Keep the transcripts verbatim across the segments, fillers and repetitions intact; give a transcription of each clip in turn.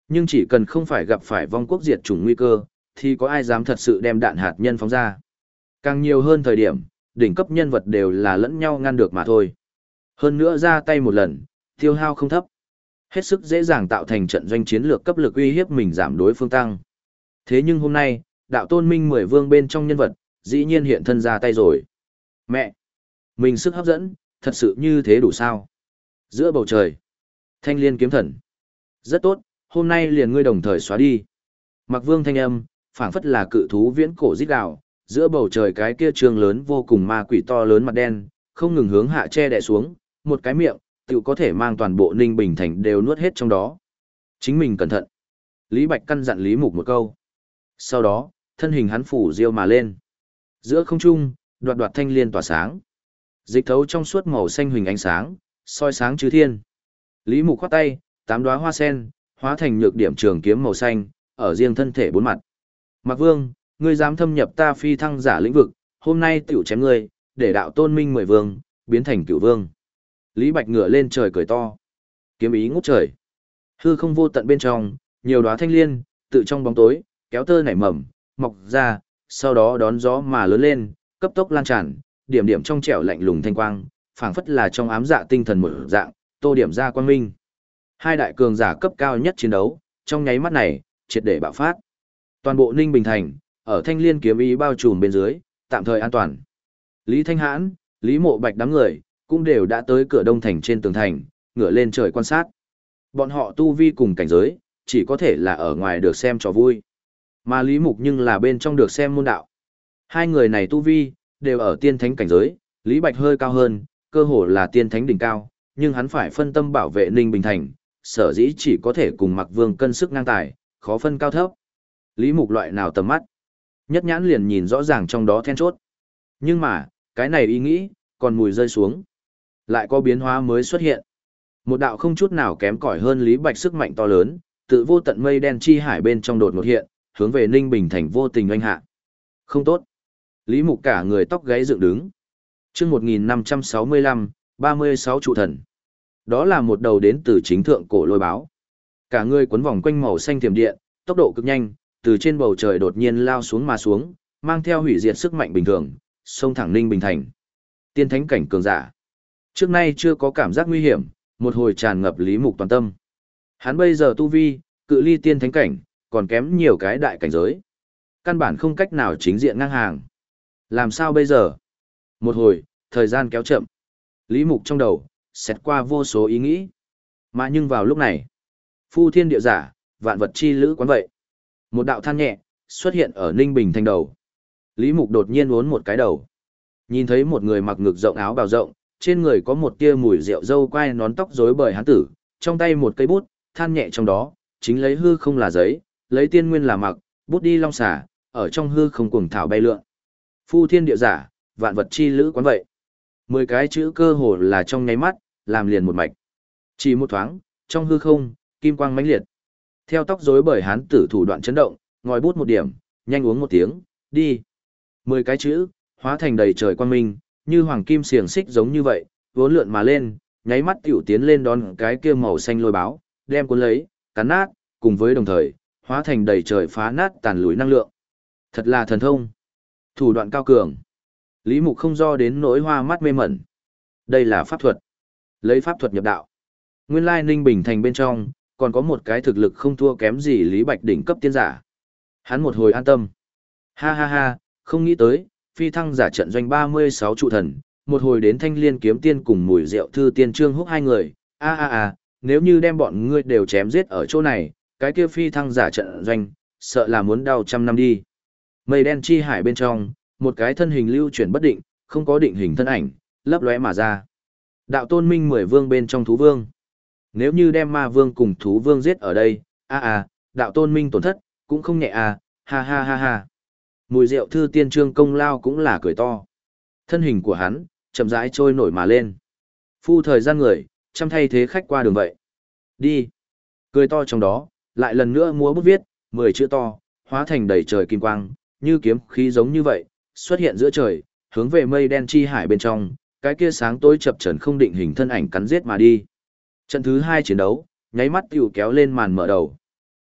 Nhưng chỉ cần không phải gặp phải vong quốc diệt chủng nguy cơ, thì có ai dám thật sự đem đạn hạt nhân phóng ra. Càng nhiều hơn thời điểm, đỉnh cấp nhân vật đều là lẫn nhau ngăn được mà thôi. Hơn nữa ra tay một lần, tiêu hao không thấp. Hết sức dễ dàng tạo thành trận doanh chiến lược cấp lực uy hiếp mình giảm đối phương tăng. Thế nhưng hôm nay, đạo tôn minh mười vương bên trong nhân vật, dĩ nhiên hiện thân ra tay rồi. Mẹ! Mình sức hấp dẫn, thật sự như thế đủ sao? Giữa bầu trời, thanh liên kiếm thần. Rất tốt, hôm nay liền ngươi đồng thời xóa đi. Mặc vương thanh âm, phảng phất là cự thú viễn cổ rít gào, giữa bầu trời cái kia trường lớn vô cùng ma quỷ to lớn mặt đen, không ngừng hướng hạ che đè xuống, một cái miệng, tự có thể mang toàn bộ Ninh Bình Thành đều nuốt hết trong đó. Chính mình cẩn thận. Lý Bạch căn dặn Lý Mục một câu. Sau đó, thân hình hắn phủ diêu mà lên. Giữa không trung, đoạt đoạt thanh liên tỏa sáng. Dịch thấu trong suốt màu xanh huỳnh ánh sáng, soi sáng chư thiên. Lý Mục khoát tay, tám đóa hoa sen, hóa thành nhược điểm trường kiếm màu xanh, ở riêng thân thể bốn mặt. Mạc Vương, ngươi dám thâm nhập ta phi thăng giả lĩnh vực, hôm nay tiểu chém ngươi, để đạo tôn minh mười vương, biến thành cửu vương. Lý Bạch ngửa lên trời cười to. Kiếm ý ngút trời. Hư không vô tận bên trong, nhiều đóa thanh liên, tự trong bóng tối, kéo tơ nảy mầm, mọc ra, sau đó đón gió mà lớn lên, cấp tốc lan tràn, điểm điểm trong trẻo lạnh lùng thanh quang, phảng phất là trong ám dạ tinh thần một dạng, tô điểm ra quang minh. Hai đại cường giả cấp cao nhất chiến đấu, trong nháy mắt này, triệt để bạo phát. Toàn bộ Ninh Bình Thành, ở thanh liên kiếm ý bao trùm bên dưới, tạm thời an toàn. Lý Thanh Hãn, Lý Mộ Bạch đám người, cũng đều đã tới cửa đông thành trên tường thành, ngửa lên trời quan sát. Bọn họ tu vi cùng cảnh giới, chỉ có thể là ở ngoài được xem trò vui. Mà Lý Mục nhưng là bên trong được xem môn đạo. Hai người này tu vi, đều ở tiên thánh cảnh giới, Lý Bạch hơi cao hơn, cơ hồ là tiên thánh đỉnh cao, nhưng hắn phải phân tâm bảo vệ Ninh Bình Thành, sở dĩ chỉ có thể cùng Mạc Vương cân sức ngang tài, khó phân cao thấp. Lý Mục loại nào tầm mắt, nhất nhãn liền nhìn rõ ràng trong đó then chốt. Nhưng mà, cái này ý nghĩ, còn mùi rơi xuống. Lại có biến hóa mới xuất hiện. Một đạo không chút nào kém cỏi hơn Lý Bạch sức mạnh to lớn, tự vô tận mây đen chi hải bên trong đột ngột hiện, hướng về Ninh Bình Thành vô tình oanh hạ. Không tốt. Lý Mục cả người tóc gáy dựng đứng. Chương một nghìn năm trăm sáu mươi lăm, ba mươi sáu trụ thần. Đó là một đầu đến từ chính thượng cổ lôi báo. Cả người quấn vòng quanh màu xanh thiểm điện, tốc độ cực nhanh, từ trên bầu trời đột nhiên lao xuống mà xuống, mang theo hủy diệt sức mạnh bình thường, xông thẳng Ninh Bình Thành. Tiên thánh cảnh cường giả. Trước nay chưa có cảm giác nguy hiểm, một hồi tràn ngập Lý Mục toàn tâm. Hắn bây giờ tu vi, cự ly tiên thánh cảnh, còn kém nhiều cái đại cảnh giới. Căn bản không cách nào chính diện ngang hàng. Làm sao bây giờ? Một hồi, thời gian kéo chậm. Lý Mục trong đầu, xét qua vô số ý nghĩ. Mà nhưng vào lúc này, phu thiên địa giả, vạn vật chi lữ quán vậy. Một đạo than nhẹ, xuất hiện ở Ninh Bình Thành đầu. Lý Mục đột nhiên uốn một cái đầu. Nhìn thấy một người mặc ngực rộng áo bào rộng, trên người có một tia mùi rượu dâu quai nón tóc rối bời hán tử, trong tay một cây bút, than nhẹ trong đó, chính lấy hư không là giấy, lấy tiên nguyên là mặc, bút đi long xả, ở trong hư không cuồng thảo bay lượn. Phu thiên địa giả, vạn vật chi lữ quán vậy. Mười cái chữ cơ hồ là trong nháy mắt, làm liền một mạch. Chỉ một thoáng, trong hư không, kim quang mãnh liệt. Theo tóc rối bời hán tử thủ đoạn chấn động, ngòi bút một điểm, nhanh uống một tiếng, đi. Mười cái chữ, hóa thành đầy trời quang minh, như hoàng kim xiềng xích giống như vậy, vốn lượn mà lên, nháy mắt tiểu tiến lên đón cái kia màu xanh lôi báo, đem cuốn lấy, cắn nát, cùng với đồng thời, hóa thành đầy trời phá nát tàn lùi năng lượng. Thật là thần thông. Thủ đoạn cao cường. Lý Mục không do đến nỗi hoa mắt mê mẩn. Đây là pháp thuật. Lấy pháp thuật nhập đạo. Nguyên lai Ninh Bình Thành bên trong, còn có một cái thực lực không thua kém gì Lý Bạch đỉnh cấp tiên giả. Hắn một hồi an tâm. Ha ha ha, không nghĩ tới, phi thăng giả trận doanh ba mươi sáu trụ thần, một hồi đến thanh liên kiếm tiên cùng mùi rượu thư tiên trương húc hai người. A a a, nếu như đem bọn ngươi đều chém giết ở chỗ này, cái kia phi thăng giả trận doanh, sợ là muốn đau trăm năm đi. Mây đen chi hải bên trong, một cái thân hình lưu chuyển bất định, không có định hình thân ảnh, lấp lóe mà ra. Đạo tôn minh mười vương bên trong thú vương. Nếu như đem ma vương cùng thú vương giết ở đây, a a, đạo tôn minh tổn thất, cũng không nhẹ à, ha ha ha ha. Mùi rượu thư tiên trương công lao cũng là cười to. Thân hình của hắn, chậm rãi trôi nổi mà lên. Phu thời gian người, chăm thay thế khách qua đường vậy. Đi. Cười to trong đó, lại lần nữa múa bút viết, mười chữ to, hóa thành đầy trời kim quang, như kiếm khí giống như vậy, xuất hiện giữa trời, hướng về mây đen chi hải bên trong, cái kia sáng tối chập chờn không định hình thân ảnh cắn giết mà đi. Trận thứ hai chiến đấu, nháy mắt tiểu kéo lên màn mở đầu.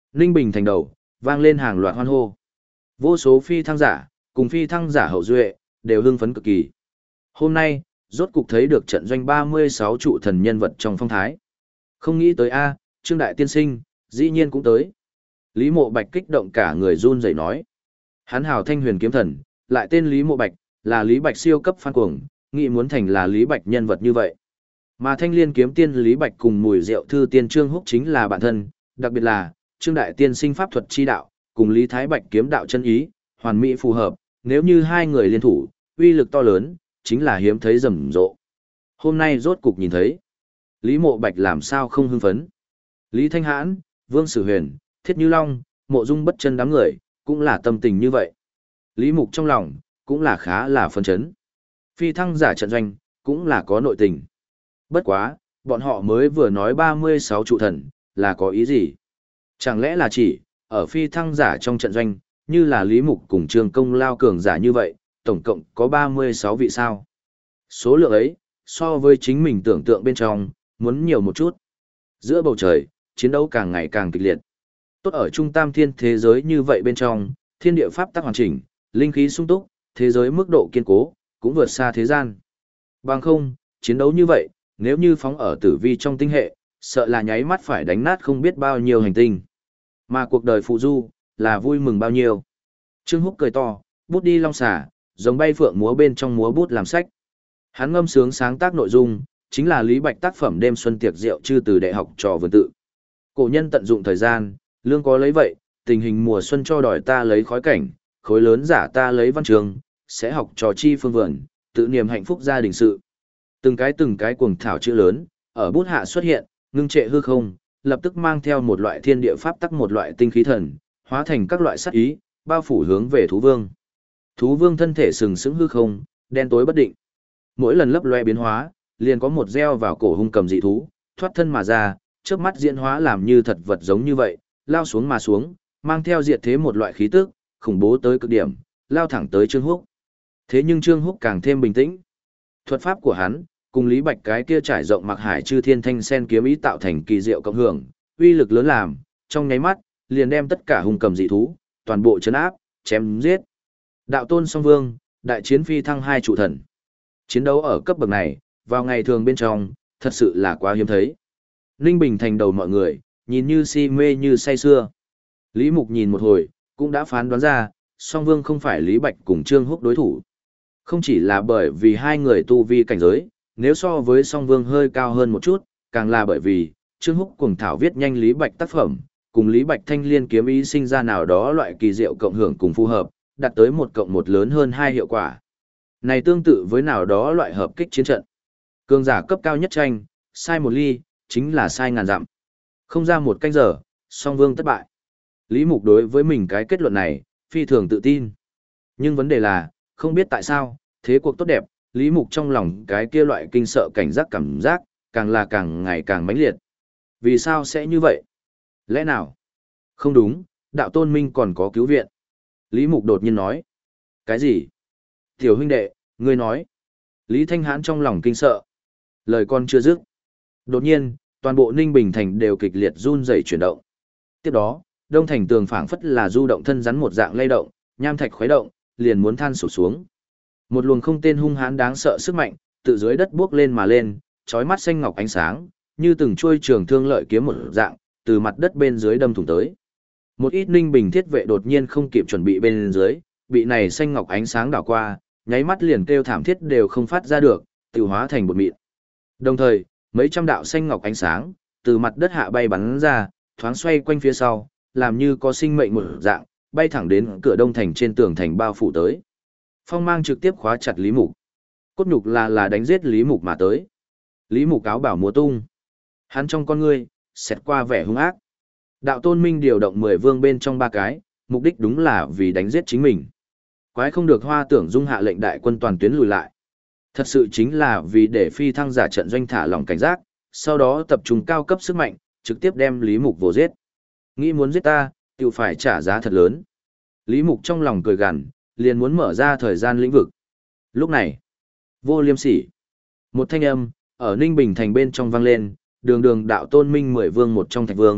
Ninh Bình thành đầu, vang lên hàng loạt hoan hô. Vô số phi thăng giả, cùng phi thăng giả hậu duệ, đều hưng phấn cực kỳ. Hôm nay, rốt cục thấy được trận doanh ba mươi sáu trụ thần nhân vật trong phong thái. Không nghĩ tới a, Trương Đại Tiên Sinh, dĩ nhiên cũng tới. Lý Mộ Bạch kích động cả người run rẩy nói. Hắn hào thanh huyền kiếm thần, lại tên Lý Mộ Bạch, là Lý Bạch siêu cấp fan cuồng, nghĩ muốn thành là Lý Bạch nhân vật như vậy. Mà thanh liên kiếm tiên Lý Bạch cùng mùi rượu thư tiên Trương Húc chính là bạn thân, đặc biệt là, Trương Đại Tiên Sinh pháp thuật chi đạo, cùng Lý Thái Bạch kiếm đạo chân ý, hoàn mỹ phù hợp, nếu như hai người liên thủ, uy lực to lớn, chính là hiếm thấy rầm rộ. Hôm nay rốt cục nhìn thấy, Lý Mộ Bạch làm sao không hưng phấn. Lý Thanh Hãn, Vương Sử Huyền, Thiết Như Long, Mộ Dung Bất Chân đám người, cũng là tâm tình như vậy. Lý Mục trong lòng, cũng là khá là phấn chấn. Phi thăng giả trận doanh, cũng là có nội tình. Bất quá, bọn họ mới vừa nói ba mươi sáu trụ thần, là có ý gì? Chẳng lẽ là chỉ, ở phi thăng giả trong trận doanh, như là Lý Mục cùng Trương Công Lao cường giả như vậy, tổng cộng có ba mươi sáu vị sao? Số lượng ấy, so với chính mình tưởng tượng bên trong, muốn nhiều một chút. Giữa bầu trời, chiến đấu càng ngày càng kịch liệt. Tốt ở trung tam thiên thế giới như vậy bên trong, thiên địa pháp tắc hoàn chỉnh, linh khí sung túc, thế giới mức độ kiên cố, cũng vượt xa thế gian. Bằng không, chiến đấu như vậy, nếu như phóng ở tử vi trong tinh hệ, sợ là nháy mắt phải đánh nát không biết bao nhiêu hành tinh. Mà cuộc đời phụ du, là vui mừng bao nhiêu. Trương Húc cười to, bút đi long xả, giống bay phượng múa bên trong múa bút làm sách. Hắn ngâm sướng sáng tác nội dung, chính là Lý Bạch tác phẩm đêm xuân tiệc rượu chư từ đại học trò vườn tự. Cổ nhân tận dụng thời gian, lương có lấy vậy, tình hình mùa xuân cho đòi ta lấy khói cảnh, khối lớn giả ta lấy văn trường, sẽ học trò chi phương vườn, tự niềm hạnh phúc gia đình sự. Từng cái từng cái cuồng thảo chữ lớn, ở bút hạ xuất hiện, ngưng trệ hư không, lập tức mang theo một loại thiên địa pháp tắc một loại tinh khí thần, hóa thành các loại sát ý, bao phủ hướng về thú vương. Thú vương thân thể sừng sững hư không, đen tối bất định. Mỗi lần lấp loe biến hóa, liền có một gieo vào cổ hung cầm dị thú, thoát thân mà ra, trước mắt diễn hóa làm như thật vật giống như vậy, lao xuống mà xuống, mang theo diệt thế một loại khí tức, khủng bố tới cực điểm, lao thẳng tới Trương Húc. Thế nhưng Trương Húc càng thêm bình tĩnh. Thuật pháp của hắn, cùng Lý Bạch cái kia trải rộng mặc hải chư thiên thanh sen kiếm ý tạo thành kỳ diệu cộng hưởng, uy lực lớn làm, trong nháy mắt, liền đem tất cả hung cầm dị thú, toàn bộ chấn áp, chém giết. Đạo tôn song vương, đại chiến phi thăng hai trụ thần. Chiến đấu ở cấp bậc này, vào ngày thường bên trong, thật sự là quá hiếm thấy. Ninh Bình thành đầu mọi người, nhìn như si mê như say sưa. Lý Mục nhìn một hồi, cũng đã phán đoán ra, song vương không phải Lý Bạch cùng Trương Húc đối thủ. Không chỉ là bởi vì hai người tu vi cảnh giới, nếu so với song vương hơi cao hơn một chút, càng là bởi vì, Trương Húc cùng thảo viết nhanh Lý Bạch tác phẩm, cùng Lý Bạch thanh liên kiếm ý sinh ra nào đó loại kỳ diệu cộng hưởng cùng phù hợp, đạt tới một cộng một lớn hơn hai hiệu quả. Này tương tự với nào đó loại hợp kích chiến trận. Cường giả cấp cao nhất tranh, sai một ly, chính là sai ngàn dặm. Không ra một canh giờ, song vương thất bại. Lý Mục đối với mình cái kết luận này, phi thường tự tin. Nhưng vấn đề là, không biết tại sao, thế cuộc tốt đẹp, Lý Mục trong lòng cái kia loại kinh sợ cảnh giác cảm giác, càng là càng ngày càng mãnh liệt. Vì sao sẽ như vậy? Lẽ nào? Không đúng, đạo tôn minh còn có cứu viện. Lý Mục đột nhiên nói. Cái gì? Tiểu huynh đệ, ngươi nói. Lý Thanh Hãn trong lòng kinh sợ. Lời con chưa dứt. Đột nhiên, toàn bộ Ninh Bình thành đều kịch liệt run rẩy chuyển động. Tiếp đó, đông thành tường phảng phất là du động thân rắn một dạng lay động, nham thạch khuấy động, liền muốn than sụp xuống. Một luồng không tên hung hãn đáng sợ sức mạnh, từ dưới đất bước lên mà lên, chói mắt xanh ngọc ánh sáng, như từng chuôi trường thương lợi kiếm một dạng, từ mặt đất bên dưới đâm thủng tới. Một ít Ninh Bình thiết vệ đột nhiên không kịp chuẩn bị bên dưới, bị này xanh ngọc ánh sáng đảo qua, nháy mắt liền kêu thảm thiết đều không phát ra được, tự hóa thành bột mịn. Đồng thời, mấy trăm đạo xanh ngọc ánh sáng, từ mặt đất hạ bay bắn ra, thoáng xoay quanh phía sau, làm như có sinh mệnh một dạng, bay thẳng đến cửa đông thành trên tường thành bao phủ tới. Phong mang trực tiếp khóa chặt Lý Mục. Cốt nhục là là đánh giết Lý Mục mà tới. Lý Mục áo bảo múa tung. Hắn trong con ngươi, xẹt qua vẻ hung ác. Đạo tôn minh điều động mười vương bên trong ba cái, mục đích đúng là vì đánh giết chính mình. Quái không được Hoa Tưởng Dung hạ lệnh đại quân toàn tuyến lùi lại. Thật sự chính là vì để phi thăng giả trận doanh thả lỏng cảnh giác, sau đó tập trung cao cấp sức mạnh, trực tiếp đem Lý Mục vô giết. Nghĩ muốn giết ta, tự phải trả giá thật lớn. Lý Mục trong lòng cười gằn, liền muốn mở ra thời gian lĩnh vực. Lúc này, vô liêm sỉ. Một thanh âm, ở Ninh Bình thành bên trong vang lên, đường đường đạo tôn minh mười vương một trong thạch vương,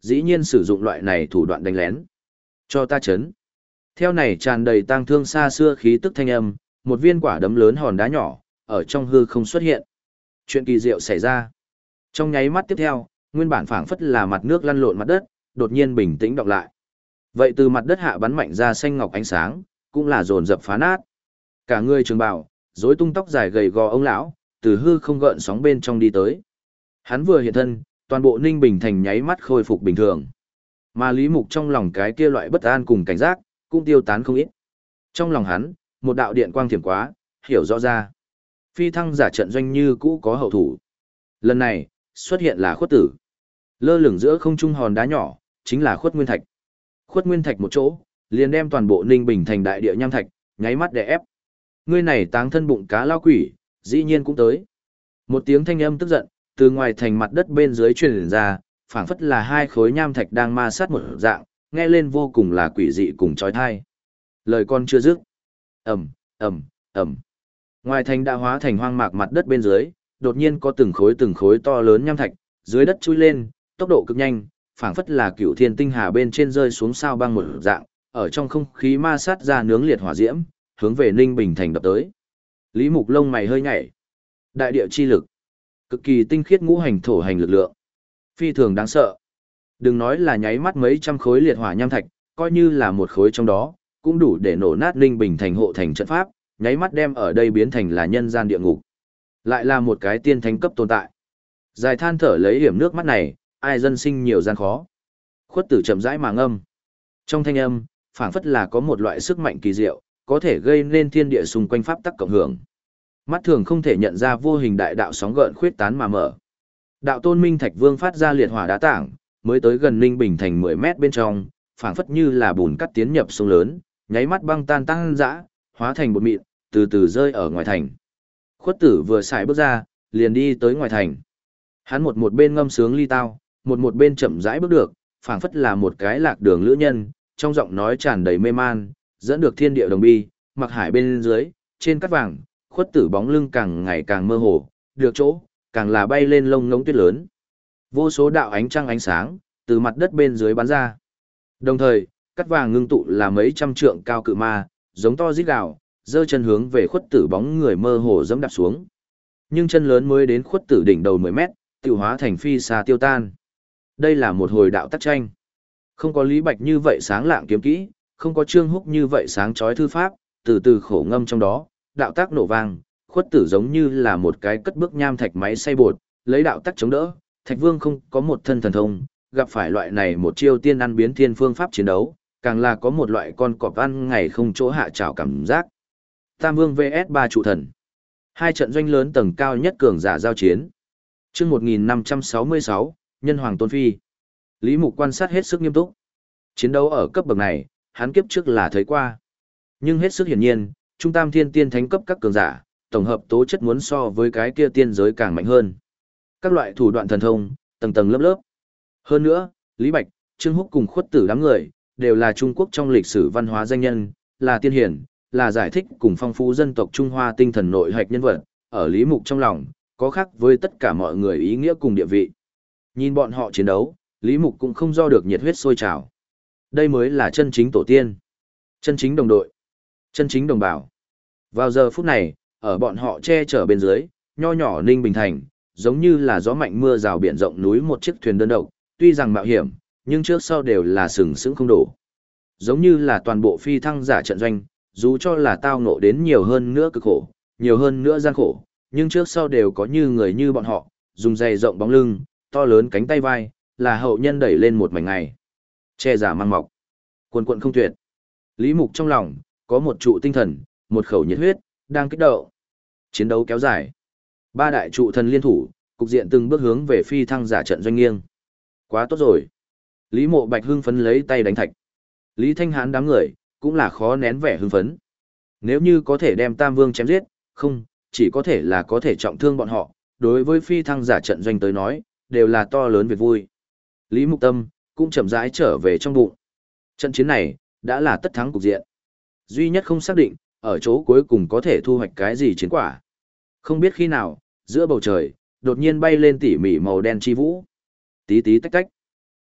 dĩ nhiên sử dụng loại này thủ đoạn đánh lén. Cho ta chấn. Theo này tràn đầy tang thương xa xưa khí tức thanh âm, một viên quả đấm lớn hòn đá nhỏ, ở trong hư không xuất hiện. Chuyện kỳ diệu xảy ra. Trong nháy mắt tiếp theo, nguyên bản phảng phất là mặt nước lăn lộn mặt đất, đột nhiên bình tĩnh đọc lại. Vậy từ mặt đất hạ bắn mạnh ra xanh ngọc ánh sáng, cũng là dồn dập phá nát. Cả người trường bào, rối tung tóc dài gầy gò ông lão, từ hư không gợn sóng bên trong đi tới. Hắn vừa hiện thân, toàn bộ Ninh Bình thành nháy mắt khôi phục bình thường. Mà Lý Mục trong lòng cái kia loại bất an cùng cảnh giác, cũng tiêu tán không ít. Trong lòng hắn, một đạo điện quang thiểm quá, hiểu rõ ra. Phi thăng giả trận doanh như cũ có hậu thủ. Lần này, xuất hiện là khuất tử. Lơ lửng giữa không trung hòn đá nhỏ, chính là khuất nguyên thạch. Khuất nguyên thạch một chỗ, liền đem toàn bộ Ninh Bình thành đại địa nham thạch, nháy mắt đè ép. Ngươi này táng thân bụng cá lao quỷ, dĩ nhiên cũng tới. Một tiếng thanh âm tức giận, từ ngoài thành mặt đất bên dưới truyền ra, phảng phất là hai khối nham thạch đang ma sát một dạng, nghe lên vô cùng là quỷ dị cùng chói tai. Lời con chưa dứt. Ầm, ầm, ầm. Ngoài thành đã hóa thành hoang mạc mặt đất bên dưới, đột nhiên có từng khối từng khối to lớn nham thạch, dưới đất chui lên, tốc độ cực nhanh, phảng phất là cựu thiên tinh hà bên trên rơi xuống sao băng một dạng, ở trong không khí ma sát ra nướng liệt hỏa diễm, hướng về Ninh Bình thành đập tới. Lý Mục lông mày hơi nhảy. Đại địa chi lực, cực kỳ tinh khiết ngũ hành thổ hành lực lượng, phi thường đáng sợ. Đừng nói là nháy mắt mấy trăm khối liệt hỏa nham thạch, coi như là một khối trong đó, cũng đủ để nổ nát Ninh Bình thành hộ thành trận pháp, nháy mắt đem ở đây biến thành là nhân gian địa ngục. Lại là một cái tiên thánh cấp tồn tại. Dài than thở lấy hiểm nước mắt này, ai dân sinh nhiều gian khó. Khuất tử chậm rãi mà ngâm. Trong thanh âm, phảng phất là có một loại sức mạnh kỳ diệu, có thể gây nên thiên địa xung quanh pháp tắc cộng hưởng. Mắt thường không thể nhận ra vô hình đại đạo sóng gợn khuyết tán mà mở. Đạo tôn minh thạch vương phát ra liệt hỏa đá tảng, mới tới gần Ninh Bình thành mười mét bên trong, phảng phất như là bùn cắt tiến nhập sông lớn, nháy mắt băng tan tăng dã, hóa thành bột mịn, từ từ rơi ở ngoài thành. Khuất tử vừa xài bước ra, liền đi tới ngoài thành. Hắn một một bên ngâm sướng ly tao, một một bên chậm rãi bước được, phảng phất là một cái lạc đường lữ nhân, trong giọng nói tràn đầy mê man, dẫn được thiên địa đồng bi, mặc hải bên dưới, trên cát vàng, khuất tử bóng lưng càng ngày càng mơ hồ, được chỗ, càng là bay lên lông ngỗng tuyết lớn. Vô số đạo ánh trăng ánh sáng, từ mặt đất bên dưới bắn ra. Đồng thời, cát vàng ngưng tụ là mấy trăm trượng cao cự ma, giống to rít gào, giơ chân hướng về khuất tử bóng người mơ hồ dẫm đạp xuống. Nhưng chân lớn mới đến khuất tử đỉnh đầu mười mét, tiêu hóa thành phi xa tiêu tan. Đây là một hồi đạo tắc tranh. Không có Lý Bạch như vậy sáng lạng kiếm kỹ, không có Trương Húc như vậy sáng chói thư pháp, từ từ khổ ngâm trong đó, đạo tác nổ vang, khuất tử giống như là một cái cất bước nham thạch máy xay bột, lấy đạo tắc chống đỡ, Thạch Vương không có một thân thần thông, gặp phải loại này một chiêu tiên ăn biến thiên phương pháp chiến đấu, càng là có một loại con cọp ăn ngày không chỗ hạ trảo cảm giác. Tam Vương vs ba trụ thần. Hai trận doanh lớn tầng cao nhất cường giả giao chiến. Chương một nghìn năm trăm sáu mươi sáu, Nhân Hoàng Tôn Phi. Lý Mục quan sát hết sức nghiêm túc. Chiến đấu ở cấp bậc này, hắn kiếp trước là thấy qua. Nhưng hết sức hiển nhiên, trung tam thiên tiên thánh cấp các cường giả, tổng hợp tố chất muốn so với cái kia tiên giới càng mạnh hơn. Các loại thủ đoạn thần thông, tầng tầng lớp lớp. Hơn nữa, Lý Bạch, Trương Húc cùng khuất tử đám người, đều là Trung Quốc trong lịch sử văn hóa danh nhân, là tiên hiển, là giải thích cùng phong phú dân tộc Trung Hoa tinh thần nội hạch nhân vật, ở Lý Mục trong lòng, có khác với tất cả mọi người ý nghĩa cùng địa vị. Nhìn bọn họ chiến đấu, Lý Mục cũng không do được nhiệt huyết sôi trào. Đây mới là chân chính tổ tiên, chân chính đồng đội, chân chính đồng bào. Vào giờ phút này, ở bọn họ che chở bên dưới, nho nhỏ Ninh Bình Thành, giống như là gió mạnh mưa rào biển rộng núi một chiếc thuyền đơn độc, tuy rằng mạo hiểm, nhưng trước sau đều là sừng sững không đổ. Giống như là toàn bộ phi thăng giả trận doanh, dù cho là tao ngộ đến nhiều hơn nữa cực khổ, nhiều hơn nữa gian khổ, nhưng trước sau đều có như người như bọn họ, dùng dày rộng bóng lưng, to lớn cánh tay vai, là hậu nhân đẩy lên một mảnh ngày. Che giả mang mọc, quần quận không tuyệt. Lý Mục trong lòng, có một trụ tinh thần, một khẩu nhiệt huyết, đang kích động. Chiến đấu kéo dài. Ba đại trụ thần liên thủ, cục diện từng bước hướng về phi thăng giả trận doanh nghiêng. Quá tốt rồi. Lý Mộ Bạch hưng phấn lấy tay đánh thạch. Lý Thanh Hán đám người, cũng là khó nén vẻ hưng phấn. Nếu như có thể đem Tam Vương chém giết, không, chỉ có thể là có thể trọng thương bọn họ, đối với phi thăng giả trận doanh tới nói, đều là to lớn việc vui. Lý Mục Tâm, cũng chậm rãi trở về trong bụng. Trận chiến này, đã là tất thắng cục diện. Duy nhất không xác định, ở chỗ cuối cùng có thể thu hoạch cái gì chiến quả. Không biết khi nào, giữa bầu trời, đột nhiên bay lên tỉ mỉ màu đen chi vũ. Tí tí tách tách.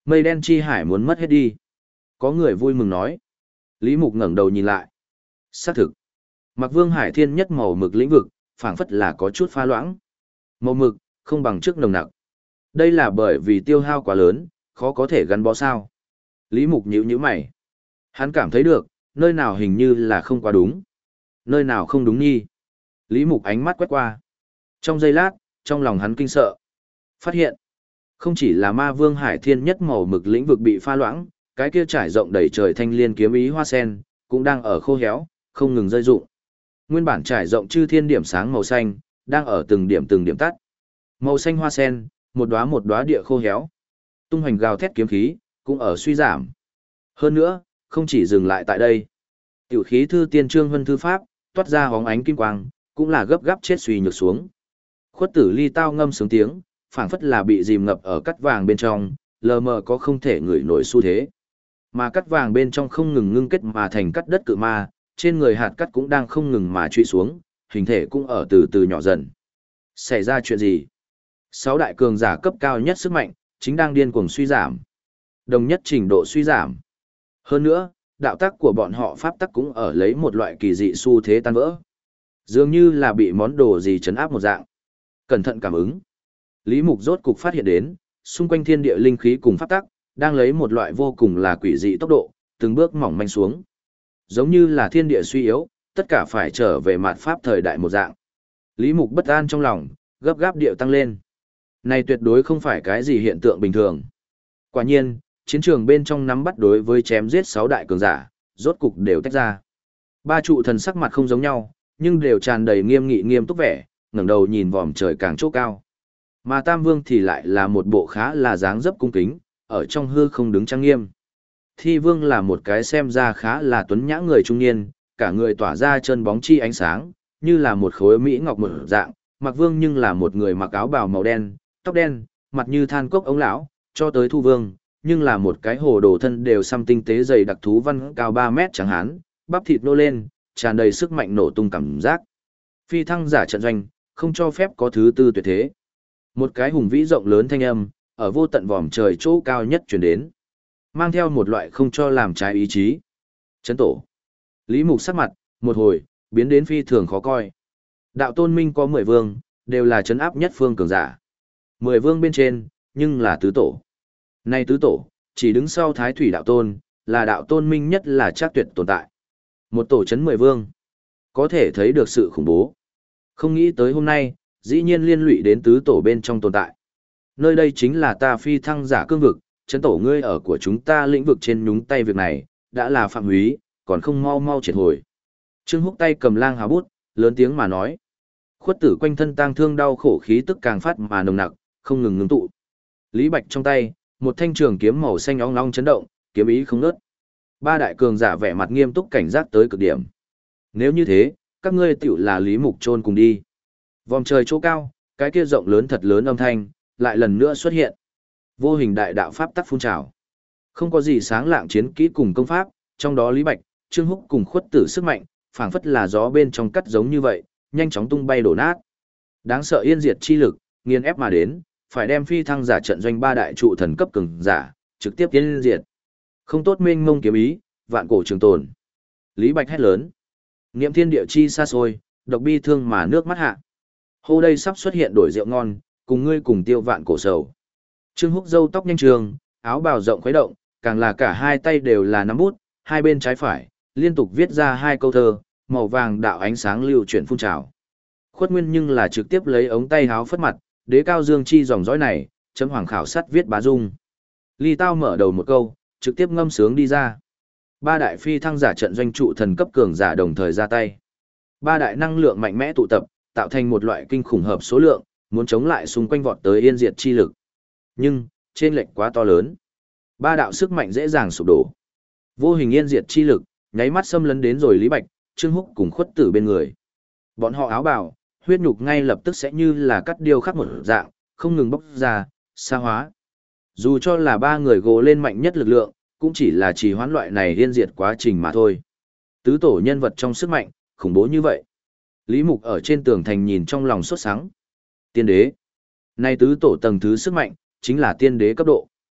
Mây đen chi hải muốn mất hết đi. Có người vui mừng nói. Lý Mục ngẩng đầu nhìn lại. Xác thực. Mặc Vương Hải Thiên nhất màu mực lĩnh vực, phảng phất là có chút pha loãng. Màu mực, không bằng trước nồng nặc. Đây là bởi vì tiêu hao quá lớn, khó có thể gắn bó sao. Lý Mục nhíu nhíu mày. Hắn cảm thấy được, nơi nào hình như là không quá đúng. Nơi nào không đúng nhi. Lý Mục ánh mắt quét qua. Trong giây lát, trong lòng hắn kinh sợ. Phát hiện, không chỉ là ma vương Hải Thiên nhất màu mực lĩnh vực bị pha loãng, cái kia trải rộng đầy trời thanh liên kiếm ý hoa sen, cũng đang ở khô héo, không ngừng rơi rụng. Nguyên bản trải rộng chư thiên điểm sáng màu xanh, đang ở từng điểm từng điểm tắt. Màu xanh hoa sen, một đóa một đóa địa khô héo. Tung hoành gào thét kiếm khí, cũng ở suy giảm. Hơn nữa, không chỉ dừng lại tại đây. Tiểu khí thư tiên trương vân thư pháp, toát ra hóng ánh kim quang, cũng là gấp gáp chết suy nhược xuống. Khuất tử ly tao ngâm sướng tiếng, phảng phất là bị dìm ngập ở cắt vàng bên trong, lờ mờ có không thể ngửi nổi xu thế. Mà cắt vàng bên trong không ngừng ngưng kết mà thành cắt đất cự ma, trên người hạt cắt cũng đang không ngừng mà truy xuống, hình thể cũng ở từ từ nhỏ dần. Xảy ra chuyện gì? Sáu đại cường giả cấp cao nhất sức mạnh, chính đang điên cuồng suy giảm. Đồng nhất trình độ suy giảm. Hơn nữa, đạo tắc của bọn họ pháp tắc cũng ở lấy một loại kỳ dị xu thế tan vỡ. Dường như là bị món đồ gì chấn áp một dạng. Cẩn thận cảm ứng. Lý Mục rốt cục phát hiện đến, xung quanh thiên địa linh khí cùng pháp tắc, đang lấy một loại vô cùng là quỷ dị tốc độ, từng bước mỏng manh xuống. Giống như là thiên địa suy yếu, tất cả phải trở về mạt pháp thời đại một dạng. Lý Mục bất an trong lòng, gấp gáp điệu tăng lên. Này tuyệt đối không phải cái gì hiện tượng bình thường. Quả nhiên, chiến trường bên trong nắm bắt đối với chém giết sáu đại cường giả, rốt cục đều tách ra. Ba trụ thần sắc mặt không giống nhau, nhưng đều tràn đầy nghiêm nghị nghiêm túc vẻ, ngẩng đầu nhìn vòm trời càng chỗ cao. Mà Tam Vương thì lại là một bộ khá là dáng dấp cung kính, ở trong hư không đứng trang nghiêm. Thi Vương là một cái xem ra khá là tuấn nhã người trung niên, cả người tỏa ra chân bóng chi ánh sáng, như là một khối mỹ ngọc một dạng. Mặc Vương nhưng là một người mặc áo bào màu đen, tóc đen, mặt như than cốc ống lão, cho tới Thu Vương, nhưng là một cái hồ đồ thân đều xăm tinh tế dày đặc thú văn cao ba mét chẳng hán, bắp thịt nô lên, tràn đầy sức mạnh nổ tung cảm giác. Phi thăng giả trận doanh, không cho phép có thứ tư tuyệt thế. Một cái hùng vĩ rộng lớn thanh âm, ở vô tận vòm trời chỗ cao nhất truyền đến, mang theo một loại không cho làm trái ý chí. Chấn tổ. Lý Mục sắc mặt, một hồi, biến đến phi thường khó coi. Đạo Tôn Minh có mười vương, đều là chấn áp nhất phương cường giả. Mười vương bên trên, nhưng là tứ tổ. Nay tứ tổ, chỉ đứng sau Thái Thủy Đạo Tôn, là Đạo Tôn Minh nhất là chắc tuyệt tồn tại. Một tổ chấn mười vương, có thể thấy được sự khủng bố. Không nghĩ tới hôm nay, dĩ nhiên liên lụy đến tứ tổ bên trong tồn tại. Nơi đây chính là ta phi thăng giả cương vực, chấn tổ ngươi ở của chúng ta lĩnh vực trên nhúng tay việc này, đã là phạm húy, còn không mau mau triệt hồi. Trương Húc tay cầm lang hào bút, lớn tiếng mà nói. Khuất tử quanh thân tang thương đau khổ khí tức càng phát mà nồng nặc, không ngừng ngưng tụ. Lý Bạch trong tay, một thanh trường kiếm màu xanh óng long chấn động, kiếm ý không ngớt. Ba đại cường giả vẻ mặt nghiêm túc cảnh giác tới cực điểm. Nếu như thế, các ngươi tiểu là Lý Mục chôn cùng đi. Vòng trời chỗ cao, cái kia rộng lớn thật lớn âm thanh, lại lần nữa xuất hiện. Vô hình đại đạo pháp tắc phun trào. Không có gì sáng lạng chiến kỹ cùng công pháp, trong đó Lý Bạch, Trương Húc cùng Khuất Tử sức mạnh, phảng phất là gió bên trong cắt giống như vậy, nhanh chóng tung bay đổ nát. Đáng sợ yên diệt chi lực, nghiền ép mà đến, phải đem phi thăng giả trận doanh ba đại trụ thần cấp cường giả, trực tiếp yên diệt. Không tốt mênh mông kiếm ý, vạn cổ trường tồn. Lý Bạch hét lớn. Niệm thiên địa chi xa xôi, độc bi thương mà nước mắt hạ. Hô đây sắp xuất hiện đổi rượu ngon, cùng ngươi cùng tiêu vạn cổ sầu. Trương Húc râu tóc nhanh trường, áo bào rộng khuấy động, càng là cả hai tay đều là nắm bút, hai bên trái phải, liên tục viết ra hai câu thơ, màu vàng đạo ánh sáng lưu chuyển phun trào. Khuất Nguyên nhưng là trực tiếp lấy ống tay háo phất mặt, đế cao dương chi dòng dõi này, chấm hoàng khảo sát viết bá dung. Ly Tao mở đầu một câu, trực tiếp ngâm sướng đi ra. Ba đại phi thăng giả trận doanh trụ thần cấp cường giả đồng thời ra tay. Ba đại năng lượng mạnh mẽ tụ tập, tạo thành một loại kinh khủng hợp số lượng, muốn chống lại xung quanh vọt tới yên diệt chi lực. Nhưng, trên lệch quá to lớn. Ba đạo sức mạnh dễ dàng sụp đổ. Vô hình yên diệt chi lực, nháy mắt xâm lấn đến rồi Lý Bạch, Trương Húc cùng Khuất Tử bên người. Bọn họ áo bào, huyết nhục ngay lập tức sẽ như là cắt điêu khắc một dạng, không ngừng bốc ra, xa hóa. Dù cho là ba người gồ lên mạnh nhất lực lượng, cũng chỉ là trì hoãn loại này yên diệt quá trình mà thôi. Tứ tổ nhân vật trong sức mạnh, khủng bố như vậy. Lý Mục ở trên tường thành nhìn trong lòng sốt sắng. Tiên đế. Nay tứ tổ tầng thứ sức mạnh, chính là tiên đế cấp độ.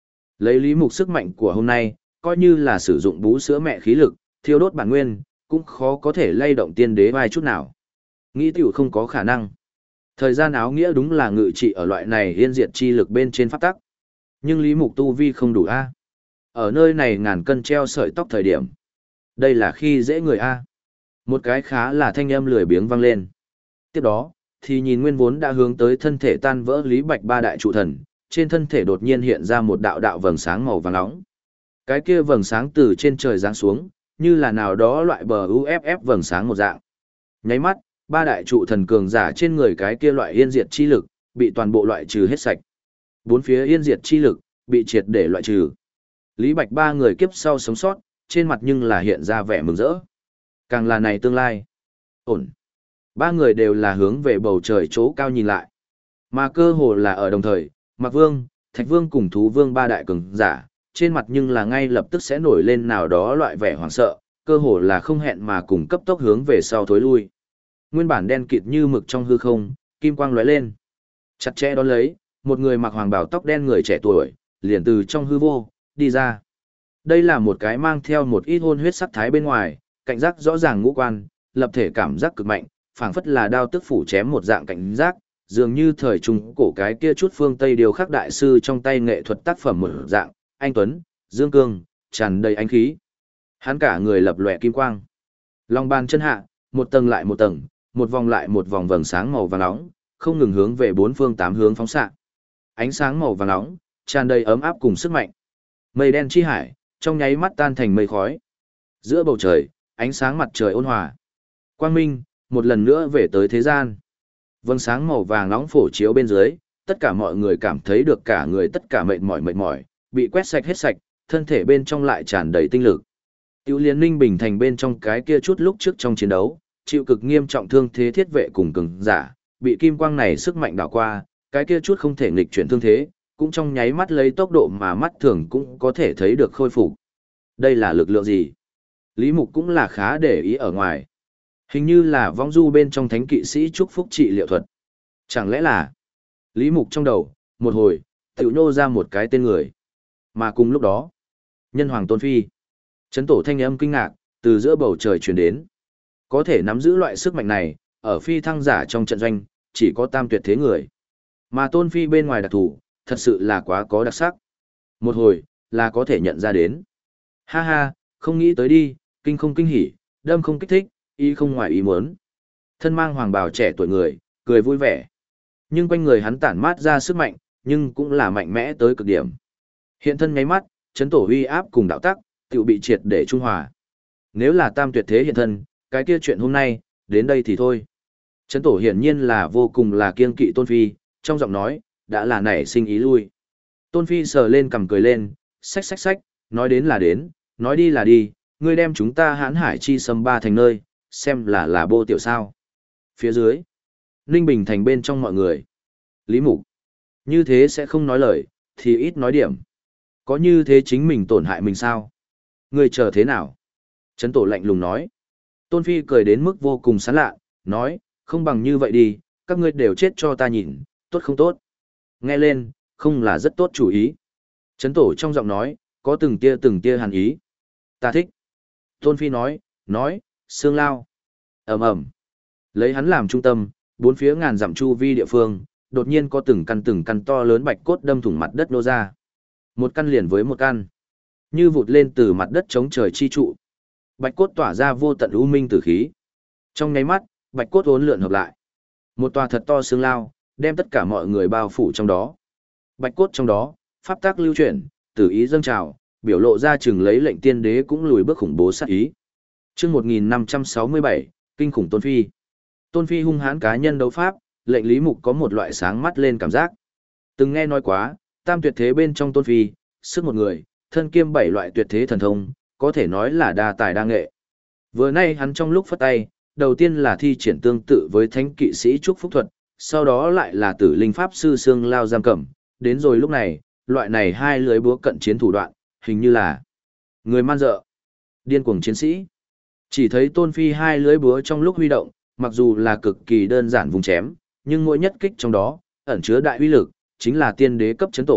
Lấy Lý Mục sức mạnh của hôm nay, coi như là sử dụng bú sữa mẹ khí lực, thiêu đốt bản nguyên, cũng khó có thể lay động tiên đế vai chút nào. Nghĩ tiểu không có khả năng. Thời gian áo nghĩa đúng là ngự trị ở loại này yên diệt chi lực bên trên pháp tắc. Nhưng Lý Mục tu vi không đủ a. Ở nơi này ngàn cân treo sợi tóc thời điểm. Đây là khi dễ người a. Một cái khá là thanh âm lười biếng vang lên. Tiếp đó, thì nhìn nguyên vốn đã hướng tới thân thể tan vỡ Lý Bạch ba đại trụ thần, trên thân thể đột nhiên hiện ra một đạo đạo vầng sáng màu vàng nóng. Cái kia vầng sáng từ trên trời giáng xuống, như là nào đó loại bờ u ép ép vầng sáng một dạng. Nháy mắt, ba đại trụ thần cường giả trên người cái kia loại yên diệt chi lực, bị toàn bộ loại trừ hết sạch. Bốn phía yên diệt chi lực, bị triệt để loại trừ. Lý Bạch ba người kiếp sau sống sót, trên mặt nhưng là hiện ra vẻ mừng rỡ. Càng là này tương lai. Ổn. Ba người đều là hướng về bầu trời chỗ cao nhìn lại. Mà cơ hồ là ở đồng thời, Mạc Vương, Thạch Vương cùng Thú Vương ba đại cường giả, trên mặt nhưng là ngay lập tức sẽ nổi lên nào đó loại vẻ hoảng sợ, cơ hồ là không hẹn mà cùng cấp tốc hướng về sau thối lui. Nguyên bản đen kịt như mực trong hư không, kim quang lóe lên. Chặt chẽ đón lấy, một người mặc hoàng bào tóc đen người trẻ tuổi, liền từ trong hư vô, đi ra. Đây là một cái mang theo một ít hôn huyết sắc thái bên ngoài, cảnh giác rõ ràng ngũ quan, lập thể cảm giác cực mạnh, phảng phất là đao tức phủ chém một dạng cảnh giác, dường như thời trung cổ cái kia chút phương Tây điều khắc đại sư trong tay nghệ thuật tác phẩm một dạng, anh Tuấn, Dương Cương, tràn đầy ánh khí. Hắn cả người lập lòe kim quang. Long bàn chân hạ, một tầng lại một tầng, một vòng lại một vòng vầng sáng màu vàng nóng, không ngừng hướng về bốn phương tám hướng phóng xạ. Ánh sáng màu vàng nóng, tràn đầy ấm áp cùng sức mạnh. Mây đen chi hải, trong nháy mắt tan thành mây khói. Giữa bầu trời, ánh sáng mặt trời ôn hòa. Quang minh, một lần nữa về tới thế gian. Vầng sáng màu vàng nóng phổ chiếu bên dưới, tất cả mọi người cảm thấy được cả người tất cả mệt mỏi mệt mỏi, bị quét sạch hết sạch, thân thể bên trong lại tràn đầy tinh lực. Tiểu Liên Ninh Bình thành bên trong cái kia chút lúc trước trong chiến đấu, chịu cực nghiêm trọng thương thế thiết vệ cùng cường giả, bị kim quang này sức mạnh đảo qua, cái kia chút không thể nghịch chuyển thương thế, cũng trong nháy mắt lấy tốc độ mà mắt thường cũng có thể thấy được khôi phục. Đây là lực lượng gì? Lý Mục cũng là khá để ý ở ngoài. Hình như là vong du bên trong thánh kỵ sĩ chúc phúc trị liệu thuật. Chẳng lẽ là Lý Mục trong đầu, một hồi, tiểu nhô ra một cái tên người. Mà cùng lúc đó, nhân hoàng Tôn Phi. Chấn tổ thanh âm kinh ngạc, từ giữa bầu trời truyền đến. Có thể nắm giữ loại sức mạnh này, ở phi thăng giả trong trận doanh, chỉ có tam tuyệt thế người. Mà Tôn Phi bên ngoài đặc thủ, thật sự là quá có đặc sắc. Một hồi, là có thể nhận ra đến. Ha ha, không nghĩ tới đi, kinh không kinh hỉ, đâm không kích thích, ý không ngoài ý muốn. Thân mang hoàng bào trẻ tuổi người, cười vui vẻ. Nhưng quanh người hắn tản mát ra sức mạnh, nhưng cũng là mạnh mẽ tới cực điểm. Hiện thân nháy mắt, chấn tổ uy áp cùng đạo tắc, tự bị triệt để trung hòa. Nếu là tam tuyệt thế hiện thân, cái kia chuyện hôm nay, đến đây thì thôi. Chấn tổ hiển nhiên là vô cùng là kiêng kỵ Tôn Phi, trong giọng nói, đã là nảy sinh ý lui. Tôn Phi sờ lên cầm cười lên, xách xách xách, nói đến là đến, nói đi là đi, ngươi đem chúng ta hãn hải chi sâm ba thành nơi, xem là là bô tiểu sao. Phía dưới, Ninh Bình thành bên trong mọi người. Lý Mục, như thế sẽ không nói lời, thì ít nói điểm. Có như thế chính mình tổn hại mình sao? Ngươi chờ thế nào? Trấn tổ lạnh lùng nói. Tôn Phi cười đến mức vô cùng sán lạ, nói, không bằng như vậy đi, các ngươi đều chết cho ta nhìn, tốt không tốt? Nghe lên, không là rất tốt chủ ý. Trấn tổ trong giọng nói, có từng tia từng tia hàn ý. Ta thích. Tôn Phi nói, nói, xương lao. ầm ầm, lấy hắn làm trung tâm, bốn phía ngàn dặm chu vi địa phương, đột nhiên có từng căn từng căn to lớn bạch cốt đâm thủng mặt đất nô ra. Một căn liền với một căn, như vụt lên từ mặt đất chống trời chi trụ. Bạch cốt tỏa ra vô tận u minh tử khí. Trong nháy mắt, bạch cốt uốn lượn hợp lại. Một tòa thật to xương lao, đem tất cả mọi người bao phủ trong đó. Bạch cốt trong đó, pháp tác lưu chuyển, tử ý dâng trào, biểu lộ ra chừng lấy lệnh tiên đế cũng lùi bước khủng bố sát ý. Chương một nghìn năm trăm sáu mươi bảy, kinh khủng Tôn Phi. Tôn Phi hung hãn cá nhân đấu pháp, lệnh Lý Mục có một loại sáng mắt lên cảm giác. Từng nghe nói quá, tam tuyệt thế bên trong Tôn Phi, sức một người, thân kiêm bảy loại tuyệt thế thần thông, có thể nói là đa tài đa nghệ. Vừa nay hắn trong lúc phất tay, đầu tiên là thi triển tương tự với thánh kỵ sĩ trúc phúc thuật, sau đó lại là tử linh pháp sư xương lao giam cầm, đến rồi lúc này, loại này hai lưới búa cận chiến thủ đoạn, hình như là người man dợ, điên cuồng chiến sĩ. Chỉ thấy Tôn Phi hai lưới búa trong lúc huy động, mặc dù là cực kỳ đơn giản vùng chém, nhưng mỗi nhất kích trong đó, ẩn chứa đại uy lực, chính là tiên đế cấp chấn tổ,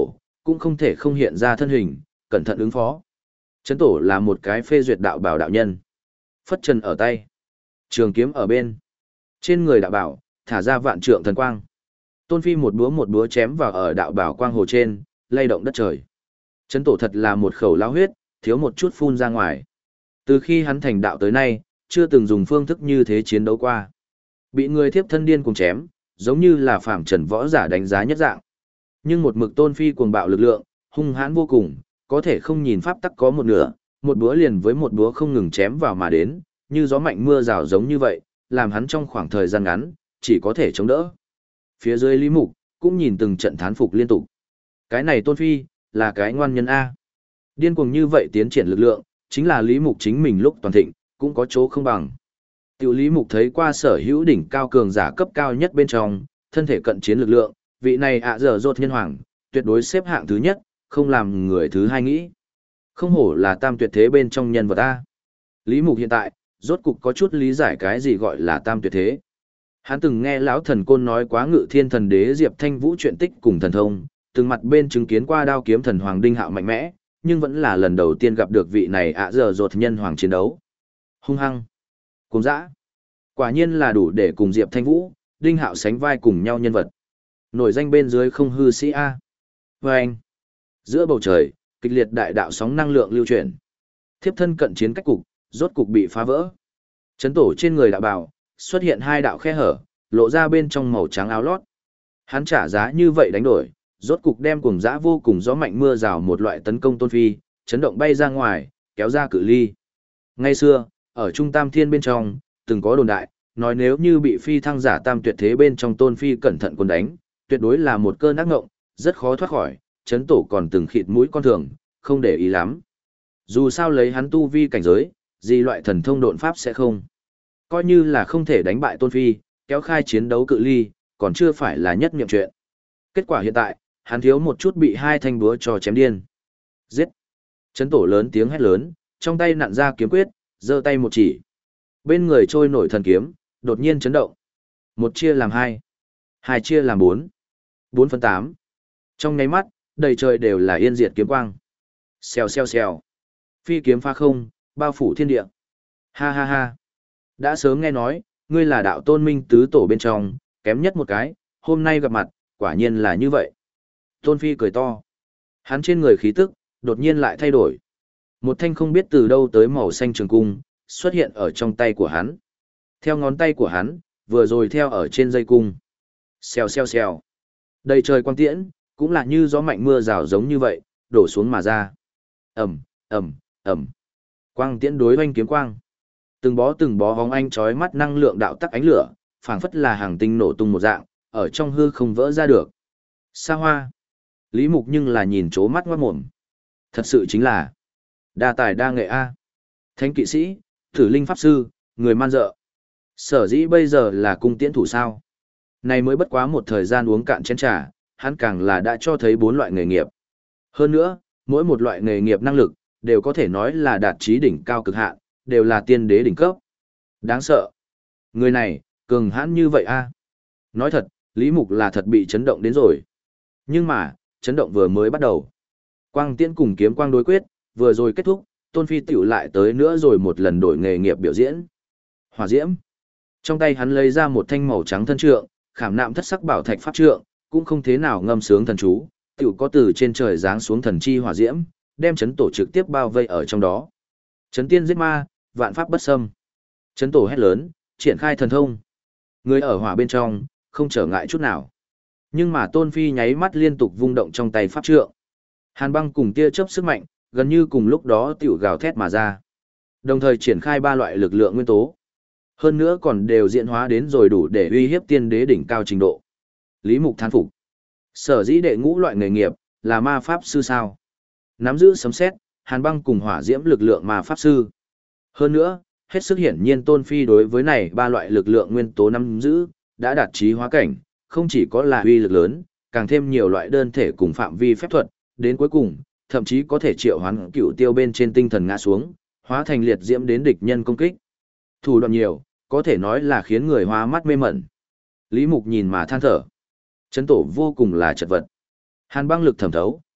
cũng không thể không hiện ra thân hình, cẩn thận ứng phó. Chấn tổ là một cái phê duyệt đạo bảo đạo nhân. Phất trần ở tay, trường kiếm ở bên. Trên người đạo bảo, thả ra vạn trượng thần quang. Tôn Phi một búa một búa chém vào ở đạo bảo quang hồ trên, lay động đất trời. Chấn tổ thật là một khẩu lao huyết, thiếu một chút phun ra ngoài. Từ khi hắn thành đạo tới nay, chưa từng dùng phương thức như thế chiến đấu qua. Bị người thiếp thân điên cùng chém, giống như là phàm trần võ giả đánh giá nhất dạng. Nhưng một mực Tôn Phi cuồng bạo lực lượng, hung hãn vô cùng, có thể không nhìn pháp tắc có một nửa, một búa liền với một búa không ngừng chém vào mà đến, như gió mạnh mưa rào giống như vậy, làm hắn trong khoảng thời gian ngắn, chỉ có thể chống đỡ. Phía dưới Lý Mục, cũng nhìn từng trận thán phục liên tục. Cái này Tôn Phi, là cái ngoan nhân A. Điên cuồng như vậy tiến triển lực lượng, chính là Lý Mục chính mình lúc toàn thịnh, cũng có chỗ không bằng. Tiểu Lý Mục thấy qua sở hữu đỉnh cao cường giả cấp cao nhất bên trong, thân thể cận chiến lực lượng, vị này ạ dở dột nhân hoàng, tuyệt đối xếp hạng thứ nhất, không làm người thứ hai nghĩ. Không hổ là tam tuyệt thế bên trong nhân vật A. Lý Mục hiện tại, rốt cục có chút lý giải cái gì gọi là tam tuyệt thế. Hắn từng nghe lão thần côn nói quá Ngự Thiên Thần Đế Diệp Thanh Vũ chuyện tích cùng thần thông, từng mặt bên chứng kiến qua đao kiếm thần hoàng Đinh Hạo mạnh mẽ, nhưng vẫn là lần đầu tiên gặp được vị này ạ dở dột nhân hoàng chiến đấu. Hung hăng, cuồng dã, quả nhiên là đủ để cùng Diệp Thanh Vũ, Đinh Hạo sánh vai cùng nhau nhân vật. Nổi danh bên dưới không hư sĩ A. Và anh, giữa bầu trời, kịch liệt đại đạo sóng năng lượng lưu chuyển. Thiếp thân cận chiến cách cục, rốt cục bị phá vỡ. Chấn tổ trên người đạo bào, xuất hiện hai đạo khe hở, lộ ra bên trong màu trắng áo lót. Hắn trả giá như vậy đánh đổi, rốt cục đem cuồng dã vô cùng gió mạnh mưa rào một loại tấn công Tôn Phi, chấn động bay ra ngoài, kéo ra cự ly. Ngay xưa, ở Trung Tam Thiên bên trong, từng có đồn đại, nói nếu như bị phi thăng giả tam tuyệt thế bên trong Tôn Phi cẩn thận quân đánh, tuyệt đối là một cơn ác ngộng, rất khó thoát khỏi, chấn tổ còn từng khịt mũi con thường, không để ý lắm. Dù sao lấy hắn tu vi cảnh giới, gì loại thần thông độn pháp sẽ không. Coi như là không thể đánh bại Tôn Phi, kéo khai chiến đấu cự ly, còn chưa phải là nhất niệm chuyện. Kết quả hiện tại, hắn thiếu một chút bị hai thanh búa cho chém điên. Giết! Chấn tổ lớn tiếng hét lớn, trong tay nặn ra kiếm quyết, giơ tay một chỉ. Bên người trôi nổi thần kiếm, đột nhiên chấn động. Một chia làm hai, hai chia làm bốn, bốn phân tám. Trong nháy mắt, đầy trời đều là yên diệt kiếm quang. Xèo xèo xèo. Phi kiếm pha không, bao phủ thiên địa. Ha ha ha. Đã sớm nghe nói, ngươi là đạo tôn minh tứ tổ bên trong, kém nhất một cái, hôm nay gặp mặt, quả nhiên là như vậy. Tôn Phi cười to. Hắn trên người khí tức, đột nhiên lại thay đổi. Một thanh không biết từ đâu tới màu xanh trường cung, xuất hiện ở trong tay của hắn. Theo ngón tay của hắn, vừa rồi theo ở trên dây cung. Xèo xèo xèo. Đầy trời quang tiễn, cũng là như gió mạnh mưa rào giống như vậy, đổ xuống mà ra. Ẩm, Ẩm, Ẩm. Quang tiễn đối oanh kiếm quang. Từng bó từng bó hóng anh chói mắt năng lượng đạo tắc ánh lửa, phảng phất là hàng tinh nổ tung một dạng, ở trong hư không vỡ ra được. Xa hoa. Lý Mục nhưng là nhìn chố mắt ngoát mồm. Thật sự chính là đa tài đa nghệ A. Thánh kỵ sĩ, thử linh pháp sư, người man dợ. Sở dĩ bây giờ là cung tiễn thủ sao. Này mới bất quá một thời gian uống cạn chén trà, hắn càng là đã cho thấy bốn loại nghề nghiệp. Hơn nữa, mỗi một loại nghề nghiệp năng lực, đều có thể nói là đạt chí đỉnh cao cực hạn, đều là tiên đế đỉnh cấp. Đáng sợ. Người này, cường hãn như vậy a. Nói thật, Lý Mục là thật bị chấn động đến rồi. Nhưng mà, chấn động vừa mới bắt đầu. Quang tiễn cùng kiếm quang đối quyết, vừa rồi kết thúc, Tôn Phi tiểu lại tới nữa rồi một lần đổi nghề nghiệp biểu diễn. Hỏa diễm. Trong tay hắn lấy ra một thanh màu trắng thân trượng, khảm nạm thất sắc bảo thạch pháp trượng, cũng không thế nào ngâm sướng thần chú, tiểu có từ trên trời giáng xuống thần chi hỏa diễm, đem chấn tổ trực tiếp bao vây ở trong đó. Chấn tiên giết ma, vạn pháp bất xâm. Chấn tổ hét lớn, triển khai thần thông. Người ở hỏa bên trong, không trở ngại chút nào. Nhưng mà Tôn Phi nháy mắt liên tục vung động trong tay pháp trượng. Hàn băng cùng tia chớp sức mạnh, gần như cùng lúc đó tiểu gào thét mà ra. Đồng thời triển khai ba loại lực lượng nguyên tố. Hơn nữa còn đều diễn hóa đến rồi đủ để uy hiếp tiên đế đỉnh cao trình độ. Lý Mục than phục. Sở dĩ đệ ngũ loại nghề nghiệp, là ma pháp sư sao. Nắm giữ sấm sét, hàn băng cùng hỏa diễm lực lượng ma pháp sư. Hơn nữa, hết sức hiển nhiên Tôn Phi đối với này ba loại lực lượng nguyên tố nắm giữ, đã đạt trí hóa cảnh, không chỉ có là uy lực lớn, càng thêm nhiều loại đơn thể cùng phạm vi phép thuật, đến cuối cùng, thậm chí có thể triệu hoán cựu tiêu bên trên tinh thần ngã xuống, hóa thành liệt diễm đến địch nhân công kích. Thủ đoạn nhiều, có thể nói là khiến người hóa mắt mê mẩn. Lý Mục nhìn mà than thở. Chấn tổ vô cùng là chật vật. Hàn băng lực thẩm thấu,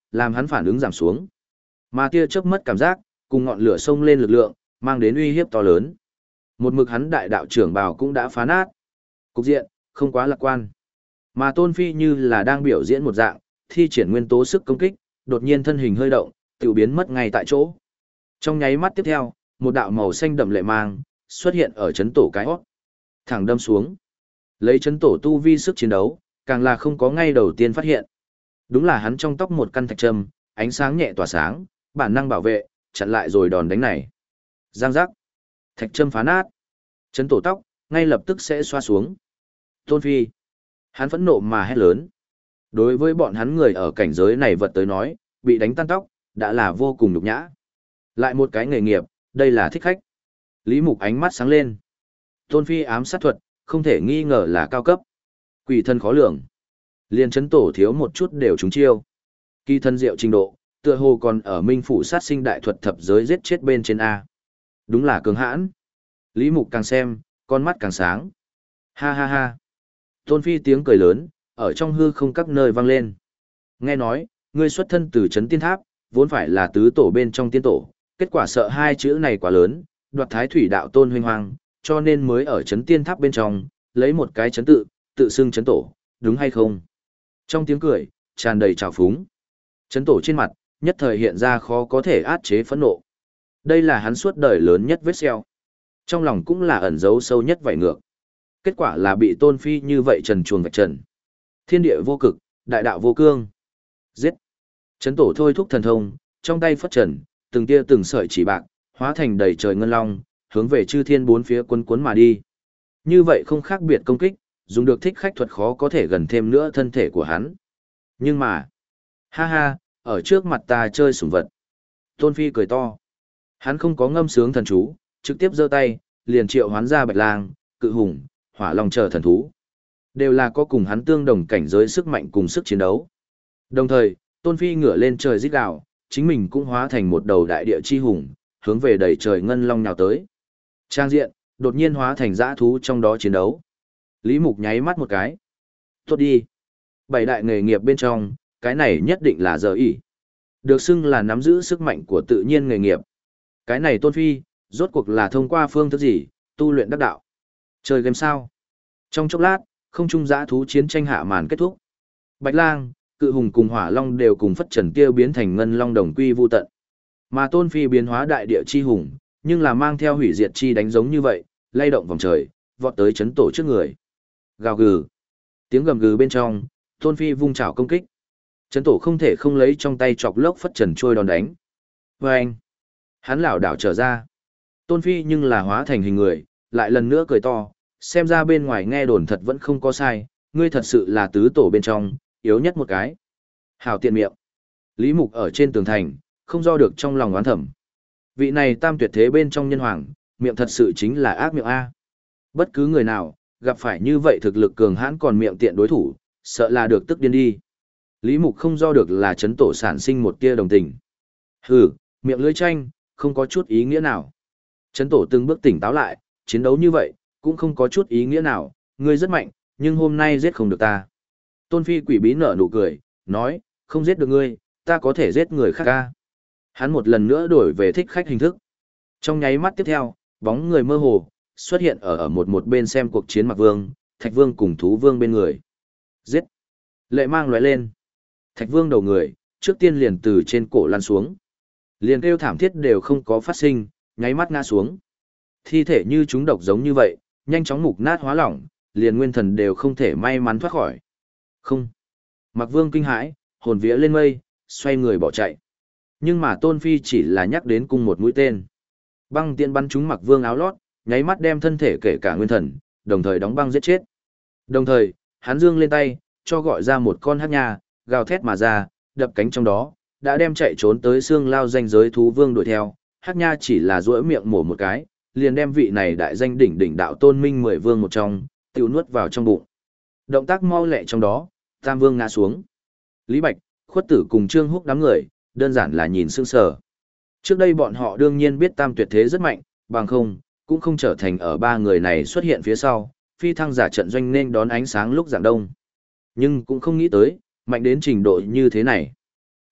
làm hắn phản ứng giảm xuống. Mà tia chớp mất cảm giác, cùng ngọn lửa xông lên lực lượng, mang đến uy hiếp to lớn. Một mực hắn đại đạo trưởng bào cũng đã phá nát. Cục diện, không quá lạc quan. Mà Tôn Phi như là đang biểu diễn một dạng, thi triển nguyên tố sức công kích, đột nhiên thân hình hơi động, tiểu biến mất ngay tại chỗ. Trong nháy mắt tiếp theo, một đạo màu xanh đậm lệ mang, xuất hiện ở chấn tổ cái hót. Thẳng đâm xuống. Lấy chấn tổ tu vi sức chiến đấu, càng là không có ngay đầu tiên phát hiện. Đúng là hắn trong tóc một căn thạch châm, ánh sáng nhẹ tỏa sáng, bản năng bảo vệ, chặn lại rồi đòn đánh này. Giang giác. Thạch châm phá nát. Chấn tổ tóc, ngay lập tức sẽ xoa xuống. Tôn Phi. Hắn phẫn nộ mà hét lớn. Đối với bọn hắn người ở cảnh giới này vật tới nói, bị đánh tan tóc, đã là vô cùng nhục nhã. Lại một cái nghề nghiệp, đây là thích khách. Lý Mục ánh mắt sáng lên. Tôn Phi ám sát thuật, không thể nghi ngờ là cao cấp. Quỷ thân khó lường. Liên chấn tổ thiếu một chút đều trúng chiêu. Kỳ thân diệu trình độ, tựa hồ còn ở minh phủ sát sinh đại thuật thập giới giết chết bên trên A. Đúng là cường hãn. Lý Mục càng xem, con mắt càng sáng. Ha ha ha. Tôn Phi tiếng cười lớn, ở trong hư không các nơi vang lên. Nghe nói, ngươi xuất thân từ chấn tiên tháp, vốn phải là tứ tổ bên trong tiên tổ, kết quả sợ hai chữ này quá lớn, đoạt thái thủy đạo tôn huynh hoang, cho nên mới ở chấn tiên tháp bên trong, lấy một cái chấn tự, tự xưng chấn tổ, đúng hay không? Trong tiếng cười, tràn đầy trào phúng. Chấn tổ trên mặt, nhất thời hiện ra khó có thể át chế phẫn nộ. Đây là hắn suốt đời lớn nhất vết sẹo. Trong lòng cũng là ẩn giấu sâu nhất vảy ngược. Kết quả là bị Tôn Phi như vậy trần truồng vạch trần. Thiên địa vô cực, đại đạo vô cương. Giết. Chấn tổ thôi thúc thần thông, trong tay phất trần, từng tia từng sợi chỉ bạc, hóa thành đầy trời ngân long, hướng về chư thiên bốn phía cuốn cuốn mà đi. Như vậy không khác biệt công kích, dùng được thích khách thuật khó có thể gần thêm nữa thân thể của hắn. Nhưng mà, ha ha, ở trước mặt ta chơi sủng vật. Tôn Phi cười to. Hắn không có ngâm sướng thần chú, trực tiếp giơ tay, liền triệu hoán ra Bạch Lang, Cự Hùng, Hỏa Long chờ thần thú. Đều là có cùng hắn tương đồng cảnh giới sức mạnh cùng sức chiến đấu. Đồng thời, Tôn Phi ngửa lên trời rít gào, chính mình cũng hóa thành một đầu đại địa chi hùng, hướng về đầy trời ngân long nhào tới. Trang diện, đột nhiên hóa thành dã thú trong đó chiến đấu. Lý Mục nháy mắt một cái. Tốt đi. Bảy đại nghề nghiệp bên trong, cái này nhất định là giờ ỉ. Được xưng là nắm giữ sức mạnh của tự nhiên nghề nghiệp. Cái này Tôn Phi, rốt cuộc là thông qua phương thức gì, tu luyện đắc đạo. Chơi game sao? Trong chốc lát, không trung dã thú chiến tranh hạ màn kết thúc. Bạch Lang, Cự Hùng cùng Hỏa Long đều cùng phất trần tiêu biến thành ngân long đồng quy vu tận. Mà Tôn Phi biến hóa đại địa chi hùng, nhưng là mang theo hủy diệt chi đánh giống như vậy, lay động vòng trời, vọt tới chấn tổ trước người. Gào gừ. Tiếng gầm gừ bên trong, Tôn Phi vung chảo công kích. Chấn tổ không thể không lấy trong tay chọc lốc phất trần trôi đòn đánh. Và anh, hắn lảo đảo trở ra. Tôn Phi nhưng là hóa thành hình người, lại lần nữa cười to, xem ra bên ngoài nghe đồn thật vẫn không có sai, ngươi thật sự là tứ tổ bên trong, yếu nhất một cái. Hào tiện miệng. Lý Mục ở trên tường thành, không do được trong lòng oán thẩm. Vị này tam tuyệt thế bên trong nhân hoàng, miệng thật sự chính là ác miệng A. Bất cứ người nào, gặp phải như vậy thực lực cường hãn còn miệng tiện đối thủ, sợ là được tức điên đi. Lý Mục không do được là chấn tổ sản sinh một tia đồng tình. Hừ, miệng lưỡi tranh, không có chút ý nghĩa nào. Chấn tổ từng bước tỉnh táo lại, chiến đấu như vậy, cũng không có chút ý nghĩa nào, ngươi rất mạnh, nhưng hôm nay giết không được ta. Tôn Phi quỷ bí nở nụ cười, nói, không giết được ngươi, ta có thể giết người khác ca. Hắn một lần nữa đổi về thích khách hình thức. Trong nháy mắt tiếp theo, bóng người mơ hồ, xuất hiện ở ở một một bên xem cuộc chiến Mạc Vương, Thạch Vương cùng Thú Vương bên người. Giết! Lệ mang lóe lên. Thạch Vương đầu người, trước tiên liền từ trên cổ lăn xuống. Liền kêu thảm thiết đều không có phát sinh, nháy mắt ngã xuống. Thi thể như chúng độc giống như vậy, nhanh chóng mục nát hóa lỏng, liền nguyên thần đều không thể may mắn thoát khỏi. Không. Mạc Vương kinh hãi, hồn vía lên mây, xoay người bỏ chạy. Nhưng mà Tôn Phi chỉ là nhắc đến cung một mũi tên. Băng tiện bắn trúng Mạc Vương áo lót, nháy mắt đem thân thể kể cả nguyên thần, đồng thời đóng băng giết chết. Đồng thời, hắn dương lên tay, cho gọi ra một con hắc nha, gào thét mà ra, đập cánh trong đó, đã đem chạy trốn tới xương lao danh giới thú vương đuổi theo. Hắc nha chỉ là duỗi miệng mổ một cái, liền đem vị này đại danh đỉnh đỉnh đạo tôn minh mười vương một trong, tiêu nuốt vào trong bụng. Động tác mau lẹ trong đó, tam vương ngã xuống. Lý Bạch, Khuất Tử cùng Trương Húc đám người, đơn giản là nhìn sương sờ. Trước đây bọn họ đương nhiên biết tam tuyệt thế rất mạnh, bằng không, cũng không trở thành ở ba người này xuất hiện phía sau, phi thăng giả trận doanh nên đón ánh sáng lúc rạng đông. Nhưng cũng không nghĩ tới, mạnh đến trình độ như thế này.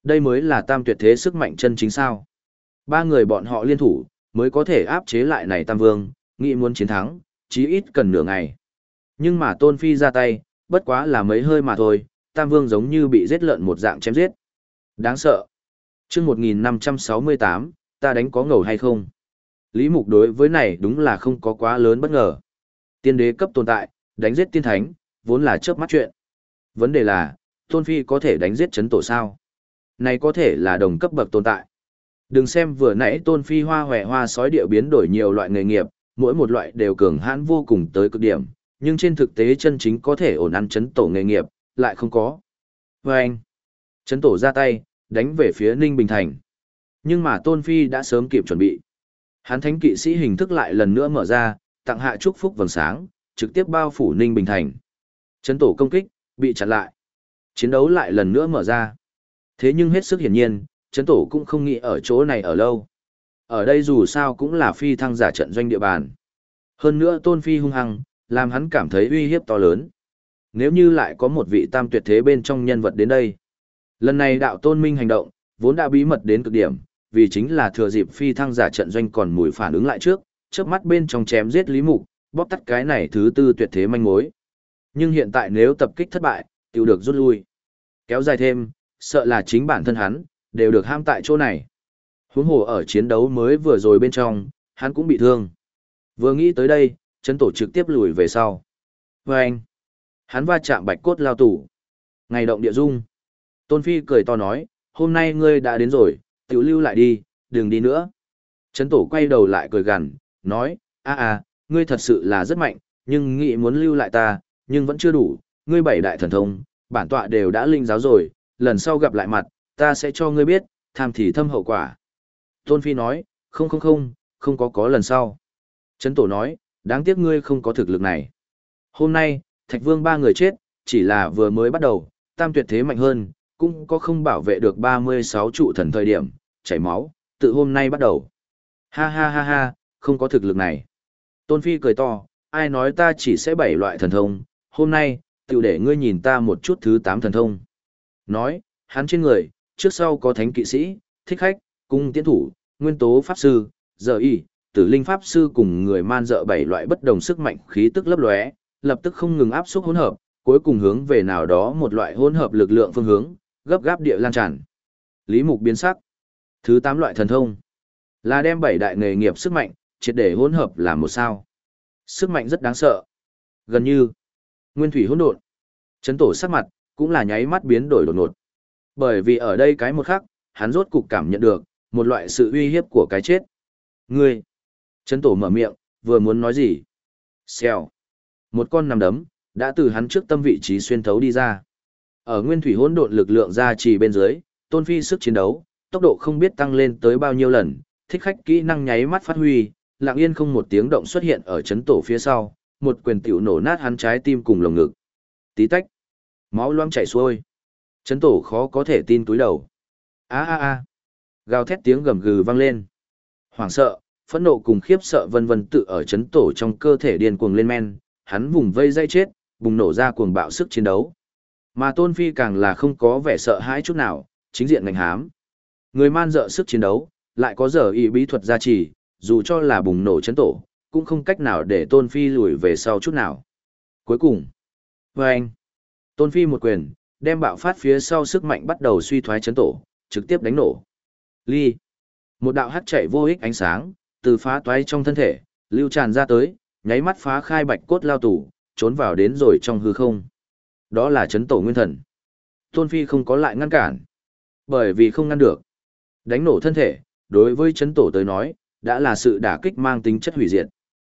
Đây mới là tam tuyệt thế sức mạnh chân chính sao. Ba người bọn họ liên thủ, mới có thể áp chế lại này Tam Vương, nghĩ muốn chiến thắng, chí ít cần nửa ngày. Nhưng mà Tôn Phi ra tay, bất quá là mấy hơi mà thôi, Tam Vương giống như bị giết lợn một dạng chém giết. Đáng sợ. Chương một nghìn năm trăm sáu mươi tám, ta đánh có ngầu hay không? Lý Mục đối với này đúng là không có quá lớn bất ngờ. Tiên đế cấp tồn tại, đánh giết tiên thánh, vốn là chớp mắt chuyện. Vấn đề là, Tôn Phi có thể đánh giết chấn tổ sao? Này có thể là đồng cấp bậc tồn tại. Đừng xem vừa nãy Tôn Phi hoa hòe hoa sói địa biến đổi nhiều loại nghề nghiệp, mỗi một loại đều cường hãn vô cùng tới cực điểm, nhưng trên thực tế chân chính có thể ổn ăn chấn tổ nghề nghiệp, lại không có. Và anh, chấn tổ ra tay, đánh về phía Ninh Bình Thành. Nhưng mà Tôn Phi đã sớm kịp chuẩn bị. Hắn thánh kỵ sĩ hình thức lại lần nữa mở ra, tặng hạ chúc phúc vầng sáng, trực tiếp bao phủ Ninh Bình Thành. Chấn tổ công kích, bị chặn lại. Chiến đấu lại lần nữa mở ra. Thế nhưng hết sức hiển nhiên, chấn tổ cũng không nghĩ ở chỗ này ở lâu. Ở đây dù sao cũng là phi thăng giả trận doanh địa bàn. Hơn nữa Tôn Phi hung hăng, làm hắn cảm thấy uy hiếp to lớn. Nếu như lại có một vị tam tuyệt thế bên trong nhân vật đến đây. Lần này đạo Tôn Minh hành động, vốn đã bí mật đến cực điểm, vì chính là thừa dịp phi thăng giả trận doanh còn mùi phản ứng lại trước, chớp mắt bên trong chém giết Lý Mục, bóp tắt cái này thứ tư tuyệt thế manh mối. Nhưng hiện tại nếu tập kích thất bại, tiêu được rút lui. Kéo dài thêm, sợ là chính bản thân hắn, đều được ham tại chỗ này. Huống hồ ở chiến đấu mới vừa rồi bên trong, hắn cũng bị thương. Vừa nghĩ tới đây, chấn tổ trực tiếp lùi về sau. Và anh, hắn va chạm bạch cốt lao tủ. Ngày động địa dung. Tôn Phi cười to nói, hôm nay ngươi đã đến rồi, tiểu lưu lại đi, đừng đi nữa. Chấn tổ quay đầu lại cười gằn, nói, a a, ngươi thật sự là rất mạnh, nhưng nghĩ muốn lưu lại ta, nhưng vẫn chưa đủ, ngươi bảy đại thần thông, bản tọa đều đã linh giáo rồi, lần sau gặp lại mặt, ta sẽ cho ngươi biết, tham thì thâm hậu quả. Tôn Phi nói, không không không, không có có lần sau. Chấn tổ nói, đáng tiếc ngươi không có thực lực này. Hôm nay, Thạch Vương ba người chết, chỉ là vừa mới bắt đầu, tam tuyệt thế mạnh hơn, cũng có không bảo vệ được ba mươi sáu trụ thần thời điểm, chảy máu, tự hôm nay bắt đầu. Ha ha ha ha, không có thực lực này. Tôn Phi cười to, ai nói ta chỉ sẽ bảy loại thần thông, hôm nay, tiểu để ngươi nhìn ta một chút thứ tám thần thông. Nói, hắn trên người, trước sau có thánh kỵ sĩ, thích khách, cung tiến thủ, nguyên tố pháp sư, giờ y, tử linh pháp sư cùng người man dợ bảy loại bất đồng sức mạnh khí tức lấp lóe, lập tức không ngừng áp xúc hỗn hợp, cuối cùng hướng về nào đó một loại hỗn hợp lực lượng phương hướng, gấp gáp địa lan tràn. Lý Mục biến sắc. Thứ tám loại thần thông là đem bảy đại nghề nghiệp sức mạnh triệt để hỗn hợp làm một sao. Sức mạnh rất đáng sợ. Gần như nguyên thủy hỗn độn. Chấn tổ sắc mặt cũng là nháy mắt biến đổi đột ngột. Bởi vì ở đây cái một khắc, hắn rốt cục cảm nhận được một loại sự uy hiếp của cái chết. Ngươi! Chấn tổ mở miệng, vừa muốn nói gì? Xèo! Một con nằm đấm đã từ hắn trước tâm vị trí xuyên thấu đi ra. Ở nguyên thủy hỗn độn lực lượng ra trì bên dưới, Tôn Phi sức chiến đấu, tốc độ không biết tăng lên tới bao nhiêu lần, thích khách kỹ năng nháy mắt phát huy, lặng yên không một tiếng động xuất hiện ở chấn tổ phía sau, một quyền tiểu nổ nát hắn trái tim cùng lồng ngực. Tí tách, máu loang chảy xuôi. Chấn tổ khó có thể tin túi đầu. A a a. Gào thét tiếng gầm gừ vang lên. Hoảng sợ, phẫn nộ cùng khiếp sợ vân vân tự ở chấn tổ trong cơ thể điên cuồng lên men, hắn vùng vây dây chết, bùng nổ ra cuồng bạo sức chiến đấu. Mà Tôn Phi càng là không có vẻ sợ hãi chút nào, chính diện ngành hám. Người man dợ sức chiến đấu, lại có giờ y bí thuật gia trì, dù cho là bùng nổ chấn tổ, cũng không cách nào để Tôn Phi lùi về sau chút nào. Cuối cùng, vâng, Tôn Phi một quyền, đem bạo phát phía sau sức mạnh bắt đầu suy thoái chấn tổ, trực tiếp đánh nổ. Ly, một đạo hắt chạy vô ích ánh sáng, từ phá toái trong thân thể, lưu tràn ra tới, nháy mắt phá khai bạch cốt lao tủ, trốn vào đến rồi trong hư không. Đó là chấn tổ nguyên thần. Tôn Phi không có lại ngăn cản, bởi vì không ngăn được. Đánh nổ thân thể, đối với chấn tổ tới nói, đã là sự đả kích mang tính chất hủy diệt.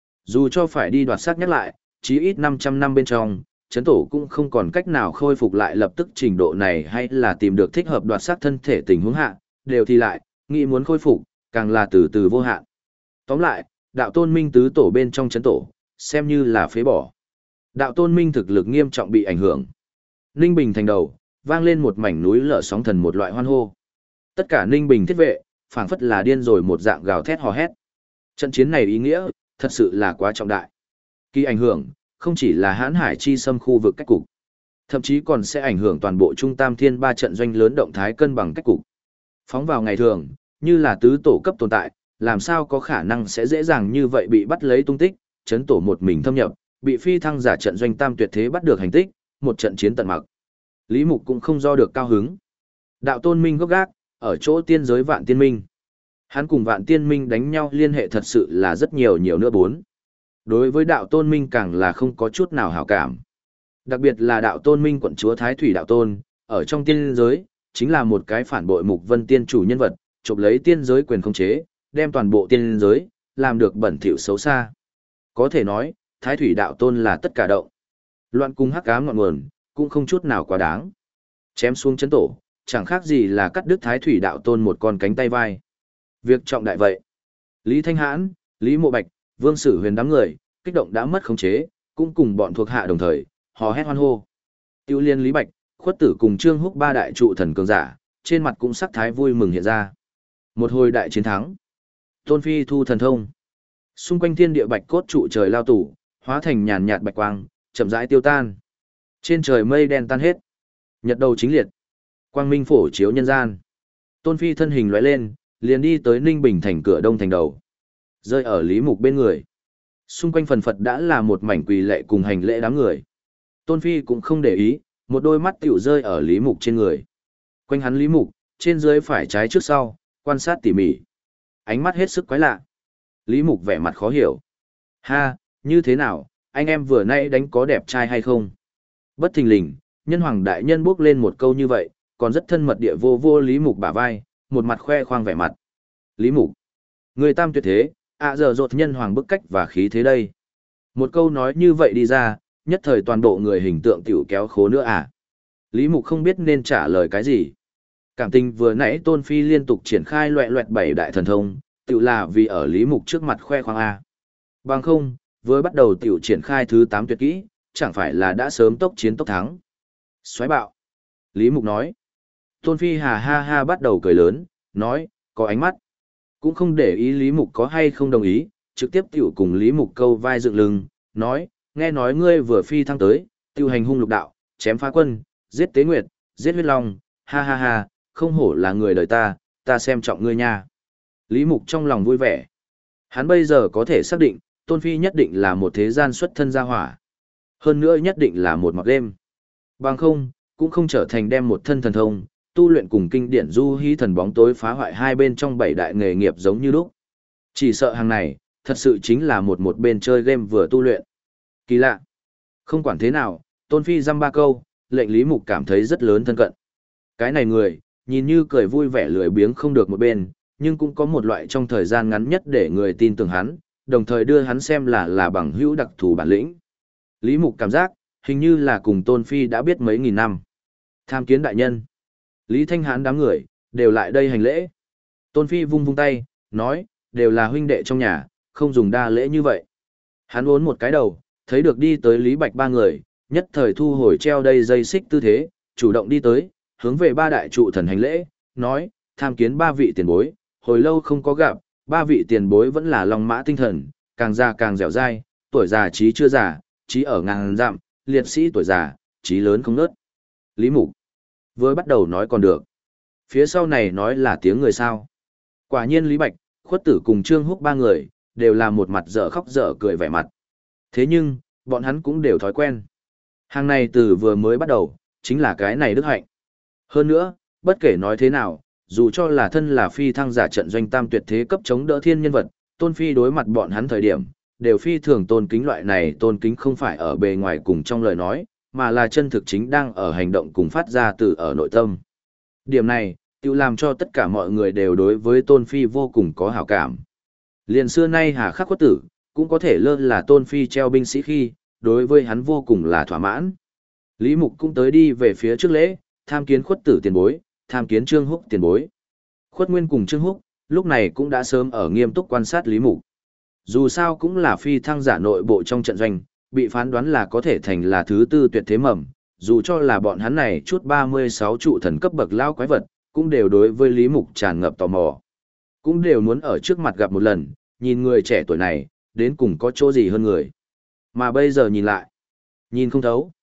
Dù cho phải đi đoạt xác nhắc lại, chí ít năm trăm năm bên trong, chấn tổ cũng không còn cách nào khôi phục lại lập tức trình độ này hay là tìm được thích hợp đoạt xác thân thể tình huống hạ, đều thì lại, nghĩ muốn khôi phục, càng là từ từ vô hạn. Tóm lại, đạo tôn minh tứ tổ bên trong chấn tổ, xem như là phế bỏ. Đạo tôn minh thực lực nghiêm trọng bị ảnh hưởng. Ninh Bình thành đầu, vang lên một mảnh núi lở sóng thần một loại hoan hô. Tất cả Ninh Bình thiết vệ, phảng phất là điên rồi một dạng gào thét hò hét. Trận chiến này ý nghĩa, thật sự là quá trọng đại. Kỳ ảnh hưởng, không chỉ là hãn hải chi xâm khu vực cách cục. Thậm chí còn sẽ ảnh hưởng toàn bộ trung tam thiên ba trận doanh lớn động thái cân bằng cách cục. Phóng vào ngày thường, như là tứ tổ cấp tồn tại, làm sao có khả năng sẽ dễ dàng như vậy bị bắt lấy tung tích, chấn tổ một mình thâm nhập, bị phi thăng giả trận doanh tam tuyệt thế bắt được hành tích, một trận chiến tận mặc. Lý Mục cũng không do được cao hứng. Đạo tôn minh gốc gác, ở chỗ tiên giới vạn tiên minh. Hắn cùng vạn tiên minh đánh nhau liên hệ thật sự là rất nhiều nhiều nữa bốn. Đối với đạo tôn minh càng là không có chút nào hảo cảm. Đặc biệt là đạo tôn minh quận chúa Thái Thủy đạo tôn, ở trong tiên giới, chính là một cái phản bội mục vân tiên chủ nhân vật, chụp lấy tiên giới quyền khống chế, đem toàn bộ tiên giới, làm được bẩn thỉu xấu xa. Có thể nói, Thái Thủy đạo tôn là tất cả động. Loạn cung hắc ám ngọn nguồn, cũng không chút nào quá đáng. Chém xuống chấn tổ, chẳng khác gì là cắt đứt Thái Thủy đạo tôn một con cánh tay vai. Việc trọng đại vậy. Lý Thanh Hãn, Lý Mộ Bạch, Vương Sử Huyền đám người, kích động đã mất khống chế, cũng cùng bọn thuộc hạ đồng thời, hò hét hoan hô. Tiêu Liên Lý Bạch, Khuất Tử cùng Trương Húc ba đại trụ thần cường giả, trên mặt cũng sắc thái vui mừng hiện ra. Một hồi đại chiến thắng. Tôn Phi thu thần thông. Xung quanh thiên địa bạch cốt trụ trời lao tủ, hóa thành nhàn nhạt bạch quang, chậm rãi tiêu tan. Trên trời mây đen tan hết. Nhật đầu chính liệt. Quang minh phổ chiếu nhân gian. Tôn Phi thân hình lóe lên, liền đi tới Ninh Bình thành cửa đông thành đầu. Rơi ở Lý Mục bên người. Xung quanh phần phật đã là một mảnh quỳ lệ cùng hành lễ đám người. Tôn Phi cũng không để ý, một đôi mắt tiểu rơi ở Lý Mục trên người. Quanh hắn Lý Mục, trên dưới phải trái trước sau, quan sát tỉ mỉ. Ánh mắt hết sức quái lạ. Lý Mục vẻ mặt khó hiểu. Ha, như thế nào, anh em vừa nãy đánh có đẹp trai hay không? Bất thình lình, nhân hoàng đại nhân bước lên một câu như vậy, còn rất thân mật địa vô vô Lý Mục bả vai, một mặt khoe khoang vẻ mặt. Lý Mục, người tam tuyệt thế, ạ giờ rột nhân hoàng bức cách và khí thế đây. Một câu nói như vậy đi ra, nhất thời toàn bộ người hình tượng tiểu kéo khố nữa à. Lý Mục không biết nên trả lời cái gì. Cảm tình vừa nãy Tôn Phi liên tục triển khai loẹ loẹt bảy đại thần thông, tiểu là vì ở Lý Mục trước mặt khoe khoang A. Bằng không, vừa bắt đầu tiểu triển khai thứ tám tuyệt kỹ, chẳng phải là đã sớm tốc chiến tốc thắng. Xoáy bạo. Lý Mục nói. Tôn Phi hà ha ha bắt đầu cười lớn, nói, có ánh mắt. Cũng không để ý Lý Mục có hay không đồng ý, trực tiếp tiểu cùng Lý Mục câu vai dựng lưng, nói, nghe nói ngươi vừa phi thăng tới, tiêu hành hung lục đạo, chém phá quân, giết tế nguyệt, giết huyết long, ha ha ha, không hổ là người đời ta, ta xem trọng ngươi nha. Lý Mục trong lòng vui vẻ. Hắn bây giờ có thể xác định, Tôn Phi nhất định là một thế gian xuất thân gia hỏa. Hơn nữa nhất định là một mọt đêm. Bằng không, cũng không trở thành đem một thân thần thông, tu luyện cùng kinh điển du hí thần bóng tối phá hoại hai bên trong bảy đại nghề nghiệp giống như lúc. Chỉ sợ hàng này, thật sự chính là một một bên chơi game vừa tu luyện. Kỳ lạ. Không quản thế nào, Tôn Phi dăm ba câu, lệnh Lý Mục cảm thấy rất lớn thân cận. Cái này người, nhìn như cười vui vẻ lười biếng không được một bên, nhưng cũng có một loại trong thời gian ngắn nhất để người tin tưởng hắn, đồng thời đưa hắn xem là là bằng hữu đặc thù bản lĩnh. Lý Mục cảm giác, hình như là cùng Tôn Phi đã biết mấy nghìn năm. Tham kiến đại nhân. Lý Thanh Hán đám người, đều lại đây hành lễ. Tôn Phi vung vung tay, nói, đều là huynh đệ trong nhà, không dùng đa lễ như vậy. Hắn uốn một cái đầu, thấy được đi tới Lý Bạch ba người, nhất thời thu hồi treo đây dây xích tư thế, chủ động đi tới, hướng về ba đại trụ thần hành lễ, nói, tham kiến ba vị tiền bối, hồi lâu không có gặp, ba vị tiền bối vẫn là long mã tinh thần, càng già càng dẻo dai, tuổi già trí chưa già, trí ở ngàn dặm, liệt sĩ tuổi già, trí lớn không nớt. Lý Mục vừa bắt đầu nói còn được. Phía sau này nói là tiếng người sao. Quả nhiên Lý Bạch, Khuất Tử cùng Trương Húc ba người, đều là một mặt dở khóc dở cười vẻ mặt. Thế nhưng, bọn hắn cũng đều thói quen. Hàng này từ vừa mới bắt đầu, chính là cái này đức hạnh. Hơn nữa, bất kể nói thế nào, dù cho là thân là phi thăng giả trận doanh tam tuyệt thế cấp chống đỡ thiên nhân vật, Tôn Phi đối mặt bọn hắn thời điểm, đều phi thường tôn kính loại này tôn kính không phải ở bề ngoài cùng trong lời nói, mà là chân thực chính đang ở hành động cùng phát ra từ ở nội tâm. Điểm này, tự làm cho tất cả mọi người đều đối với Tôn Phi vô cùng có hảo cảm. Liền xưa nay Hà Khắc Khuất Tử, cũng có thể lơ là Tôn Phi treo binh sĩ khi, đối với hắn vô cùng là thỏa mãn. Lý Mục cũng tới đi về phía trước lễ, tham kiến Khuất Tử tiền bối, tham kiến Trương Húc tiền bối. Khuất Nguyên cùng Trương Húc, lúc này cũng đã sớm ở nghiêm túc quan sát Lý Mục. Dù sao cũng là phi thăng giả nội bộ trong trận doanh, bị phán đoán là có thể thành là thứ tư tuyệt thế mầm, dù cho là bọn hắn này chút ba mươi sáu trụ thần cấp bậc lao quái vật, cũng đều đối với Lý Mục tràn ngập tò mò. Cũng đều muốn ở trước mặt gặp một lần, nhìn người trẻ tuổi này, đến cùng có chỗ gì hơn người. Mà bây giờ nhìn lại, nhìn không thấu.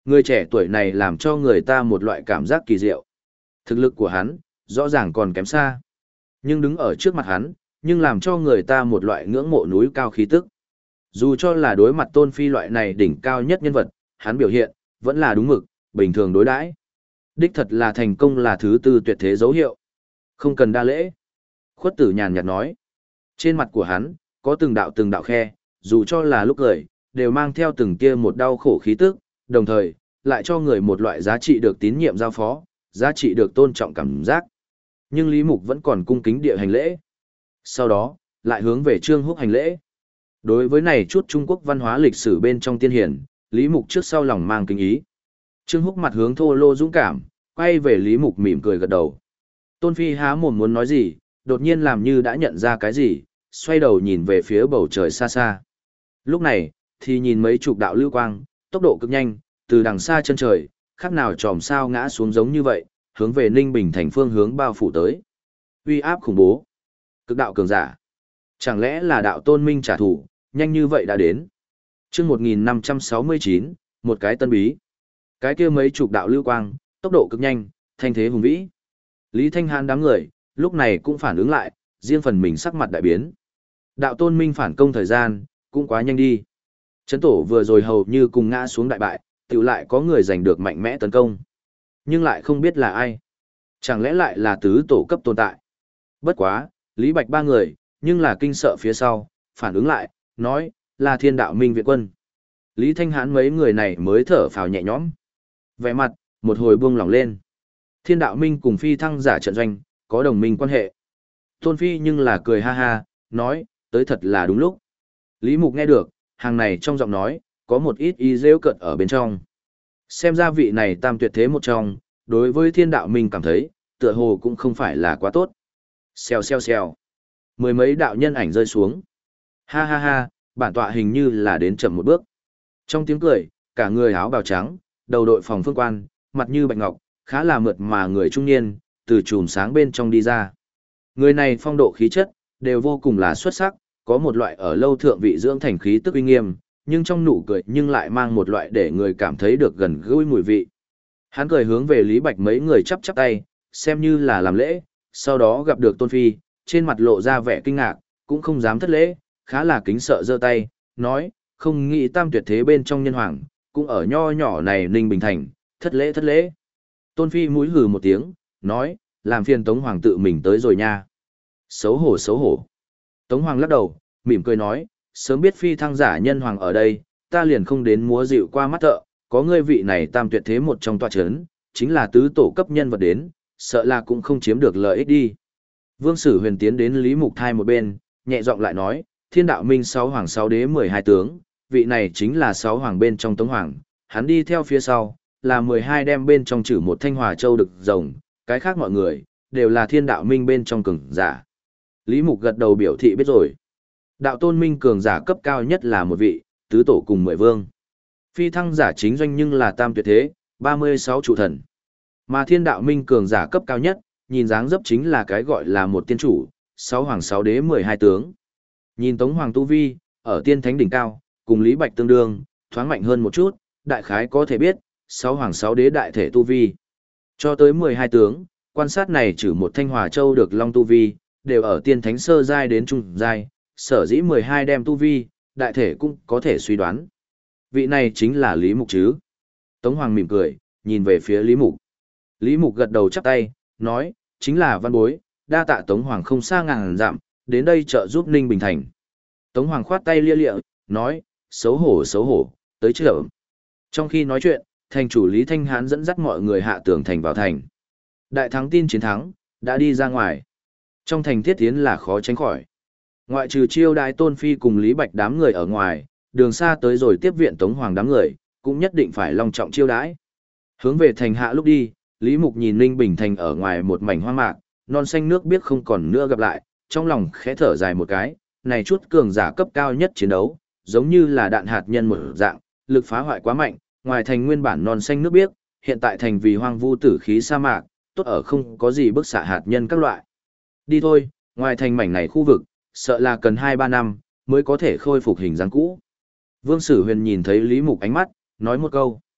Người trẻ tuổi này làm cho người ta một loại cảm giác kỳ diệu. Thực lực của hắn, rõ ràng còn kém xa. Nhưng đứng ở trước mặt hắn, nhưng làm cho người ta một loại ngưỡng mộ núi cao khí tức. Dù cho là đối mặt Tôn Phi loại này đỉnh cao nhất nhân vật, hắn biểu hiện, vẫn là đúng mực, bình thường đối đãi. Đích thật là thành công là thứ tư tuyệt thế dấu hiệu. Không cần đa lễ. Khuất tử nhàn nhạt nói. Trên mặt của hắn, có từng đạo từng đạo khe, dù cho là lúc cười, đều mang theo từng kia một đau khổ khí tức, đồng thời, lại cho người một loại giá trị được tín nhiệm giao phó, giá trị được tôn trọng cảm giác. Nhưng Lý Mục vẫn còn cung kính địa hành lễ. Sau đó, lại hướng về Trương Húc hành lễ. Đối với này chút Trung Quốc văn hóa lịch sử bên trong tiên hiển, Lý Mục trước sau lòng mang kính ý. Trương Húc mặt hướng thô lô dũng cảm, quay về Lý Mục mỉm cười gật đầu. Tôn Phi há mồm muốn nói gì, đột nhiên làm như đã nhận ra cái gì, xoay đầu nhìn về phía bầu trời xa xa. Lúc này, thì nhìn mấy chục đạo lưu quang, tốc độ cực nhanh, từ đằng xa chân trời, khác nào chòm sao ngã xuống giống như vậy, hướng về Ninh Bình thành phương hướng bao phủ tới. Uy áp khủng bố. Cực đạo cường giả. Chẳng lẽ là đạo Tôn Minh trả thù, nhanh như vậy đã đến. Chương một nghìn năm trăm sáu mươi chín, một cái tân bí. Cái kia mấy chục đạo lưu quang, tốc độ cực nhanh, thanh thế hùng vĩ. Lý Thanh Hán đám người, lúc này cũng phản ứng lại, riêng phần mình sắc mặt đại biến. Đạo Tôn Minh phản công thời gian, cũng quá nhanh đi. Trấn tổ vừa rồi hầu như cùng ngã xuống đại bại, tự lại có người giành được mạnh mẽ tấn công. Nhưng lại không biết là ai. Chẳng lẽ lại là tứ tổ cấp tồn tại. Bất quá, Lý Bạch ba người, nhưng là kinh sợ phía sau, phản ứng lại, nói, là Thiên Đạo Minh viện quân. Lý Thanh Hán mấy người này mới thở phào nhẹ nhõm. Vẻ mặt, một hồi buông lỏng lên. Thiên Đạo Minh cùng Phi Thăng giả trận doanh, có đồng minh quan hệ. Tôn Phi nhưng là cười ha ha, nói, tới thật là đúng lúc. Lý Mục nghe được, hàng này trong giọng nói, có một ít ý rêu cợt ở bên trong. Xem ra vị này tam tuyệt thế một trong, đối với Thiên Đạo Minh cảm thấy, tựa hồ cũng không phải là quá tốt. Xèo xèo xèo. Mười mấy đạo nhân ảnh rơi xuống. Ha ha ha, bản tọa hình như là đến chậm một bước. Trong tiếng cười, cả người áo bào trắng, đầu đội phòng phương quan, mặt như bạch ngọc, khá là mượt mà người trung niên, từ chùm sáng bên trong đi ra. Người này phong độ khí chất, đều vô cùng là xuất sắc, có một loại ở lâu thượng vị dưỡng thành khí tức uy nghiêm, nhưng trong nụ cười nhưng lại mang một loại để người cảm thấy được gần gũi mùi vị. Hắn cười hướng về Lý Bạch mấy người chắp chắp tay, xem như là làm lễ, sau đó gặp được Tôn Phi, trên mặt lộ ra vẻ kinh ngạc, cũng không dám thất lễ, khá là kính sợ giơ tay, nói, không nghĩ tam tuyệt thế bên trong nhân hoàng, cũng ở nho nhỏ này Ninh Bình Thành, thất lễ thất lễ. Tôn Phi mũi hừ một tiếng, nói, làm phiền Tống Hoàng tự mình tới rồi nha. Xấu hổ xấu hổ. Tống Hoàng lắc đầu, mỉm cười nói, sớm biết Phi Thăng giả nhân hoàng ở đây, ta liền không đến múa dịu qua mắt thợ, có ngươi vị này tam tuyệt thế một trong tòa chấn, chính là tứ tổ cấp nhân vật đến, sợ là cũng không chiếm được lợi ích đi. Vương Sử Huyền tiến đến Lý Mục Thai một bên, nhẹ giọng lại nói, Thiên Đạo Minh sáu hoàng sáu đế mười hai tướng, vị này chính là sáu hoàng bên trong Tống Hoàng, hắn đi theo phía sau, là mười hai đem bên trong trừ một thanh hòa châu đực rồng, cái khác mọi người, đều là Thiên Đạo Minh bên trong cường giả. Lý Mục gật đầu biểu thị biết rồi. Đạo Tôn Minh cường giả cấp cao nhất là một vị, tứ tổ cùng mười vương. Phi Thăng giả chính doanh nhưng là tam tuyệt thế, ba mươi sáu trụ thần. Mà Thiên Đạo Minh cường giả cấp cao nhất, nhìn dáng dấp chính là cái gọi là một tiên chủ, sáu hoàng sáu đế mười hai tướng. Nhìn Tống Hoàng tu vi, ở tiên thánh đỉnh cao, cùng Lý Bạch tương đương, thoáng mạnh hơn một chút, đại khái có thể biết, sáu hoàng sáu đế đại thể tu vi. Cho tới mười hai tướng, quan sát này trừ một thanh hòa châu được long tu vi, đều ở tiên thánh sơ giai đến trung giai, sở dĩ mười hai đem tu vi, đại thể cũng có thể suy đoán. Vị này chính là Lý Mục chứ. Tống Hoàng mỉm cười, nhìn về phía Lý Mục. Lý Mục gật đầu chắp tay, nói, chính là văn bối, đa tạ Tống Hoàng không xa ngàn dặm, đến đây trợ giúp Ninh Bình Thành. Tống Hoàng khoát tay lia lịa, nói, xấu hổ xấu hổ, tới chợ. Trong khi nói chuyện, thành chủ Lý Thanh Hán dẫn dắt mọi người hạ tường thành vào thành. Đại thắng tin chiến thắng, đã đi ra ngoài. Trong thành thiết tiến là khó tránh khỏi. Ngoại trừ chiêu đại Tôn Phi cùng Lý Bạch đám người ở ngoài, đường xa tới rồi tiếp viện Tống Hoàng đám người, cũng nhất định phải long trọng chiêu đãi. Hướng về thành hạ lúc đi, Lý Mục nhìn Ninh Bình Thành ở ngoài một mảnh hoang mạc, non xanh nước biếc không còn nữa gặp lại, trong lòng khẽ thở dài một cái, này chút cường giả cấp cao nhất chiến đấu, giống như là đạn hạt nhân một dạng, lực phá hoại quá mạnh, ngoài thành nguyên bản non xanh nước biếc, hiện tại thành vì hoang vu tử khí sa mạc, tốt ở không có gì bức xạ hạt nhân các loại. Đi thôi, ngoài thành mảnh này khu vực, sợ là cần hai ba năm, mới có thể khôi phục hình dáng cũ. Vương Sử Huyền nhìn thấy Lý Mục ánh mắt, nói một câu.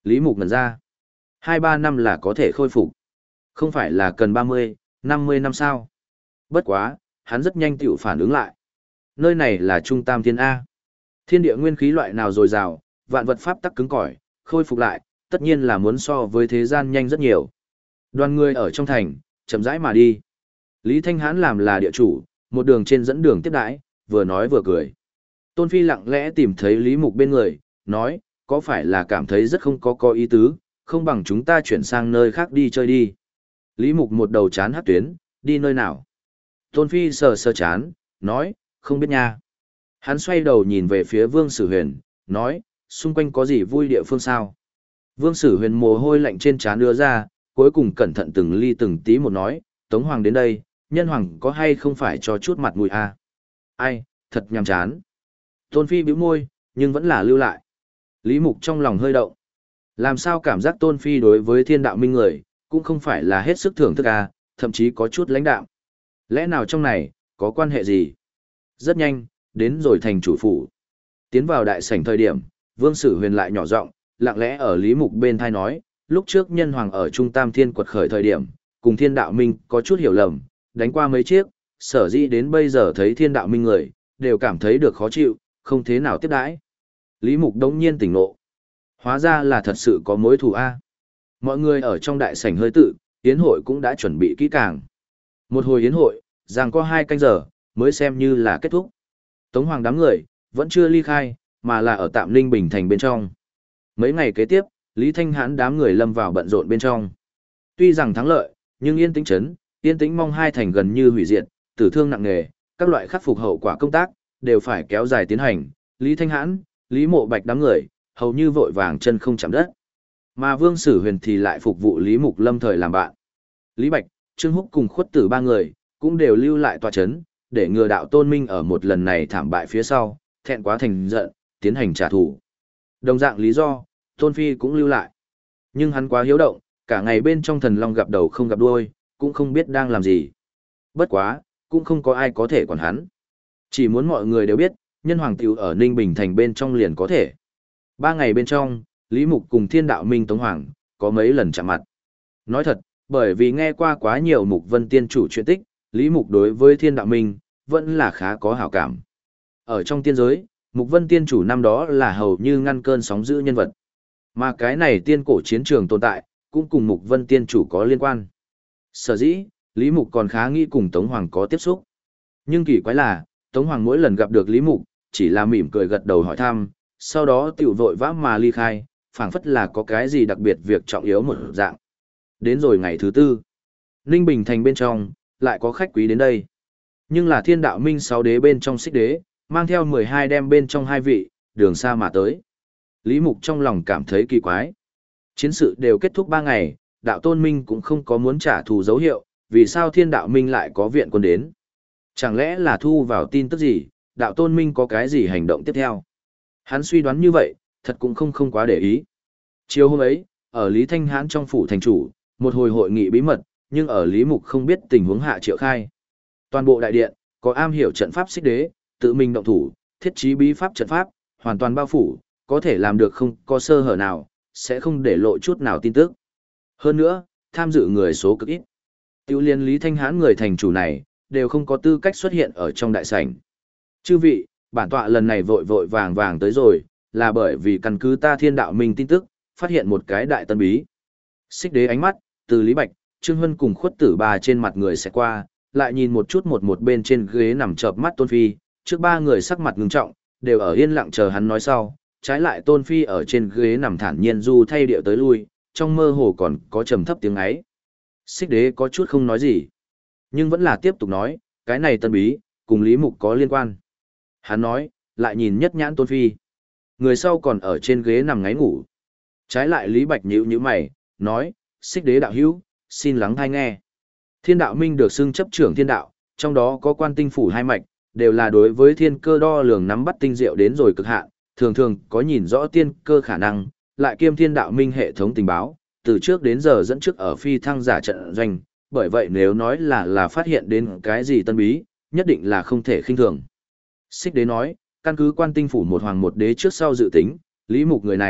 Lý Mục ngẩn ra. Hai ba năm là có thể khôi phục. Không phải là cần ba mươi, năm mươi năm sao? Bất quá, hắn rất nhanh tiểu phản ứng lại. Nơi này là Trung Tam Thiên A. Thiên địa nguyên khí loại nào dồi dào, vạn vật pháp tắc cứng cỏi, khôi phục lại, tất nhiên là muốn so với thế gian nhanh rất nhiều. Đoàn người ở trong thành, chậm rãi mà đi. Lý Thanh Hãn làm là địa chủ, một đường trên dẫn đường tiếp đãi, vừa nói vừa cười. Tôn Phi lặng lẽ tìm thấy Lý Mục bên người, nói, có phải là cảm thấy rất không có có ý tứ, không bằng chúng ta chuyển sang nơi khác đi chơi đi. Lý Mục một đầu chán hát tuyến, đi nơi nào? Tôn Phi sờ sờ chán, nói, không biết nha. Hắn xoay đầu nhìn về phía Vương Sử Huyền, nói, xung quanh có gì vui địa phương sao? Vương Sử Huyền mồ hôi lạnh trên trán đưa ra, cuối cùng cẩn thận từng ly từng tí một nói, Tống Hoàng đến đây, nhân hoàng có hay không phải cho chút mặt mũi à? Ai, thật nhàm chán. Tôn Phi bĩu môi, nhưng vẫn là lưu lại. Lý Mục trong lòng hơi động. Làm sao cảm giác Tôn Phi đối với thiên đạo minh người, cũng không phải là hết sức thưởng thức à, thậm chí có chút lãnh đạo. Lẽ nào trong này, có quan hệ gì? Rất nhanh, đến rồi thành chủ phủ. Tiến vào đại sảnh thời điểm, Vương Sử Huyền lại nhỏ giọng, lặng lẽ ở Lý Mục bên thai nói, lúc trước nhân hoàng ở Trung Tam Thiên quật khởi thời điểm, cùng thiên đạo minh có chút hiểu lầm, đánh qua mấy chiếc, sở dĩ đến bây giờ thấy thiên đạo minh người, đều cảm thấy được khó chịu, không thế nào tiếp đãi. Lý Mục đống nhiên tỉnh ngộ. Hóa ra là thật sự có mối thù A. Mọi người ở trong đại sảnh hơi tự, yến hội cũng đã chuẩn bị kỹ càng. Một hồi yến hội, rằng có hai canh giờ, mới xem như là kết thúc. Tống Hoàng đám người, vẫn chưa ly khai, mà là ở tạm Ninh Bình thành bên trong. Mấy ngày kế tiếp, Lý Thanh Hãn đám người lâm vào bận rộn bên trong. Tuy rằng thắng lợi, nhưng yên tĩnh chấn, yên tĩnh mong hai thành gần như hủy diệt, tử thương nặng nề, các loại khắc phục hậu quả công tác, đều phải kéo dài tiến hành. Lý Thanh Hãn, Lý Mộ Bạch đám người, hầu như vội vàng chân không chạm đất. Mà Vương Sử Huyền thì lại phục vụ Lý Mục lâm thời làm bạn. Lý Bạch, Trương Húc cùng Khuất Tử ba người, cũng đều lưu lại tòa chấn, để ngừa đạo tôn minh ở một lần này thảm bại phía sau, thẹn quá thành giận, tiến hành trả thù. Đồng dạng lý do, Tôn Phi cũng lưu lại. Nhưng hắn quá hiếu động, cả ngày bên trong thần long gặp đầu không gặp đuôi, cũng không biết đang làm gì. Bất quá, cũng không có ai có thể quản hắn. Chỉ muốn mọi người đều biết, nhân hoàng tiểu ở Ninh Bình thành bên trong liền có thể. Ba ngày bên trong, Lý Mục cùng Thiên Đạo Minh Tống Hoàng, có mấy lần chạm mặt. Nói thật, bởi vì nghe qua quá nhiều Mục Vân Tiên chủ chuyện tích, Lý Mục đối với Thiên Đạo Minh, vẫn là khá có hảo cảm. Ở trong tiên giới, Mục Vân Tiên chủ năm đó là hầu như ngăn cơn sóng dữ nhân vật. Mà cái này tiên cổ chiến trường tồn tại, cũng cùng Mục Vân Tiên chủ có liên quan. Sở dĩ, Lý Mục còn khá nghĩ cùng Tống Hoàng có tiếp xúc. Nhưng kỳ quái là, Tống Hoàng mỗi lần gặp được Lý Mục, chỉ là mỉm cười gật đầu hỏi thăm, sau đó tiểu vội vã mà ly khai, phảng phất là có cái gì đặc biệt việc trọng yếu một dạng. Đến rồi ngày thứ tư, Ninh Bình thành bên trong, lại có khách quý đến đây. Nhưng là Thiên Đạo Minh sáu đế bên trong Xích đế, mang theo mười hai đem bên trong hai vị, đường xa mà tới. Lý Mục trong lòng cảm thấy kỳ quái. Chiến sự đều kết thúc ba ngày, Đạo Tôn Minh cũng không có muốn trả thù dấu hiệu, vì sao Thiên Đạo Minh lại có viện quân đến? Chẳng lẽ là thu vào tin tức gì, Đạo Tôn Minh có cái gì hành động tiếp theo? Hắn suy đoán như vậy, thật cũng không không quá để ý. Chiều hôm ấy, ở Lý Thanh Hãn trong phủ thành chủ, một hồi hội nghị bí mật, nhưng ở Lý Mục không biết tình huống hạ triệu khai. Toàn bộ đại điện, có am hiểu trận pháp Xích đế, tự mình động thủ, thiết trí bí pháp trận pháp, hoàn toàn bao phủ, có thể làm được không có sơ hở nào, sẽ không để lộ chút nào tin tức. Hơn nữa, tham dự người số cực ít. Tiêu liên Lý Thanh Hãn người thành chủ này, đều không có tư cách xuất hiện ở trong đại sảnh. Chư vị, bản tọa lần này vội vội vàng vàng tới rồi, là bởi vì căn cứ ta Thiên Đạo Minh tin tức, phát hiện một cái đại tân bí. Xích đế ánh mắt, từ Lý Bạch, Trương Hân cùng Khuất Tử bà trên mặt người sẽ qua, lại nhìn một chút một một bên trên ghế nằm chợp mắt Tôn Phi, trước ba người sắc mặt ngưng trọng, đều ở yên lặng chờ hắn nói sau, trái lại Tôn Phi ở trên ghế nằm thản nhiên du thay điệu tới lui, trong mơ hồ còn có trầm thấp tiếng ấy. Xích đế có chút không nói gì, nhưng vẫn là tiếp tục nói, cái này tân bí, cùng Lý Mục có liên quan. Hắn nói, lại nhìn nhất nhãn Tôn Phi. Người sau còn ở trên ghế nằm ngáy ngủ. Trái lại Lý Bạch nhíu nhíu mày, nói, Xích đế đạo hữu, xin lắng tai nghe. Thiên Đạo Minh được xưng chấp trưởng thiên đạo, trong đó có quan tinh phủ hai mạch, đều là đối với thiên cơ đo lường nắm bắt tinh diệu đến rồi cực hạn, thường thường có nhìn rõ tiên cơ khả năng, lại kiêm Thiên Đạo Minh hệ thống tình báo, từ trước đến giờ dẫn trước ở phi thăng giả trận doanh, bởi vậy nếu nói là là phát hiện đến cái gì tân bí, nhất định là không thể khinh thường. Xích đế nói, căn cứ quan tinh phủ một hoàng một đế trước sau dự tính, Lý Mục người này,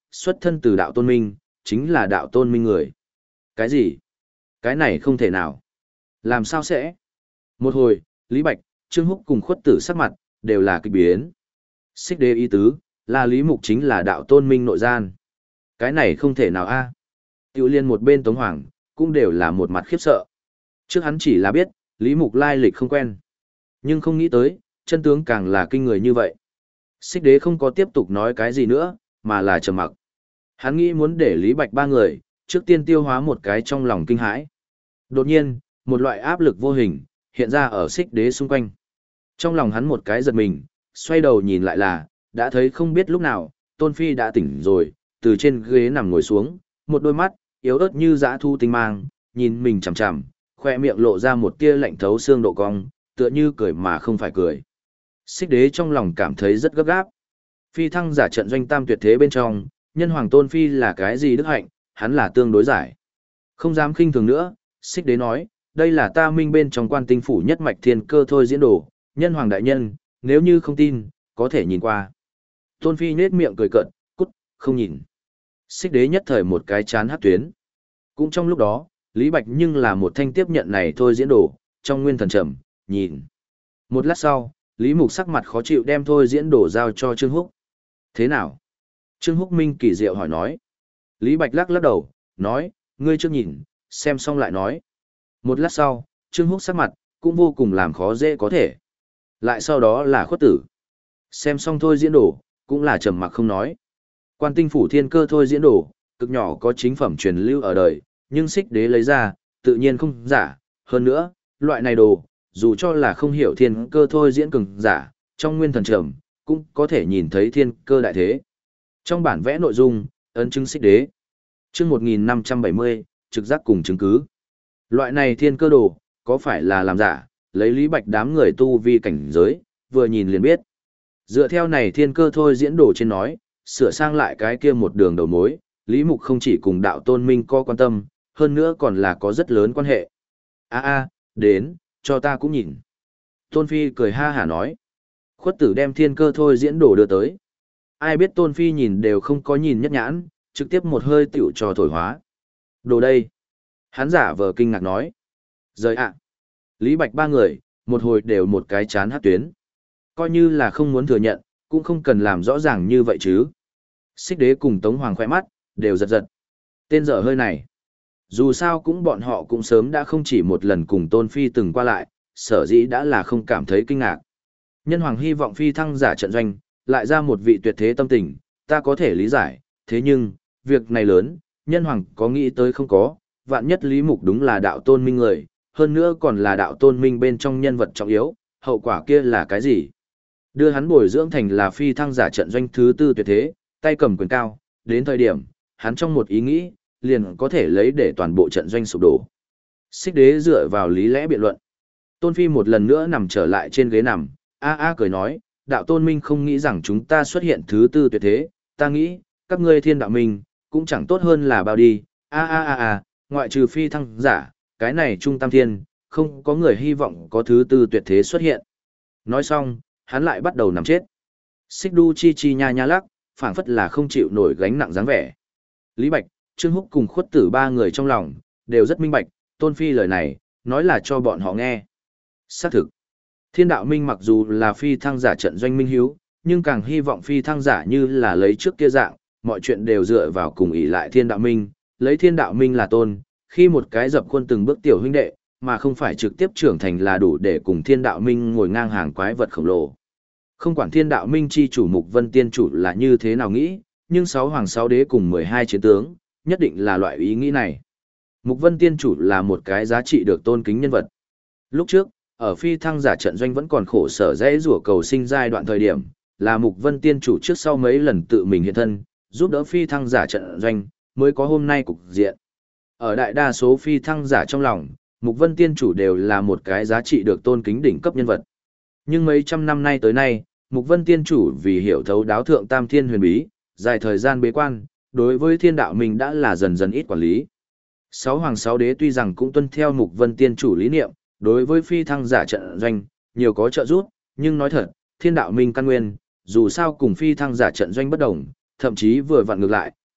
xuất thân từ đạo tôn minh, chính là đạo tôn minh người. Cái gì? Cái này không thể nào. Làm sao sẽ? Một hồi, Lý Bạch, Trương Húc cùng khuất tử sắc mặt, đều là kịch biến. Xích đế ý tứ, là Lý Mục chính là đạo tôn minh nội gian. Cái này không thể nào a. À? Tiểu liên một bên Tống Hoàng, cũng đều là một mặt khiếp sợ. Trước hắn chỉ là biết, Lý Mục lai lịch không quen. Nhưng không nghĩ tới, chân tướng càng là kinh người như vậy. Xích đế không có tiếp tục nói cái gì nữa, mà là trầm mặc. Hắn nghĩ muốn để Lý Bạch ba người, trước tiên tiêu hóa một cái trong lòng kinh hãi. Đột nhiên, một loại áp lực vô hình, hiện ra ở xích đế xung quanh. Trong lòng hắn một cái giật mình, xoay đầu nhìn lại là, đã thấy không biết lúc nào, Tôn Phi đã tỉnh rồi, từ trên ghế nằm ngồi xuống, một đôi mắt, yếu ớt như dã thu tinh mang, nhìn mình chằm chằm, khoe miệng lộ ra một tia lạnh thấu xương độ cong, tựa như cười mà không phải cười. Xích đế trong lòng cảm thấy rất gấp gáp. Phi thăng giả trận doanh tam tuyệt thế bên trong, nhân hoàng Tôn Phi là cái gì đức hạnh, hắn là tương đối giải. Không dám khinh thường nữa, xích đế nói, đây là ta minh bên trong quan tinh phủ nhất mạch thiên cơ thôi diễn đồ, nhân hoàng đại nhân, nếu như không tin, có thể nhìn qua. Tôn Phi nết miệng cười cợt, cút, không nhìn. Xích đế nhất thời một cái chán hát tuyến. Cũng trong lúc đó, Lý Bạch nhưng là một thanh tiếp nhận này thôi diễn đồ, trong nguyên thần trầm, nhìn. Một lát sau, Lý Mục sắc mặt khó chịu đem thôi diễn đồ giao cho Trương Húc. Thế nào? Trương Húc Minh kỳ diệu hỏi nói. Lý Bạch lắc lắc đầu, nói, ngươi chưa nhìn, xem xong lại nói. Một lát sau, Trương Húc sắc mặt, cũng vô cùng làm khó dễ có thể. Lại sau đó là khuất tử. Xem xong thôi diễn đồ, cũng là trầm mặc không nói. Quan tinh phủ thiên cơ thôi diễn đồ, cực nhỏ có chính phẩm truyền lưu ở đời, nhưng xích đế lấy ra, tự nhiên không giả. Hơn nữa, loại này đồ, dù cho là không hiểu thiên cơ thôi diễn cường giả, trong nguyên thần trầm, cũng có thể nhìn thấy thiên cơ đại thế. Trong bản vẽ nội dung, ấn chứng xích đế. Chương một nghìn năm trăm bảy mươi, trực giác cùng chứng cứ. Loại này thiên cơ đồ, có phải là làm giả, lấy Lý Bạch đám người tu vi cảnh giới, vừa nhìn liền biết. Dựa theo này thiên cơ thôi diễn đồ trên nói, sửa sang lại cái kia một đường đầu mối, Lý Mục không chỉ cùng đạo tôn minh có quan tâm, hơn nữa còn là có rất lớn quan hệ. A a, đến, cho ta cũng nhìn. Tôn Phi cười ha hả nói. Khuất tử đem thiên cơ thôi diễn đồ đưa tới. Ai biết Tôn Phi nhìn đều không có nhìn nhất nhãn, trực tiếp một hơi tiểu trò thổi hóa. Đồ đây. Hắn giả vờ kinh ngạc nói. Rời ạ. Lý Bạch ba người, một hồi đều một cái chán hát tuyến. Coi như là không muốn thừa nhận, cũng không cần làm rõ ràng như vậy chứ. Xích đế cùng Tống Hoàng khỏe mắt, đều giật giật. Tên dở hơi này. Dù sao cũng bọn họ cũng sớm đã không chỉ một lần cùng Tôn Phi từng qua lại, sở dĩ đã là không cảm thấy kinh ngạc. Nhân hoàng hy vọng phi thăng giả trận doanh, lại ra một vị tuyệt thế tâm tình, ta có thể lý giải, thế nhưng, việc này lớn, nhân hoàng có nghĩ tới không có, vạn nhất Lý Mục đúng là đạo tôn minh người, hơn nữa còn là đạo tôn minh bên trong nhân vật trọng yếu, hậu quả kia là cái gì? Đưa hắn bồi dưỡng thành là phi thăng giả trận doanh thứ tư tuyệt thế, tay cầm quyền cao, đến thời điểm, hắn trong một ý nghĩ, liền có thể lấy để toàn bộ trận doanh sụp đổ. Xích đế dựa vào lý lẽ biện luận. Tôn Phi một lần nữa nằm trở lại trên ghế nằm, a a cười nói, đạo tôn minh không nghĩ rằng chúng ta xuất hiện thứ tư tuyệt thế, ta nghĩ, các ngươi thiên đạo minh, cũng chẳng tốt hơn là bao đi, a a a a, ngoại trừ phi thăng giả, cái này trung tam thiên, không có người hy vọng có thứ tư tuyệt thế xuất hiện. Nói xong, hắn lại bắt đầu nằm chết. Xích đu chi chi nha nha lắc, phảng phất là không chịu nổi gánh nặng dáng vẻ. Lý Bạch, Trương Húc cùng khuất tử ba người trong lòng, đều rất minh bạch, Tôn Phi lời này, nói là cho bọn họ nghe. Xác thực, thiên đạo minh mặc dù là phi thăng giả trận doanh minh hiếu, nhưng càng hy vọng phi thăng giả như là lấy trước kia dạng, mọi chuyện đều dựa vào cùng ỷ lại thiên đạo minh, lấy thiên đạo minh là tôn, khi một cái dập khuôn từng bước tiểu huynh đệ, mà không phải trực tiếp trưởng thành là đủ để cùng thiên đạo minh ngồi ngang hàng quái vật khổng lồ. Không quản thiên đạo minh chi chủ Mục Vân Tiên chủ là như thế nào nghĩ, nhưng sáu hoàng sáu đế cùng mười hai chiến tướng, nhất định là loại ý nghĩ này. Mục Vân Tiên chủ là một cái giá trị được tôn kính nhân vật. Lúc trước, ở phi thăng giả trận doanh vẫn còn khổ sở dễ rủa cầu sinh giai đoạn thời điểm, là Mục Vân Tiên chủ trước sau mấy lần tự mình hiện thân, giúp đỡ phi thăng giả trận doanh, mới có hôm nay cục diện. Ở đại đa số phi thăng giả trong lòng, Mục Vân Tiên chủ đều là một cái giá trị được tôn kính đỉnh cấp nhân vật. Nhưng mấy trăm năm nay tới nay, Mục Vân Tiên chủ vì hiểu thấu đáo thượng tam thiên huyền bí, dài thời gian bế quan, đối với thiên đạo mình đã là dần dần ít quản lý. Sáu hoàng sáu đế tuy rằng cũng tuân theo Mục Vân Tiên chủ lý niệm, đối với phi thăng giả trận doanh, nhiều có trợ giúp, nhưng nói thật, thiên đạo minh căn nguyên, dù sao cùng phi thăng giả trận doanh bất đồng, thậm chí vừa vặn ngược lại,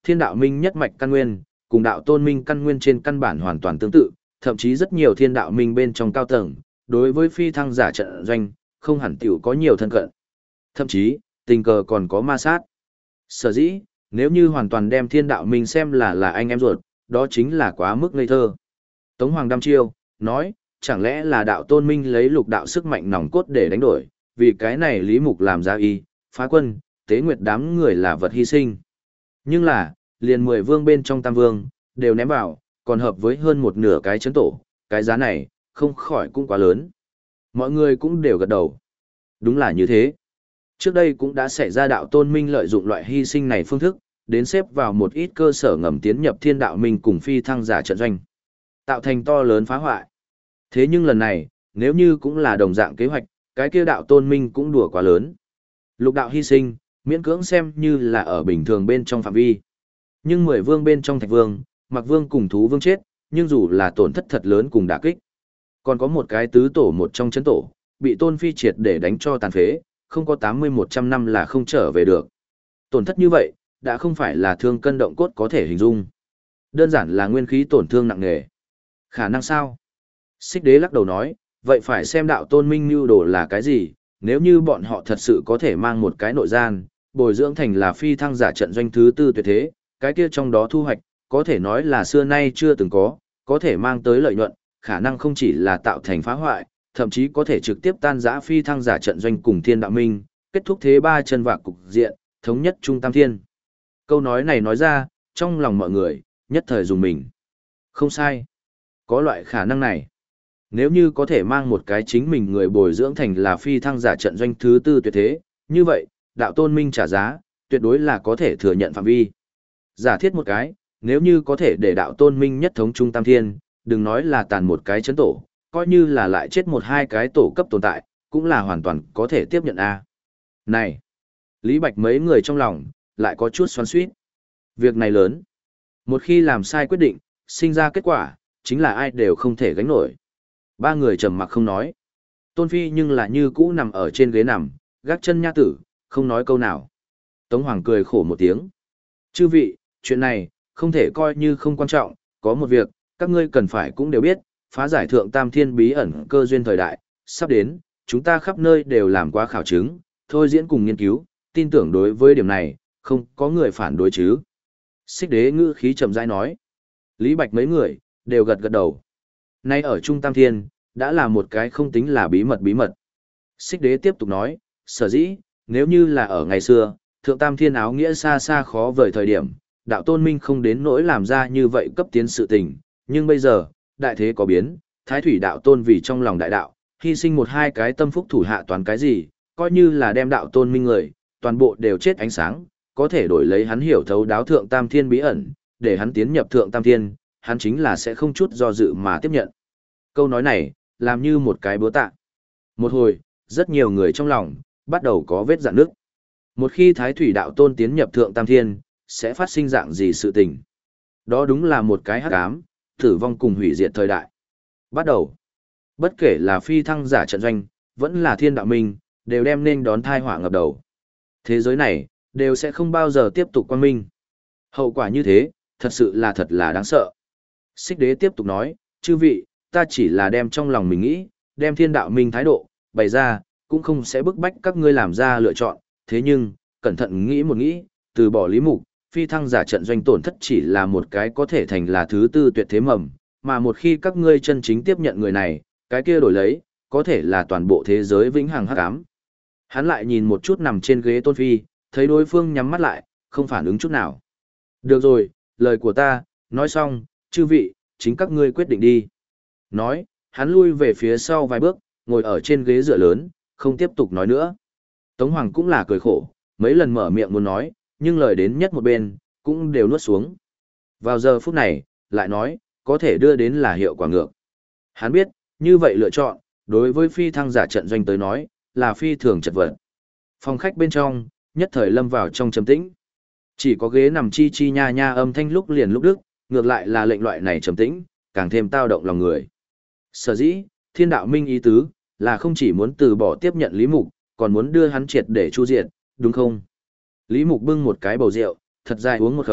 thiên đạo minh nhất mạch căn nguyên, cùng đạo tôn minh căn nguyên trên căn bản hoàn toàn tương tự, thậm chí rất nhiều thiên đạo minh bên trong cao tầng, đối với phi thăng giả trận doanh, không hẳn tiểu có nhiều thân cận. Thậm chí, tình cờ còn có ma sát. Sở dĩ, nếu như hoàn toàn đem thiên đạo minh xem là là anh em ruột, đó chính là quá mức ngây thơ. Tống Hoàng đăm chiêu, nói, chẳng lẽ là đạo tôn minh lấy lục đạo sức mạnh nòng cốt để đánh đổi, vì cái này Lý Mục làm ra y, phá quân, tế nguyệt đám người là vật hy sinh. Nhưng là, liền mười vương bên trong tam vương, đều ném vào, còn hợp với hơn một nửa cái chấn tổ, cái giá này, không khỏi cũng quá lớn. Mọi người cũng đều gật đầu. Đúng là như thế. Trước đây cũng đã xảy ra đạo tôn minh lợi dụng loại hy sinh này phương thức, đến xếp vào một ít cơ sở ngầm tiến nhập thiên đạo minh cùng phi thăng giả trận doanh, tạo thành to lớn phá hoại. Thế nhưng lần này, nếu như cũng là đồng dạng kế hoạch, cái kia đạo tôn minh cũng đùa quá lớn. Lục đạo hy sinh, miễn cưỡng xem như là ở bình thường bên trong phạm vi. Nhưng mười vương bên trong thạch vương, mặc vương cùng thú vương chết, nhưng dù là tổn thất thật lớn cùng đả kích. Còn có một cái tứ tổ một trong chấn tổ, bị tôn phi triệt để đánh cho tàn phế, không có tám mươi một trăm năm là không trở về được. Tổn thất như vậy, đã không phải là thương cân động cốt có thể hình dung. Đơn giản là nguyên khí tổn thương nặng nề. Khả năng sao? Xích đế lắc đầu nói, vậy phải xem đạo tôn minh mưu đồ là cái gì, nếu như bọn họ thật sự có thể mang một cái nội gian, bồi dưỡng thành là phi thăng giả trận doanh thứ tư tuyệt thế, cái kia trong đó thu hoạch, có thể nói là xưa nay chưa từng có, có thể mang tới lợi nhuận, khả năng không chỉ là tạo thành phá hoại, thậm chí có thể trực tiếp tan rã phi thăng giả trận doanh cùng thiên đạo minh, kết thúc thế ba chân vạc cục diện, thống nhất trung tam thiên. Câu nói này nói ra, trong lòng mọi người, nhất thời dùng mình. Không sai. Có loại khả năng này. Nếu như có thể mang một cái chính mình người bồi dưỡng thành là phi thăng giả trận doanh thứ tư tuyệt thế, như vậy, đạo tôn minh trả giá, tuyệt đối là có thể thừa nhận phạm vi. Giả thiết một cái, nếu như có thể để đạo tôn minh nhất thống trung tam thiên, đừng nói là tàn một cái chấn tổ, coi như là lại chết một hai cái tổ cấp tồn tại, cũng là hoàn toàn có thể tiếp nhận a. Này, Lý Bạch mấy người trong lòng, lại có chút xoắn xuýt. Việc này lớn. Một khi làm sai quyết định, sinh ra kết quả, chính là ai đều không thể gánh nổi. Ba người trầm mặc không nói. Tôn Phi nhưng là như cũ nằm ở trên ghế nằm, gác chân nha tử, không nói câu nào. Tống Hoàng cười khổ một tiếng. Chư vị, chuyện này, không thể coi như không quan trọng, có một việc, các ngươi cần phải cũng đều biết, phá giải thượng tam thiên bí ẩn cơ duyên thời đại, sắp đến, chúng ta khắp nơi đều làm quá khảo chứng, thôi diễn cùng nghiên cứu, tin tưởng đối với điểm này, không có người phản đối chứ. Xích đế ngữ khí trầm rãi nói. Lý Bạch mấy người, đều gật gật đầu. Nay ở Trung Tam Thiên, đã là một cái không tính là bí mật bí mật. Xích đế tiếp tục nói, sở dĩ, nếu như là ở ngày xưa, Thượng Tam Thiên áo nghĩa xa xa khó vời thời điểm, đạo tôn minh không đến nỗi làm ra như vậy cấp tiến sự tình, nhưng bây giờ, đại thế có biến, thái thủy đạo tôn vì trong lòng đại đạo, hy sinh một hai cái tâm phúc thủ hạ toàn cái gì, coi như là đem đạo tôn minh người, toàn bộ đều chết ánh sáng, có thể đổi lấy hắn hiểu thấu đáo Thượng Tam Thiên bí ẩn, để hắn tiến nhập Thượng Tam Thiên, hắn chính là sẽ không chút do dự mà tiếp nhận. Câu nói này, làm như một cái búa tạ. Một hồi, rất nhiều người trong lòng, bắt đầu có vết rạn nước. Một khi Thái Thủy Đạo Tôn tiến nhập Thượng Tam Thiên, sẽ phát sinh dạng gì sự tình? Đó đúng là một cái hắc ám, tử vong cùng hủy diệt thời đại. Bắt đầu. Bất kể là phi thăng giả trận doanh, vẫn là thiên đạo minh, đều đem nên đón thai họa ngập đầu. Thế giới này, đều sẽ không bao giờ tiếp tục quang minh. Hậu quả như thế, thật sự là thật là đáng sợ. Xích đế tiếp tục nói, chư vị, ta chỉ là đem trong lòng mình nghĩ, đem thiên đạo minh thái độ, bày ra, cũng không sẽ bức bách các ngươi làm ra lựa chọn. Thế nhưng, cẩn thận nghĩ một nghĩ, từ bỏ lý mục, phi thăng giả trận doanh tổn thất chỉ là một cái có thể thành là thứ tư tuyệt thế mầm, mà một khi các ngươi chân chính tiếp nhận người này, cái kia đổi lấy, có thể là toàn bộ thế giới vĩnh hằng hắc ám. Hắn lại nhìn một chút nằm trên ghế Tôn Phi, thấy đối phương nhắm mắt lại, không phản ứng chút nào. Được rồi, lời của ta, nói xong, chư vị, chính các ngươi quyết định đi. Nói, hắn lui về phía sau vài bước, ngồi ở trên ghế dựa lớn, không tiếp tục nói nữa. Tống Hoàng cũng là cười khổ, mấy lần mở miệng muốn nói, nhưng lời đến nhất một bên, cũng đều nuốt xuống. Vào giờ phút này, lại nói, có thể đưa đến là hiệu quả ngược. Hắn biết, như vậy lựa chọn, đối với phi thăng giả trận doanh tới nói, là phi thường chật vật. Phòng khách bên trong, nhất thời lâm vào trong trầm tĩnh. Chỉ có ghế nằm chi chi nha nha âm thanh lúc liền lúc đức, ngược lại là lệnh loại này trầm tĩnh, càng thêm tao động lòng người. Sở dĩ, thiên đạo minh ý tứ, là không chỉ muốn từ bỏ tiếp nhận Lý Mục, còn muốn đưa hắn triệt để chu diệt, đúng không? Lý Mục bưng một cái bầu rượu, thật dài uống một khẩu,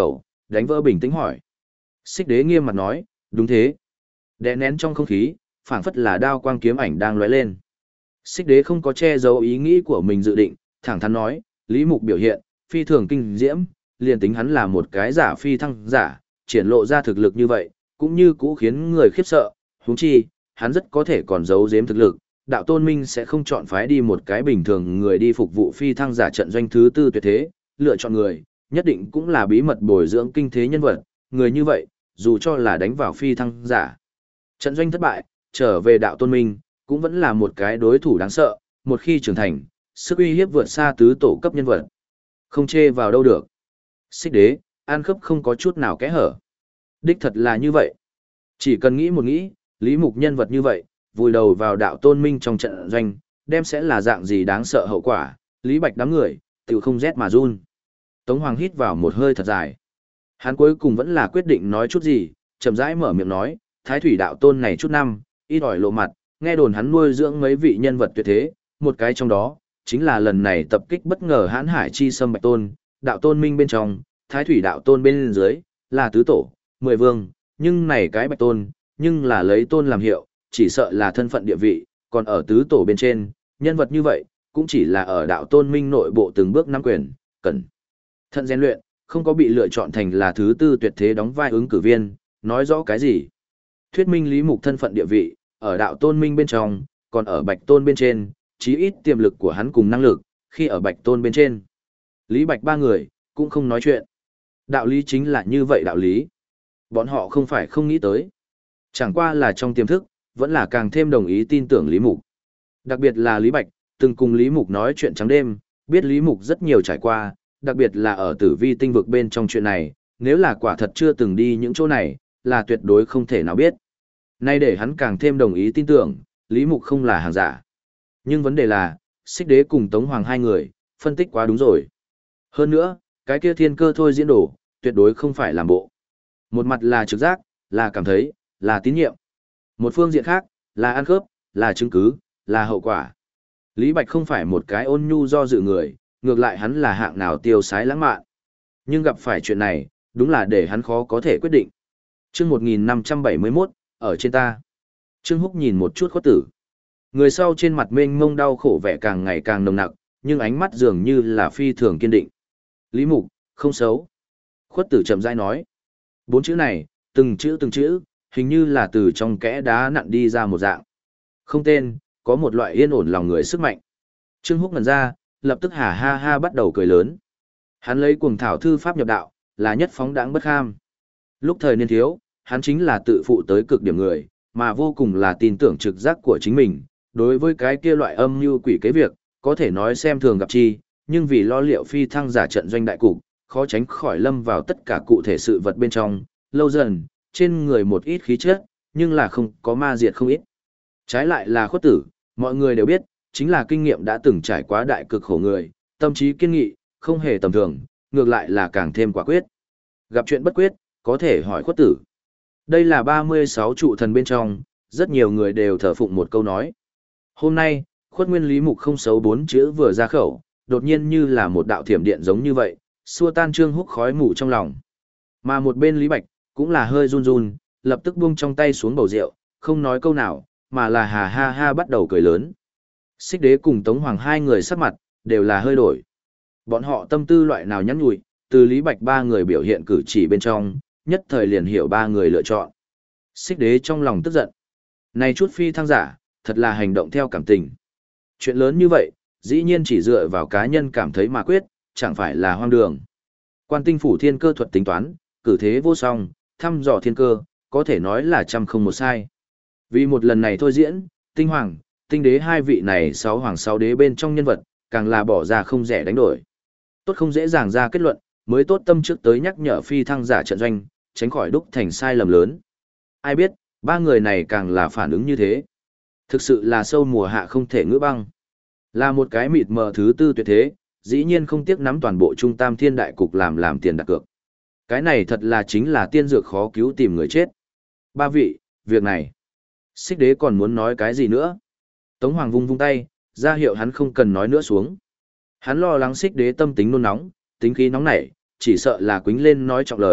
đánh vỡ bình tĩnh hỏi. Xích đế nghiêm mặt nói, đúng thế. Đè nén trong không khí, phảng phất là đao quang kiếm ảnh đang lóe lên. Xích đế không có che giấu ý nghĩ của mình dự định, thẳng thắn nói, Lý Mục biểu hiện, phi thường kinh diễm, liền tính hắn là một cái giả phi thăng giả, triển lộ ra thực lực như vậy, cũng như cũ khiến người khiếp sợ, huống chi, hắn rất có thể còn giấu giếm thực lực, đạo tôn minh sẽ không chọn phái đi một cái bình thường người đi phục vụ phi thăng giả trận doanh thứ tư tuyệt thế, lựa chọn người, nhất định cũng là bí mật bồi dưỡng kinh thế nhân vật, người như vậy, dù cho là đánh vào phi thăng giả. Trận doanh thất bại, trở về đạo tôn minh, cũng vẫn là một cái đối thủ đáng sợ, một khi trưởng thành, sức uy hiếp vượt xa tứ tổ cấp nhân vật. Không chê vào đâu được. Xích đế, an khớp không có chút nào kẽ hở. Đích thật là như vậy. Chỉ cần nghĩ một nghĩ, Lý Mục nhân vật như vậy, vùi đầu vào đạo tôn minh trong trận doanh, đem sẽ là dạng gì đáng sợ hậu quả, Lý Bạch đám người, tự không rét mà run. Tống Hoàng hít vào một hơi thật dài. Hắn cuối cùng vẫn là quyết định nói chút gì, chậm rãi mở miệng nói, Thái Thủy đạo tôn này chút năm, ít ỏi lộ mặt, nghe đồn hắn nuôi dưỡng mấy vị nhân vật tuyệt thế, một cái trong đó, chính là lần này tập kích bất ngờ hãn hải chi xâm Bạch Tôn, đạo tôn minh bên trong, Thái Thủy đạo tôn bên dưới, là tứ tổ, mười vương, nhưng này cái Bạch Tôn, nhưng là lấy tôn làm hiệu, chỉ sợ là thân phận địa vị, còn ở tứ tổ bên trên, nhân vật như vậy, cũng chỉ là ở đạo tôn minh nội bộ từng bước nắm quyền, cần thận rèn luyện, không có bị lựa chọn thành là thứ tư tuyệt thế đóng vai ứng cử viên, nói rõ cái gì? Thuyết minh Lý Mục thân phận địa vị, ở đạo tôn minh bên trong, còn ở Bạch Tôn bên trên, chí ít tiềm lực của hắn cùng năng lực, khi ở Bạch Tôn bên trên. Lý Bạch ba người, cũng không nói chuyện. Đạo lý chính là như vậy đạo lý. Bọn họ không phải không nghĩ tới. Chẳng qua là trong tiềm thức, vẫn là càng thêm đồng ý tin tưởng Lý Mục. Đặc biệt là Lý Bạch, từng cùng Lý Mục nói chuyện trắng đêm, biết Lý Mục rất nhiều trải qua, đặc biệt là ở tử vi tinh vực bên trong chuyện này, nếu là quả thật chưa từng đi những chỗ này, là tuyệt đối không thể nào biết. Nay để hắn càng thêm đồng ý tin tưởng, Lý Mục không là hàng giả. Nhưng vấn đề là, Xích Đế cùng Tống Hoàng hai người, phân tích quá đúng rồi. Hơn nữa, cái kia thiên cơ thôi diễn đổ, tuyệt đối không phải làm bộ. Một mặt là trực giác, là cảm thấy, là tín nhiệm. Một phương diện khác, là ăn khớp, là chứng cứ, là hậu quả. Lý Bạch không phải một cái ôn nhu do dự người, ngược lại hắn là hạng nào tiêu sái lãng mạn. Nhưng gặp phải chuyện này, đúng là để hắn khó có thể quyết định. Chương một nghìn năm trăm bảy mươi mốt, ở trên ta. Trương Húc nhìn một chút Khuất Tử. Người sau trên mặt mênh mông đau khổ vẻ càng ngày càng nồng nặc, nhưng ánh mắt dường như là phi thường kiên định. Lý Mục, không xấu. Khuất Tử chậm rãi nói. Bốn chữ này, từng chữ từng chữ, hình như là từ trong kẽ đá nặn đi ra một dạng. Không tên, có một loại yên ổn lòng người sức mạnh. Trương Húc ngẩn ra, lập tức hà ha ha bắt đầu cười lớn. Hắn lấy cuồng thảo thư pháp nhập đạo, là nhất phóng đãng bất kham. Lúc thời niên thiếu, hắn chính là tự phụ tới cực điểm người, mà vô cùng là tin tưởng trực giác của chính mình. Đối với cái kia loại âm mưu quỷ kế việc, có thể nói xem thường gặp chi, nhưng vì lo liệu phi thăng giả trận doanh đại cục, khó tránh khỏi lâm vào tất cả cụ thể sự vật bên trong, lâu dần, trên người một ít khí chất, nhưng là không có ma diệt không ít. Trái lại là Khuất Tử, mọi người đều biết, chính là kinh nghiệm đã từng trải qua đại cực khổ người, tâm trí kiên nghị, không hề tầm thường, ngược lại là càng thêm quả quyết. Gặp chuyện bất quyết, có thể hỏi Khuất Tử. Đây là ba mươi sáu trụ thần bên trong, rất nhiều người đều thờ phụng một câu nói. Hôm nay, Khuất Nguyên Lý Mục không xấu bốn chữ vừa ra khẩu, đột nhiên như là một đạo thiểm điện giống như vậy, xua tan Trương Húc khói mù trong lòng. Mà một bên Lý Bạch, cũng là hơi run run, lập tức buông trong tay xuống bầu rượu, không nói câu nào, mà là hà ha ha bắt đầu cười lớn. Xích Đế cùng Tống Hoàng hai người sắc mặt, đều là hơi đổi. Bọn họ tâm tư loại nào nhắn nhủi, từ Lý Bạch ba người biểu hiện cử chỉ bên trong, nhất thời liền hiểu ba người lựa chọn. Xích Đế trong lòng tức giận. Này chút phi thăng giả, thật là hành động theo cảm tình. Chuyện lớn như vậy, dĩ nhiên chỉ dựa vào cá nhân cảm thấy mà quyết, chẳng phải là hoang đường. Quan tinh phủ thiên cơ thuật tính toán, cử thế vô song, thăm dò thiên cơ, có thể nói là trăm không một sai. Vì một lần này thôi diễn, tinh hoàng, tinh đế hai vị này sáu hoàng sáu đế bên trong nhân vật, càng là bỏ ra không rẻ đánh đổi. Tốt không dễ dàng ra kết luận, mới tốt tâm trước tới nhắc nhở phi thăng giả trận doanh, tránh khỏi đúc thành sai lầm lớn. Ai biết, ba người này càng là phản ứng như thế. Thực sự là sâu mùa hạ không thể ngữ băng. Là một cái mịt mờ thứ tư tuyệt thế, dĩ nhiên không tiếc nắm toàn bộ trung tam thiên đại cục làm làm tiền đặt cược. Cái này thật là chính là tiên dược khó cứu tìm người chết. Ba vị, việc này. Xích Đế còn muốn nói cái gì nữa? Tống Hoàng vung vung tay, ra hiệu hắn không cần nói nữa xuống. Hắn lo lắng Xích Đế tâm tính nôn nóng, tính khí nóng nảy, chỉ sợ là quính lên nói trọng lời,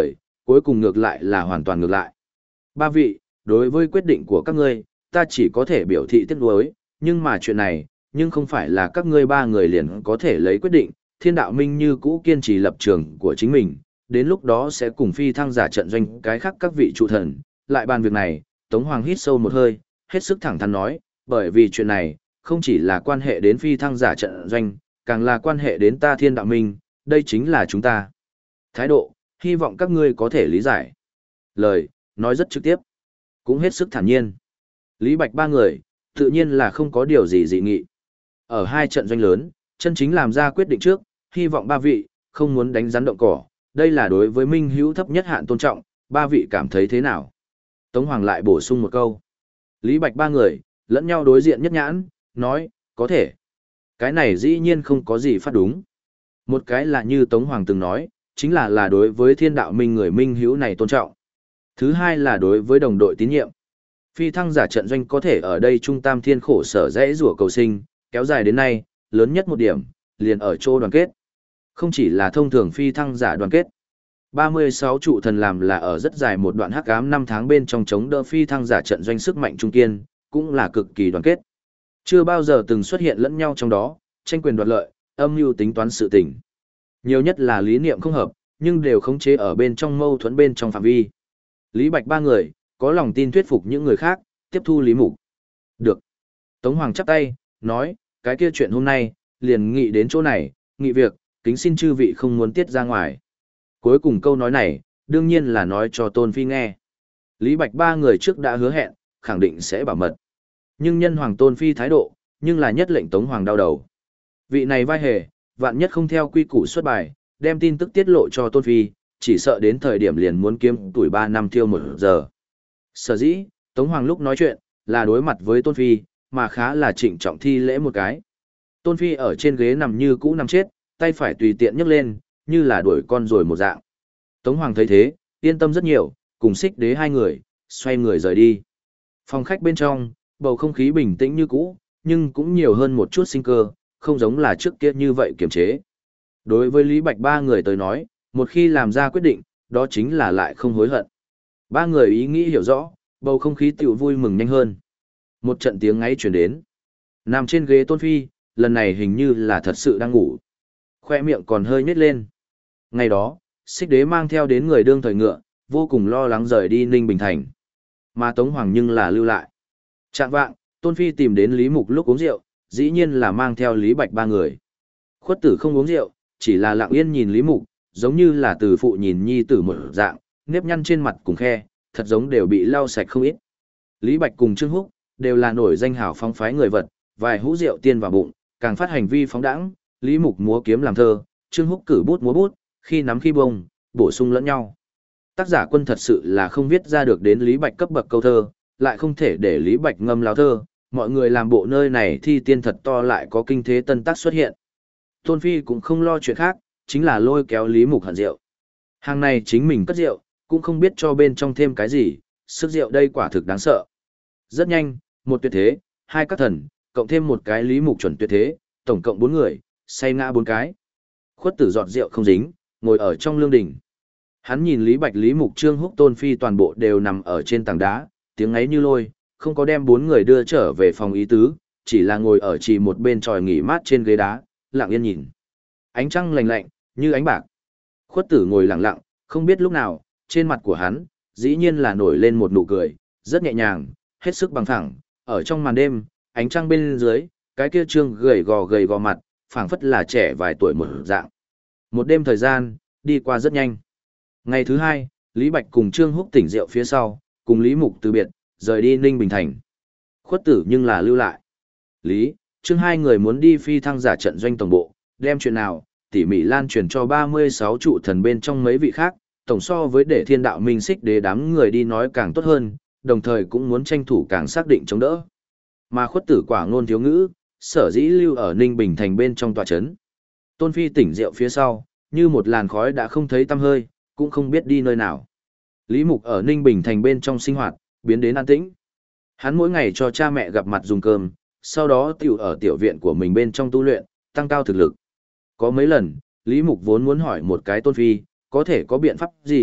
cuối cùng ngược lại là hoàn toàn ngược lại. Ba vị, đối với quyết định của các ngươi, ta chỉ có thể biểu thị tiếc nuối, nhưng mà chuyện này, nhưng không phải là các ngươi ba người liền có thể lấy quyết định, Thiên Đạo Minh như cũ kiên trì lập trường của chính mình, đến lúc đó sẽ cùng phi thăng giả trận doanh cái khác các vị trụ thần, lại bàn việc này, Tống Hoàng hít sâu một hơi, hết sức thẳng thắn nói, bởi vì chuyện này, không chỉ là quan hệ đến phi thăng giả trận doanh, càng là quan hệ đến ta Thiên Đạo Minh, đây chính là chúng ta. Thái độ, hy vọng các ngươi có thể lý giải. Lời, nói rất trực tiếp, cũng hết sức thản nhiên. Lý Bạch ba người, tự nhiên là không có điều gì dị nghị. Ở hai trận doanh lớn, chân chính làm ra quyết định trước, hy vọng ba vị, không muốn đánh rắn động cỏ, đây là đối với Minh Hữu thấp nhất hạn tôn trọng, ba vị cảm thấy thế nào? Tống Hoàng lại bổ sung một câu. Lý Bạch ba người, lẫn nhau đối diện nhất nhãn, nói, có thể. Cái này dĩ nhiên không có gì phát đúng. Một cái là như Tống Hoàng từng nói, chính là là đối với Thiên Đạo Minh người Minh Hữu này tôn trọng. Thứ hai là đối với đồng đội tín nhiệm. Phi thăng giả trận doanh có thể ở đây trung tam thiên khổ sở dễ rủa cầu sinh, kéo dài đến nay, lớn nhất một điểm, liền ở chỗ đoàn kết. Không chỉ là thông thường phi thăng giả đoàn kết. ba mươi sáu trụ thần làm là ở rất dài một đoạn hắc ám năm tháng bên trong chống đỡ phi thăng giả trận doanh sức mạnh trung kiên, cũng là cực kỳ đoàn kết. Chưa bao giờ từng xuất hiện lẫn nhau trong đó, tranh quyền đoạt lợi, âm mưu tính toán sự tình. Nhiều nhất là lý niệm không hợp, nhưng đều khống chế ở bên trong mâu thuẫn bên trong phạm vi. Lý Bạch ba người, có lòng tin thuyết phục những người khác, tiếp thu Lý Mục. Được. Tống Hoàng chắp tay, nói, cái kia chuyện hôm nay, liền nghị đến chỗ này, nghị việc, kính xin chư vị không muốn tiết ra ngoài. Cuối cùng câu nói này, đương nhiên là nói cho Tôn Phi nghe. Lý Bạch ba người trước đã hứa hẹn, khẳng định sẽ bảo mật. Nhưng nhân Hoàng Tôn Phi thái độ, nhưng là nhất lệnh Tống Hoàng đau đầu. Vị này vai hề, vạn nhất không theo quy củ xuất bài, đem tin tức tiết lộ cho Tôn Phi, chỉ sợ đến thời điểm liền muốn kiếm tuổi ba năm thiêu một giờ. Sở dĩ, Tống Hoàng lúc nói chuyện, là đối mặt với Tôn Phi, mà khá là trịnh trọng thi lễ một cái. Tôn Phi ở trên ghế nằm như cũ nằm chết, tay phải tùy tiện nhấc lên, như là đuổi con rồi một dạng. Tống Hoàng thấy thế, yên tâm rất nhiều, cùng Xích Đế hai người, xoay người rời đi. Phòng khách bên trong, bầu không khí bình tĩnh như cũ, nhưng cũng nhiều hơn một chút sinh cơ, không giống là trước kia như vậy kiềm chế. Đối với Lý Bạch ba người tới nói, một khi làm ra quyết định, đó chính là lại không hối hận. Ba người ý nghĩ hiểu rõ, bầu không khí tiểu vui mừng nhanh hơn. Một trận tiếng ngáy truyền đến. Nằm trên ghế Tôn Phi, lần này hình như là thật sự đang ngủ. Khoe miệng còn hơi nhếch lên. Ngày đó, Xích Đế mang theo đến người đương thời ngựa, vô cùng lo lắng rời đi Ninh Bình Thành. Mà Tống Hoàng nhưng là lưu lại. Trạng vạng, Tôn Phi tìm đến Lý Mục lúc uống rượu, dĩ nhiên là mang theo Lý Bạch ba người. Khuất tử không uống rượu, chỉ là lặng yên nhìn Lý Mục, giống như là từ phụ nhìn nhi tử một dạng, nếp nhăn trên mặt cùng khe, thật giống đều bị lau sạch không ít. Lý Bạch cùng Trương Húc, đều là nổi danh hảo phong phái người vật, vài hũ rượu tiên vào bụng, càng phát hành vi phóng đãng, Lý Mục múa kiếm làm thơ, Trương Húc cử bút múa bút, khi nắm khi bông, bổ sung lẫn nhau. Tác giả Quân thật sự là không viết ra được đến Lý Bạch cấp bậc câu thơ, lại không thể để Lý Bạch ngâm láo thơ, mọi người làm bộ nơi này thi tiên thật to lại có kinh thế tân tác xuất hiện. Tôn Phi cũng không lo chuyện khác, chính là lôi kéo Lý Mục hận rượu. Hàng này chính mình cất rượu, cũng không biết cho bên trong thêm cái gì, sức rượu đây quả thực đáng sợ. Rất nhanh, một tuyệt thế, hai các thần, cộng thêm một cái Lý Mục chuẩn tuyệt thế, tổng cộng bốn người, say ngã bốn cái. Khuất tử giọt rượu không dính, ngồi ở trong lương đỉnh. Hắn nhìn Lý Bạch, Lý Mục, Trương Húc, Tôn Phi toàn bộ đều nằm ở trên tảng đá, tiếng ấy như lôi, không có đem bốn người đưa trở về phòng ý tứ, chỉ là ngồi ở chỉ một bên tròi nghỉ mát trên ghế đá, lặng yên nhìn. Ánh trăng lạnh lạnh, như ánh bạc. Khuất tử ngồi lặng lặng, không biết lúc nào, trên mặt của hắn, dĩ nhiên là nổi lên một nụ cười, rất nhẹ nhàng, hết sức bằng thẳng, ở trong màn đêm, ánh trăng bên dưới, cái kia trương gầy gò gầy gò mặt, phảng phất là trẻ vài tuổi một dạng. Một đêm thời gian, đi qua rất nhanh. Ngày thứ hai, Lý Bạch cùng Trương Húc tỉnh rượu phía sau, cùng Lý Mục từ biệt, rời đi Ninh Bình Thành. Khuất tử nhưng là lưu lại. Lý, Trương hai người muốn đi phi thăng giả trận doanh tổng bộ, đem chuyện nào, tỉ mỉ lan truyền cho ba mươi sáu trụ thần bên trong mấy vị khác, tổng so với để Thiên Đạo Minh Xích Đế đám người đi nói càng tốt hơn, đồng thời cũng muốn tranh thủ càng xác định chống đỡ. Mà Khuất tử quả ngôn thiếu ngữ, sở dĩ lưu ở Ninh Bình Thành bên trong tòa trấn. Tôn Phi tỉnh rượu phía sau, như một làn khói đã không thấy tăm hơi, cũng không biết đi nơi nào. Lý Mục ở Ninh Bình Thành bên trong sinh hoạt, biến đến an tĩnh. Hắn mỗi ngày cho cha mẹ gặp mặt dùng cơm, sau đó tiểu ở tiểu viện của mình bên trong tu luyện, tăng cao thực lực. Có mấy lần, Lý Mục vốn muốn hỏi một cái Tôn Phi, có thể có biện pháp gì,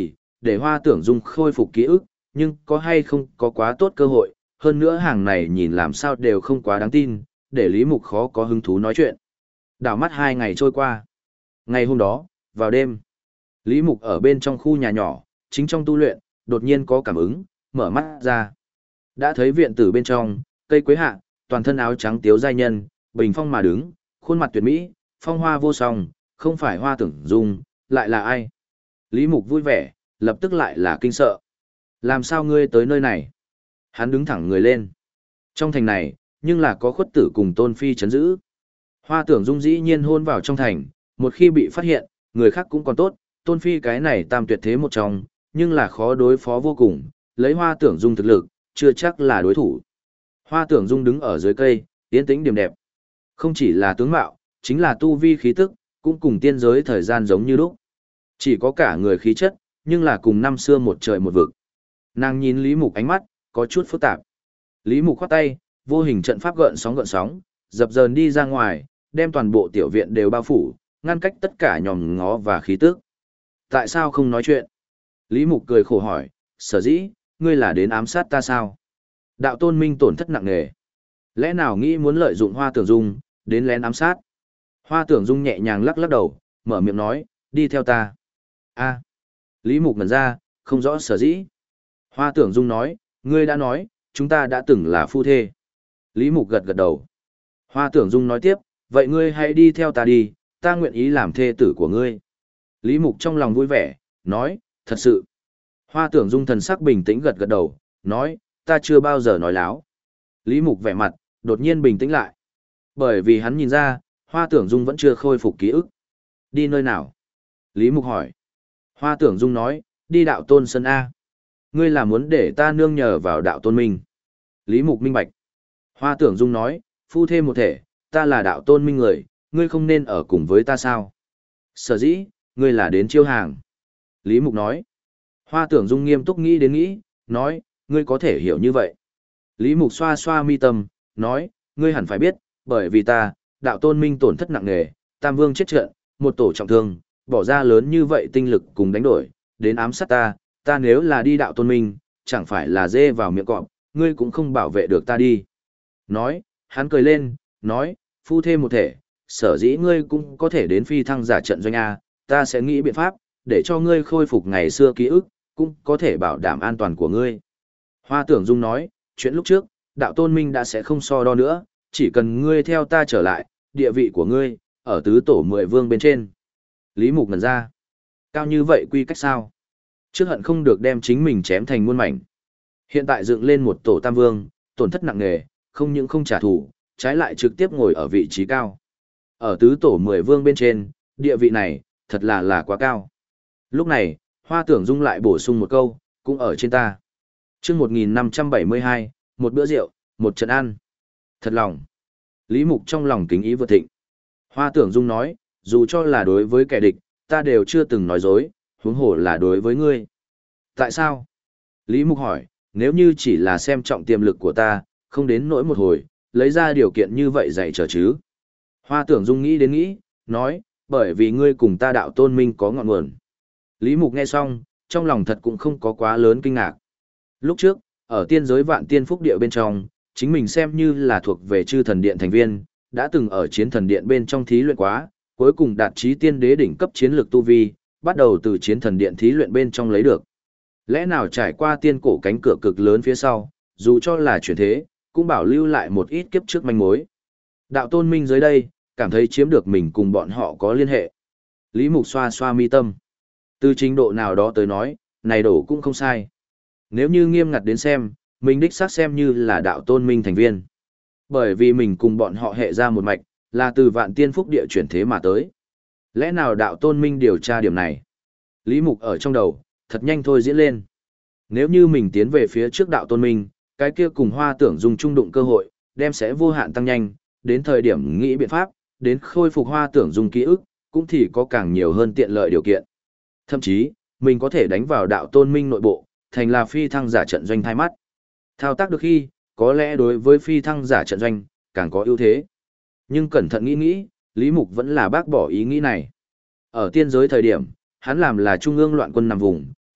để Hoa Tưởng Dung khôi phục ký ức, nhưng có hay không có quá tốt cơ hội, hơn nữa hàng này nhìn làm sao đều không quá đáng tin, để Lý Mục khó có hứng thú nói chuyện. Đảo mắt hai ngày trôi qua. Ngày hôm đó, vào đêm, Lý Mục ở bên trong khu nhà nhỏ, chính trong tu luyện, đột nhiên có cảm ứng, mở mắt ra. Đã thấy viện tử bên trong, cây quế hạ, toàn thân áo trắng tiếu giai nhân, bình phong mà đứng, khuôn mặt tuyệt mỹ, phong hoa vô song, không phải Hoa Tưởng Dung, lại là ai? Lý Mục vui vẻ, lập tức lại là kinh sợ. Làm sao ngươi tới nơi này? Hắn đứng thẳng người lên. Trong thành này, nhưng là có khuất tử cùng Tôn Phi chấn giữ. Hoa Tưởng Dung dĩ nhiên hôn vào trong thành, một khi bị phát hiện, người khác cũng còn tốt, Tôn Phi cái này tam tuyệt thế một trong, nhưng là khó đối phó vô cùng, lấy Hoa Tưởng Dung thực lực, chưa chắc là đối thủ. Hoa Tưởng Dung đứng ở dưới cây, yên tĩnh điềm đẹp. Không chỉ là tướng mạo, chính là tu vi khí tức, cũng cùng tiên giới thời gian giống như lúc. Chỉ có cả người khí chất, nhưng là cùng năm xưa một trời một vực. Nàng nhìn Lý Mục ánh mắt, có chút phức tạp. Lý Mục khoát tay, vô hình trận pháp gợn sóng gợn sóng, dập dờn đi ra ngoài, đem toàn bộ tiểu viện đều bao phủ, ngăn cách tất cả nhòm ngó và khí tức. Tại sao không nói chuyện? Lý Mục cười khổ hỏi, sở dĩ, ngươi là đến ám sát ta sao? Đạo Tôn Minh tổn thất nặng nề. Lẽ nào nghĩ muốn lợi dụng Hoa Tưởng Dung, đến lén ám sát? Hoa Tưởng Dung nhẹ nhàng lắc lắc đầu, mở miệng nói, đi theo ta. A. Lý Mục ngẩn ra, không rõ sở dĩ. Hoa Tưởng Dung nói, ngươi đã nói, chúng ta đã từng là phu thê. Lý Mục gật gật đầu. Hoa Tưởng Dung nói tiếp, vậy ngươi hãy đi theo ta đi, ta nguyện ý làm thê tử của ngươi. Lý Mục trong lòng vui vẻ, nói, thật sự. Hoa Tưởng Dung thần sắc bình tĩnh gật gật đầu, nói, ta chưa bao giờ nói láo. Lý Mục vẻ mặt, đột nhiên bình tĩnh lại. Bởi vì hắn nhìn ra, Hoa Tưởng Dung vẫn chưa khôi phục ký ức. Đi nơi nào? Lý Mục hỏi. Hoa Tưởng Dung nói, đi đạo tôn sân A. Ngươi là muốn để ta nương nhờ vào đạo tôn minh. Lý Mục minh bạch. Hoa Tưởng Dung nói, phu thê một thể, ta là đạo tôn minh người, ngươi không nên ở cùng với ta sao? Sở dĩ, ngươi là đến chiêu hàng. Lý Mục nói. Hoa Tưởng Dung nghiêm túc nghĩ đến nghĩ, nói, ngươi có thể hiểu như vậy. Lý Mục xoa xoa mi tâm, nói, ngươi hẳn phải biết, bởi vì ta, đạo tôn minh tổn thất nặng nề, tam vương chết trận, một tổ trọng thương, bỏ ra lớn như vậy tinh lực cùng đánh đổi, đến ám sát ta, ta nếu là đi đạo tôn minh, chẳng phải là dê vào miệng cọp, ngươi cũng không bảo vệ được ta đi. Nói, hắn cười lên, nói, phu thêm một thể, sở dĩ ngươi cũng có thể đến phi thăng giả trận doanh A, ta sẽ nghĩ biện pháp, để cho ngươi khôi phục ngày xưa ký ức, cũng có thể bảo đảm an toàn của ngươi. Hoa Tưởng Dung nói, chuyện lúc trước, đạo tôn minh đã sẽ không so đo nữa, chỉ cần ngươi theo ta trở lại, địa vị của ngươi, ở tứ tổ mười vương bên trên. Lý Mục ngần ra. Cao như vậy quy cách sao? Trước hận không được đem chính mình chém thành muôn mảnh. Hiện tại dựng lên một tổ tam vương, tổn thất nặng nề, không những không trả thù, trái lại trực tiếp ngồi ở vị trí cao. Ở tứ tổ mười vương bên trên, địa vị này, thật là là quá cao. Lúc này, Hoa Tưởng Dung lại bổ sung một câu, cũng ở trên ta. Trước một nghìn năm trăm bảy mươi hai, một bữa rượu, một trận ăn. Thật lòng. Lý Mục trong lòng kính ý vượt thịnh. Hoa Tưởng Dung nói, dù cho là đối với kẻ địch, ta đều chưa từng nói dối, huống hồ là đối với ngươi. Tại sao? Lý Mục hỏi, nếu như chỉ là xem trọng tiềm lực của ta, không đến nỗi một hồi, lấy ra điều kiện như vậy dạy trở chứ. Hoa Tưởng Dung nghĩ đến nghĩ, nói, bởi vì ngươi cùng ta đạo tôn minh có ngọn nguồn. Lý Mục nghe xong, trong lòng thật cũng không có quá lớn kinh ngạc. Lúc trước, ở tiên giới vạn tiên phúc địa bên trong, chính mình xem như là thuộc về chư thần điện thành viên, đã từng ở chiến thần điện bên trong thí luyện quá, cuối cùng đạt chí tiên đế đỉnh cấp chiến lược tu vi, bắt đầu từ chiến thần điện thí luyện bên trong lấy được. Lẽ nào trải qua tiên cổ cánh cửa cực lớn phía sau, dù cho là chuyển thế, cũng bảo lưu lại một ít kiếp trước manh mối. Đạo tôn minh dưới đây, cảm thấy chiếm được mình cùng bọn họ có liên hệ. Lý Mục xoa xoa mi tâm. Từ trình độ nào đó tới nói, này đổ cũng không sai. Nếu như nghiêm ngặt đến xem, mình đích xác xem như là đạo tôn minh thành viên. Bởi vì mình cùng bọn họ hệ ra một mạch, là từ vạn tiên phúc địa chuyển thế mà tới. Lẽ nào đạo tôn minh điều tra điểm này? Lý Mục ở trong đầu, thật nhanh thôi diễn lên. Nếu như mình tiến về phía trước đạo tôn minh, cái kia cùng Hoa Tưởng Dung trung đụng cơ hội, đem sẽ vô hạn tăng nhanh, đến thời điểm nghĩ biện pháp, đến khôi phục Hoa Tưởng Dung ký ức, cũng thì có càng nhiều hơn tiện lợi điều kiện. Thậm chí, mình có thể đánh vào đạo tôn minh nội bộ, thành là phi thăng giả trận doanh thay mắt. Thao tác được khi, có lẽ đối với phi thăng giả trận doanh, càng có ưu thế. Nhưng cẩn thận nghĩ nghĩ, Lý Mục vẫn là bác bỏ ý nghĩ này. Ở tiên giới thời điểm, hắn làm là trung ương loạn quân nằm vùng,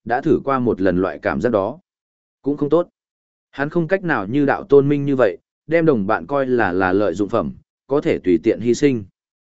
đã thử qua một lần loại cảm giác đó. Cũng không tốt. Hắn không cách nào như đạo tôn minh như vậy, đem đồng bạn coi là là lợi dụng phẩm, có thể tùy tiện hy sinh.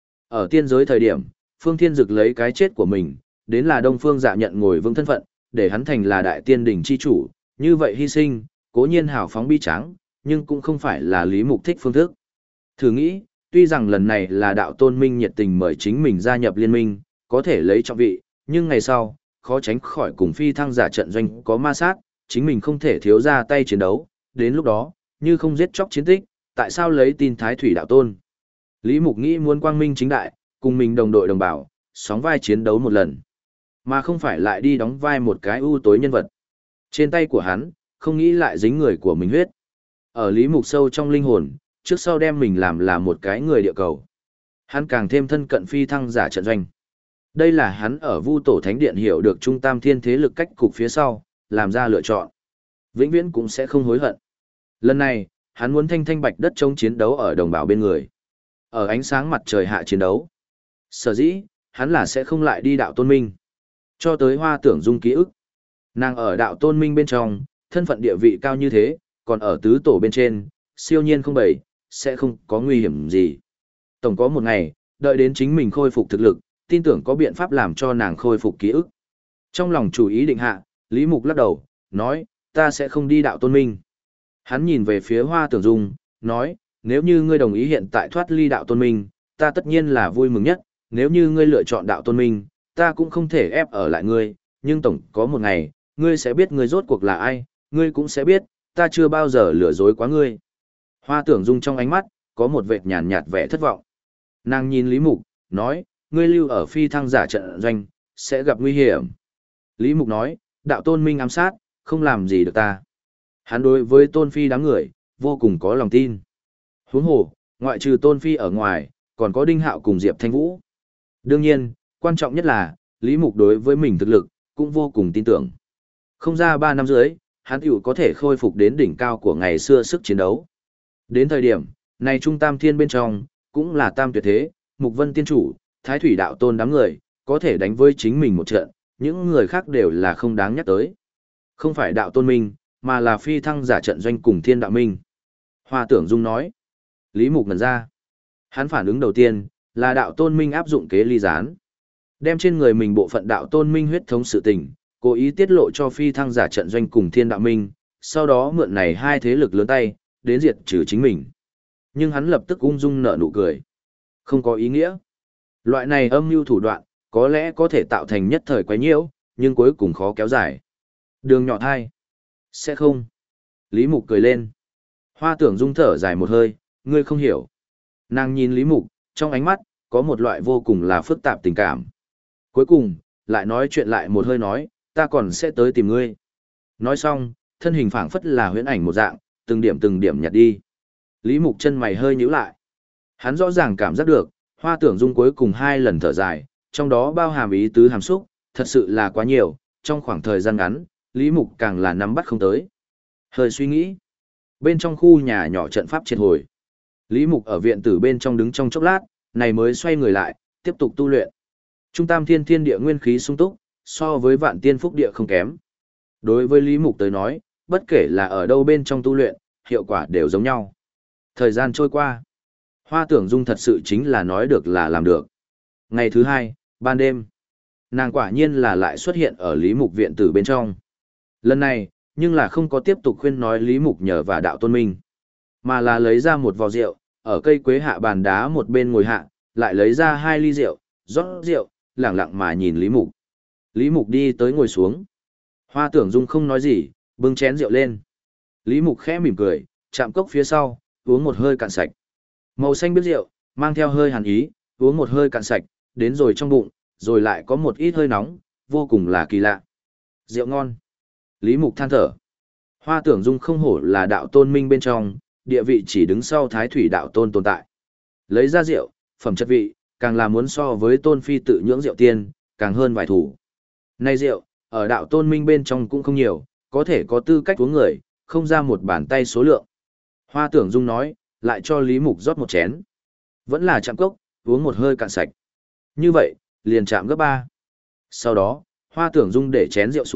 Ở tiên giới thời điểm, Phương Thiên Dực lấy cái chết của mình, đến là Đông Phương Dạ nhận ngồi vững thân phận, để hắn thành là đại tiên đỉnh chi chủ, như vậy hy sinh, cố nhiên hào phóng bi tráng, nhưng cũng không phải là Lý Mục thích phương thức. Thử nghĩ, tuy rằng lần này là đạo tôn minh nhiệt tình mời chính mình gia nhập liên minh, có thể lấy trọng vị, nhưng ngày sau, khó tránh khỏi cùng phi thăng giả trận doanh có ma sát, chính mình không thể thiếu ra tay chiến đấu, đến lúc đó, như không giết chóc chiến tích, tại sao lấy tin Thái Thủy đạo tôn? Lý Mục nghĩ muốn quang minh chính đại, cùng mình đồng đội đồng bào, sóng vai chiến đấu một lần, mà không phải lại đi đóng vai một cái ưu tối nhân vật. Trên tay của hắn, không nghĩ lại dính người của mình huyết. Ở Lý Mục sâu trong linh hồn, trước sau đem mình làm là một cái người địa cầu. Hắn càng thêm thân cận phi thăng giả trận doanh. Đây là hắn ở Vu Tổ Thánh Điện hiểu được trung tam thiên thế lực cách cục phía sau, làm ra lựa chọn. Vĩnh viễn cũng sẽ không hối hận. Lần này, hắn muốn thanh thanh bạch đất chống chiến đấu ở đồng bào bên người. Ở ánh sáng mặt trời hạ chiến đấu. Sở dĩ, hắn là sẽ không lại đi đạo tôn minh. Cho tới Hoa Tưởng Dung ký ức. Nàng ở đạo tôn minh bên trong, thân phận địa vị cao như thế, còn ở tứ tổ bên trên, siêu nhiên không bảy, sẽ không có nguy hiểm gì. Tổng có một ngày, đợi đến chính mình khôi phục thực lực, tin tưởng có biện pháp làm cho nàng khôi phục ký ức. Trong lòng chủ ý định hạ, Lý Mục lắc đầu, nói, ta sẽ không đi đạo tôn minh. Hắn nhìn về phía Hoa Tưởng Dung, nói, nếu như ngươi đồng ý hiện tại thoát ly đạo tôn minh, ta tất nhiên là vui mừng nhất, nếu như ngươi lựa chọn đạo tôn minh, ta cũng không thể ép ở lại ngươi, nhưng tổng có một ngày, ngươi sẽ biết ngươi rốt cuộc là ai, ngươi cũng sẽ biết, ta chưa bao giờ lừa dối quá ngươi. Hoa Tưởng Dung trong ánh mắt, có một vệt nhàn nhạt vẻ thất vọng. Nàng nhìn Lý Mục, nói, ngươi lưu ở phi thăng giả trận doanh, sẽ gặp nguy hiểm. Lý Mục nói, đạo tôn minh ám sát, không làm gì được ta. Hắn đối với tôn phi đám người, vô cùng có lòng tin. Huống hồ, ngoại trừ tôn phi ở ngoài, còn có Đinh Hạo cùng Diệp Thanh Vũ. Đương nhiên, quan trọng nhất là, Lý Mục đối với mình thực lực, cũng vô cùng tin tưởng. Không ra ba năm dưới, hắn tiểu có thể khôi phục đến đỉnh cao của ngày xưa sức chiến đấu. Đến thời điểm, này trung tam thiên bên trong, cũng là tam tuyệt thế, Mục Vân Tiên Chủ, Thái Thủy Đạo Tôn đám người, có thể đánh với chính mình một trận, những người khác đều là không đáng nhắc tới. Không phải Đạo Tôn Minh, mà là phi thăng giả trận doanh cùng Thiên Đạo Minh. Hoa Tưởng Dung nói. Lý Mục ngẩn ra. Hắn phản ứng đầu tiên, là Đạo Tôn Minh áp dụng kế ly gián. Đem trên người mình bộ phận Đạo Tôn Minh huyết thống sự tình, cố ý tiết lộ cho phi thăng giả trận doanh cùng Thiên Đạo Minh, sau đó mượn này hai thế lực lớn tay, đến diệt trừ chính mình. Nhưng hắn lập tức ung dung nở nụ cười. Không có ý nghĩa. Loại này âm mưu thủ đoạn, có lẽ có thể tạo thành nhất thời quấy nhiễu, nhưng cuối cùng khó kéo dài. Đường nhỏ thai. Sẽ không. Lý Mục cười lên. Hoa Tưởng Dung thở dài một hơi, ngươi không hiểu. Nàng nhìn Lý Mục, trong ánh mắt, có một loại vô cùng là phức tạp tình cảm. Cuối cùng, lại nói chuyện lại một hơi nói, ta còn sẽ tới tìm ngươi. Nói xong, thân hình phảng phất là huyễn ảnh một dạng, từng điểm từng điểm nhặt đi. Lý Mục chân mày hơi nhíu lại. Hắn rõ ràng cảm giác được, Hoa Tưởng Dung cuối cùng hai lần thở dài, trong đó bao hàm ý tứ hàm xúc, thật sự là quá nhiều, trong khoảng thời gian ngắn, Lý Mục càng là nắm bắt không tới. Hơi suy nghĩ. Bên trong khu nhà nhỏ trận pháp triệt hồi. Lý Mục ở viện tử bên trong đứng trong chốc lát, này mới xoay người lại, tiếp tục tu luyện. Trung tam thiên thiên địa nguyên khí sung túc, so với vạn tiên phúc địa không kém. Đối với Lý Mục tới nói, bất kể là ở đâu bên trong tu luyện, hiệu quả đều giống nhau. Thời gian trôi qua. Hoa Tưởng Dung thật sự chính là nói được là làm được. Ngày thứ hai, ban đêm, nàng quả nhiên là lại xuất hiện ở Lý Mục viện tử bên trong. Lần này, nhưng là không có tiếp tục khuyên nói Lý Mục nhờ và đạo tôn minh, mà là lấy ra một vò rượu, ở cây quế hạ bàn đá một bên ngồi hạ, lại lấy ra hai ly rượu, rót rượu, lẳng lặng mà nhìn Lý Mục. Lý Mục đi tới ngồi xuống. Hoa Tưởng Dung không nói gì, bưng chén rượu lên. Lý Mục khẽ mỉm cười, chạm cốc phía sau, uống một hơi cạn sạch. Màu xanh biết rượu, mang theo hơi hàn ý, uống một hơi cạn sạch, đến rồi trong bụng, rồi lại có một ít hơi nóng, vô cùng là kỳ lạ. Rượu ngon. Lý Mục than thở. Hoa Tưởng Dung không hổ là đạo tôn minh bên trong, địa vị chỉ đứng sau Thái Thủy đạo tôn tồn tại. Lấy ra rượu, phẩm chất vị, càng là muốn so với tôn phi tự nhưỡng rượu tiên, càng hơn vài thủ. Này rượu, ở đạo tôn minh bên trong cũng không nhiều, có thể có tư cách uống người, không ra một bàn tay số lượng. Hoa Tưởng Dung nói, lại cho Lý Mục rót một chén. Vẫn là chạm cốc, uống một hơi cạn sạch. Như vậy, liền chạm gấp ba. Sau đó, Hoa Tưởng Dung để chén rượu xuống,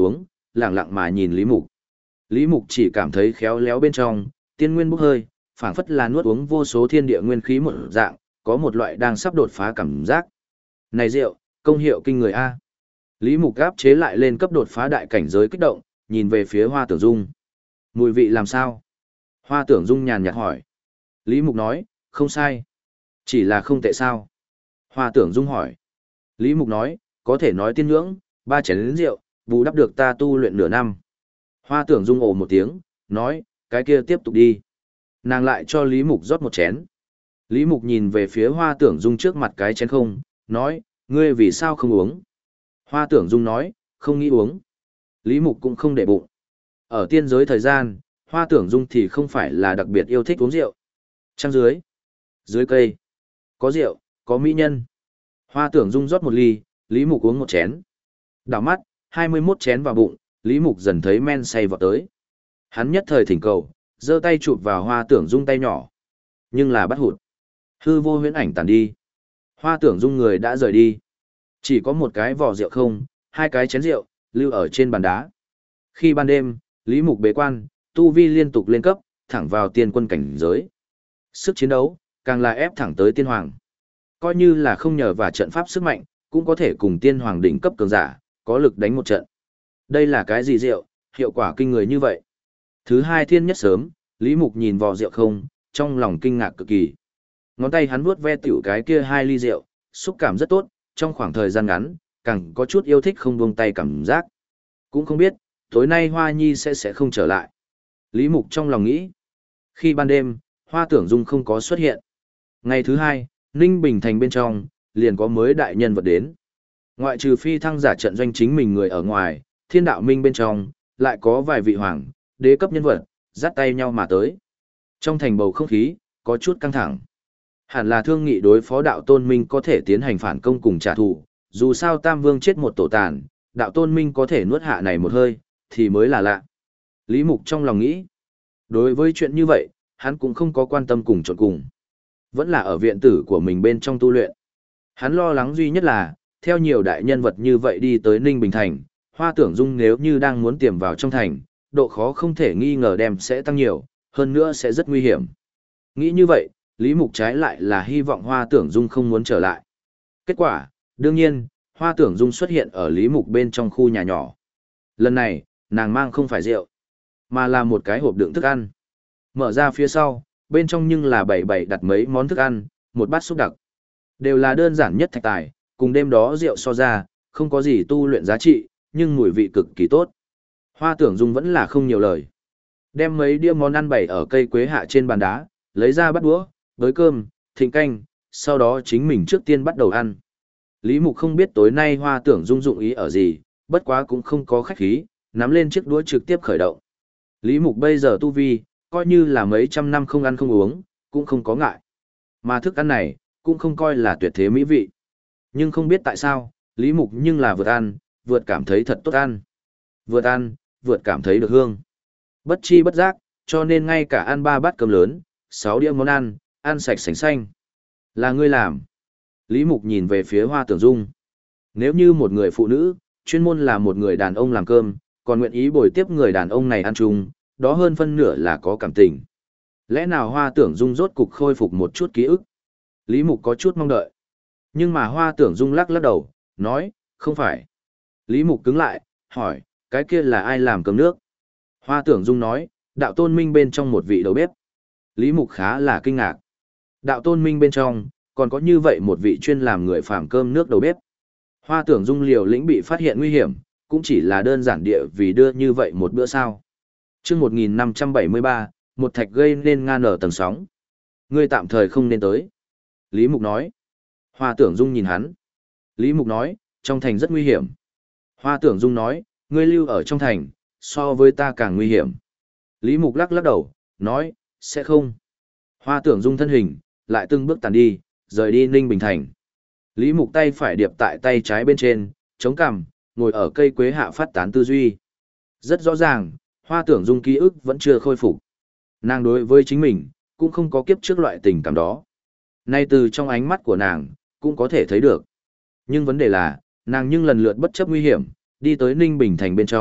lẳng lặng mà nhìn Lý Mục. Lý Mục chỉ cảm thấy khéo léo bên trong, tiên nguyên bốc hơi, phảng phất là nuốt uống vô số thiên địa nguyên khí một dạng, có một loại đang sắp đột phá cảm giác. Này rượu, công hiệu kinh người a. Lý Mục áp chế lại lên cấp đột phá đại cảnh giới kích động, nhìn về phía Hoa Tưởng Dung. Mùi vị làm sao? Hoa Tưởng Dung nhàn nhạt hỏi. Lý Mục nói, không sai. Chỉ là không tệ sao? Hoa Tưởng Dung hỏi. Lý Mục nói, có thể nói tiên nhưỡng, ba chén lớn rượu, bù đắp được ta tu luyện nửa năm. Hoa Tưởng Dung ồ một tiếng, nói, cái kia tiếp tục đi. Nàng lại cho Lý Mục rót một chén. Lý Mục nhìn về phía Hoa Tưởng Dung trước mặt cái chén không, nói, ngươi vì sao không uống? Hoa Tưởng Dung nói, không nghĩ uống. Lý Mục cũng không để bụng. Ở tiên giới thời gian, Hoa Tưởng Dung thì không phải là đặc biệt yêu thích uống rượu. Trăng dưới, dưới cây, có rượu, có mỹ nhân. Hoa Tưởng Dung rót một ly, Lý Mục uống một chén. Đảo mắt, hai mươi mốt chén vào bụng, Lý Mục dần thấy men say vọt tới. Hắn nhất thời thỉnh cầu, giơ tay chụp vào Hoa Tưởng Dung tay nhỏ. Nhưng là bắt hụt. Hư vô huyễn ảnh tàn đi. Hoa Tưởng Dung người đã rời đi. Chỉ có một cái vò rượu không, hai cái chén rượu, lưu ở trên bàn đá. Khi ban đêm, Lý Mục bế quan, tu vi liên tục lên cấp, thẳng vào tiên quân cảnh giới. Sức chiến đấu, càng là ép thẳng tới tiên hoàng. Coi như là không nhờ vào trận pháp sức mạnh, cũng có thể cùng tiên hoàng đỉnh cấp cường giả, có lực đánh một trận. Đây là cái gì rượu, hiệu quả kinh người như vậy. Thứ hai thiên nhất sớm, Lý Mục nhìn vò rượu không, trong lòng kinh ngạc cực kỳ. Ngón tay hắn vuốt ve tiểu cái kia hai ly rượu, xúc cảm rất tốt, trong khoảng thời gian ngắn, càng có chút yêu thích không buông tay cảm giác. Cũng không biết, tối nay Hoa Nhi sẽ sẽ không trở lại. Lý Mục trong lòng nghĩ. Khi ban đêm, Hoa Tưởng Dung không có xuất hiện. Ngày thứ hai, Ninh Bình Thành bên trong, liền có mới đại nhân vật đến. Ngoại trừ phi thăng giả trận doanh chính mình người ở ngoài, Thiên Đạo Minh bên trong, lại có vài vị hoàng, đế cấp nhân vật, dắt tay nhau mà tới. Trong thành bầu không khí, có chút căng thẳng. Hẳn là thương nghị đối phó đạo tôn minh có thể tiến hành phản công cùng trả thù, dù sao Tam Vương chết một tổ tàn, đạo tôn minh có thể nuốt hạ này một hơi, thì mới là lạ. Lý Mục trong lòng nghĩ, đối với chuyện như vậy, hắn cũng không có quan tâm cùng trộn cùng. Vẫn là ở viện tử của mình bên trong tu luyện. Hắn lo lắng duy nhất là, theo nhiều đại nhân vật như vậy đi tới Ninh Bình Thành, Hoa Tưởng Dung nếu như đang muốn tiềm vào trong thành, độ khó không thể nghi ngờ đem sẽ tăng nhiều, hơn nữa sẽ rất nguy hiểm. Nghĩ như vậy, Lý Mục trái lại là hy vọng Hoa Tưởng Dung không muốn trở lại. Kết quả, đương nhiên, Hoa Tưởng Dung xuất hiện ở Lý Mục bên trong khu nhà nhỏ. Lần này, nàng mang không phải rượu, mà là một cái hộp đựng thức ăn. Mở ra phía sau, bên trong nhưng là bảy bảy đặt mấy món thức ăn, một bát súp đặc. Đều là đơn giản nhất thạch tài, cùng đêm đó rượu so ra, không có gì tu luyện giá trị, nhưng mùi vị cực kỳ tốt. Hoa Tưởng Dung vẫn là không nhiều lời. Đem mấy đĩa món ăn bày ở cây quế hạ trên bàn đá, lấy ra bát đũa, với cơm, thịnh canh, sau đó chính mình trước tiên bắt đầu ăn. Lý Mục không biết tối nay Hoa Tưởng Dung dụng ý ở gì, bất quá cũng không có khách khí, nắm lên chiếc đũa trực tiếp khởi động. Lý Mục bây giờ tu vi, coi như là mấy trăm năm không ăn không uống, cũng không có ngại. Mà thức ăn này, cũng không coi là tuyệt thế mỹ vị. Nhưng không biết tại sao, Lý Mục nhưng là vượt ăn, vượt cảm thấy thật tốt ăn. Vượt ăn, vượt cảm thấy được hương. Bất chi bất giác, cho nên ngay cả ăn ba bát cơm lớn, sáu đĩa món ăn, ăn sạch sành xanh. Là ngươi làm. Lý Mục nhìn về phía Hoa Tưởng Dung. Nếu như một người phụ nữ, chuyên môn là một người đàn ông làm cơm, còn nguyện ý bồi tiếp người đàn ông này ăn chung, đó hơn phân nửa là có cảm tình. Lẽ nào Hoa Tưởng Dung rốt cục khôi phục một chút ký ức? Lý Mục có chút mong đợi. Nhưng mà Hoa Tưởng Dung lắc lắc đầu, nói, không phải. Lý Mục cứng lại, hỏi, cái kia là ai làm cơm nước? Hoa Tưởng Dung nói, đạo tôn minh bên trong một vị đầu bếp. Lý Mục khá là kinh ngạc. Đạo tôn minh bên trong, còn có như vậy một vị chuyên làm người phàm cơm nước đầu bếp. Hoa Tưởng Dung liều lĩnh bị phát hiện nguy hiểm, cũng chỉ là đơn giản địa vì đưa như vậy một bữa sao. Trước một nghìn năm trăm bảy mươi ba, một thạch gây nên ngan ở tầng sóng. Ngươi tạm thời không nên tới. Lý Mục nói. Hoa Tưởng Dung nhìn hắn. Lý Mục nói, trong thành rất nguy hiểm. Hoa Tưởng Dung nói, ngươi lưu ở trong thành, so với ta càng nguy hiểm. Lý Mục lắc lắc đầu, nói, sẽ không. Hoa Tưởng Dung thân hình, lại từng bước tàn đi, rời đi Ninh Bình Thành. Lý Mục tay phải điệp tại tay trái bên trên, chống cằm, ngồi ở cây quế hạ phát tán tư duy. Rất rõ ràng, Hoa Tưởng Dung ký ức vẫn chưa khôi phục. Nàng đối với chính mình, cũng không có kiếp trước loại tình cảm đó. Nay từ trong ánh mắt của nàng, cũng có thể thấy được. Nhưng vấn đề là, nàng nhưng lần lượt bất chấp nguy hiểm, đi tới Ninh Bình Thành bên trong,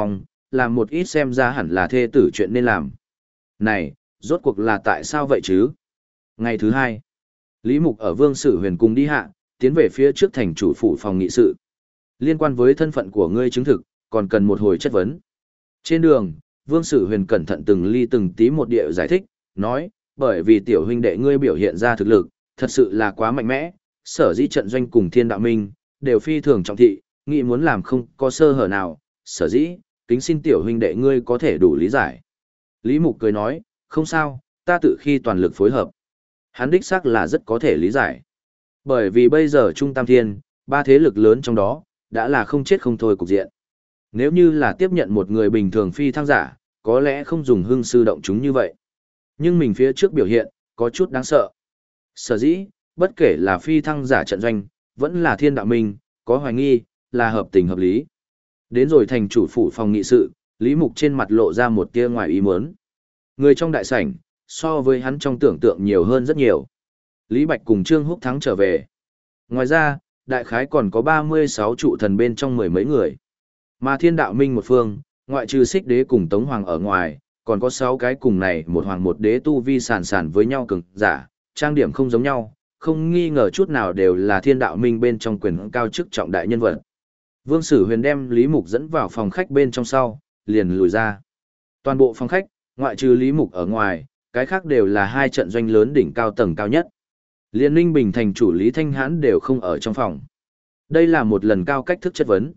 làm một ít xem ra hẳn là thê tử chuyện nên làm. Này, rốt cuộc là tại sao vậy chứ? Ngày thứ hai, Lý Mục ở Vương Sử Huyền cùng đi hạ, tiến về phía trước thành chủ phủ phòng nghị sự. Liên quan với thân phận của ngươi chứng thực, còn cần một hồi chất vấn. Trên đường, Vương Sử Huyền cẩn thận từng ly từng tí một địa giải thích, nói, bởi vì tiểu huynh đệ ngươi biểu hiện ra thực lực, thật sự là quá mạnh mẽ, sở dĩ trận doanh cùng Thiên Đạo Minh, đều phi thường trọng thị, nghĩ muốn làm không có sơ hở nào, sở dĩ, kính xin tiểu huynh đệ ngươi có thể đủ lý giải. Lý Mục cười nói, không sao, ta tự khi toàn lực phối hợp. Hắn đích xác là rất có thể lý giải. Bởi vì bây giờ Trung Tam Thiên, ba thế lực lớn trong đó, đã là không chết không thôi cục diện. Nếu như là tiếp nhận một người bình thường phi thăng giả, có lẽ không dùng hưng sư động chúng như vậy. Nhưng mình phía trước biểu hiện, có chút đáng sợ. Sở dĩ, bất kể là phi thăng giả trận doanh, vẫn là Thiên Đạo Minh, có hoài nghi, là hợp tình hợp lý. Đến rồi thành chủ phủ phòng nghị sự, Lý Mục trên mặt lộ ra một tia ngoài ý muốn. Người trong đại sảnh, so với hắn trong tưởng tượng nhiều hơn rất nhiều. Lý Bạch cùng Trương Húc Thắng trở về. Ngoài ra, đại khái còn có ba mươi sáu trụ thần bên trong mười mấy người. Mà Thiên Đạo Minh một phương, ngoại trừ Xích Đế cùng Tống Hoàng ở ngoài, còn có sáu cái cùng này một hoàng một đế tu vi sàn sàn với nhau cường giả, trang điểm không giống nhau, không nghi ngờ chút nào đều là Thiên Đạo Minh bên trong quyền cao chức trọng đại nhân vật. Vương Sử Huyền đem Lý Mục dẫn vào phòng khách bên trong sau, liền lùi ra. Toàn bộ phòng khách, ngoại trừ Lý Mục ở ngoài, cái khác đều là hai trận doanh lớn đỉnh cao tầng cao nhất. Liên Ninh Bình thành chủ Lý Thanh Hãn đều không ở trong phòng. Đây là một lần cao cách thức chất vấn.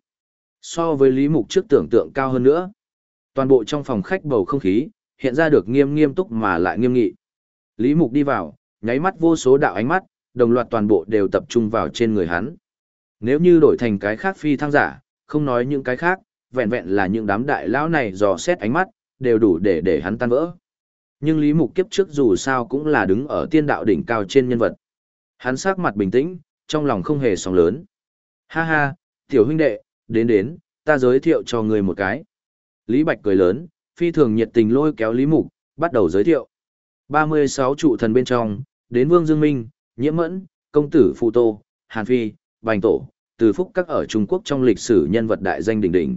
So với Lý Mục trước tưởng tượng cao hơn nữa. Toàn bộ trong phòng khách bầu không khí, hiện ra được nghiêm nghiêm túc mà lại nghiêm nghị. Lý Mục đi vào, nháy mắt vô số đạo ánh mắt, đồng loạt toàn bộ đều tập trung vào trên người hắn. Nếu như đổi thành cái khác phi thăng giả, không nói những cái khác, vẹn vẹn là những đám đại lão này dò xét ánh mắt, đều đủ để để hắn tan vỡ. Nhưng Lý Mục kiếp trước dù sao cũng là đứng ở tiên đạo đỉnh cao trên nhân vật. Hắn sắc mặt bình tĩnh, trong lòng không hề sóng lớn. Ha ha, tiểu huynh đệ, đến đến, ta giới thiệu cho người một cái. Lý Bạch cười lớn, phi thường nhiệt tình lôi kéo Lý Mục, bắt đầu giới thiệu. ba mươi sáu trụ thần bên trong, đến Vương Dương Minh, Nhiễm Mẫn, Công tử Phụ Tô, Hàn Phi, Bành Tổ, Từ Phúc các ở Trung Quốc trong lịch sử nhân vật đại danh đỉnh đỉnh.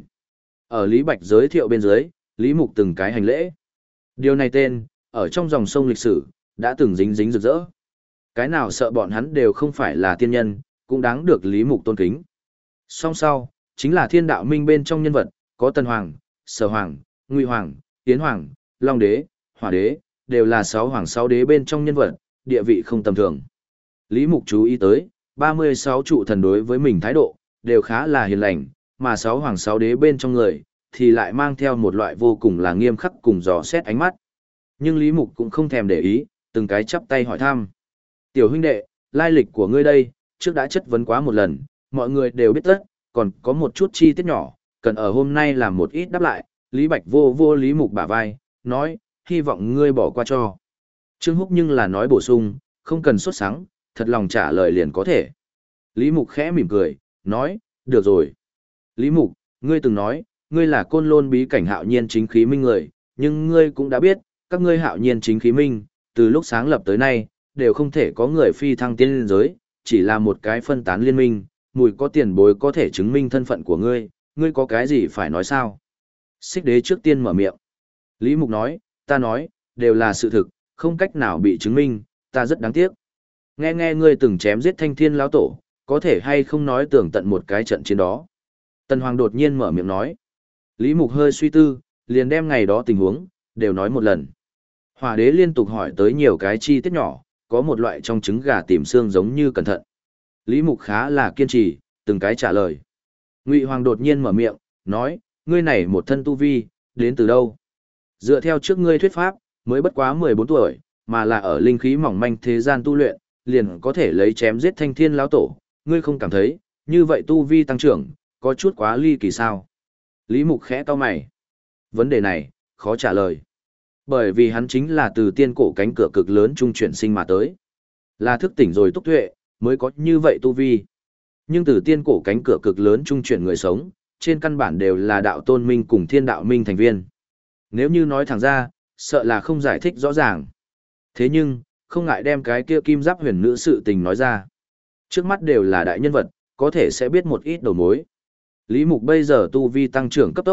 Ở Lý Bạch giới thiệu bên dưới, Lý Mục từng cái hành lễ. Điều này tên, ở trong dòng sông lịch sử, đã từng dính dính rực rỡ. Cái nào sợ bọn hắn đều không phải là tiên nhân, cũng đáng được Lý Mục tôn kính. Song sau, chính là Thiên Đạo Minh bên trong nhân vật, có Tân Hoàng, Sở Hoàng, Ngụy Hoàng, Yến Hoàng, Long Đế, Hỏa Đế, đều là sáu hoàng sáu đế bên trong nhân vật, địa vị không tầm thường. Lý Mục chú ý tới, ba mươi sáu trụ thần đối với mình thái độ, đều khá là hiền lành, mà sáu hoàng sáu đế bên trong người, thì lại mang theo một loại vô cùng là nghiêm khắc cùng dò xét ánh mắt. Nhưng Lý Mục cũng không thèm để ý, từng cái chắp tay hỏi thăm. Tiểu huynh đệ, lai lịch của ngươi đây, trước đã chất vấn quá một lần, mọi người đều biết tất, còn có một chút chi tiết nhỏ, cần ở hôm nay làm một ít đáp lại. Lý Bạch vô vô Lý Mục bả vai, nói, hy vọng ngươi bỏ qua cho. Trương Húc nhưng là nói bổ sung, không cần sốt sắng, thật lòng trả lời liền có thể. Lý Mục khẽ mỉm cười, nói, được rồi. Lý Mục, ngươi từng nói, ngươi là Côn Lôn bí cảnh hạo nhiên chính khí minh người, nhưng ngươi cũng đã biết, các ngươi hạo nhiên chính khí minh, từ lúc sáng lập tới nay, đều không thể có người phi thăng tiên liên giới, chỉ là một cái phân tán liên minh, mùi có tiền bối có thể chứng minh thân phận của ngươi, ngươi có cái gì phải nói sao? Xích Đế trước tiên mở miệng. Lý Mục nói, ta nói, đều là sự thực, không cách nào bị chứng minh, ta rất đáng tiếc. Nghe nghe ngươi từng chém giết Thanh Thiên lão tổ, có thể hay không nói tưởng tận một cái trận chiến đó. Tần Hoàng đột nhiên mở miệng nói. Lý Mục hơi suy tư, liền đem ngày đó tình huống, đều nói một lần. Hỏa Đế liên tục hỏi tới nhiều cái chi tiết nhỏ, có một loại trong trứng gà tìm xương giống như cẩn thận. Lý Mục khá là kiên trì, từng cái trả lời. Ngụy Hoàng đột nhiên mở miệng, nói, ngươi này một thân tu vi, đến từ đâu? Dựa theo trước ngươi thuyết pháp, mới bất quá mười bốn tuổi, mà là ở linh khí mỏng manh thế gian tu luyện, liền có thể lấy chém giết Thanh Thiên lão tổ, ngươi không cảm thấy, như vậy tu vi tăng trưởng, có chút quá ly kỳ sao? Lý Mục khẽ cau mày. Vấn đề này, khó trả lời. Bởi vì hắn chính là từ tiên cổ cánh cửa cực lớn trung chuyển sinh mà tới. Là thức tỉnh rồi túc tuệ, mới có như vậy tu vi. Nhưng từ tiên cổ cánh cửa cực lớn trung chuyển người sống, trên căn bản đều là đạo tôn minh cùng thiên đạo minh thành viên. Nếu như nói thẳng ra, sợ là không giải thích rõ ràng. Thế nhưng, không ngại đem cái kia kim giáp huyền nữ sự tình nói ra. Trước mắt đều là đại nhân vật, có thể sẽ biết một ít đầu mối. Lý Mục bây giờ tu vi tăng trưởng cấp tốc,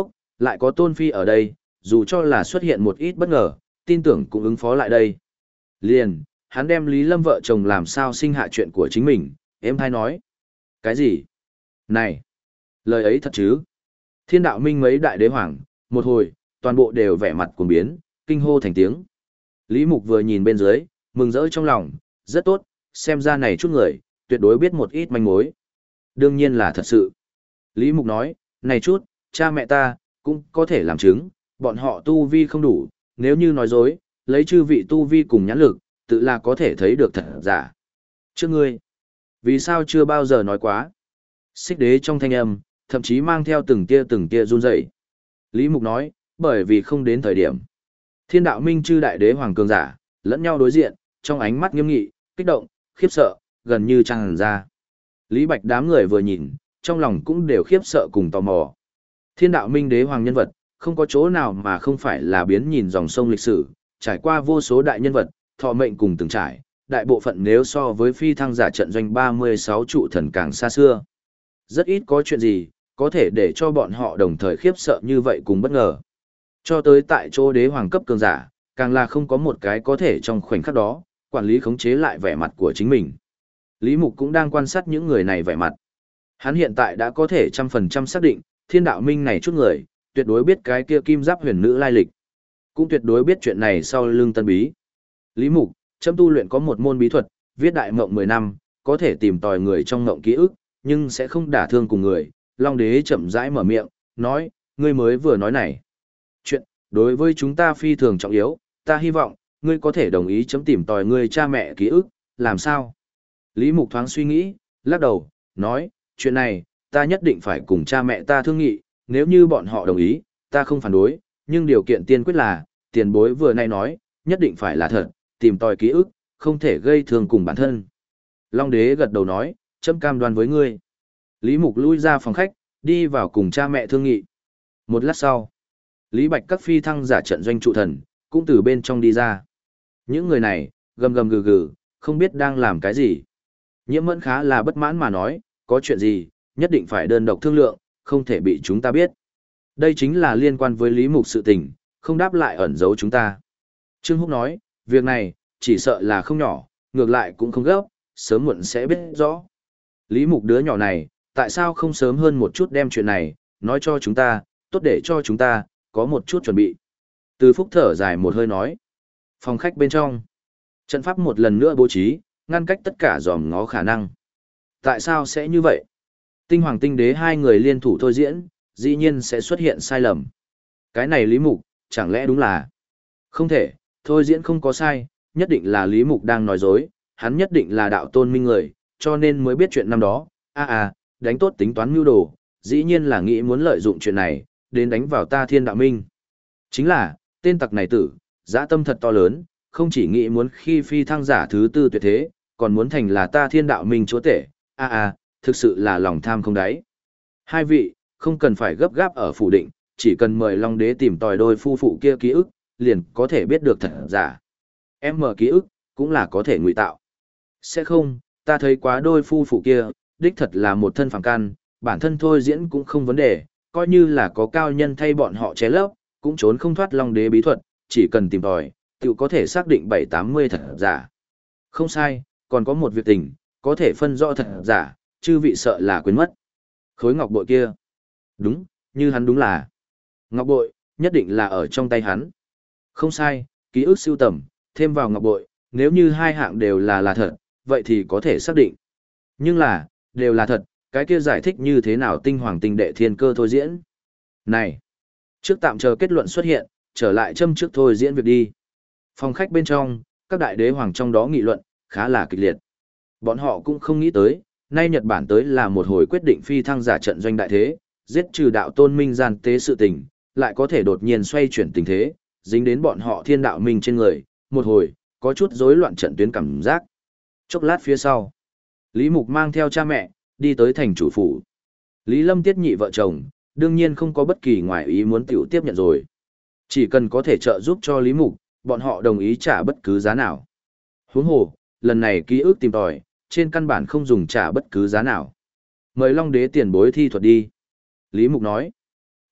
lại có Tôn Phi ở đây, dù cho là xuất hiện một ít bất ngờ, tin tưởng cũng ứng phó lại đây. Liền, hắn đem Lý Lâm vợ chồng làm sao sinh hạ chuyện của chính mình, em hay nói. Cái gì? Này! Lời ấy thật chứ? Thiên đạo minh mấy đại đế hoàng, một hồi, toàn bộ đều vẻ mặt cuồng biến, kinh hô thành tiếng. Lý Mục vừa nhìn bên dưới, mừng rỡ trong lòng, rất tốt, xem ra này chút người, tuyệt đối biết một ít manh mối. Đương nhiên là thật sự. Lý Mục nói, này chút, cha mẹ ta, cũng có thể làm chứng, bọn họ tu vi không đủ, nếu như nói dối, lấy chư vị tu vi cùng nhãn lực, tự là có thể thấy được thật giả. Trước ngươi, vì sao chưa bao giờ nói quá? Xích đế trong thanh âm, thậm chí mang theo từng tia từng tia run rẩy. Lý Mục nói, bởi vì không đến thời điểm. Thiên đạo minh chư đại đế hoàng cường giả, lẫn nhau đối diện, trong ánh mắt nghiêm nghị, kích động, khiếp sợ, gần như tràn ra. Lý Bạch đám người vừa nhìn, trong lòng cũng đều khiếp sợ cùng tò mò. Thiên đạo minh đế hoàng nhân vật, không có chỗ nào mà không phải là biến nhìn dòng sông lịch sử, trải qua vô số đại nhân vật, thọ mệnh cùng từng trải, đại bộ phận nếu so với phi thăng giả trận doanh ba mươi sáu trụ thần càng xa xưa. Rất ít có chuyện gì, có thể để cho bọn họ đồng thời khiếp sợ như vậy cùng bất ngờ. Cho tới tại chỗ đế hoàng cấp cường giả, càng là không có một cái có thể trong khoảnh khắc đó, quản lý khống chế lại vẻ mặt của chính mình. Lý Mục cũng đang quan sát những người này vẻ mặt. Hắn hiện tại đã có thể trăm phần trăm xác định, thiên đạo minh này chút người, tuyệt đối biết cái kia kim giáp huyền nữ lai lịch. Cũng tuyệt đối biết chuyện này sau lưng tân bí. Lý Mục, châm tu luyện có một môn bí thuật, viết đại mộng mười năm, có thể tìm tòi người trong mộng ký ức, nhưng sẽ không đả thương cùng người. Long đế chậm rãi mở miệng, nói, ngươi mới vừa nói này. Chuyện, đối với chúng ta phi thường trọng yếu, ta hy vọng, ngươi có thể đồng ý chấm tìm tòi ngươi cha mẹ ký ức, làm sao? Lý Mục thoáng suy nghĩ, lắc đầu, nói, chuyện này, ta nhất định phải cùng cha mẹ ta thương nghị, nếu như bọn họ đồng ý, ta không phản đối, nhưng điều kiện tiên quyết là, tiền bối vừa nay nói, nhất định phải là thật, tìm tòi ký ức, không thể gây thương cùng bản thân. Long đế gật đầu nói, chấm cam đoan với ngươi. Lý Mục lui ra phòng khách, đi vào cùng cha mẹ thương nghị. Một lát sau, Lý Bạch các phi thăng giả trận doanh trụ thần, cũng từ bên trong đi ra. Những người này, gầm gầm gừ gừ, không biết đang làm cái gì. Nhiễm Mẫn khá là bất mãn mà nói, có chuyện gì, nhất định phải đơn độc thương lượng, không thể bị chúng ta biết. Đây chính là liên quan với Lý Mục sự tình, không đáp lại ẩn giấu chúng ta. Trương Húc nói, việc này, chỉ sợ là không nhỏ, ngược lại cũng không gấp, sớm muộn sẽ biết rõ. Lý Mục đứa nhỏ này, tại sao không sớm hơn một chút đem chuyện này, nói cho chúng ta, tốt để cho chúng ta, có một chút chuẩn bị. Từ Phúc thở dài một hơi nói. Phòng khách bên trong, trận pháp một lần nữa bố trí, ngăn cách tất cả dòm ngó khả năng. Tại sao sẽ như vậy? Tinh Hoàng Tinh Đế hai người liên thủ thôi diễn, dĩ nhiên sẽ xuất hiện sai lầm. Cái này Lý Mục, chẳng lẽ đúng là... Không thể, thôi diễn không có sai, nhất định là Lý Mục đang nói dối, hắn nhất định là đạo tôn minh người, cho nên mới biết chuyện năm đó. À à, đánh tốt tính toán mưu đồ, dĩ nhiên là nghĩ muốn lợi dụng chuyện này, đến đánh vào ta thiên đạo minh. Chính là, tên tặc này tử, dã tâm thật to lớn, không chỉ nghĩ muốn khi phi thăng giả thứ tư tuyệt thế, còn muốn thành là ta thiên đạo minh chúa tể. À à, thực sự là lòng tham không đáy. Hai vị, không cần phải gấp gáp ở phủ định, chỉ cần mời Long Đế tìm tòi đôi phu phụ kia ký ức, liền có thể biết được thật giả. Em mở ký ức, cũng là có thể ngụy tạo. Sẽ không, ta thấy quá đôi phu phụ kia, đích thật là một thân phàm can, bản thân thôi diễn cũng không vấn đề, coi như là có cao nhân thay bọn họ che lấp, cũng trốn không thoát Long Đế bí thuật, chỉ cần tìm tòi, tự có thể xác định bảy tám mươi thật giả. Không sai, còn có một việc tình, có thể phân rõ thật giả, chư vị sợ là quên mất. Khối ngọc bội kia. Đúng, như hắn đúng là. Ngọc bội, nhất định là ở trong tay hắn. Không sai, ký ức siêu tầm, thêm vào ngọc bội, nếu như hai hạng đều là là thật, vậy thì có thể xác định. Nhưng là, đều là thật, cái kia giải thích như thế nào tinh hoàng tinh đệ thiên cơ thôi diễn. Này, trước tạm chờ kết luận xuất hiện, trở lại châm trước thôi diễn việc đi. Phòng khách bên trong, các đại đế hoàng trong đó nghị luận, khá là kịch liệt. Bọn họ cũng không nghĩ tới, nay Nhật Bản tới là một hồi quyết định phi thăng giả trận doanh đại thế, giết trừ đạo tôn minh gian tế sự tình, lại có thể đột nhiên xoay chuyển tình thế, dính đến bọn họ thiên đạo minh trên người, một hồi, có chút rối loạn trận tuyến cảm giác. Chốc lát phía sau, Lý Mục mang theo cha mẹ, đi tới thành chủ phủ. Lý Lâm Tiết nhị vợ chồng, đương nhiên không có bất kỳ ngoại ý muốn tiểu tiếp nhận rồi. Chỉ cần có thể trợ giúp cho Lý Mục, bọn họ đồng ý trả bất cứ giá nào. Huống hồ, lần này ký ức tìm tòi, trên căn bản không dùng trả bất cứ giá nào. Mời Long Đế tiền bối thi thuật đi. Lý Mục nói.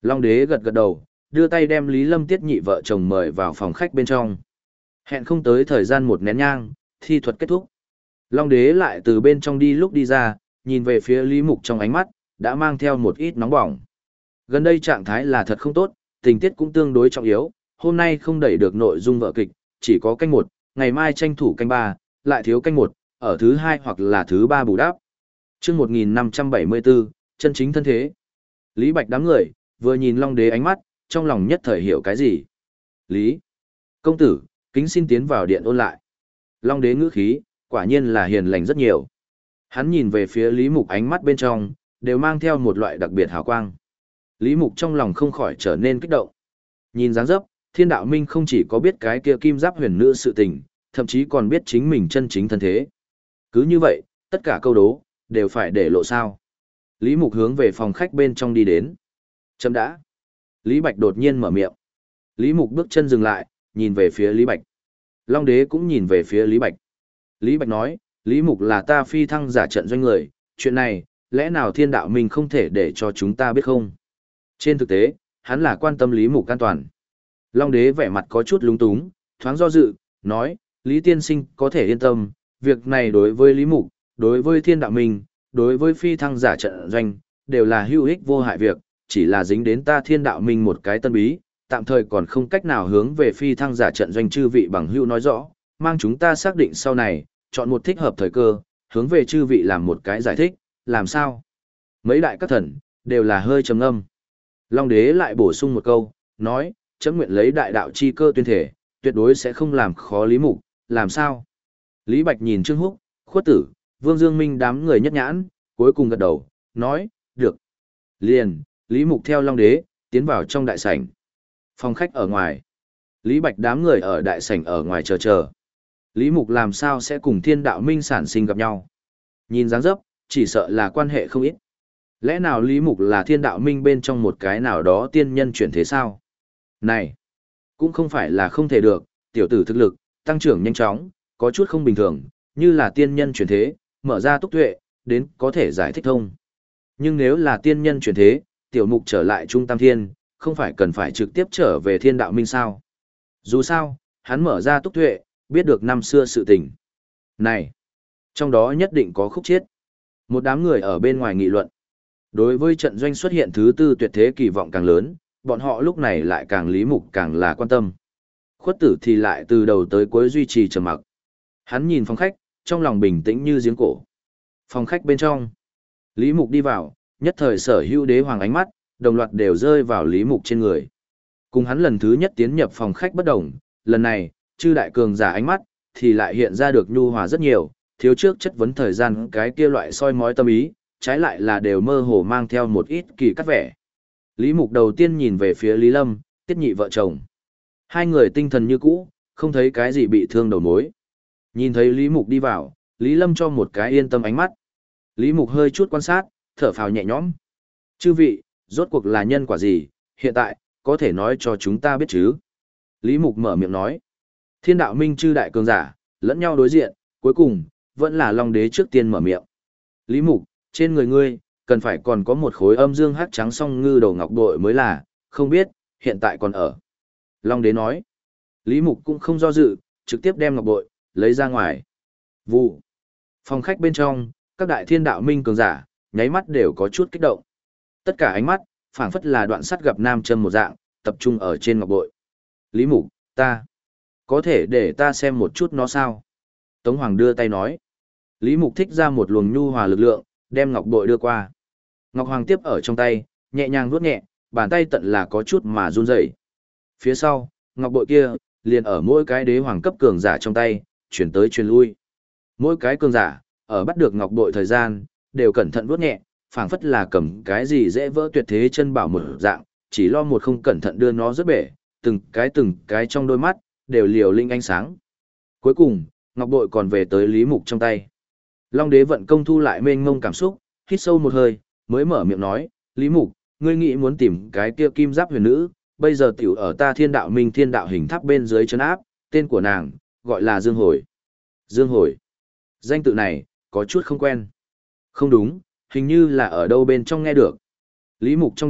Long đế gật gật đầu, đưa tay đem Lý Lâm Tiết nhị vợ chồng mời vào phòng khách bên trong. Hẹn không tới thời gian một nén nhang, thi thuật kết thúc. Long đế lại từ bên trong đi lúc đi ra, nhìn về phía Lý Mục trong ánh mắt, đã mang theo một ít nóng bỏng. Gần đây trạng thái là thật không tốt, tình tiết cũng tương đối trọng yếu, hôm nay không đẩy được nội dung vở kịch, chỉ có canh một, ngày mai tranh thủ canh ba, lại thiếu canh một, ở thứ hai hoặc là thứ ba bù đắp. Chương một nghìn năm trăm bảy mươi bốn, chân chính thân thế. Lý Bạch đám người, vừa nhìn Long đế ánh mắt, trong lòng nhất thời hiểu cái gì. Lý công tử, kính xin tiến vào điện ôn lại. Long đế ngữ khí, quả nhiên là hiền lành rất nhiều. Hắn nhìn về phía Lý Mục ánh mắt bên trong, đều mang theo một loại đặc biệt hào quang. Lý Mục trong lòng không khỏi trở nên kích động. Nhìn dáng dấp, Thiên Đạo Minh không chỉ có biết cái kia kim giáp huyền nữ sự tình, thậm chí còn biết chính mình chân chính thân thế. Cứ như vậy, tất cả câu đố, đều phải để lộ sao. Lý Mục hướng về phòng khách bên trong đi đến. Chấm đã. Lý Bạch đột nhiên mở miệng. Lý Mục bước chân dừng lại, nhìn về phía Lý Bạch. Long đế cũng nhìn về phía Lý Bạch. Lý Bạch nói, Lý Mục là ta phi thăng giả trận doanh người, chuyện này, lẽ nào Thiên Đạo Minh không thể để cho chúng ta biết không? Trên thực tế, hắn là quan tâm Lý Mục an toàn. Long đế vẻ mặt có chút lúng túng, thoáng do dự, nói, Lý Tiên Sinh có thể yên tâm, việc này đối với Lý Mục, đối với Thiên Đạo Minh, đối với phi thăng giả trận doanh, đều là hữu ích vô hại việc, chỉ là dính đến ta Thiên Đạo Minh một cái tân bí, tạm thời còn không cách nào hướng về phi thăng giả trận doanh chư vị bằng hữu nói rõ, mang chúng ta xác định sau này, chọn một thích hợp thời cơ, hướng về chư vị làm một cái giải thích, làm sao? Mấy đại các thần, đều là hơi trầm ngâm. Long đế lại bổ sung một câu, nói, chấm nguyện lấy đại đạo chi cơ tuyên thể, tuyệt đối sẽ không làm khó Lý Mục, làm sao? Lý Bạch nhìn Trương Húc, Khuất Tử, Vương Dương Minh đám người nhất nhãn, cuối cùng gật đầu, nói, được. Liền, Lý Mục theo Long đế, tiến vào trong đại sảnh. Phòng khách ở ngoài. Lý Bạch đám người ở đại sảnh ở ngoài chờ chờ. Lý Mục làm sao sẽ cùng Thiên Đạo Minh sản sinh gặp nhau? Nhìn dáng dấp, chỉ sợ là quan hệ không ít. Lẽ nào Lý Mục là Thiên Đạo Minh bên trong một cái nào đó tiên nhân chuyển thế sao? Này, cũng không phải là không thể được, tiểu tử thực lực, tăng trưởng nhanh chóng, có chút không bình thường, như là tiên nhân chuyển thế, mở ra túc tuệ, đến có thể giải thích thông. Nhưng nếu là tiên nhân chuyển thế, tiểu mục trở lại Trung Tam Thiên, không phải cần phải trực tiếp trở về Thiên Đạo Minh sao? Dù sao, hắn mở ra túc tuệ, biết được năm xưa sự tình. Này, trong đó nhất định có khúc chiết. Một đám người ở bên ngoài nghị luận. Đối với trận doanh xuất hiện thứ tư tuyệt thế kỳ vọng càng lớn, bọn họ lúc này lại càng Lý Mục càng là quan tâm. Khuất Tử thì lại từ đầu tới cuối duy trì trầm mặc. Hắn nhìn phòng khách, trong lòng bình tĩnh như giếng cổ. Phòng khách bên trong, Lý Mục đi vào, nhất thời sở hữu đế hoàng ánh mắt, đồng loạt đều rơi vào Lý Mục trên người. Cùng hắn lần thứ nhất tiến nhập phòng khách bất đồng, lần này, chư đại cường giả ánh mắt, thì lại hiện ra được nhu hòa rất nhiều, thiếu trước chất vấn thời gian cái kia loại soi mói tâm ý, trái lại là đều mơ hồ mang theo một ít kỳ cắt vẻ. Lý Mục đầu tiên nhìn về phía Lý Lâm, Tiết Nhị vợ chồng. Hai người tinh thần như cũ, không thấy cái gì bị thương đầu mối. Nhìn thấy Lý Mục đi vào, Lý Lâm cho một cái yên tâm ánh mắt. Lý Mục hơi chút quan sát, thở phào nhẹ nhõm. Chư vị, rốt cuộc là nhân quả gì, hiện tại, có thể nói cho chúng ta biết chứ? Lý Mục mở miệng nói. Thiên Đạo Minh chư đại cường giả, lẫn nhau đối diện, cuối cùng, vẫn là Long đế trước tiên mở miệng. Lý Mục, trên người ngươi, cần phải còn có một khối âm dương hắc trắng song ngư đầu ngọc bội mới là, không biết, hiện tại còn ở. Long đế nói. Lý Mục cũng không do dự, trực tiếp đem ngọc bội, lấy ra ngoài. Vụ. Phòng khách bên trong, các đại Thiên Đạo Minh cường giả, nháy mắt đều có chút kích động. Tất cả ánh mắt, phảng phất là đoạn sắt gặp nam châm một dạng, tập trung ở trên ngọc bội. Lý Mục, ta, có thể để ta xem một chút nó sao? Tống Hoàng đưa tay nói. Lý Mục thích ra một luồng nhu hòa lực lượng, đem ngọc bội đưa qua. Ngọc Hoàng tiếp ở trong tay, nhẹ nhàng vuốt nhẹ, bàn tay tận là có chút mà run rẩy. Phía sau, ngọc bội kia, liền ở mỗi cái đế hoàng cấp cường giả trong tay, chuyển tới chuyển lui. Mỗi cái cường giả, ở bắt được ngọc bội thời gian, đều cẩn thận vuốt nhẹ, phảng phất là cầm cái gì dễ vỡ tuyệt thế chân bảo một dạng, chỉ lo một không cẩn thận đưa nó rớt bể, từng cái từng cái trong đôi mắt, đều liều linh ánh sáng. Cuối cùng, ngọc bội còn về tới Lý Mục trong tay. Long đế vận công thu lại mênh mông cảm xúc, hít sâu một hơi, mới mở miệng nói, Lý Mục, ngươi nghĩ muốn tìm cái kia kim giáp huyền nữ, bây giờ tiểu ở ta Thiên Đạo Minh Thiên Đạo hình tháp bên dưới chân áp, tên của nàng, gọi là Dương Hồi. Dương Hồi. Danh tự này, có chút không quen. Không đúng, hình như là ở đâu bên trong nghe được. Lý Mục trong đầu,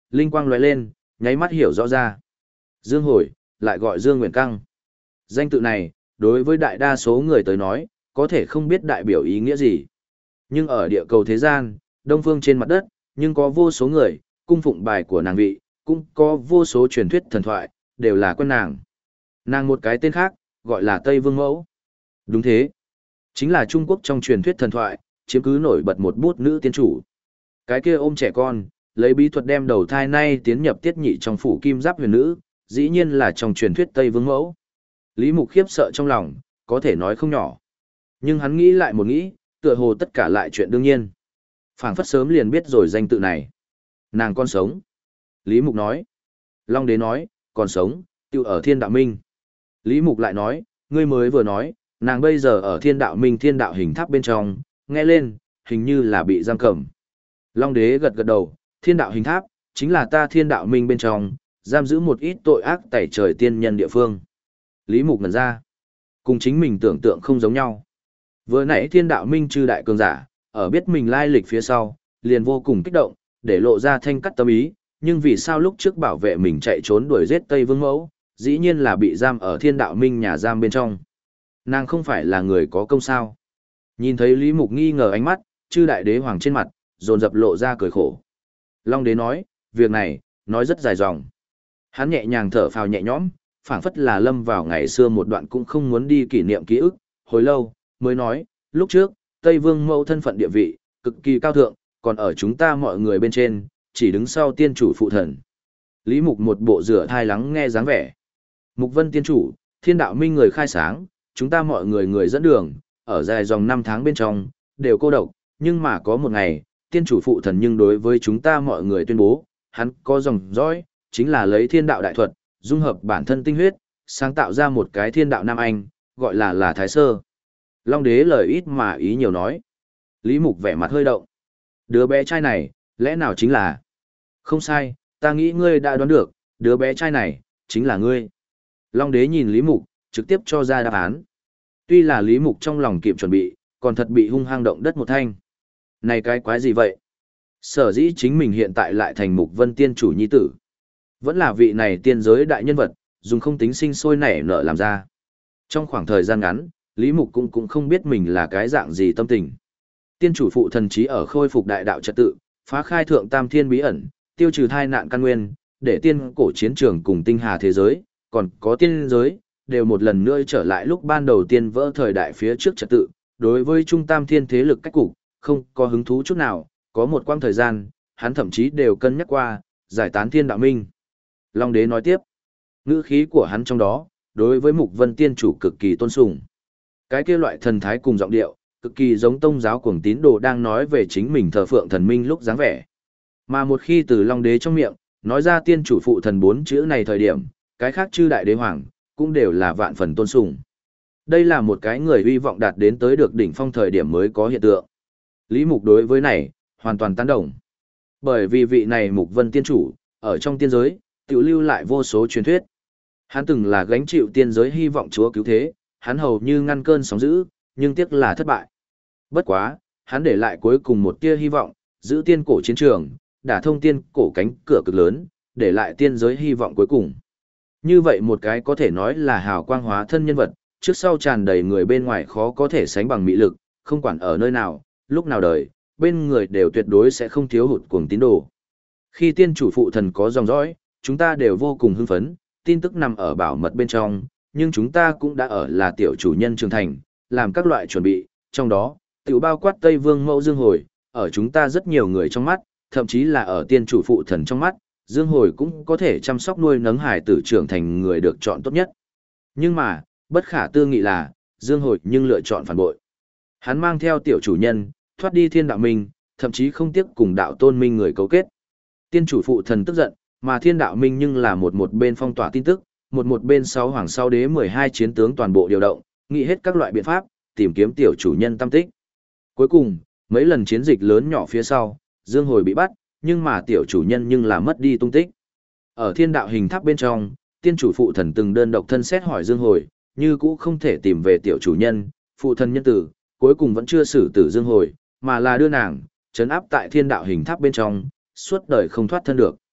linh quang lóe lên, nháy mắt hiểu rõ ra. Dương Hồi, lại gọi Dương Nguyện Căng. Danh tự này, đối với đại đa số người tới nói, có thể không biết đại biểu ý nghĩa gì. Nhưng ở địa cầu thế gian, đông phương trên mặt đất, nhưng có vô số người, cung phụng bài của nàng vị, cũng có vô số truyền thuyết thần thoại, đều là quân nàng. Nàng một cái tên khác, gọi là Tây Vương Mẫu. Đúng thế. Chính là Trung Quốc trong truyền thuyết thần thoại, chiếm cứ nổi bật một bút nữ tiên chủ. Cái kia ôm trẻ con, lấy bí thuật đem đầu thai nay tiến nhập tiết nhị trong phủ kim giáp huyền nữ, dĩ nhiên là trong truyền thuyết Tây Vương Mẫu. Lý Mục khiếp sợ trong lòng, có thể nói không nhỏ. Nhưng hắn nghĩ lại một nghĩ, tựa hồ tất cả lại chuyện đương nhiên. Phảng phất sớm liền biết rồi danh tự này. Nàng còn sống. Lý Mục nói. Long Đế nói, còn sống, tiêu ở Thiên Đạo Minh. Lý Mục lại nói, ngươi mới vừa nói, nàng bây giờ ở Thiên Đạo Minh Thiên Đạo hình tháp bên trong, nghe lên, hình như là bị giam cầm. Long Đế gật gật đầu, Thiên Đạo hình tháp, chính là ta Thiên Đạo Minh bên trong, giam giữ một ít tội ác tẩy trời tiên nhân địa phương. Lý Mục ngẩn ra, cùng chính mình tưởng tượng không giống nhau. Vừa nãy Thiên Đạo Minh chư đại cường giả, ở biết mình lai lịch phía sau, liền vô cùng kích động, để lộ ra thanh cắt tâm ý, nhưng vì sao lúc trước bảo vệ mình chạy trốn đuổi giết Tây Vương Mẫu, dĩ nhiên là bị giam ở Thiên Đạo Minh nhà giam bên trong. Nàng không phải là người có công sao. Nhìn thấy Lý Mục nghi ngờ ánh mắt, chư đại đế hoàng trên mặt, dồn dập lộ ra cười khổ. Long Đế nói, việc này, nói rất dài dòng. Hắn nhẹ nhàng thở phào nhẹ nhõm, phảng phất là lâm vào ngày xưa một đoạn cũng không muốn đi kỷ niệm ký ức, hồi lâu, mới nói, lúc trước, Tây Vương Mẫu thân phận địa vị, cực kỳ cao thượng, còn ở chúng ta mọi người bên trên, chỉ đứng sau tiên chủ phụ thần. Lý Mục một bộ rửa thai lắng nghe dáng vẻ. Mục Vân tiên chủ, Thiên Đạo Minh người khai sáng, chúng ta mọi người người dẫn đường, ở dài dòng năm tháng bên trong, đều cô độc, nhưng mà có một ngày, tiên chủ phụ thần nhưng đối với chúng ta mọi người tuyên bố, hắn có dòng dõi, chính là lấy thiên đạo đại thuật, dung hợp bản thân tinh huyết, sáng tạo ra một cái thiên đạo nam anh, gọi là là Thái Sơ. Long Đế lời ít mà ý nhiều nói. Lý Mục vẻ mặt hơi động. Đứa bé trai này, lẽ nào chính là... Không sai, ta nghĩ ngươi đã đoán được, đứa bé trai này, chính là ngươi. Long Đế nhìn Lý Mục, trực tiếp cho ra đáp án. Tuy là Lý Mục trong lòng kịp chuẩn bị, còn thật bị hung hăng động đất một thanh. Này cái quái gì vậy? Sở dĩ chính mình hiện tại lại thành Mục Vân tiên chủ nhi tử. Vẫn là vị này tiên giới đại nhân vật, dùng không tính sinh sôi nảy nở làm ra. Trong khoảng thời gian ngắn, Lý Mục cũng cũng không biết mình là cái dạng gì tâm tình. Tiên chủ phụ thần trí ở khôi phục đại đạo trật tự, phá khai thượng tam thiên bí ẩn, tiêu trừ thai nạn căn nguyên, để tiên cổ chiến trường cùng tinh hà thế giới, còn có tiên giới, đều một lần nữa trở lại lúc ban đầu tiên vỡ thời đại phía trước trật tự. Đối với trung tam thiên thế lực cách cục, không có hứng thú chút nào, có một quãng thời gian, hắn thậm chí đều cân nhắc qua, giải tán Thiên Đạo Minh. Long Đế nói tiếp, ngữ khí của hắn trong đó, đối với Mục Vân tiên chủ cực kỳ tôn sùng. Cái kia loại thần thái cùng giọng điệu, cực kỳ giống tông giáo cuồng tín đồ đang nói về chính mình thờ phượng thần minh lúc dáng vẻ. Mà một khi từ Long Đế trong miệng, nói ra tiên chủ phụ thần bốn chữ này thời điểm, cái khác chư đại đế hoàng, cũng đều là vạn phần tôn sùng. Đây là một cái người uy vọng đạt đến tới được đỉnh phong thời điểm mới có hiện tượng. Lý Mục đối với này, hoàn toàn tán đồng. Bởi vì vị này Mục Vân tiên chủ, ở trong tiên giới, tiểu lưu lại vô số truyền thuyết. Hắn từng là gánh chịu tiên giới hy vọng chúa cứu thế, hắn hầu như ngăn cơn sóng dữ, nhưng tiếc là thất bại. Bất quá, hắn để lại cuối cùng một tia hy vọng, giữ tiên cổ chiến trường, đả thông tiên cổ cánh cửa cực lớn, để lại tiên giới hy vọng cuối cùng. Như vậy một cái có thể nói là hào quang hóa thân nhân vật, trước sau tràn đầy người bên ngoài khó có thể sánh bằng mị lực, không quản ở nơi nào, lúc nào đời, bên người đều tuyệt đối sẽ không thiếu hụt cuồng tín đồ. Khi tiên chủ phụ thần có dòng dõi, chúng ta đều vô cùng hưng phấn, tin tức nằm ở bảo mật bên trong, nhưng chúng ta cũng đã ở là tiểu chủ nhân trưởng thành, làm các loại chuẩn bị, trong đó, tiểu bao quát Tây Vương Mẫu Dương Hồi, ở chúng ta rất nhiều người trong mắt, thậm chí là ở tiên chủ phụ thần trong mắt, Dương Hồi cũng có thể chăm sóc nuôi nấng hải tử trưởng thành người được chọn tốt nhất. Nhưng mà, bất khả tư nghị là, Dương Hồi nhưng lựa chọn phản bội. Hắn mang theo tiểu chủ nhân, thoát đi Thiên Đạo Minh, thậm chí không tiếc cùng đạo tôn minh người cấu kết. Tiên chủ phụ thần tức giận, mà Thiên Đạo Minh nhưng là một một bên phong tỏa tin tức, một một bên sáu hoàng sáu đế mười hai chiến tướng toàn bộ điều động, nghĩ hết các loại biện pháp, tìm kiếm tiểu chủ nhân tâm tích. Cuối cùng, mấy lần chiến dịch lớn nhỏ phía sau, Dương Hồi bị bắt, nhưng mà tiểu chủ nhân nhưng là mất đi tung tích. Ở Thiên Đạo hình tháp bên trong, tiên chủ phụ thần từng đơn độc thân xét hỏi Dương Hồi, như cũ không thể tìm về tiểu chủ nhân, phụ thần nhân tử, cuối cùng vẫn chưa xử tử Dương Hồi, mà là đưa nàng trấn áp tại Thiên Đạo hình tháp bên trong, suốt đời không thoát thân được.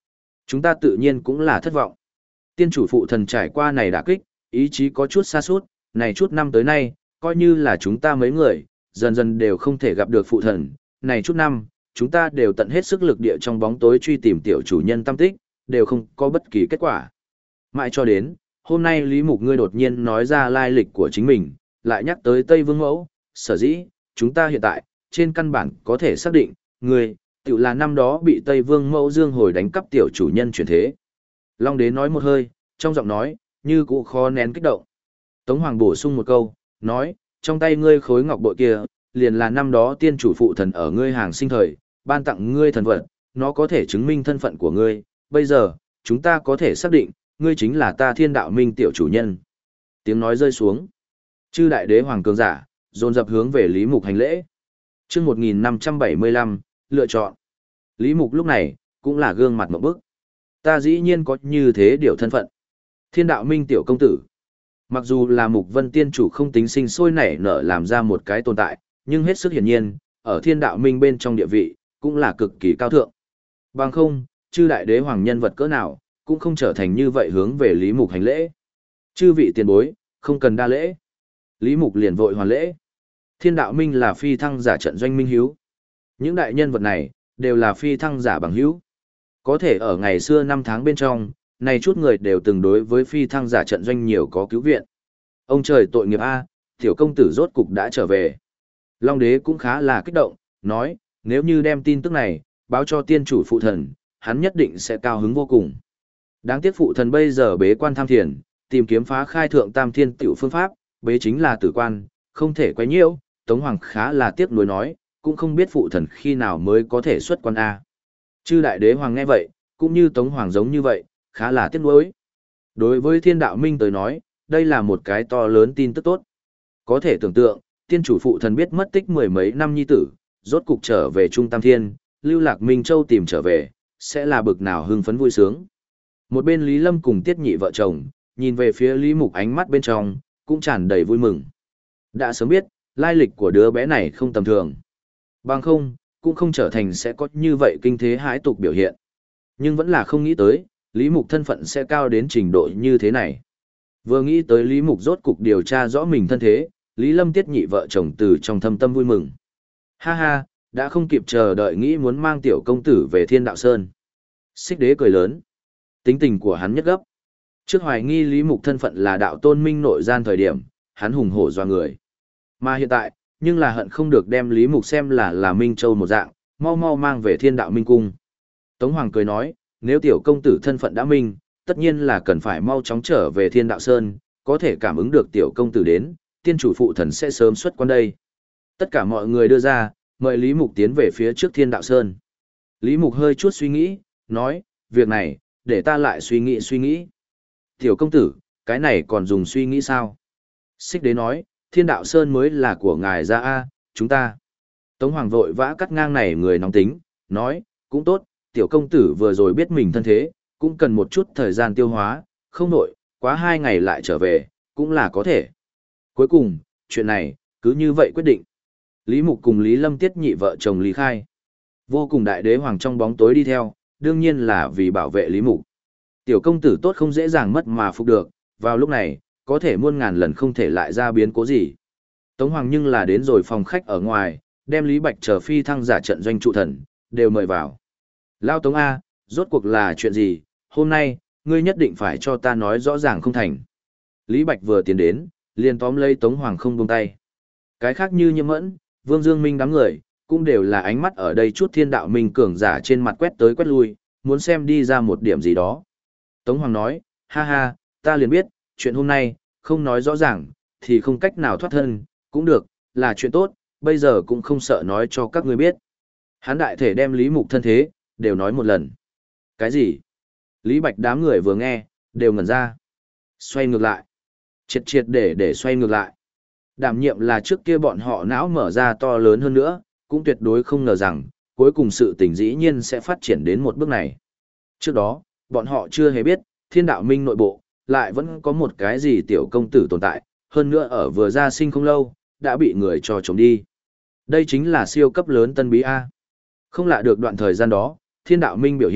Chúng ta tự nhiên cũng là thất vọng. Tiên chủ phụ thần trải qua này đả kích, ý chí có chút sa sút, này chút năm tới nay, coi như là chúng ta mấy người, dần dần đều không thể gặp được phụ thần, này chút năm, chúng ta đều tận hết sức lực địa trong bóng tối truy tìm tiểu chủ nhân tâm tích, đều không có bất kỳ kết quả. Mãi cho đến, hôm nay Lý Mục ngươi đột nhiên nói ra lai lịch của chính mình, lại nhắc tới Tây Vương Mẫu, sở dĩ, chúng ta hiện tại, trên căn bản có thể xác định, ngươi, tự là năm đó bị Tây Vương Mẫu Dương hồi đánh cắp tiểu chủ nhân chuyển thế. Long đế nói một hơi, trong giọng nói, như cũ khó nén kích động. Tống Hoàng bổ sung một câu, nói, trong tay ngươi khối ngọc bội kia, liền là năm đó tiên chủ phụ thần ở ngươi hàng sinh thời, ban tặng ngươi thần vật, nó có thể chứng minh thân phận của ngươi, bây giờ, chúng ta có thể xác định, ngươi chính là ta Thiên Đạo Minh tiểu chủ nhân. Tiếng nói rơi xuống. Chư đại đế hoàng cường giả, dồn dập hướng về Lý Mục hành lễ. Chương một nghìn năm trăm bảy mươi lăm, lựa chọn. Lý Mục lúc này, cũng là gương mặt ngộp bức. Ta dĩ nhiên có như thế điều thân phận. Thiên Đạo Minh tiểu công tử. Mặc dù là Mục Vân tiên chủ không tính sinh sôi nảy nở làm ra một cái tồn tại, nhưng hết sức hiển nhiên, ở Thiên Đạo Minh bên trong địa vị, cũng là cực kỳ cao thượng. Bằng không, chư đại đế hoàng nhân vật cỡ nào, cũng không trở thành như vậy hướng về Lý Mục hành lễ. Chư vị tiền bối, không cần đa lễ. Lý Mục liền vội hoàn lễ. Thiên Đạo Minh là phi thăng giả trận doanh minh hiếu. Những đại nhân vật này, đều là phi thăng giả bằng hữu. Có thể ở ngày xưa năm tháng bên trong, này chút người đều từng đối với phi thăng giả trận doanh nhiều có cứu viện. Ông trời tội nghiệp A, tiểu công tử rốt cục đã trở về. Long đế cũng khá là kích động, nói, nếu như đem tin tức này, báo cho tiên chủ phụ thần, hắn nhất định sẽ cao hứng vô cùng. Đáng tiếc phụ thần bây giờ bế quan tham thiền, tìm kiếm phá khai thượng tam thiên tiểu phương pháp, bế chính là tử quan, không thể quay nhiễu, Tống Hoàng khá là tiếc nuối nói, cũng không biết phụ thần khi nào mới có thể xuất quan A. Chư đại đế hoàng nghe vậy, cũng như Tống Hoàng giống như vậy, khá là tiếc nuối. Đối với Thiên Đạo Minh tới nói, đây là một cái to lớn tin tức tốt. Có thể tưởng tượng, tiên chủ phụ thần biết mất tích mười mấy năm nhi tử, rốt cục trở về Trung Tam Thiên, Lưu Lạc Minh Châu tìm trở về, sẽ là bực nào hưng phấn vui sướng. Một bên Lý Lâm cùng Tiết Nhị vợ chồng, nhìn về phía Lý Mục ánh mắt bên trong, cũng tràn đầy vui mừng. Đã sớm biết, lai lịch của đứa bé này không tầm thường. Bằng không, cũng không trở thành sẽ có như vậy kinh thế hãi tục biểu hiện. Nhưng vẫn là không nghĩ tới, Lý Mục thân phận sẽ cao đến trình độ như thế này. Vừa nghĩ tới Lý Mục rốt cục điều tra rõ mình thân thế, Lý Lâm Tiết Nhị vợ chồng từ trong thâm tâm vui mừng. Ha ha, đã không kịp chờ đợi nghĩ muốn mang tiểu công tử về Thiên Đạo Sơn. Xích đế cười lớn. Tính tình của hắn nhất gấp. Trước hoài nghi Lý Mục thân phận là đạo tôn minh nội gian thời điểm, hắn hùng hổ doa người. Mà hiện tại, nhưng là hận không được đem Lý Mục xem là là Minh Châu một dạng, mau mau mang về Thiên Đạo Minh Cung. Tống Hoàng cười nói, nếu tiểu công tử thân phận đã minh, tất nhiên là cần phải mau chóng trở về Thiên Đạo Sơn, có thể cảm ứng được tiểu công tử đến, tiên chủ phụ thần sẽ sớm xuất quan đây. Tất cả mọi người đưa ra, mời Lý Mục tiến về phía trước Thiên Đạo Sơn. Lý Mục hơi chút suy nghĩ, nói, việc này, để ta lại suy nghĩ suy nghĩ. Tiểu công tử, cái này còn dùng suy nghĩ sao? Xích đế nói, Thiên Đạo Sơn mới là của ngài ra a, chúng ta. Tống Hoàng vội vã cắt ngang này người nóng tính, nói, cũng tốt, tiểu công tử vừa rồi biết mình thân thế, cũng cần một chút thời gian tiêu hóa, không nổi, quá hai ngày lại trở về, cũng là có thể. Cuối cùng, chuyện này, cứ như vậy quyết định. Lý Mục cùng Lý Lâm Tiết Nhị vợ chồng lý khai. Vô cùng đại đế hoàng trong bóng tối đi theo, đương nhiên là vì bảo vệ Lý Mục. Tiểu công tử tốt không dễ dàng mất mà phục được, vào lúc này, có thể muôn ngàn lần không thể lại ra biến cố gì. Tống Hoàng nhưng là đến rồi phòng khách ở ngoài, đem Lý Bạch chờ phi thăng giả trận doanh trụ thần, đều mời vào. Lao Tống A, rốt cuộc là chuyện gì, hôm nay, ngươi nhất định phải cho ta nói rõ ràng không thành. Lý Bạch vừa tiến đến, liền tóm lấy Tống Hoàng không buông tay. Cái khác như Nhiễm Mẫn, Vương Dương Minh đám người, cũng đều là ánh mắt ở đây chút Thiên Đạo Minh cường giả trên mặt quét tới quét lui, muốn xem đi ra một điểm gì đó. Tống Hoàng nói, ha ha, ta liền biết, chuyện hôm nay, không nói rõ ràng, thì không cách nào thoát thân, cũng được, là chuyện tốt, bây giờ cũng không sợ nói cho các ngươi biết. Hán đại thể đem Lý Mục thân thế, đều nói một lần. Cái gì? Lý Bạch đám người vừa nghe, đều ngẩn ra. Xoay ngược lại. Triệt triệt để để xoay ngược lại. Đảm nhiệm là trước kia bọn họ não mở ra to lớn hơn nữa, cũng tuyệt đối không ngờ rằng, cuối cùng sự tình dĩ nhiên sẽ phát triển đến một bước này. Trước đó, bọn họ chưa hề biết, Thiên Đạo Minh nội bộ, lại vẫn có một cái gì tiểu công tử tồn tại, hơn nữa ở vừa ra sinh không lâu, đã bị người cho trống đi. Đây chính là siêu cấp lớn tân bí A. Không lạ được đoạn thời gian đó, Thiên Đạo Minh biểu hiện,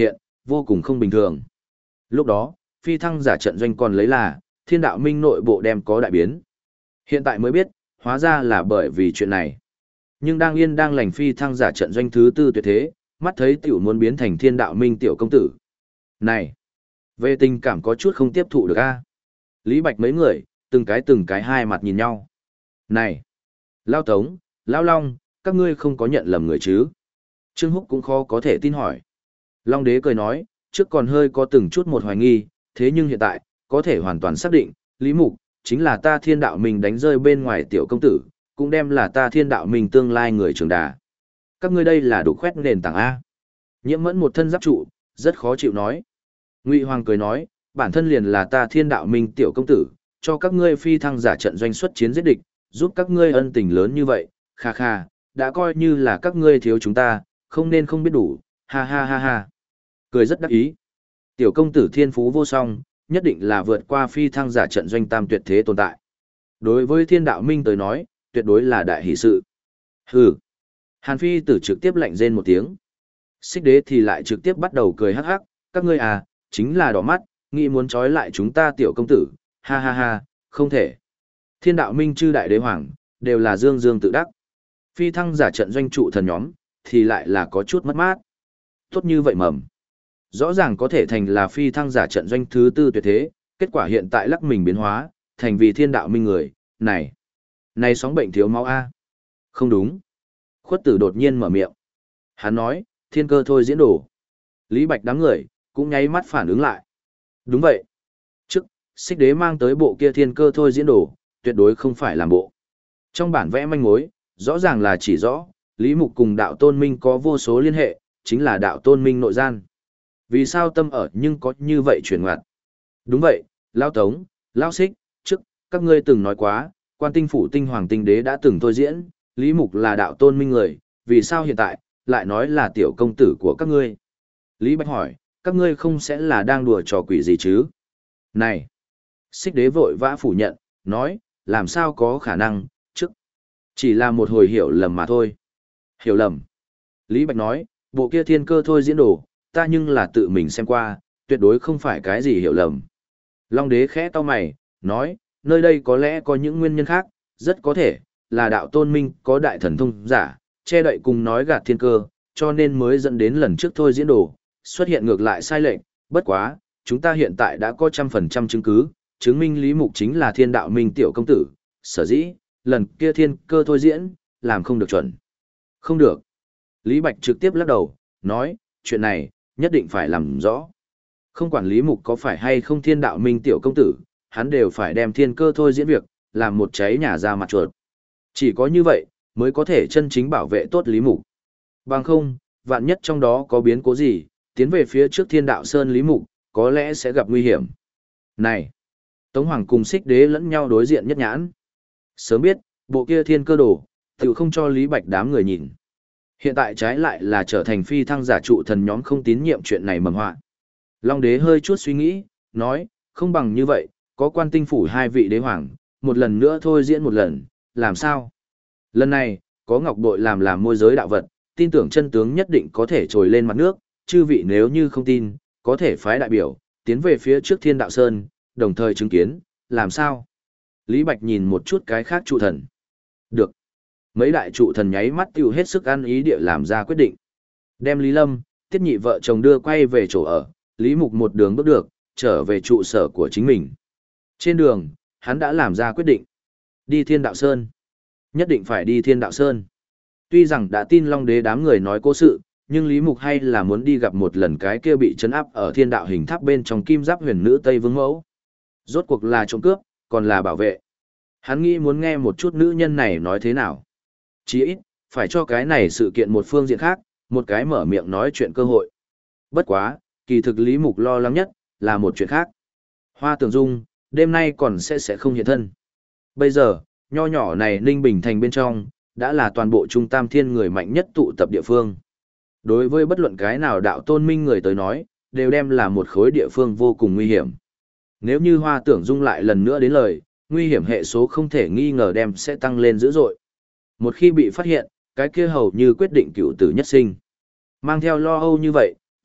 vô cùng không bình thường. Lúc đó, phi thăng giả trận doanh còn lấy là, thiên đạo minh nội bộ đem có đại biến. Hiện tại mới biết, hóa ra là bởi vì chuyện này. Nhưng đang yên đang lành phi thăng giả trận doanh thứ tư tuyệt thế, mắt thấy tiểu muốn biến thành thiên đạo minh tiểu công tử. Này, về tình cảm có chút không tiếp thụ được a. Lý Bạch mấy người, từng cái từng cái hai mặt nhìn nhau. Này, Lao Tống, Lao Long, các ngươi không có nhận lầm người chứ? Trương Húc cũng khó có thể tin hỏi. Long đế cười nói, trước còn hơi có từng chút một hoài nghi, thế nhưng hiện tại, có thể hoàn toàn xác định, Lý Mục, chính là ta thiên đạo mình đánh rơi bên ngoài tiểu công tử, cũng đem là ta thiên đạo mình tương lai người trường đà. Các ngươi đây là đủ khoét nền tảng A. Nhiễm mẫn một thân giáp trụ, rất khó chịu nói. Ngụy Hoàng cười nói, bản thân liền là ta thiên đạo minh tiểu công tử, cho các ngươi phi thăng giả trận doanh xuất chiến giết địch, giúp các ngươi ân tình lớn như vậy, kha kha, đã coi như là các ngươi thiếu chúng ta, không nên không biết đủ, ha ha ha ha. Cười rất đắc ý. Tiểu công tử thiên phú vô song, nhất định là vượt qua phi thăng giả trận doanh tam tuyệt thế tồn tại. Đối với thiên đạo minh tới nói, tuyệt đối là đại hỷ sự. Hừ. Hàn phi tử trực tiếp lạnh rên một tiếng. Xích đế thì lại trực tiếp bắt đầu cười hắc hắc, các ngươi à, chính là đỏ mắt, nghĩ muốn trói lại chúng ta tiểu công tử, ha ha ha, không thể. Thiên đạo minh chư đại đế hoàng, đều là dương dương tự đắc. Phi thăng giả trận doanh trụ thần nhóm, thì lại là có chút mất mát. Tốt như vậy mầm. Rõ ràng có thể thành là phi thăng giả trận doanh thứ tư tuyệt thế, kết quả hiện tại lắc mình biến hóa, thành vì thiên đạo minh người, này. Này sóng bệnh thiếu máu A. Không đúng. Khuất tử đột nhiên mở miệng. Hắn nói, thiên cơ thôi diễn đồ. Lý Bạch đám người, cũng nháy mắt phản ứng lại. Đúng vậy. Trước, xích đế mang tới bộ kia thiên cơ thôi diễn đồ, tuyệt đối không phải làm bộ. Trong bản vẽ manh mối, rõ ràng là chỉ rõ, Lý Mục cùng đạo tôn minh có vô số liên hệ, chính là đạo tôn minh nội gian. Vì sao tâm ở nhưng có như vậy chuyển ngoặt? Đúng vậy, Lao Tống, Lao Xích, trước, các ngươi từng nói quá, quan tinh phủ tinh hoàng tinh đế đã từng thôi diễn, Lý Mục là đạo tôn minh người, vì sao hiện tại, lại nói là tiểu công tử của các ngươi? Lý Bạch hỏi, các ngươi không sẽ là đang đùa trò quỷ gì chứ? Này! Xích đế vội vã phủ nhận, nói, làm sao có khả năng, trước. Chỉ là một hồi hiểu lầm mà thôi. Hiểu lầm. Lý Bạch nói, bộ kia thiên cơ thôi diễn đồ, ta nhưng là tự mình xem qua, tuyệt đối không phải cái gì hiểu lầm. Long đế khẽ to mày, nói, nơi đây có lẽ có những nguyên nhân khác, rất có thể, là đạo tôn minh có đại thần thông giả, che đậy cùng nói gạt thiên cơ, cho nên mới dẫn đến lần trước thôi diễn đồ, xuất hiện ngược lại sai lệch, bất quá, chúng ta hiện tại đã có trăm phần trăm chứng cứ, chứng minh Lý Mục chính là thiên đạo minh tiểu công tử, sở dĩ, lần kia thiên cơ thôi diễn, làm không được chuẩn. Không được. Lý Bạch trực tiếp lắc đầu, nói, chuyện này, nhất định phải làm rõ. Không quản Lý Mục có phải hay không thiên đạo minh tiểu công tử, hắn đều phải đem thiên cơ thôi diễn việc, làm một cháy nhà ra mặt chuột. Chỉ có như vậy, mới có thể chân chính bảo vệ tốt Lý Mục. Bằng không, vạn nhất trong đó có biến cố gì, tiến về phía trước thiên đạo sơn Lý Mục, có lẽ sẽ gặp nguy hiểm. Này! Tống Hoàng cùng Xích đế lẫn nhau đối diện nhất nhãn. Sớm biết, bộ kia thiên cơ đồ, tự không cho Lý Bạch đám người nhìn. Hiện tại trái lại là trở thành phi thăng giả trụ thần nhóm không tín nhiệm chuyện này mầm họa. Long đế hơi chút suy nghĩ, nói, không bằng như vậy, có quan tinh phủ hai vị đế hoàng, một lần nữa thôi diễn một lần, làm sao? Lần này, có ngọc bội làm làm môi giới đạo vật, tin tưởng chân tướng nhất định có thể trồi lên mặt nước, chư vị nếu như không tin, có thể phái đại biểu, tiến về phía trước thiên đạo sơn, đồng thời chứng kiến, làm sao? Lý Bạch nhìn một chút cái khác trụ thần. Được. Mấy đại trụ thần nháy mắt tiêu hết sức ăn ý địa làm ra quyết định. Đem Lý Lâm, Tiết Nhị vợ chồng đưa quay về chỗ ở, Lý Mục một đường bước được, trở về trụ sở của chính mình. Trên đường, hắn đã làm ra quyết định. Đi Thiên Đạo Sơn. Nhất định phải đi Thiên Đạo Sơn. Tuy rằng đã tin Long Đế đám người nói cố sự, nhưng Lý Mục hay là muốn đi gặp một lần cái kia bị trấn áp ở Thiên Đạo hình tháp bên trong kim giáp huyền nữ Tây Vương Mẫu. Rốt cuộc là trộm cướp, còn là bảo vệ. Hắn nghĩ muốn nghe một chút nữ nhân này nói thế nào. Chí ít, phải cho cái này sự kiện một phương diện khác, một cái mở miệng nói chuyện cơ hội. Bất quá, kỳ thực Lý Mục lo lắng nhất, là một chuyện khác. Hoa Tường Dung, đêm nay còn sẽ sẽ không hiện thân. Bây giờ, nho nhỏ này Ninh Bình Thành bên trong, đã là toàn bộ trung tam thiên người mạnh nhất tụ tập địa phương. Đối với bất luận cái nào đạo tôn minh người tới nói, đều đem là một khối địa phương vô cùng nguy hiểm. Nếu như Hoa Tưởng Dung lại lần nữa đến lời, nguy hiểm hệ số không thể nghi ngờ đem sẽ tăng lên dữ dội. Một khi bị phát hiện, cái kia hầu như quyết định cựu tử nhất sinh. Mang theo lo âu như vậy,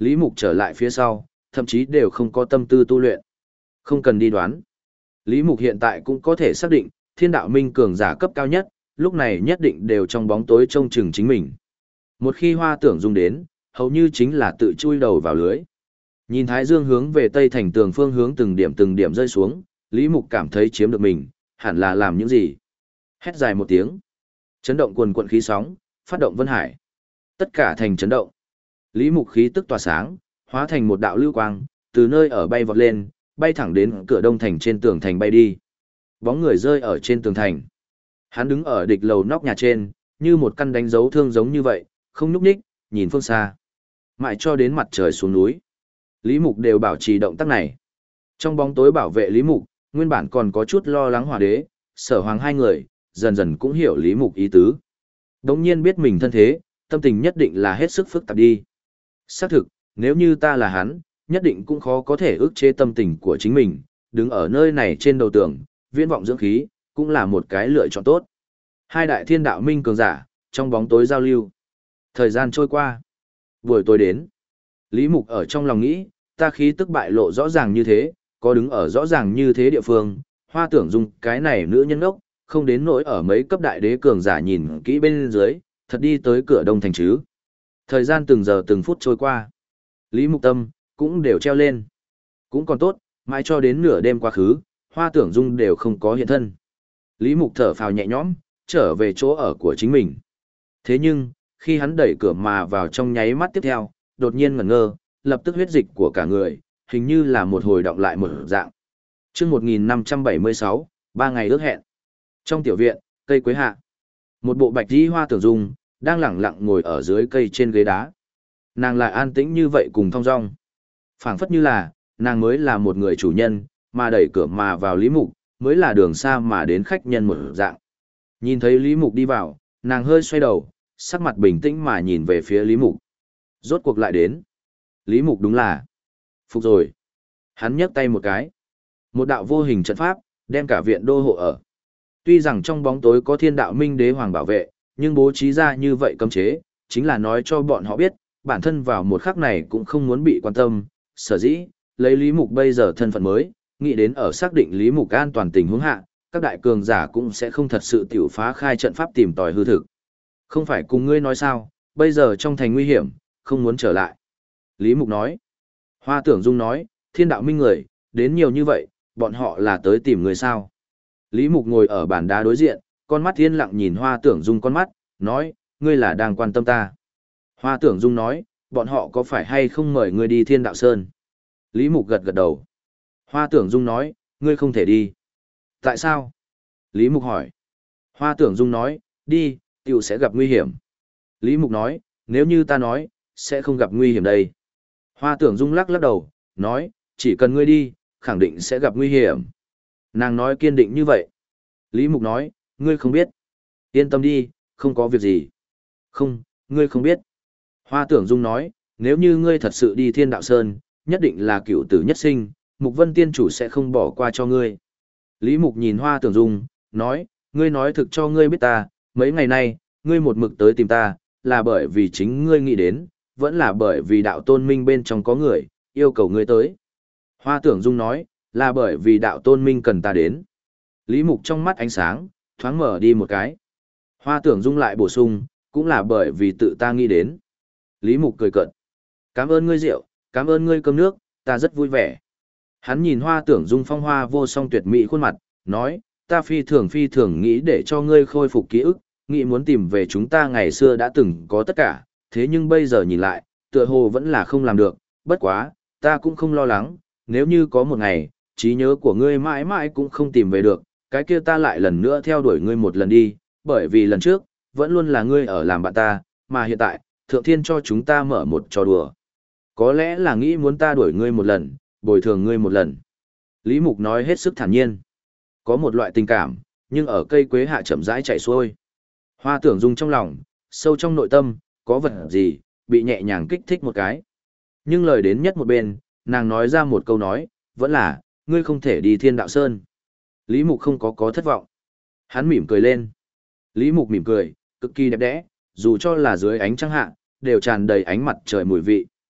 Lý Mục trở lại phía sau, thậm chí đều không có tâm tư tu luyện. Không cần đi đoán. Lý Mục hiện tại cũng có thể xác định, thiên đạo minh cường giả cấp cao nhất, lúc này nhất định đều trong bóng tối trông chừng chính mình. Một khi Hoa Tưởng Dung đến, hầu như chính là tự chui đầu vào lưới. Nhìn Thái Dương hướng về Tây Thành tường phương hướng từng điểm từng điểm rơi xuống, Lý Mục cảm thấy chiếm được mình, hẳn là làm những gì. Hét dài một tiếng. Chấn động quần quận khí sóng, phát động Vân Hải. Tất cả thành chấn động. Lý Mục khí tức tỏa sáng, hóa thành một đạo lưu quang, từ nơi ở bay vọt lên, bay thẳng đến cửa đông thành trên tường thành bay đi. Bóng người rơi ở trên tường thành. Hắn đứng ở địch lầu nóc nhà trên, như một căn đánh dấu thương giống như vậy, không nhúc nhích, nhìn phương xa. Mãi cho đến mặt trời xuống núi. Lý Mục đều bảo trì động tác này. Trong bóng tối bảo vệ Lý Mục, nguyên bản còn có chút lo lắng Hỏa Đế, Sở Hoàng hai người, dần dần cũng hiểu Lý Mục ý tứ. Đống nhiên biết mình thân thế, tâm tình nhất định là hết sức phức tạp đi. Xác thực, nếu như ta là hắn, nhất định cũng khó có thể ức chế tâm tình của chính mình, đứng ở nơi này trên đầu tường, viễn vọng dưỡng khí, cũng là một cái lựa chọn tốt. Hai đại thiên đạo minh cường giả, trong bóng tối giao lưu. Thời gian trôi qua. Buổi tối đến. Lý Mục ở trong lòng nghĩ, ta khí tức bại lộ rõ ràng như thế, có đứng ở rõ ràng như thế địa phương, Hoa Tưởng Dung cái này nữ nhân ốc, không đến nỗi ở mấy cấp đại đế cường giả nhìn kỹ bên dưới, thật đi tới cửa đông thành chứ. Thời gian từng giờ từng phút trôi qua. Lý Mục tâm, cũng đều treo lên. Cũng còn tốt, mãi cho đến nửa đêm quá khứ, Hoa Tưởng Dung đều không có hiện thân. Lý Mục thở phào nhẹ nhõm, trở về chỗ ở của chính mình. Thế nhưng, khi hắn đẩy cửa mà vào trong nháy mắt tiếp theo, đột nhiên ngẩn ngơ, lập tức huyết dịch của cả người, hình như là một hồi động lại một dạng. Trước một nghìn năm trăm bảy mươi sáu, ba ngày ước hẹn. Trong tiểu viện, cây quế hạ. Một bộ bạch y Hoa Tưởng Dung, đang lẳng lặng ngồi ở dưới cây trên ghế đá. Nàng lại an tĩnh như vậy cùng thong dong. Phảng phất như là, nàng mới là một người chủ nhân, mà đẩy cửa mà vào Lý Mục, mới là đường xa mà đến khách nhân một dạng. Nhìn thấy Lý Mục đi vào, nàng hơi xoay đầu, sắc mặt bình tĩnh mà nhìn về phía Lý Mục. Rốt cuộc lại đến. Lý Mục đúng là phục rồi. Hắn nhấc tay một cái. Một đạo vô hình trận pháp, đem cả viện đô hộ ở. Tuy rằng trong bóng tối có thiên đạo minh đế hoàng bảo vệ, nhưng bố trí ra như vậy cấm chế, chính là nói cho bọn họ biết, bản thân vào một khắc này cũng không muốn bị quan tâm. Sở dĩ, lấy Lý Mục bây giờ thân phận mới, nghĩ đến ở xác định Lý Mục an toàn tình huống hạ, các đại cường giả cũng sẽ không thật sự tiểu phá khai trận pháp tìm tòi hư thực. Không phải cùng ngươi nói sao, bây giờ trong thành nguy hiểm, không muốn trở lại. Lý Mục nói. Hoa Tưởng Dung nói, thiên đạo minh người, đến nhiều như vậy, bọn họ là tới tìm người sao. Lý Mục ngồi ở bàn đá đối diện, con mắt yên lặng nhìn Hoa Tưởng Dung con mắt, nói, ngươi là đang quan tâm ta. Hoa Tưởng Dung nói, bọn họ có phải hay không mời ngươi đi Thiên Đạo Sơn? Lý Mục gật gật đầu. Hoa Tưởng Dung nói, ngươi không thể đi. Tại sao? Lý Mục hỏi. Hoa Tưởng Dung nói, đi, tiểu sẽ gặp nguy hiểm. Lý Mục nói, nếu như ta nói, sẽ không gặp nguy hiểm đây. Hoa Tưởng Dung lắc lắc đầu, nói, chỉ cần ngươi đi, khẳng định sẽ gặp nguy hiểm. Nàng nói kiên định như vậy. Lý Mục nói, ngươi không biết. Yên tâm đi, không có việc gì. Không, ngươi không biết. Hoa Tưởng Dung nói, nếu như ngươi thật sự đi Thiên Đạo Sơn, nhất định là cựu tử nhất sinh, Mục Vân Tiên Chủ sẽ không bỏ qua cho ngươi. Lý Mục nhìn Hoa Tưởng Dung, nói, ngươi nói thực cho ngươi biết ta, mấy ngày nay, ngươi một mực tới tìm ta, là bởi vì chính ngươi nghĩ đến, vẫn là bởi vì đạo tôn minh bên trong có người, yêu cầu ngươi tới. Hoa Tưởng Dung nói, là bởi vì đạo tôn minh cần ta đến. Lý Mục trong mắt ánh sáng, thoáng mở đi một cái. Hoa Tưởng Dung lại bổ sung, cũng là bởi vì tự ta nghĩ đến. Lý Mục cười cợt. Cảm ơn ngươi rượu, cảm ơn ngươi cơm nước, ta rất vui vẻ. Hắn nhìn Hoa Tưởng Dung phong hoa vô song tuyệt mỹ khuôn mặt, nói, ta phi thường phi thường nghĩ để cho ngươi khôi phục ký ức, nghĩ muốn tìm về chúng ta ngày xưa đã từng có tất cả, thế nhưng bây giờ nhìn lại, tựa hồ vẫn là không làm được, bất quá, ta cũng không lo lắng, nếu như có một ngày, trí nhớ của ngươi mãi mãi cũng không tìm về được, cái kia ta lại lần nữa theo đuổi ngươi một lần đi, bởi vì lần trước, vẫn luôn là ngươi ở làm bạn ta, mà hiện tại, Thượng Thiên cho chúng ta mở một trò đùa. Có lẽ là nghĩ muốn ta đuổi ngươi một lần, bồi thường ngươi một lần. Lý Mục nói hết sức thản nhiên. Có một loại tình cảm, nhưng ở cây quế hạ chậm rãi chảy xuôi. Hoa Tưởng Dung trong lòng, sâu trong nội tâm, có vật gì, bị nhẹ nhàng kích thích một cái. Nhưng lời đến nhất một bên, nàng nói ra một câu nói, vẫn là, ngươi không thể đi Thiên Đạo Sơn. Lý Mục không có có thất vọng. Hắn mỉm cười lên. Lý Mục mỉm cười, cực kỳ đẹp đẽ, dù cho là dưới ánh trăng hạ, đều tràn đầy ánh mặt trời mùi vị.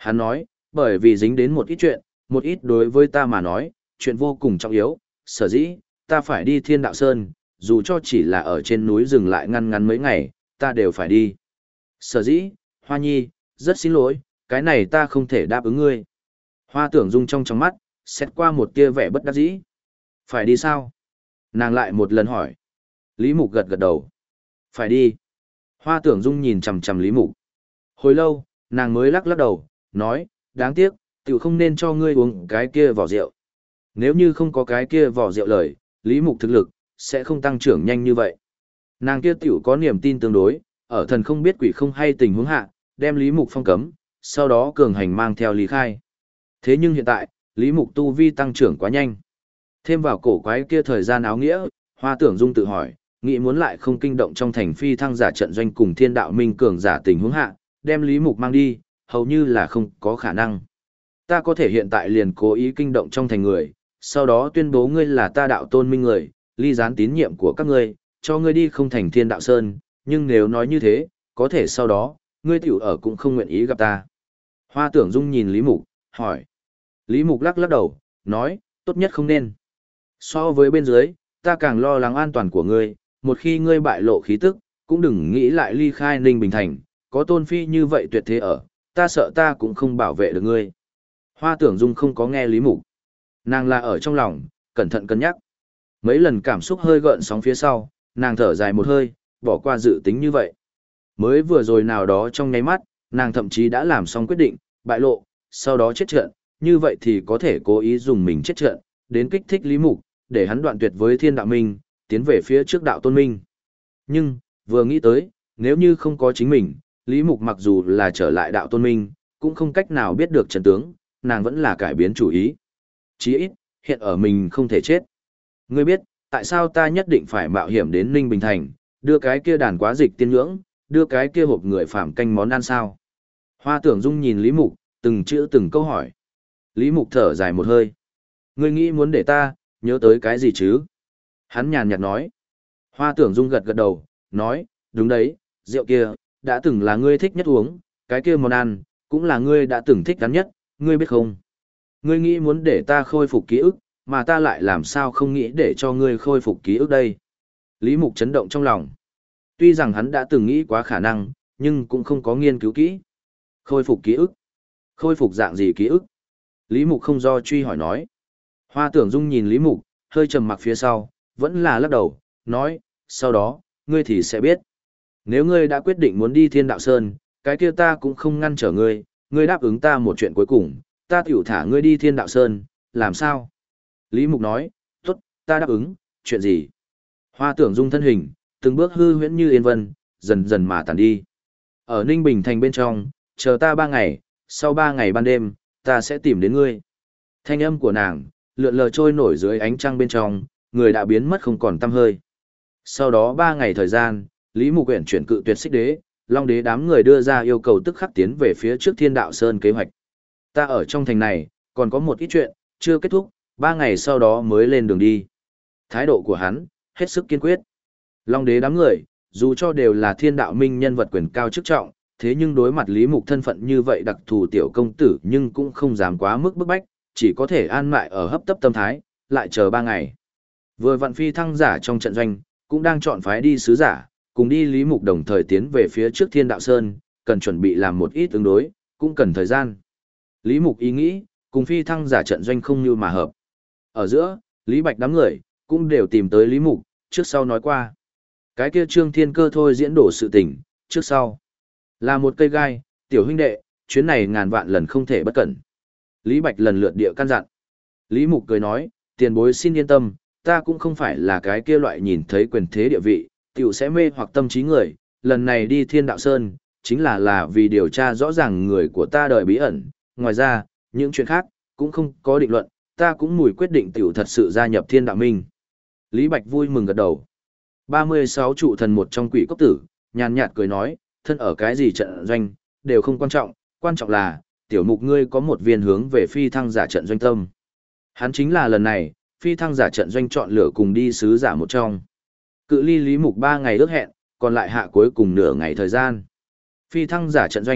Hắn nói, bởi vì dính đến một ít chuyện, một ít đối với ta mà nói, chuyện vô cùng trọng yếu, sở dĩ, ta phải đi Thiên Đạo Sơn, dù cho chỉ là ở trên núi dừng lại ngăn ngắn mấy ngày, ta đều phải đi. Sở dĩ, Hoa Nhi, rất xin lỗi, cái này ta không thể đáp ứng ngươi. Hoa Tưởng Dung trong trong mắt, xét qua một tia vẻ bất đắc dĩ. Phải đi sao? Nàng lại một lần hỏi. Lý Mục gật gật đầu. Phải đi. Hoa Tưởng Dung nhìn chằm chằm Lý Mục. Hồi lâu, nàng mới lắc lắc đầu, nói, đáng tiếc, tiểu không nên cho ngươi uống cái kia vỏ rượu. Nếu như không có cái kia vỏ rượu lời, Lý Mục thực lực, sẽ không tăng trưởng nhanh như vậy. Nàng kia tiểu có niềm tin tương đối, ở thần không biết quỷ không hay tình huống hạ, đem Lý Mục phong cấm, sau đó cường hành mang theo Lý Khai. Thế nhưng hiện tại, Lý Mục tu vi tăng trưởng quá nhanh. Thêm vào cổ quái kia thời gian áo nghĩa, Hoa Tưởng Dung tự hỏi, nghĩ muốn lại không kinh động trong thành phi thăng giả trận doanh cùng Thiên Đạo Minh cường giả tình huống hạ, đem Lý Mục mang đi, hầu như là không có khả năng. Ta có thể hiện tại liền cố ý kinh động trong thành người, sau đó tuyên bố ngươi là ta đạo tôn minh người, ly gián tín nhiệm của các ngươi, cho ngươi đi không thành Thiên Đạo Sơn, nhưng nếu nói như thế, có thể sau đó, ngươi tiểu ở cũng không nguyện ý gặp ta. Hoa Tưởng Dung nhìn Lý Mục, hỏi. Lý Mục lắc lắc đầu, nói, tốt nhất không nên. So với bên dưới, ta càng lo lắng an toàn của ngươi, một khi ngươi bại lộ khí tức, cũng đừng nghĩ lại ly khai Ninh Bình Thành, có tôn phi như vậy tuyệt thế ở, ta sợ ta cũng không bảo vệ được ngươi. Hoa Tưởng Dung không có nghe Lý Mục. Nàng là ở trong lòng, cẩn thận cân nhắc. Mấy lần cảm xúc hơi gợn sóng phía sau, nàng thở dài một hơi, bỏ qua dự tính như vậy. Mới vừa rồi nào đó trong nháy mắt, nàng thậm chí đã làm xong quyết định, bại lộ, sau đó chết trận, như vậy thì có thể cố ý dùng mình chết trận, đến kích thích Lý Mục, để hắn đoạn tuyệt với Thiên Đạo Minh, tiến về phía trước đạo tôn minh. Nhưng, vừa nghĩ tới, nếu như không có chính mình, Lý Mục mặc dù là trở lại đạo tôn minh, cũng không cách nào biết được trận tướng, nàng vẫn là cải biến chủ ý. Chí ít, hiện ở mình không thể chết. Ngươi biết, tại sao ta nhất định phải mạo hiểm đến Ninh Bình Thành, đưa cái kia đàn quá dịch tiên nhưỡng, đưa cái kia hộp người phạm canh món ăn sao? Hoa Tưởng Dung nhìn Lý Mục, từng chữ từng câu hỏi. Lý Mục thở dài một hơi. Ngươi nghĩ muốn để ta, nhớ tới cái gì chứ? Hắn nhàn nhạt nói. Hoa Tưởng Dung gật gật đầu, nói, đúng đấy, rượu kia, đã từng là ngươi thích nhất uống, cái kia món ăn, cũng là ngươi đã từng thích gắn nhất, ngươi biết không? Ngươi nghĩ muốn để ta khôi phục ký ức, mà ta lại làm sao không nghĩ để cho ngươi khôi phục ký ức đây? Lý Mục chấn động trong lòng. Tuy rằng hắn đã từng nghĩ quá khả năng, nhưng cũng không có nghiên cứu kỹ. Khôi phục ký ức? Khôi phục dạng gì ký ức? Lý Mục không do truy hỏi nói. Hoa Tưởng Dung nhìn Lý Mục, hơi trầm mặc phía sau, vẫn là lắc đầu, nói, sau đó, ngươi thì sẽ biết. Nếu ngươi đã quyết định muốn đi Thiên Đạo Sơn, cái kia ta cũng không ngăn trở ngươi, ngươi đáp ứng ta một chuyện cuối cùng, ta tiểu thả ngươi đi Thiên Đạo Sơn, làm sao? Lý Mục nói, tốt, ta đáp ứng, chuyện gì? Hoa Tưởng Dung thân hình, từng bước hư huyễn như yên vân, dần dần mà tàn đi. Ở Ninh Bình Thành bên trong, chờ ta ba ngày, sau ba ngày ban đêm, ta sẽ tìm đến ngươi. Thanh âm của nàng, lượn lờ trôi nổi dưới ánh trăng bên trong, người đã biến mất không còn tăm hơi. Sau đó ba ngày thời gian, Lý Mục Uyển chuyển cự tuyệt Xích Đế, Long Đế đám người đưa ra yêu cầu tức khắc tiến về phía trước Thiên Đạo Sơn kế hoạch. Ta ở trong thành này, còn có một ít chuyện, chưa kết thúc, ba ngày sau đó mới lên đường đi. Thái độ của hắn, hết sức kiên quyết. Long Đế đám người, dù cho đều là Thiên Đạo Minh nhân vật quyền cao chức trọng, thế nhưng đối mặt Lý Mục thân phận như vậy đặc thù tiểu công tử nhưng cũng không dám quá mức bức bách, chỉ có thể an mại ở hấp tấp tâm thái, lại chờ ba ngày. Vừa vạn phi thăng giả trong trận doanh, cũng đang chọn phái đi sứ giả, cùng đi Lý Mục đồng thời tiến về phía trước Thiên Đạo Sơn, cần chuẩn bị làm một ít ứng đối, cũng cần thời gian. Lý Mục ý nghĩ, cùng phi thăng giả trận doanh không như mà hợp. Ở giữa, Lý Bạch đám người, cũng đều tìm tới Lý Mục, trước sau nói qua. Cái kia Trương Thiên Cơ thôi diễn đổ sự tình, trước sau. Là một cây gai, tiểu huynh đệ, chuyến này ngàn vạn lần không thể bất cẩn. Lý Bạch lần lượt địa căn dặn. Lý Mục cười nói, tiền bối xin yên tâm, ta cũng không phải là cái kia loại nhìn thấy quyền thế địa vị, tiểu sẽ mê hoặc tâm trí người, lần này đi Thiên Đạo Sơn, chính là là vì điều tra rõ ràng người của ta đời bí ẩn, ngoài ra, những chuyện khác, cũng không có định luận, ta cũng mùi quyết định tiểu thật sự gia nhập Thiên Đạo Minh. Lý Bạch vui mừng gật đầu. ba mươi sáu trụ thần một trong quỷ cốc tử, nhàn nhạt cười nói, thân ở cái gì trận doanh, đều không quan trọng, quan trọng là, tiểu mục ngươi có một viên hướng về phi thăng giả trận doanh tâm. Hắn chính là lần này, phi thăng giả trận doanh chọn lựa cùng đi sứ giả một trong. Cự ly Lý Mục ba ngày ước hẹn, còn lại hạ cuối cùng nửa ngày thời gian. Phi thăng giả trận doanh,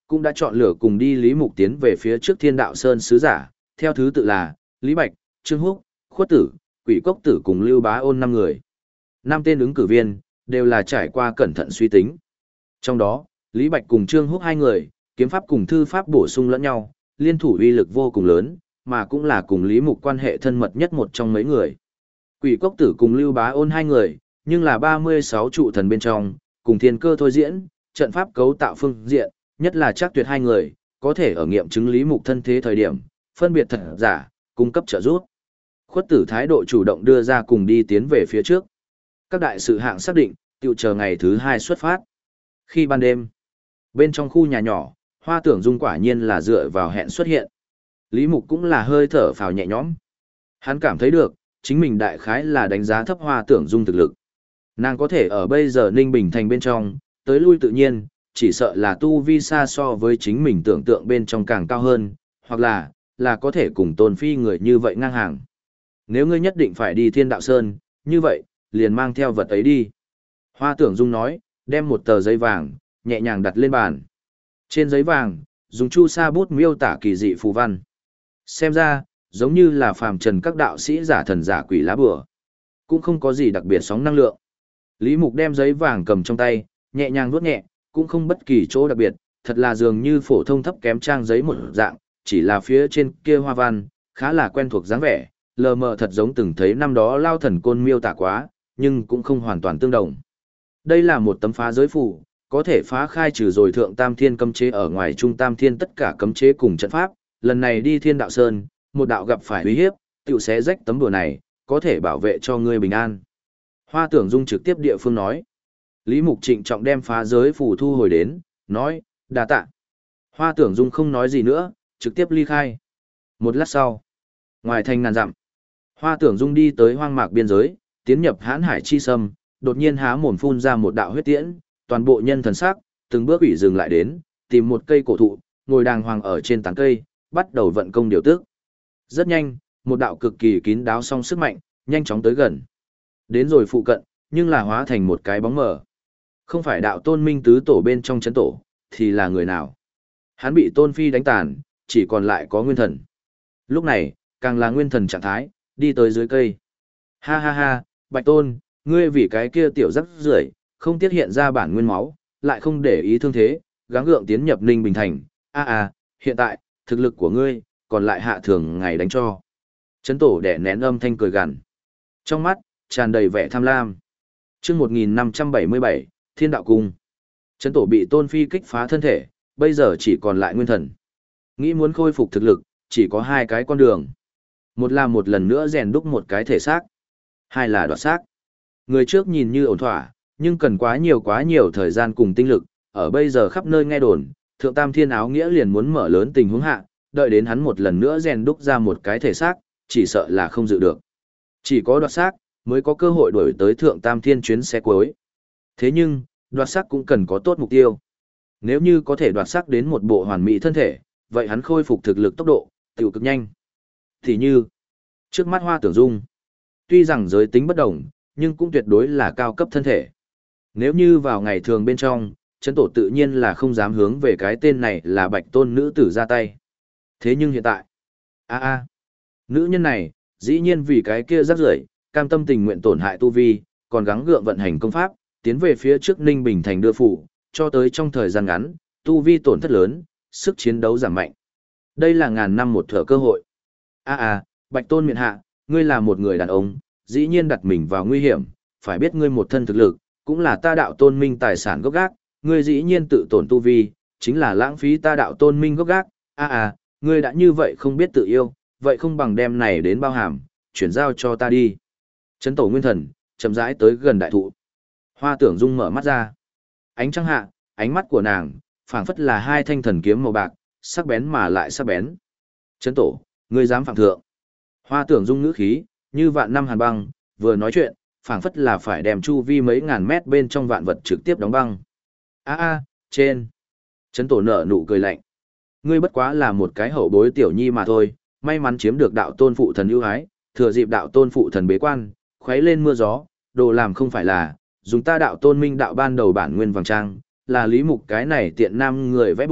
cũng đã chọn lựa cùng đi Lý Mục tiến về phía trước Thiên Đạo Sơn sứ giả, theo thứ tự là Lý Bạch, Trương Húc, Khuất Tử, Quỷ Cốc Tử cùng Lưu Bá Ôn năm người. Năm tên ứng cử viên đều là trải qua cẩn thận suy tính. Trong đó, Lý Bạch cùng Trương Húc hai người, kiếm pháp cùng thư pháp bổ sung lẫn nhau, liên thủ uy lực vô cùng lớn, mà cũng là cùng Lý Mục quan hệ thân mật nhất một trong mấy người. Quỷ Cốc Tử cùng Lưu Bá Ôn hai người, nhưng là ba mươi sáu trụ thần bên trong, cùng thiên cơ thôi diễn, trận pháp cấu tạo phương diện, nhất là chắc tuyệt hai người, có thể ở nghiệm chứng Lý Mục thân thế thời điểm, phân biệt thật giả, cung cấp trợ giúp. Khuất Tử thái độ chủ động đưa ra cùng đi tiến về phía trước. Các đại sự hạng xác định, tiểu chờ ngày thứ hai xuất phát. Khi ban đêm, bên trong khu nhà nhỏ, Hoa Tưởng Dung quả nhiên là dựa vào hẹn xuất hiện. Lý Mục cũng là hơi thở phào nhẹ nhõm. Hắn cảm thấy được, chính mình đại khái là đánh giá thấp Hoa Tưởng Dung thực lực. Nàng có thể ở bây giờ Ninh Bình thành bên trong, tới lui tự nhiên, chỉ sợ là tu vi xa so với chính mình tưởng tượng bên trong càng cao hơn, hoặc là, là có thể cùng Tôn Phi người như vậy ngang hàng. Nếu ngươi nhất định phải đi Thiên Đạo Sơn, như vậy, liền mang theo vật ấy đi. Hoa Tưởng Dung nói, đem một tờ giấy vàng, nhẹ nhàng đặt lên bàn. Trên giấy vàng, dùng chu sa bút miêu tả kỳ dị phù văn. Xem ra, giống như là phàm trần các đạo sĩ giả thần giả quỷ lá bùa. Cũng không có gì đặc biệt sóng năng lượng. Lý Mục đem giấy vàng cầm trong tay, nhẹ nhàng vuốt nhẹ, cũng không bất kỳ chỗ đặc biệt, thật là dường như phổ thông thấp kém trang giấy một dạng, chỉ là phía trên kia hoa văn, khá là quen thuộc dáng vẻ, lờ mờ thật giống từng thấy năm đó Lao Thần Côn miêu tả quá, nhưng cũng không hoàn toàn tương đồng. Đây là một tấm phá giới phù, có thể phá khai trừ rồi thượng tam thiên cấm chế ở ngoài trung tam thiên tất cả cấm chế cùng trận pháp, lần này đi Thiên Đạo Sơn, một đạo gặp phải uy hiếp, tiểu xé rách tấm đùa này, có thể bảo vệ cho ngươi bình an. Hoa Tưởng Dung trực tiếp địa phương nói. Lý Mục trịnh trọng đem phá giới phù thu hồi đến, nói, đa tạ. Hoa Tưởng Dung không nói gì nữa, trực tiếp ly khai. Một lát sau, ngoài thành ngàn dặm, Hoa Tưởng Dung đi tới hoang mạc biên giới, tiến nhập hãn hải chi sâm, đột nhiên há mồm phun ra một đạo huyết tiễn, toàn bộ nhân thần sắc, từng bước ủy dừng lại đến, tìm một cây cổ thụ, ngồi đàng hoàng ở trên tán cây, bắt đầu vận công điều tức. Rất nhanh, một đạo cực kỳ kín đáo song sức mạnh, nhanh chóng tới gần. Đến rồi phụ cận, nhưng là hóa thành một cái bóng mờ. Không phải đạo Tôn Minh tứ tổ bên trong chấn tổ, thì là người nào? Hắn bị Tôn Phi đánh tàn, chỉ còn lại có nguyên thần. Lúc này, càng là nguyên thần trạng thái, đi tới dưới cây. Ha ha ha, Bạch Tôn, ngươi vì cái kia tiểu rắc rưởi, không tiết hiện ra bản nguyên máu, lại không để ý thương thế, gắng gượng tiến nhập Ninh Bình thành. A a, hiện tại, thực lực của ngươi, còn lại hạ thường ngày đánh cho. Chấn tổ đẻ nén âm thanh cười gằn. Trong mắt, tràn đầy vẻ tham lam. Chương một nghìn năm trăm bảy mươi bảy, Thiên Đạo Cung. Chấn tổ bị Tôn Phi kích phá thân thể, bây giờ chỉ còn lại nguyên thần. Nghĩ muốn khôi phục thực lực, chỉ có hai cái con đường. Một là một lần nữa rèn đúc một cái thể xác, hai là đoạt xác. Người trước nhìn như ổn thỏa, nhưng cần quá nhiều quá nhiều thời gian cùng tinh lực, ở bây giờ khắp nơi nghe đồn, Thượng Tam Thiên áo nghĩa liền muốn mở lớn tình huống hạ, đợi đến hắn một lần nữa rèn đúc ra một cái thể xác, chỉ sợ là không dự được. Chỉ có đoạt xác mới có cơ hội đuổi tới Thượng Tam Thiên chuyến xe cuối. Thế nhưng, đoạt xác cũng cần có tốt mục tiêu. Nếu như có thể đoạt xác đến một bộ hoàn mỹ thân thể, vậy hắn khôi phục thực lực tốc độ, tiểu cực nhanh. Thì như, trước mắt Hoa Tưởng Dung, tuy rằng giới tính bất đồng, nhưng cũng tuyệt đối là cao cấp thân thể. Nếu như vào ngày thường bên trong, chấn tổ tự nhiên là không dám hướng về cái tên này là Bạch Tôn nữ tử ra tay. Thế nhưng hiện tại, a a, nữ nhân này, dĩ nhiên vì cái kia rắc rưởi, cam tâm tình nguyện tổn hại tu vi, còn gắng gượng vận hành công pháp, tiến về phía trước Ninh Bình thành đưa phủ, cho tới trong thời gian ngắn, tu vi tổn thất lớn, sức chiến đấu giảm mạnh. Đây là ngàn năm một thở cơ hội. A a, Bạch Tôn miện hạ, ngươi là một người đàn ông, dĩ nhiên đặt mình vào nguy hiểm, phải biết ngươi một thân thực lực, cũng là ta đạo Tôn Minh tài sản gốc gác, ngươi dĩ nhiên tự tổn tu vi, chính là lãng phí ta đạo Tôn Minh gốc gác. A a, ngươi đã như vậy không biết tự yêu, vậy không bằng đem này đến bao hàm, chuyển giao cho ta đi. Chấn tổ nguyên thần, chậm rãi tới gần đại thụ. Hoa Tưởng Dung mở mắt ra. Ánh trăng hạ, ánh mắt của nàng, phảng phất là hai thanh thần kiếm màu bạc, sắc bén mà lại sắc bén. Chấn tổ, ngươi dám phạm thượng. Hoa Tưởng Dung ngữ khí, như vạn năm hàn băng, vừa nói chuyện, phảng phất là phải đem chu vi mấy ngàn mét bên trong vạn vật trực tiếp đóng băng. A a, trên. Chấn tổ nở nụ cười lạnh. Ngươi bất quá là một cái hậu bối tiểu nhi mà thôi, may mắn chiếm được đạo tôn phụ thần ưu ái, thừa dịp đạo tôn phụ thần bế quan, khuấy lên mưa gió, đồ làm không phải là, dùng ta đạo tôn minh đạo ban đầu bản nguyên vàng trang, là lý mục cái này tiện nam người vẽ bừa,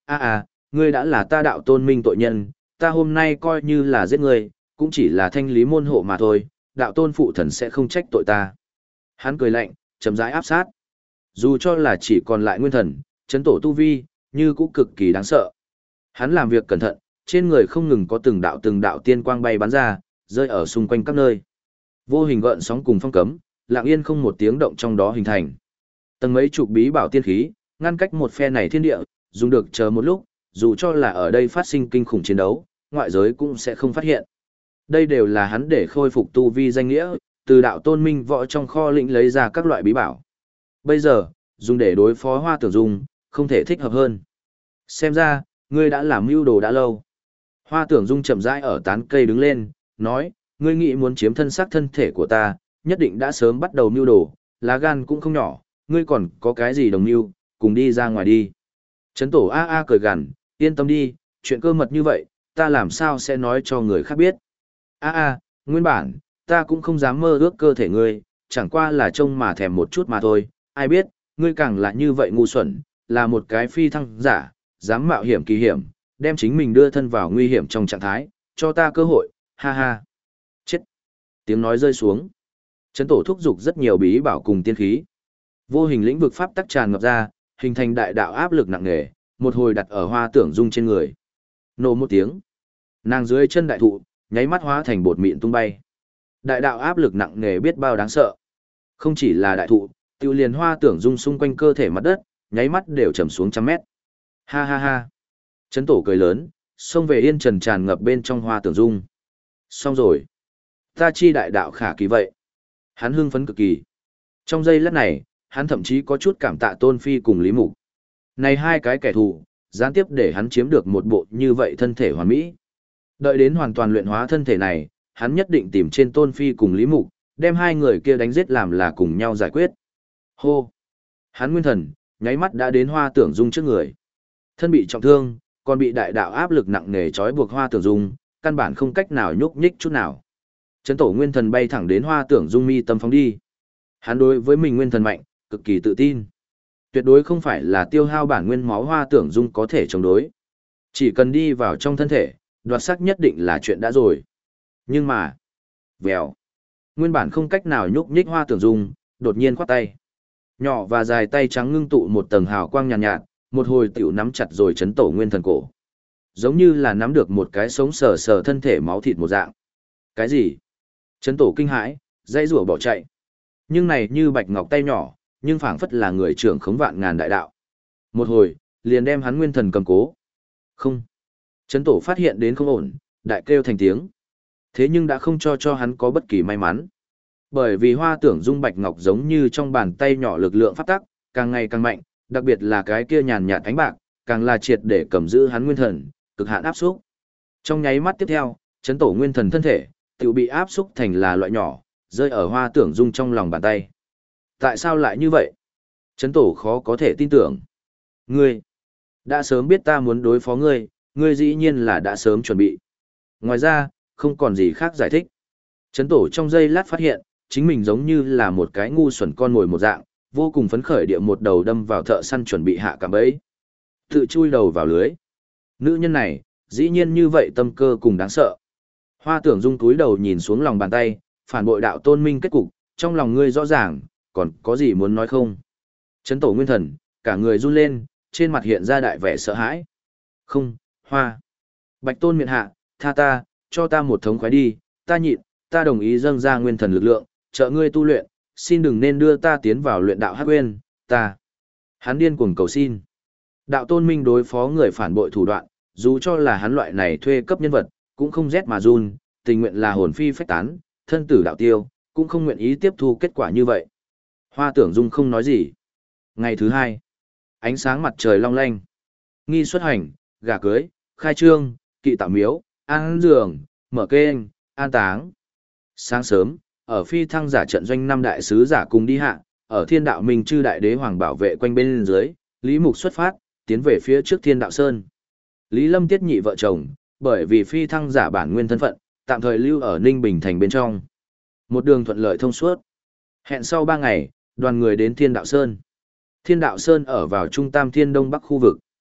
a à, ngươi đã là ta đạo tôn minh tội nhân, ta hôm nay coi như là giết ngươi, cũng chỉ là thanh lý môn hộ mà thôi, đạo tôn phụ thần sẽ không trách tội ta. Hắn cười lạnh, chậm rãi áp sát. Dù cho là chỉ còn lại nguyên thần, chấn tổ tu vi, như cũng cực kỳ đáng sợ. Hắn làm việc cẩn thận, trên người không ngừng có từng đạo từng đạo tiên quang bay bắn ra, rơi ở xung quanh các nơi. Vô hình gợn sóng cùng phong cấm, lặng yên không một tiếng động trong đó hình thành. Tầng mấy chục bí bảo tiên khí, ngăn cách một phe này thiên địa, dùng được chờ một lúc, dù cho là ở đây phát sinh kinh khủng chiến đấu, ngoại giới cũng sẽ không phát hiện. Đây đều là hắn để khôi phục tu vi danh nghĩa, từ đạo tôn minh võ trong kho lĩnh lấy ra các loại bí bảo. Bây giờ, dùng để đối phó Hoa Tưởng Dung, không thể thích hợp hơn. Xem ra, ngươi đã làm mưu đồ đã lâu. Hoa Tưởng Dung chậm rãi ở tán cây đứng lên, nói, ngươi nghĩ muốn chiếm thân xác thân thể của ta, nhất định đã sớm bắt đầu mưu đồ, lá gan cũng không nhỏ, ngươi còn có cái gì đồng mưu, cùng đi ra ngoài đi. Trấn tổ a a cười gằn, yên tâm đi, chuyện cơ mật như vậy, ta làm sao sẽ nói cho người khác biết. A a, nguyên bản, ta cũng không dám mơ ước cơ thể ngươi, chẳng qua là trông mà thèm một chút mà thôi, ai biết, ngươi càng là như vậy ngu xuẩn, là một cái phi thăng giả, dám mạo hiểm kỳ hiểm, đem chính mình đưa thân vào nguy hiểm trong trạng thái, cho ta cơ hội, ha ha. Chết. Tiếng nói rơi xuống. Trấn tổ thúc giục rất nhiều bí bảo cùng tiên khí. Vô hình lĩnh vực pháp tắc tràn ngập ra, hình thành đại đạo áp lực nặng nề, một hồi đặt ở Hoa Tưởng Dung trên người. Nổ một tiếng. Nàng dưới chân đại thụ, nháy mắt hóa thành bột mịn tung bay. Đại đạo áp lực nặng nề biết bao đáng sợ. Không chỉ là đại thụ, tiêu liền Hoa Tưởng Dung xung quanh cơ thể mặt đất, nháy mắt đều trầm xuống trăm mét. Ha ha ha. Trấn tổ cười lớn, xông về yên trần tràn ngập bên trong Hoa Tưởng Dung. Xong rồi. Ta chi đại đạo khả kỳ vậy. Hắn hưng phấn cực kỳ. Trong giây lát này, hắn thậm chí có chút cảm tạ Tôn Phi cùng Lý Mục. Này hai cái kẻ thù, gián tiếp để hắn chiếm được một bộ như vậy thân thể hoàn mỹ. Đợi đến hoàn toàn luyện hóa thân thể này, hắn nhất định tìm trên Tôn Phi cùng Lý Mục, đem hai người kia đánh giết làm là cùng nhau giải quyết. Hô! Hắn nguyên thần, nháy mắt đã đến Hoa Tưởng Dung trước người. Thân bị trọng thương, còn bị đại đạo áp lực nặng nề trói buộc Hoa Tưởng Dung, căn bản không cách nào nhúc nhích chút nào. Trấn tổ nguyên thần bay thẳng đến Hoa Tưởng Dung mi tâm phóng đi. Hắn đối với mình nguyên thần mạnh, cực kỳ tự tin. Tuyệt đối không phải là tiêu hao bản nguyên máu Hoa Tưởng Dung có thể chống đối. Chỉ cần đi vào trong thân thể, đoạt sắc nhất định là chuyện đã rồi. Nhưng mà, vèo, nguyên bản không cách nào nhúc nhích Hoa Tưởng Dung, đột nhiên khoát tay. Nhỏ và dài tay trắng ngưng tụ một tầng hào quang nhàn nhạt, nhạt, một hồi tiểu nắm chặt rồi chấn tổ nguyên thần cổ. Giống như là nắm được một cái sống sờ sờ thân thể máu thịt một dạng. Cái gì? Chấn tổ kinh hãi, dây rủa bỏ chạy. Nhưng này như bạch ngọc tay nhỏ, nhưng phảng phất là người trưởng khống vạn ngàn đại đạo. Một hồi, liền đem hắn nguyên thần cầm cố. Không. Chấn tổ phát hiện đến không ổn, đại kêu thành tiếng. Thế nhưng đã không cho cho hắn có bất kỳ may mắn. Bởi vì Hoa Tưởng Dung bạch ngọc giống như trong bàn tay nhỏ lực lượng phát tắc, càng ngày càng mạnh, đặc biệt là cái kia nhàn nhạt ánh bạc, càng là triệt để cầm giữ hắn nguyên thần, cực hạn áp xúc. Trong nháy mắt tiếp theo, chấn tổ nguyên thần thân thể, tự bị áp xúc thành là loại nhỏ, rơi ở Hoa Tưởng Dung trong lòng bàn tay. Tại sao lại như vậy? Chấn tổ khó có thể tin tưởng. Ngươi, đã sớm biết ta muốn đối phó ngươi, ngươi dĩ nhiên là đã sớm chuẩn bị. Ngoài ra, không còn gì khác giải thích. Chấn tổ trong giây lát phát hiện, chính mình giống như là một cái ngu xuẩn con ngồi một dạng, vô cùng phấn khởi địa một đầu đâm vào thợ săn chuẩn bị hạ cạm bẫy. Tự chui đầu vào lưới. Nữ nhân này, dĩ nhiên như vậy tâm cơ cùng đáng sợ. Hoa Tưởng Dung túi đầu nhìn xuống lòng bàn tay, phản bội đạo tôn minh kết cục, trong lòng ngươi rõ ràng, còn có gì muốn nói không? Chấn tổ nguyên thần, cả người run lên, trên mặt hiện ra đại vẻ sợ hãi. Không, Hoa. Bạch tôn miệng hạ, tha ta, cho ta một thống khoái đi, ta nhịn, ta đồng ý dâng ra nguyên thần lực lượng, trợ ngươi tu luyện, xin đừng nên đưa ta tiến vào luyện đạo hắc nguyên, ta. Hắn điên cuồng cầu xin. Đạo tôn minh đối phó người phản bội thủ đoạn, dù cho là hắn loại này thuê cấp nhân vật, cũng không rét mà run, tình nguyện là hồn phi phách tán, thân tử đạo tiêu, cũng không nguyện ý tiếp thu kết quả như vậy. Hoa Tưởng Dung không nói gì. Ngày thứ hai, ánh sáng mặt trời long lanh. Nghi xuất hành, gả cưới, khai trương, kỵ tạo miếu, an giường, mở kênh, an táng. Sáng sớm, ở phi thăng giả trận doanh năm đại sứ giả cùng đi hạ, ở thiên đạo minh chư đại đế hoàng bảo vệ quanh bên dưới, Lý Mục xuất phát, tiến về phía trước thiên đạo sơn. Lý Lâm tiết nhị vợ chồng, bởi vì phi thăng giả bản nguyên thân phận, tạm thời lưu ở Ninh Bình thành bên trong. Một đường thuận lợi thông suốt. Hẹn sau ba ngày, đoàn người đến Thiên Đạo Sơn. Thiên Đạo Sơn ở vào trung tam thiên đông bắc khu vực.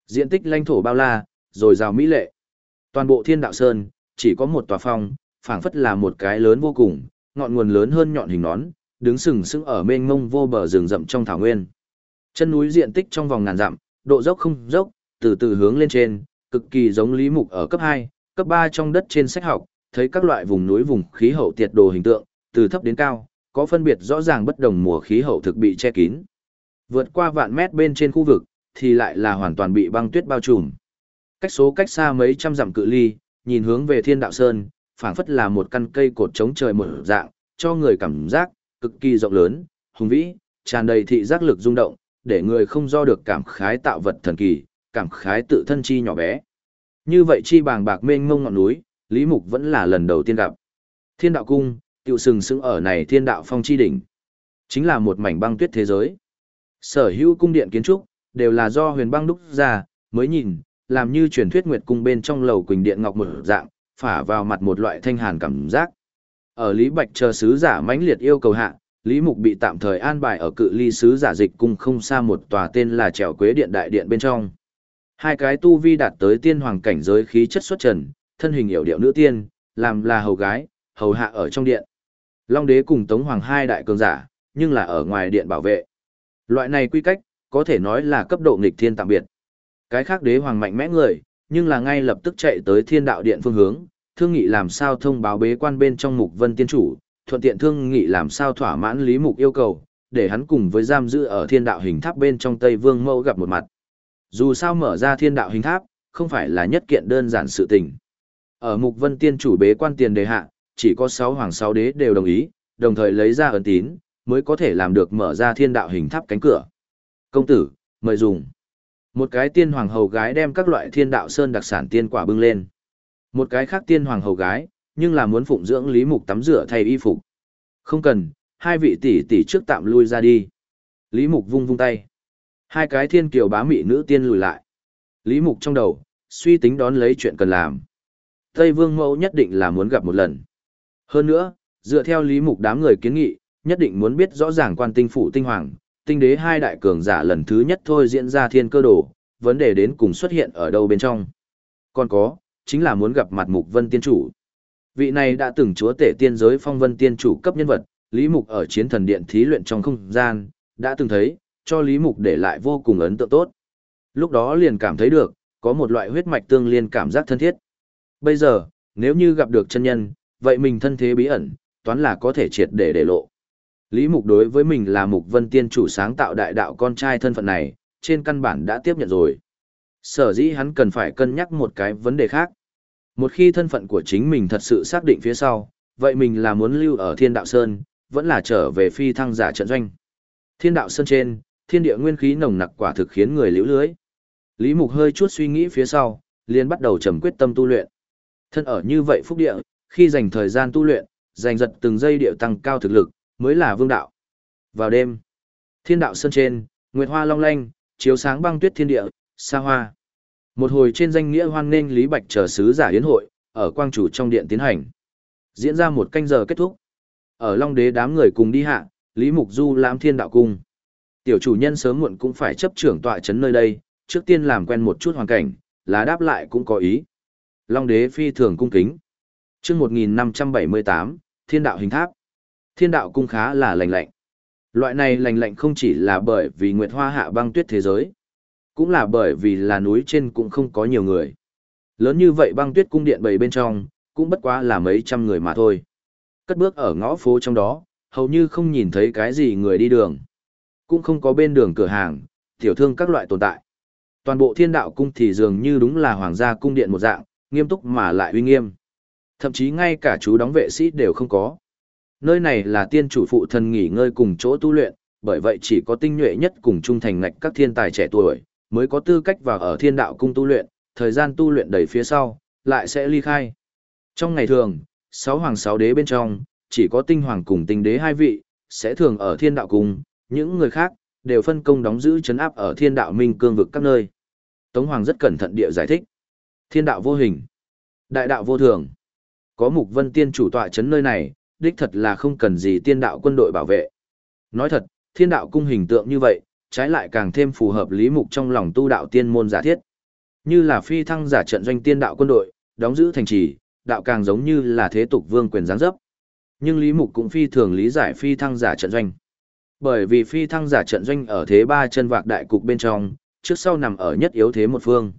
Diện tích lãnh thổ bao la, rồi rào mỹ lệ. Toàn bộ Thiên Đạo Sơn, chỉ có một tòa phong, phảng phất là một cái lớn vô cùng, ngọn nguồn lớn hơn nhọn hình nón, đứng sừng sững ở mênh mông vô bờ rừng rậm trong thảo nguyên. Chân núi diện tích trong vòng ngàn dặm, độ dốc không dốc, từ từ hướng lên trên, cực kỳ giống Lý Mục ở cấp hai, cấp ba trong đất trên sách học, thấy các loại vùng núi vùng khí hậu tiệt đồ hình tượng, từ thấp đến cao, có phân biệt rõ ràng bất đồng mùa khí hậu thực bị che kín. Vượt qua vạn mét bên trên khu vực, thì lại là hoàn toàn bị băng tuyết bao trùm. Cách số cách xa mấy trăm dặm cự ly, nhìn hướng về Thiên Đạo Sơn, phảng phất là một căn cây cột chống trời một dạng, cho người cảm giác cực kỳ rộng lớn, hùng vĩ, tràn đầy thị giác lực rung động, để người không do được cảm khái tạo vật thần kỳ, cảm khái tự thân chi nhỏ bé. Như vậy chi bàng bạc mênh mông ngọn núi, Lý Mục vẫn là lần đầu tiên gặp. Thiên Đạo Cung, tiểu sừng sững ở này Thiên Đạo Phong chi đỉnh, chính là một mảnh băng tuyết thế giới. Sở hữu cung điện kiến trúc đều là do huyền băng đúc ra, mới nhìn, làm như truyền thuyết nguyệt cung bên trong lầu quỳnh điện ngọc một dạng, phả vào mặt một loại thanh hàn cảm giác. Ở Lý Bạch chờ sứ giả mãnh liệt yêu cầu hạ, Lý Mục bị tạm thời an bài ở cự ly sứ giả dịch cung không xa một tòa tên là Trèo Quế Điện đại điện bên trong. Hai cái tu vi đạt tới tiên hoàng cảnh giới khí chất xuất trần, thân hình hiểu điệu nữ tiên, làm là hầu gái, hầu hạ ở trong điện. Long đế cùng Tống hoàng hai đại cường giả, nhưng là ở ngoài điện bảo vệ. Loại này quy cách, có thể nói là cấp độ nghịch thiên tạm biệt. Cái khác đế hoàng mạnh mẽ người, nhưng là ngay lập tức chạy tới Thiên Đạo Điện phương hướng, thương nghị làm sao thông báo bế quan bên trong Mục Vân Tiên Chủ, thuận tiện thương nghị làm sao thỏa mãn Lý Mục yêu cầu, để hắn cùng với giam giữ ở Thiên Đạo Hình Tháp bên trong Tây Vương Mẫu gặp một mặt. Dù sao mở ra Thiên Đạo Hình Tháp, không phải là nhất kiện đơn giản sự tình. Ở Mục Vân Tiên Chủ bế quan tiền đề hạ, chỉ có sáu hoàng sáu đế đều đồng ý, đồng thời lấy ra ấn tín, mới có thể làm được mở ra Thiên Đạo Hình Tháp cánh cửa. Công tử, mời dùng. Một cái tiên hoàng hầu gái đem các loại Thiên Đạo Sơn đặc sản tiên quả bưng lên. Một cái khác tiên hoàng hầu gái, nhưng là muốn phụng dưỡng Lý Mục tắm rửa thay y phục. Không cần, hai vị tỷ tỷ trước tạm lui ra đi. Lý Mục vung vung tay. Hai cái thiên kiều bá mị nữ tiên lùi lại. Lý Mục trong đầu, suy tính đón lấy chuyện cần làm. Tây Vương Mẫu nhất định là muốn gặp một lần. Hơn nữa, dựa theo Lý Mục đám người kiến nghị, nhất định muốn biết rõ ràng quan tinh phủ tinh hoàng, tinh đế hai đại cường giả lần thứ nhất thôi diễn ra thiên cơ đồ, vấn đề đến cùng xuất hiện ở đâu bên trong. Còn có, chính là muốn gặp mặt Mục Vân Tiên Chủ. Vị này đã từng chúa tể tiên giới phong vân tiên chủ cấp nhân vật, Lý Mục ở chiến thần điện thí luyện trong không gian, đã từng thấy, cho Lý Mục để lại vô cùng ấn tượng tốt. Lúc đó liền cảm thấy được, có một loại huyết mạch tương liên cảm giác thân thiết. Bây giờ, nếu như gặp được chân nhân, vậy mình thân thế bí ẩn, toán là có thể triệt để để lộ. Lý Mục đối với mình là Mục Vân Tiên Chủ sáng tạo đại đạo con trai thân phận này, trên căn bản đã tiếp nhận rồi. Sở dĩ hắn cần phải cân nhắc một cái vấn đề khác. Một khi thân phận của chính mình thật sự xác định phía sau, vậy mình là muốn lưu ở Thiên Đạo Sơn, vẫn là trở về phi thăng giả trận doanh. Thiên Đạo Sơn trên, thiên địa nguyên khí nồng nặc quả thực khiến người liễu lưới. Lý Mục hơi chút suy nghĩ phía sau, liền bắt đầu trầm quyết tâm tu luyện. Thân ở như vậy phúc địa, khi dành thời gian tu luyện, dành giật từng giây điệu tăng cao thực lực, mới là vương đạo. Vào đêm, Thiên Đạo Sơn trên, nguyệt hoa long lanh, chiếu sáng băng tuyết thiên địa, xa hoa. Một hồi trên danh nghĩa hoan nghênh Lý Bạch chờ sứ giả yến hội, ở quang chủ trong điện tiến hành. Diễn ra một canh giờ kết thúc. Ở Long Đế đám người cùng đi hạ, Lý Mục du lãm Thiên Đạo Cung. Tiểu chủ nhân sớm muộn cũng phải chấp trưởng tọa trấn nơi đây, trước tiên làm quen một chút hoàn cảnh, là đáp lại cũng có ý. Long Đế phi thường cung kính. Chương một nghìn năm trăm bảy mươi tám, Thiên Đạo Hình Tháp. Thiên Đạo Cung khá là lành lạnh. Loại này lành lạnh không chỉ là bởi vì nguyệt hoa hạ băng tuyết thế giới, cũng là bởi vì là núi trên cũng không có nhiều người. Lớn như vậy băng tuyết cung điện bầy bên trong, cũng bất quá là mấy trăm người mà thôi. Cất bước ở ngõ phố trong đó, hầu như không nhìn thấy cái gì người đi đường. Cũng không có bên đường cửa hàng, tiểu thương các loại tồn tại. Toàn bộ Thiên Đạo Cung thì dường như đúng là hoàng gia cung điện một dạng, nghiêm túc mà lại uy nghiêm. Thậm chí ngay cả chú đóng vệ sĩ đều không có. Nơi này là tiên chủ phụ thần nghỉ ngơi cùng chỗ tu luyện, bởi vậy chỉ có tinh nhuệ nhất cùng trung thành ngạch các thiên tài trẻ tuổi, mới có tư cách vào ở Thiên Đạo Cung tu luyện, thời gian tu luyện đầy phía sau, lại sẽ ly khai. Trong ngày thường, sáu hoàng sáu đế bên trong, chỉ có tinh hoàng cùng tinh đế hai vị, sẽ thường ở Thiên Đạo Cung, những người khác, đều phân công đóng giữ trấn áp ở Thiên Đạo Minh cương vực các nơi. Tống Hoàng rất cẩn thận địa giải thích. Thiên đạo vô hình, đại đạo vô thường. Có Mục Vân Tiên chủ tọa trấn nơi này, đích thật là không cần gì tiên đạo quân đội bảo vệ. Nói thật, Thiên Đạo Cung hình tượng như vậy, trái lại càng thêm phù hợp Lý Mục trong lòng tu đạo tiên môn giả thiết. Như là phi thăng giả trận doanh tiên đạo quân đội, đóng giữ thành trì, đạo càng giống như là thế tục vương quyền giáng dấp. Nhưng Lý Mục cũng phi thường lý giải phi thăng giả trận doanh. Bởi vì phi thăng giả trận doanh ở thế ba chân vạc đại cục bên trong, trước sau nằm ở nhất yếu thế một phương.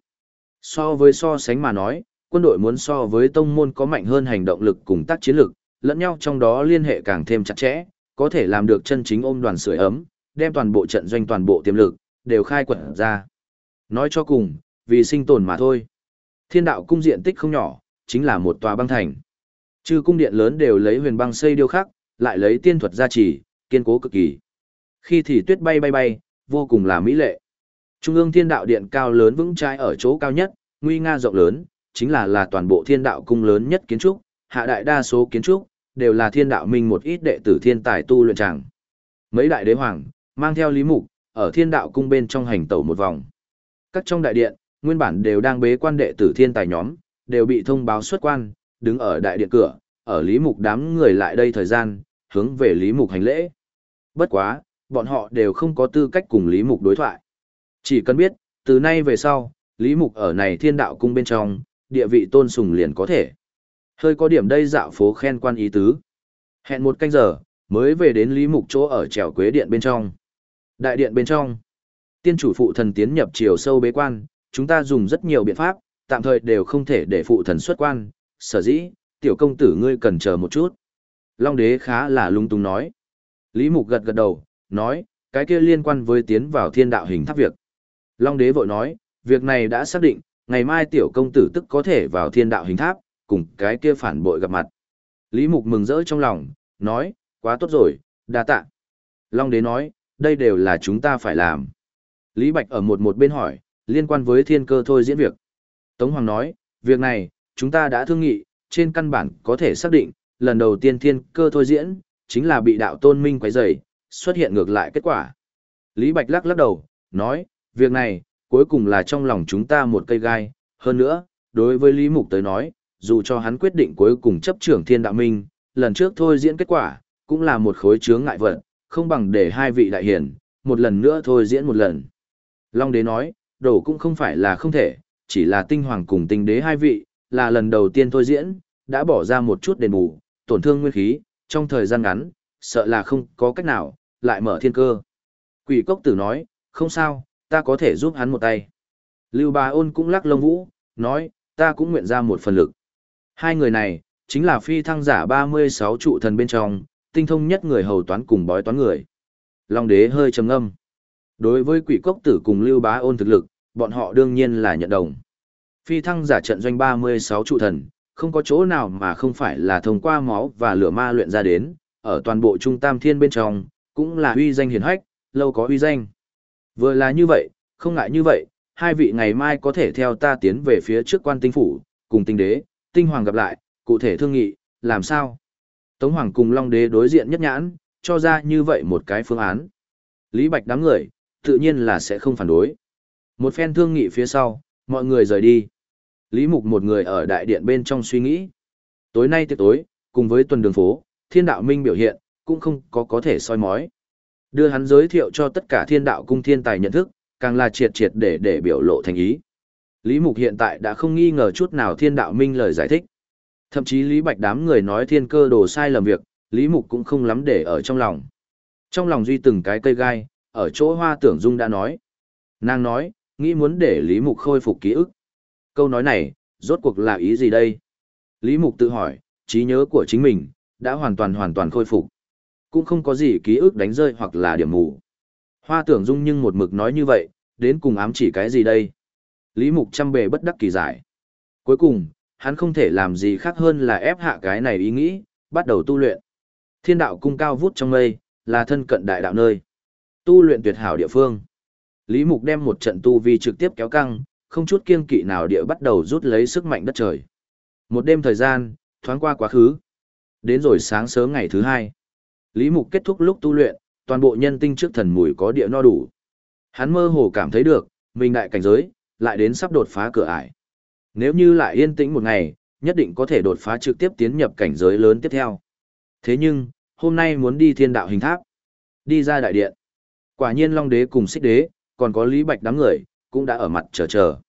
So với so sánh mà nói, quân đội muốn so với tông môn có mạnh hơn hành động lực cùng tác chiến lực, lẫn nhau trong đó liên hệ càng thêm chặt chẽ, có thể làm được chân chính ôm đoàn sưởi ấm, đem toàn bộ trận doanh toàn bộ tiềm lực, đều khai quật ra. Nói cho cùng, vì sinh tồn mà thôi. Thiên đạo cung diện tích không nhỏ, chính là một tòa băng thành. Chư cung điện lớn đều lấy huyền băng xây điêu khắc, lại lấy tiên thuật gia trì, kiên cố cực kỳ. Khi thì tuyết bay bay bay, vô cùng là mỹ lệ. Trung ương thiên đạo điện cao lớn vững chãi ở chỗ cao nhất, nguy nga rộng lớn, chính là là toàn bộ thiên đạo cung lớn nhất kiến trúc, hạ đại đa số kiến trúc, đều là thiên đạo minh một ít đệ tử thiên tài tu luyện tràng. Mấy đại đế hoàng, mang theo Lý Mục, ở thiên đạo cung bên trong hành tẩu một vòng. Các trong đại điện, nguyên bản đều đang bế quan đệ tử thiên tài nhóm, đều bị thông báo xuất quan, đứng ở đại điện cửa, ở Lý Mục đám người lại đây thời gian, hướng về Lý Mục hành lễ. Bất quá, bọn họ đều không có tư cách cùng Lý Mục đối thoại. Chỉ cần biết, từ nay về sau, Lý Mục ở này thiên đạo cung bên trong, địa vị tôn sùng liền có thể. Hơi có điểm đây dạo phố khen quan ý tứ. Hẹn một canh giờ, mới về đến Lý Mục chỗ ở trèo quế điện bên trong. Đại điện bên trong, tiên chủ phụ thần tiến nhập chiều sâu bế quan, chúng ta dùng rất nhiều biện pháp, tạm thời đều không thể để phụ thần xuất quan, sở dĩ, tiểu công tử ngươi cần chờ một chút. Long đế khá là lung tung nói. Lý Mục gật gật đầu, nói, cái kia liên quan với tiến vào thiên đạo hình tháp việc. Long đế vội nói, việc này đã xác định, ngày mai tiểu công tử tức có thể vào thiên đạo hình tháp, cùng cái kia phản bội gặp mặt. Lý Mục mừng rỡ trong lòng, nói, quá tốt rồi, đa tạ. Long đế nói, đây đều là chúng ta phải làm. Lý Bạch ở một một bên hỏi, liên quan với thiên cơ thôi diễn việc. Tống Hoàng nói, việc này, chúng ta đã thương nghị, trên căn bản có thể xác định, lần đầu tiên thiên cơ thôi diễn, chính là bị đạo tôn minh quấy rầy, xuất hiện ngược lại kết quả. Lý Bạch lắc lắc đầu, nói, việc này, cuối cùng là trong lòng chúng ta một cây gai, hơn nữa, đối với Lý Mục tới nói, dù cho hắn quyết định cuối cùng chấp trưởng thiên đạo minh, lần trước thôi diễn kết quả, cũng là một khối chướng ngại vật, không bằng để hai vị đại hiển, một lần nữa thôi diễn một lần. Long đế nói, đổ cũng không phải là không thể, chỉ là tinh hoàng cùng tinh đế hai vị, là lần đầu tiên thôi diễn, đã bỏ ra một chút đền bù, tổn thương nguyên khí, trong thời gian ngắn, sợ là không có cách nào, lại mở thiên cơ. Quỷ cốc tử nói, không sao, ta có thể giúp hắn một tay. Lưu Bá Ôn cũng lắc lông vũ, nói, ta cũng nguyện ra một phần lực. Hai người này, chính là phi thăng giả ba mươi sáu trụ thần bên trong, tinh thông nhất người hầu toán cùng bói toán người. Long đế hơi trầm ngâm. Đối với quỷ cốc tử cùng Lưu Bá Ôn thực lực, bọn họ đương nhiên là nhận đồng. Phi thăng giả trận doanh ba mươi sáu trụ thần, không có chỗ nào mà không phải là thông qua máu và lửa ma luyện ra đến, ở toàn bộ trung tam thiên bên trong, cũng là uy danh hiển hách, lâu có uy danh. Vừa là như vậy, không ngại như vậy, hai vị ngày mai có thể theo ta tiến về phía trước quan tinh phủ, cùng tinh đế, tinh hoàng gặp lại, cụ thể thương nghị, làm sao? Tống Hoàng cùng Long đế đối diện nhất nhãn, cho ra như vậy một cái phương án. Lý Bạch đám người, tự nhiên là sẽ không phản đối. Một phen thương nghị phía sau, mọi người rời đi. Lý Mục một người ở đại điện bên trong suy nghĩ. Tối nay tiệc tối, cùng với tuần đường phố, thiên đạo minh biểu hiện, cũng không có có thể soi mói. Đưa hắn giới thiệu cho tất cả thiên đạo cung thiên tài nhận thức, càng là triệt triệt để để biểu lộ thành ý. Lý Mục hiện tại đã không nghi ngờ chút nào thiên đạo minh lời giải thích. Thậm chí Lý Bạch đám người nói thiên cơ đồ sai lầm việc, Lý Mục cũng không lắm để ở trong lòng. Trong lòng duy từng cái cây gai, ở chỗ Hoa Tưởng Dung đã nói. Nàng nói, nghĩ muốn để Lý Mục khôi phục ký ức. Câu nói này, rốt cuộc là ý gì đây? Lý Mục tự hỏi, trí nhớ của chính mình, đã hoàn toàn hoàn toàn khôi phục. Cũng không có gì ký ức đánh rơi hoặc là điểm mù. Hoa Tưởng Dung nhưng một mực nói như vậy, đến cùng ám chỉ cái gì đây? Lý Mục trăm bề bất đắc kỳ giải. Cuối cùng, hắn không thể làm gì khác hơn là ép hạ cái này ý nghĩ, bắt đầu tu luyện. Thiên đạo cung cao vút trong mây, là thân cận đại đạo nơi. Tu luyện tuyệt hảo địa phương. Lý Mục đem một trận tu vi trực tiếp kéo căng, không chút kiêng kỵ nào địa bắt đầu rút lấy sức mạnh đất trời. Một đêm thời gian, thoáng qua quá khứ. Đến rồi sáng sớm ngày thứ hai. Lý Mục kết thúc lúc tu luyện, toàn bộ nhân tinh trước thần mùi có địa no đủ. Hắn mơ hồ cảm thấy được, mình đại cảnh giới, lại đến sắp đột phá cửa ải. Nếu như lại yên tĩnh một ngày, nhất định có thể đột phá trực tiếp tiến nhập cảnh giới lớn tiếp theo. Thế nhưng, hôm nay muốn đi thiên đạo hình tháp. Đi ra đại điện. Quả nhiên Long đế cùng Xích đế, còn có Lý Bạch đám người, cũng đã ở mặt chờ chờ.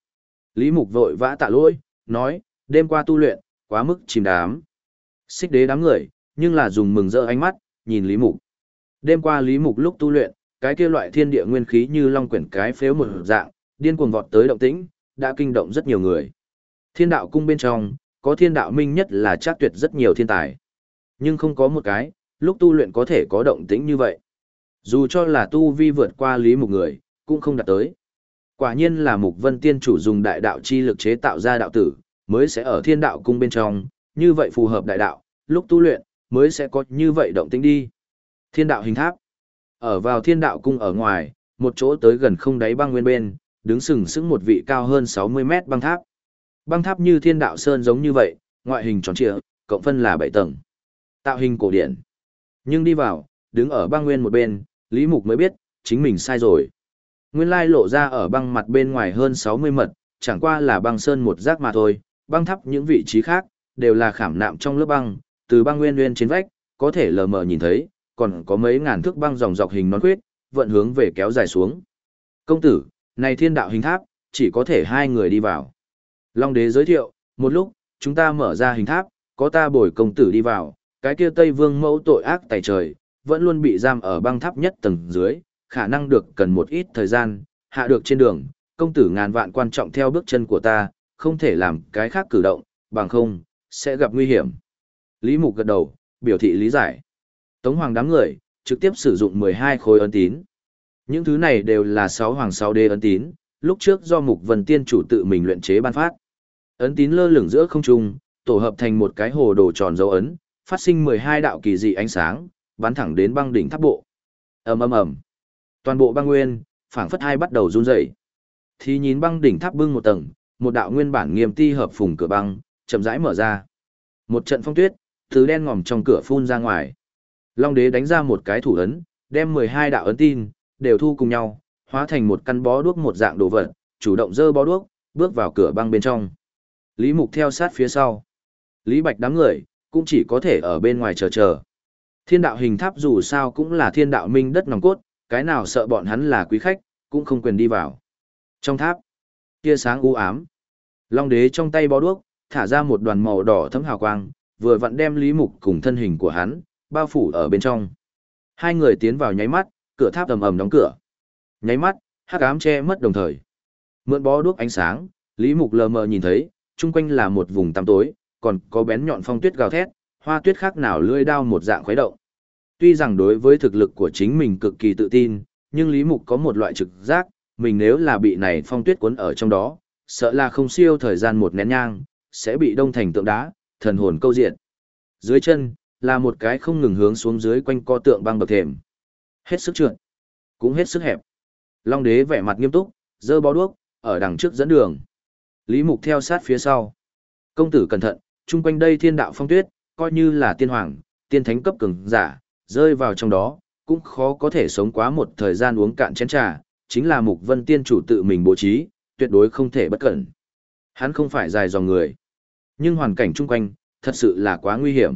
Lý Mục vội vã tạ lỗi, nói, đêm qua tu luyện, quá mức chìm đám. Xích đế đám người, nhưng là dùng mừng rỡ ánh mắt, nhìn Lý Mục. Đêm qua Lý Mục lúc tu luyện, cái kia loại thiên địa nguyên khí như long quyển cái phếu một dạng, điên cuồng vọt tới động tĩnh, đã kinh động rất nhiều người. Thiên đạo cung bên trong, có thiên đạo minh nhất là chắc tuyệt rất nhiều thiên tài. Nhưng không có một cái, lúc tu luyện có thể có động tĩnh như vậy. Dù cho là tu vi vượt qua Lý Mục người, cũng không đạt tới. Quả nhiên là Mục Vân Tiên chủ dùng đại đạo chi lực chế tạo ra đạo tử, mới sẽ ở thiên đạo cung bên trong, như vậy phù hợp đại đạo, lúc tu luyện, mới sẽ có như vậy động tĩnh đi. Thiên đạo hình tháp. Ở vào thiên đạo cung ở ngoài, một chỗ tới gần không đáy băng nguyên bên, đứng sừng sững một vị cao hơn sáu mươi mét băng tháp. Băng tháp như thiên đạo sơn giống như vậy, ngoại hình tròn trịa, cộng phân là bảy tầng. Tạo hình cổ điển. Nhưng đi vào, đứng ở băng nguyên một bên, Lý Mục mới biết, chính mình sai rồi. Nguyên lai lộ ra ở băng mặt bên ngoài hơn sáu mươi mật, chẳng qua là băng sơn một giác mà thôi, băng tháp những vị trí khác, đều là khảm nạm trong lớp băng, từ băng nguyên nguyên trên vách, có thể lờ mờ nhìn thấy, còn có mấy ngàn thước băng dòng dọc hình nón khuyết, vận hướng về kéo dài xuống. Công tử, này thiên đạo hình tháp, chỉ có thể hai người đi vào. Long đế giới thiệu, một lúc, chúng ta mở ra hình tháp, có ta bồi công tử đi vào, cái kia Tây Vương mẫu tội ác tày trời, vẫn luôn bị giam ở băng tháp nhất tầng dưới, khả năng được cần một ít thời gian, hạ được trên đường, công tử ngàn vạn quan trọng theo bước chân của ta, không thể làm cái khác cử động, bằng không, sẽ gặp nguy hiểm. Lý Mục gật đầu, biểu thị lý giải. Tống hoàng đám người, trực tiếp sử dụng mười hai khối ấn tín. Những thứ này đều là sáu hoàng sáu đế ấn tín, lúc trước do Mục Vân Tiên chủ tự mình luyện chế ban phát. Ấn tín lơ lửng giữa không trung, tổ hợp thành một cái hồ đồ tròn dấu ấn, phát sinh mười hai đạo kỳ dị ánh sáng, bắn thẳng đến băng đỉnh tháp bộ. Ầm ầm ầm. Toàn bộ băng nguyên, phảng phất hai bắt đầu run rẩy. Thì nhìn băng đỉnh tháp bưng một tầng, một đạo nguyên bản nghiêm ti hợp phùng cửa băng, chậm rãi mở ra. Một trận phong tuyết, thứ đen ngòm trong cửa phun ra ngoài. Long đế đánh ra một cái thủ ấn, đem mười hai đạo ấn tin, đều thu cùng nhau, hóa thành một căn bó đuốc một dạng đồ vật, chủ động dơ bó đuốc, bước vào cửa băng bên trong. Lý Mục theo sát phía sau. Lý Bạch đám người, cũng chỉ có thể ở bên ngoài chờ chờ. Thiên đạo hình tháp dù sao cũng là thiên đạo minh đất nòng cốt, cái nào sợ bọn hắn là quý khách, cũng không quyền đi vào. Trong tháp, tia sáng u ám. Long đế trong tay bó đuốc, thả ra một đoàn màu đỏ thấm hào quang, vừa vặn đem Lý Mục cùng thân hình của hắn, bao phủ ở bên trong. Hai người tiến vào nháy mắt, cửa tháp ầm ầm đóng cửa. Nháy mắt, hắc ám che mất đồng thời. Mượn bó đuốc ánh sáng, Lý Mục lờ mờ nhìn thấy, chung quanh là một vùng tăm tối, còn có bén nhọn phong tuyết gào thét, hoa tuyết khác nào lưỡi đao một dạng khuấy động. Tuy rằng đối với thực lực của chính mình cực kỳ tự tin, nhưng Lý Mục có một loại trực giác, mình nếu là bị này phong tuyết cuốn ở trong đó, sợ là không siêu thời gian một nén nhang, sẽ bị đông thành tượng đá, thần hồn câu diệt. Dưới chân, là một cái không ngừng hướng xuống dưới quanh co tượng băng bậc thềm. Hết sức trượt, cũng hết sức hẹp. Long đế vẻ mặt nghiêm túc, giơ bó đuốc, ở đằng trước dẫn đường. Lý Mục theo sát phía sau. Công tử cẩn thận, chung quanh đây thiên đạo phong tuyết, coi như là tiên hoàng, tiên thánh cấp cường giả, rơi vào trong đó, cũng khó có thể sống quá một thời gian uống cạn chén trà, chính là Mục Vân Tiên chủ tự mình bố trí, tuyệt đối không thể bất cẩn. Hắn không phải dài dòng người, nhưng hoàn cảnh chung quanh, thật sự là quá nguy hiểm.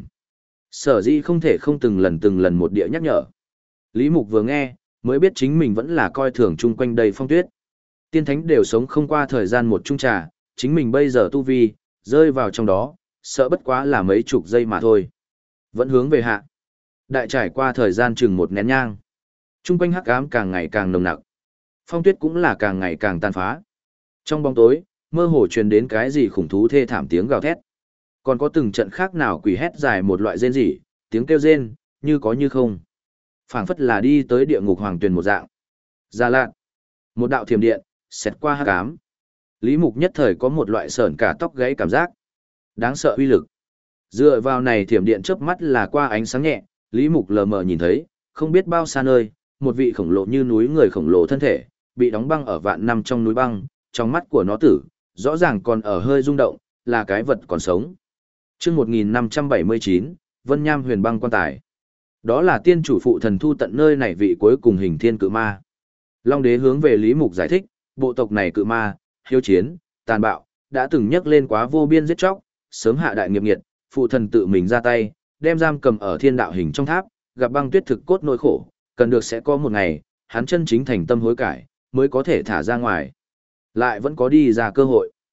Sở dĩ không thể không từng lần từng lần một địa nhắc nhở. Lý Mục vừa nghe, mới biết chính mình vẫn là coi thường chung quanh đầy phong tuyết. Tiên thánh đều sống không qua thời gian một chung trà, chính mình bây giờ tu vi, rơi vào trong đó, sợ bất quá là mấy chục giây mà thôi. Vẫn hướng về hạ. Đại trải qua thời gian chừng một nén nhang. Chung quanh hắc ám càng ngày càng nồng nặc. Phong tuyết cũng là càng ngày càng tàn phá. Trong bóng tối, mơ hồ truyền đến cái gì khủng thú thê thảm tiếng gào thét. Còn có từng trận khác nào quỷ hét dài một loại rên rỉ, tiếng kêu rên, như có như không. Phảng phất là đi tới địa ngục hoàng tuyền một dạng. Ra lạn. Một đạo thiểm điện, xẹt qua hắc ám. Lý Mục nhất thời có một loại sởn cả tóc gáy cảm giác. Đáng sợ uy lực. Dựa vào này thiểm điện chớp mắt là qua ánh sáng nhẹ, Lý Mục lờ mờ nhìn thấy, không biết bao xa nơi, một vị khổng lồ như núi người khổng lồ thân thể, bị đóng băng ở vạn năm trong núi băng, trong mắt của nó tử, rõ ràng còn ở hơi rung động, là cái vật còn sống. Chương một nghìn năm trăm bảy mươi chín, Vân Nham Huyền Băng quan tài. Đó là tiên chủ phụ thần thu tận nơi này vị cuối cùng hình thiên cự ma. Long đế hướng về Lý Mục giải thích, bộ tộc này cự ma, hiếu chiến, tàn bạo, đã từng nhắc lên quá vô biên giết chóc, sớm hạ đại nghiệp nghiệt, phụ thần tự mình ra tay, đem giam cầm ở thiên đạo hình trong tháp, gặp băng tuyết thực cốt nỗi khổ, cần được sẽ có một ngày, hắn chân chính thành tâm hối cải, mới có thể thả ra ngoài. Lại vẫn có đi ra cơ hội.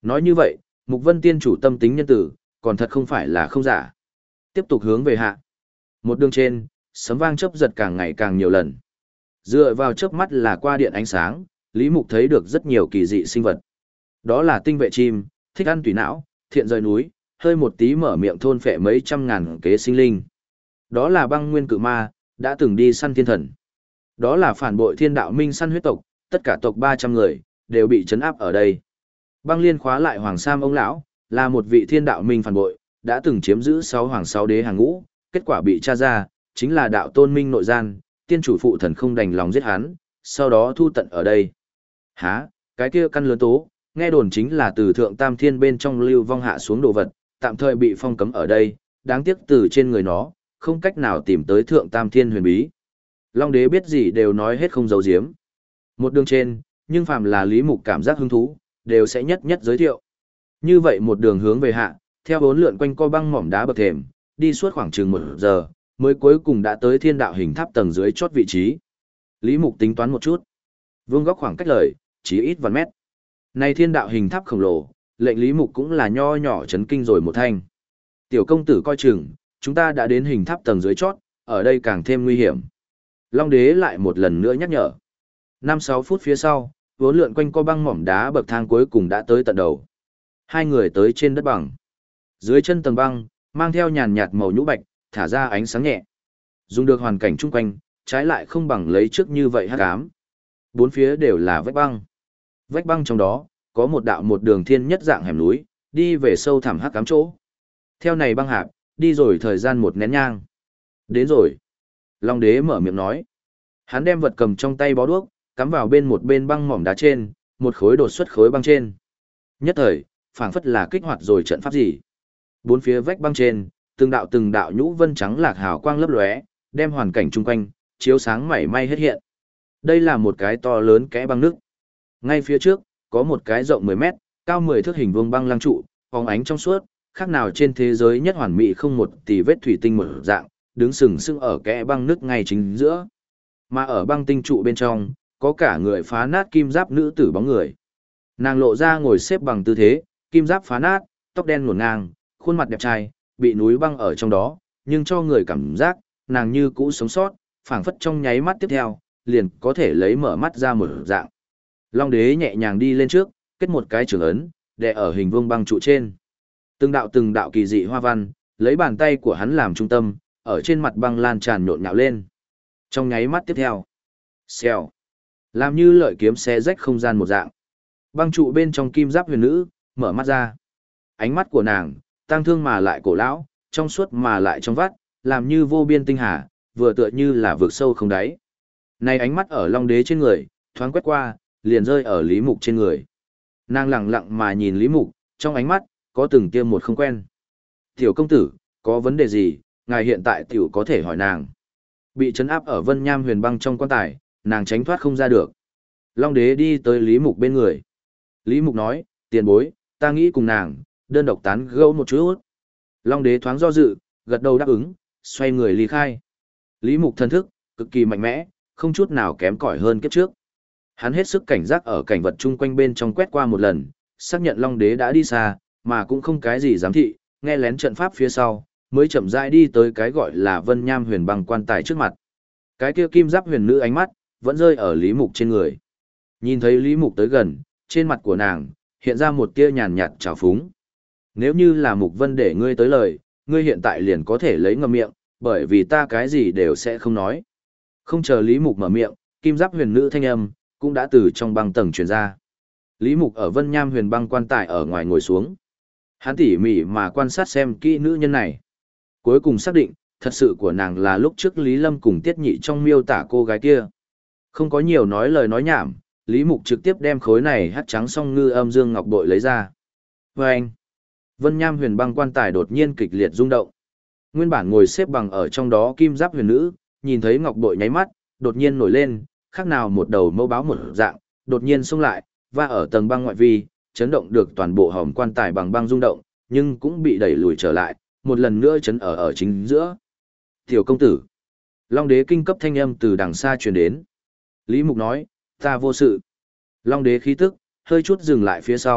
Nói như vậy, Mục Vân Tiên chủ tâm tính nhân tử, còn thật không phải là không giả. Tiếp tục hướng về hạ. Một đường trên, sấm vang chớp giật càng ngày càng nhiều lần. Dựa vào chớp mắt là qua điện ánh sáng, Lý Mục thấy được rất nhiều kỳ dị sinh vật. Đó là tinh vệ chim, thích ăn tùy não, thiện rời núi, hơi một tí mở miệng thôn phệ mấy trăm ngàn kế sinh linh. Đó là băng nguyên cự ma, đã từng đi săn thiên thần. Đó là phản bội thiên đạo minh săn huyết tộc, tất cả tộc ba trăm người, đều bị trấn áp ở đây. Băng liên khóa lại Hoàng Sam ông lão, là một vị thiên đạo minh phản bội, đã từng chiếm giữ sáu hoàng sáu đế hàng ngũ, kết quả bị tra ra, chính là đạo tôn minh nội gian, tiên chủ phụ thần không đành lòng giết hắn, sau đó thu tận ở đây. Hả, cái kia căn lớn tố, nghe đồn chính là từ thượng tam thiên bên trong lưu vong hạ xuống đồ vật, tạm thời bị phong cấm ở đây, đáng tiếc từ trên người nó, không cách nào tìm tới thượng tam thiên huyền bí. Long đế biết gì đều nói hết không giấu giếm. Một đường trên, nhưng phàm là Lý Mục cảm giác hứng thú, đều sẽ nhất nhất giới thiệu. Như vậy một đường hướng về hạ, theo bốn lượn quanh co băng mỏm đá bậc thềm, đi suốt khoảng chừng một giờ, mới cuối cùng đã tới thiên đạo hình tháp tầng dưới chót vị trí. Lý Mục tính toán một chút. Vương góc khoảng cách lời, chỉ ít vạn mét. Này thiên đạo hình tháp khổng lồ, lệnh Lý Mục cũng là nho nhỏ chấn kinh rồi một thanh. Tiểu công tử coi chừng, chúng ta đã đến hình tháp tầng dưới chót, ở đây càng thêm nguy hiểm. Long đế lại một lần nữa nhắc nhở. năm sáu phút phía sau, vốn lượn quanh co băng mỏm đá bậc thang cuối cùng đã tới tận đầu. Hai người tới trên đất bằng. Dưới chân tầng băng, mang theo nhàn nhạt màu nhũ bạch, thả ra ánh sáng nhẹ. Dùng được hoàn cảnh chung quanh, trái lại không bằng lấy trước như vậy hắc ám. Bốn phía đều là vách băng. Vách băng trong đó, có một đạo một đường thiên nhất dạng hẻm núi, đi về sâu thẳm hắc ám chỗ. Theo này băng hạp, đi rồi thời gian một nén nhang. Đến rồi. Long đế mở miệng nói. Hắn đem vật cầm trong tay bó đuốc, cắm vào bên một bên băng mỏm đá trên, một khối đột xuất khối băng trên. Nhất thời, phảng phất là kích hoạt rồi trận pháp gì. Bốn phía vách băng trên, từng đạo từng đạo nhũ vân trắng lạc hào quang lấp lóe, đem hoàn cảnh chung quanh chiếu sáng mảy may hết hiện. Đây là một cái to lớn kẽ băng nước. Ngay phía trước, có một cái rộng mười mét, cao mười thước hình vuông băng lăng trụ, phóng ánh trong suốt, khác nào trên thế giới nhất hoàn mỹ không một tì vết thủy tinh một dạng, đứng sừng sững ở kẽ băng nước ngay chính giữa. Mà ở băng tinh trụ bên trong, có cả người phá nát kim giáp nữ tử bóng người. Nàng lộ ra ngồi xếp bằng tư thế, kim giáp phá nát, tóc đen ngổn ngang, khuôn mặt đẹp trai, bị núi băng ở trong đó, nhưng cho người cảm giác, nàng như cũ sống sót, phảng phất trong nháy mắt tiếp theo, liền có thể lấy mở mắt ra một dạng. Long đế nhẹ nhàng đi lên trước, kết một cái trường ấn, đè ở hình vuông băng trụ trên. Từng đạo từng đạo kỳ dị hoa văn, lấy bàn tay của hắn làm trung tâm, ở trên mặt băng lan tràn nhộn nhạo lên. Trong nháy mắt tiếp theo, xèo, làm như lợi kiếm xé rách không gian một dạng. Băng trụ bên trong kim giáp huyền nữ, mở mắt ra. Ánh mắt của nàng, tăng thương mà lại cổ lão, trong suốt mà lại trong vắt, làm như vô biên tinh hà, vừa tựa như là vực sâu không đáy. Này ánh mắt ở Long đế trên người, thoáng quét qua, liền rơi ở Lý Mục trên người. Nàng lặng lặng mà nhìn Lý Mục, trong ánh mắt, có từng tiêm một không quen. Tiểu công tử, có vấn đề gì, ngài hiện tại tiểu có thể hỏi nàng. Bị trấn áp ở Vân Nham huyền băng trong quan tài, nàng tránh thoát không ra được. Long đế đi tới Lý Mục bên người. Lý Mục nói, tiền bối, ta nghĩ cùng nàng, đơn độc tán gẫu một chút. Long đế thoáng do dự, gật đầu đáp ứng, xoay người ly khai. Lý Mục thân thức, cực kỳ mạnh mẽ, không chút nào kém cỏi hơn kiếp trước. Hắn hết sức cảnh giác ở cảnh vật chung quanh bên trong quét qua một lần, xác nhận Long đế đã đi xa, mà cũng không cái gì giám thị, nghe lén trận pháp phía sau, mới chậm rãi đi tới cái gọi là Vân Nham huyền băng quan tài trước mặt. Cái kia kim giáp huyền nữ ánh mắt, vẫn rơi ở Lý Mục trên người. Nhìn thấy Lý Mục tới gần, trên mặt của nàng, hiện ra một tia nhàn nhạt trào phúng. Nếu như là Mục Vân để ngươi tới lời, ngươi hiện tại liền có thể lấy ngậm miệng, bởi vì ta cái gì đều sẽ không nói. Không chờ Lý Mục mở miệng, kim giáp huyền nữ thanh âm, cũng đã từ trong băng tầng truyền ra. Lý Mục ở Vân Nham huyền băng quan tài ở ngoài ngồi xuống. Hắn tỉ mỉ mà quan sát xem kỹ nữ nhân này. Cuối cùng xác định, thật sự của nàng là lúc trước Lý Lâm cùng Tiết Nhị trong miêu tả cô gái kia. Không có nhiều nói lời nói nhảm, Lý Mục trực tiếp đem khối này hắt trắng song ngư âm dương ngọc bội lấy ra. Và anh, Vân Nham huyền băng quan tài đột nhiên kịch liệt rung động. Nguyên bản ngồi xếp bằng ở trong đó kim giáp huyền nữ, nhìn thấy ngọc bội nháy mắt, đột nhiên nổi lên, khác nào một đầu mâu báo một dạng, đột nhiên xông lại, và ở tầng băng ngoại vi, chấn động được toàn bộ hòm quan tài bằng băng rung động, nhưng cũng bị đẩy lùi trở lại, một lần nữa chấn ở ở chính giữa. Tiểu công tử. Long đế kinh cấp thanh âm từ đằng xa truyền đến. Lý Mục nói, ta vô sự. Long đế khí tức, hơi chút dừng lại phía sau,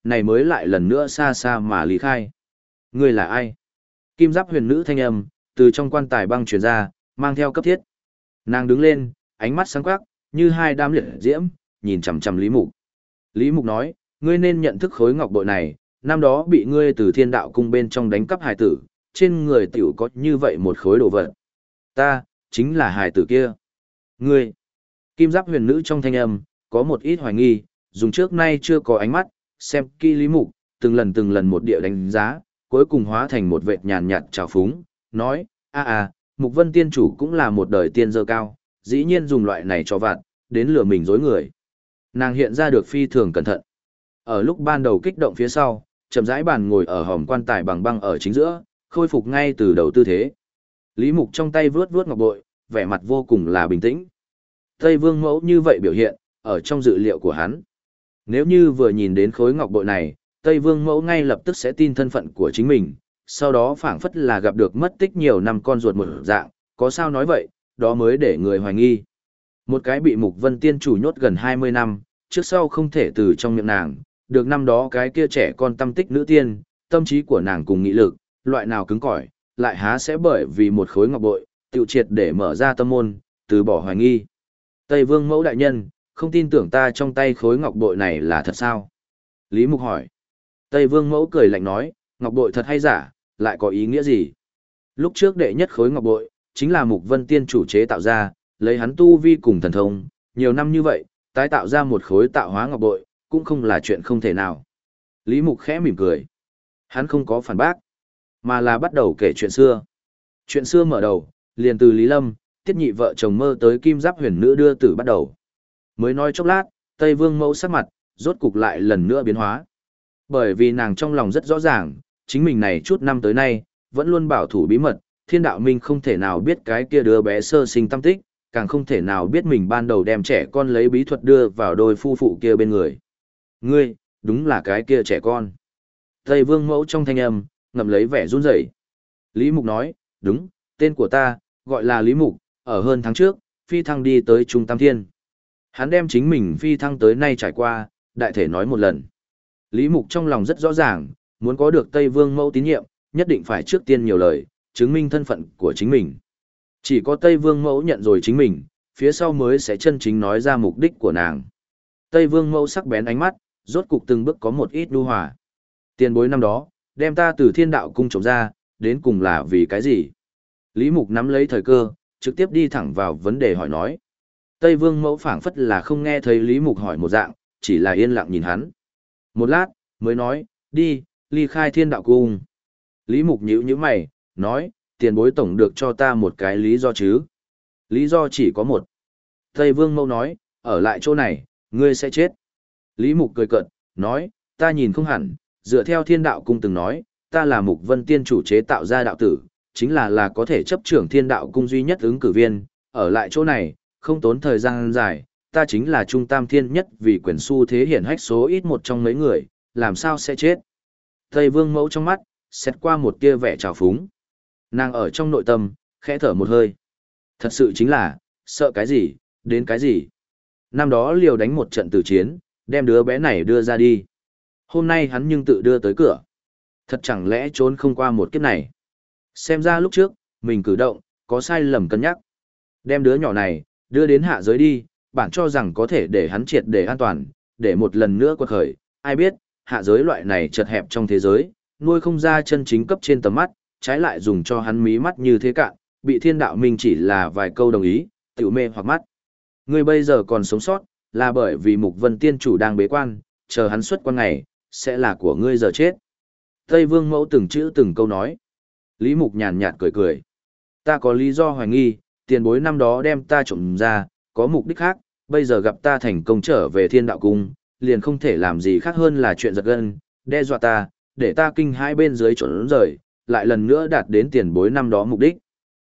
này mới lại lần nữa xa xa mà lý khai. Ngươi là ai? Kim giáp huyền nữ thanh âm, từ trong quan tài băng truyền ra, mang theo cấp thiết. Nàng đứng lên, ánh mắt sáng quắc, như hai đám liệt diễm, nhìn chằm chằm Lý Mục. Lý Mục nói, ngươi nên nhận thức khối ngọc bội này, năm đó bị ngươi từ thiên đạo cung bên trong đánh cắp hài tử, trên người tiểu có như vậy một khối đồ vật. Ta, chính là hài tử kia. Ngươi, kim giáp huyền nữ trong thanh âm, có một ít hoài nghi, dùng trước nay chưa có ánh mắt, xem kỹ Lý Mục, từng lần từng lần một địa đánh giá, cuối cùng hóa thành một vệt nhàn nhạt trào phúng, nói, a a, Mục Vân tiên chủ cũng là một đời tiên dơ cao, dĩ nhiên dùng loại này cho vặt, đến lừa mình dối người. Nàng hiện ra được phi thường cẩn thận. Ở lúc ban đầu kích động phía sau, chậm rãi bàn ngồi ở hòm quan tài bằng băng ở chính giữa, khôi phục ngay từ đầu tư thế. Lý Mục trong tay vướt vướt ngọc bội, vẻ mặt vô cùng là bình tĩnh. Tây Vương Mẫu như vậy biểu hiện, ở trong dự liệu của hắn. Nếu như vừa nhìn đến khối ngọc bội này, Tây Vương Mẫu ngay lập tức sẽ tin thân phận của chính mình, sau đó phảng phất là gặp được mất tích nhiều năm con ruột một dạng, có sao nói vậy, đó mới để người hoài nghi. Một cái bị Mục Vân Tiên chủ nhốt gần hai mươi năm, trước sau không thể từ trong miệng nàng, được năm đó cái kia trẻ con tâm tích nữ tiên, tâm trí của nàng cùng nghị lực, loại nào cứng cỏi, lại há sẽ bởi vì một khối ngọc bội, tiêu triệt để mở ra tâm môn, từ bỏ hoài nghi. Tây Vương Mẫu đại nhân, không tin tưởng ta trong tay khối ngọc bội này là thật sao? Lý Mục hỏi. Tây Vương Mẫu cười lạnh nói, ngọc bội thật hay giả, lại có ý nghĩa gì? Lúc trước đệ nhất khối ngọc bội, chính là Mục Vân Tiên chủ chế tạo ra, lấy hắn tu vi cùng thần thông, nhiều năm như vậy, tái tạo ra một khối tạo hóa ngọc bội, cũng không là chuyện không thể nào. Lý Mục khẽ mỉm cười. Hắn không có phản bác, mà là bắt đầu kể chuyện xưa. Chuyện xưa mở đầu, liền từ Lý Lâm, Tiết Nhị vợ chồng mơ tới kim giáp huyền nữ đưa tử bắt đầu. Mới nói chốc lát, Tây Vương Mẫu sắc mặt, rốt cục lại lần nữa biến hóa. Bởi vì nàng trong lòng rất rõ ràng, chính mình này chút năm tới nay, vẫn luôn bảo thủ bí mật, thiên đạo minh không thể nào biết cái kia đứa bé sơ sinh tâm tích, càng không thể nào biết mình ban đầu đem trẻ con lấy bí thuật đưa vào đôi phu phụ kia bên người. Ngươi, đúng là cái kia trẻ con. Tây Vương Mẫu trong thanh âm, ngậm lấy vẻ run rẩy. Lý Mục nói, đúng, tên của ta, gọi là Lý Mục, ở hơn tháng trước, phi thăng đi tới Trung Tam Thiên. Hắn đem chính mình phi thăng tới nay trải qua, đại thể nói một lần. Lý Mục trong lòng rất rõ ràng, muốn có được Tây Vương Mẫu tín nhiệm, nhất định phải trước tiên nhiều lời, chứng minh thân phận của chính mình. Chỉ có Tây Vương Mẫu nhận rồi chính mình, phía sau mới sẽ chân chính nói ra mục đích của nàng. Tây Vương Mẫu sắc bén ánh mắt, rốt cục từng bước có một ít nhu hòa. Tiền bối năm đó, đem ta từ thiên đạo cung trộm ra, đến cùng là vì cái gì? Lý Mục nắm lấy thời cơ, trực tiếp đi thẳng vào vấn đề hỏi nói. Tây Vương Mẫu phảng phất là không nghe thấy Lý Mục hỏi một dạng, chỉ là yên lặng nhìn hắn. Một lát, mới nói, đi, ly khai thiên đạo cung. Lý Mục nhíu nhíu mày, nói, tiền bối tổng được cho ta một cái lý do chứ. Lý do chỉ có một. Tây Vương Mẫu nói, ở lại chỗ này, ngươi sẽ chết. Lý Mục cười cợt, nói, ta nhìn không hẳn, dựa theo thiên đạo cung từng nói, ta là Mục Vân Tiên chủ chế tạo ra đạo tử, chính là là có thể chấp trưởng thiên đạo cung duy nhất ứng cử viên, ở lại chỗ này, không tốn thời gian dài, ta chính là trung tam thiên nhất vì quyền su thế hiển hách số ít một trong mấy người, làm sao sẽ chết. Tây Vương Mẫu trong mắt, xét qua một tia vẻ trào phúng. Nàng ở trong nội tâm, khẽ thở một hơi. Thật sự chính là, sợ cái gì, đến cái gì. Năm đó liều đánh một trận tử chiến, đem đứa bé này đưa ra đi. Hôm nay hắn nhưng tự đưa tới cửa. Thật chẳng lẽ trốn không qua một kiếp này. Xem ra lúc trước, mình cử động, có sai lầm cân nhắc. Đem đứa nhỏ này, đưa đến hạ giới đi, bản cho rằng có thể để hắn triệt để an toàn, để một lần nữa quật khởi. Ai biết, hạ giới loại này chật hẹp trong thế giới, nuôi không ra chân chính cấp trên tầm mắt, trái lại dùng cho hắn mí mắt như thế cạn, bị thiên đạo minh chỉ là vài câu đồng ý, tiểu mê hoặc mắt. Ngươi bây giờ còn sống sót, là bởi vì Mục Vân Tiên chủ đang bế quan, chờ hắn xuất quan ngày, sẽ là của ngươi giờ chết. Tây Vương Mẫu từng chữ từng câu nói. Lý Mục nhàn nhạt cười cười. Ta có lý do hoài nghi, tiền bối năm đó đem ta trộm ra, có mục đích khác, bây giờ gặp ta thành công trở về thiên đạo cung, liền không thể làm gì khác hơn là chuyện giật gân, đe dọa ta, để ta kinh hãi bên dưới trốn rời, lại lần nữa đạt đến tiền bối năm đó mục đích.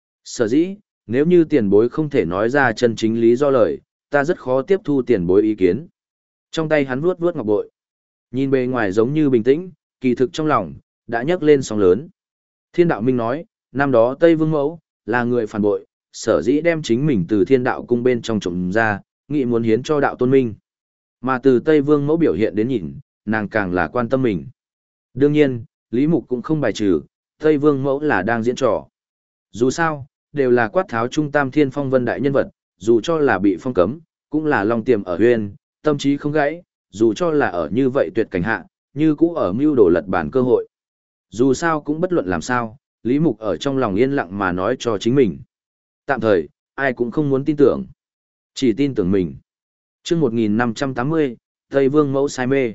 Sở dĩ, nếu như tiền bối không thể nói ra chân chính lý do lời, ta rất khó tiếp thu tiền bối ý kiến. Trong tay hắn vuốt vuốt ngọc bội. Nhìn bề ngoài giống như bình tĩnh, kỳ thực trong lòng, đã nhấc lên sóng lớn. Thiên đạo minh nói, năm đó Tây Vương Mẫu, là người phản bội, sở dĩ đem chính mình từ thiên đạo cung bên trong trộm ra, nghị muốn hiến cho đạo tôn minh. Mà từ Tây Vương Mẫu biểu hiện đến nhìn, nàng càng là quan tâm mình. Đương nhiên, Lý Mục cũng không bài trừ, Tây Vương Mẫu là đang diễn trò. Dù sao, đều là quát tháo trung tam thiên phong vân đại nhân vật, dù cho là bị phong cấm, cũng là long tiềm ở huyên, tâm trí không gãy, dù cho là ở như vậy tuyệt cảnh hạ, như cũ ở mưu đồ lật bản cơ hội. Dù sao cũng bất luận làm sao, Lý Mục ở trong lòng yên lặng mà nói cho chính mình. Tạm thời, ai cũng không muốn tin tưởng. Chỉ tin tưởng mình. chương một nghìn năm trăm tám mươi, Tây Vương Mẫu say mê.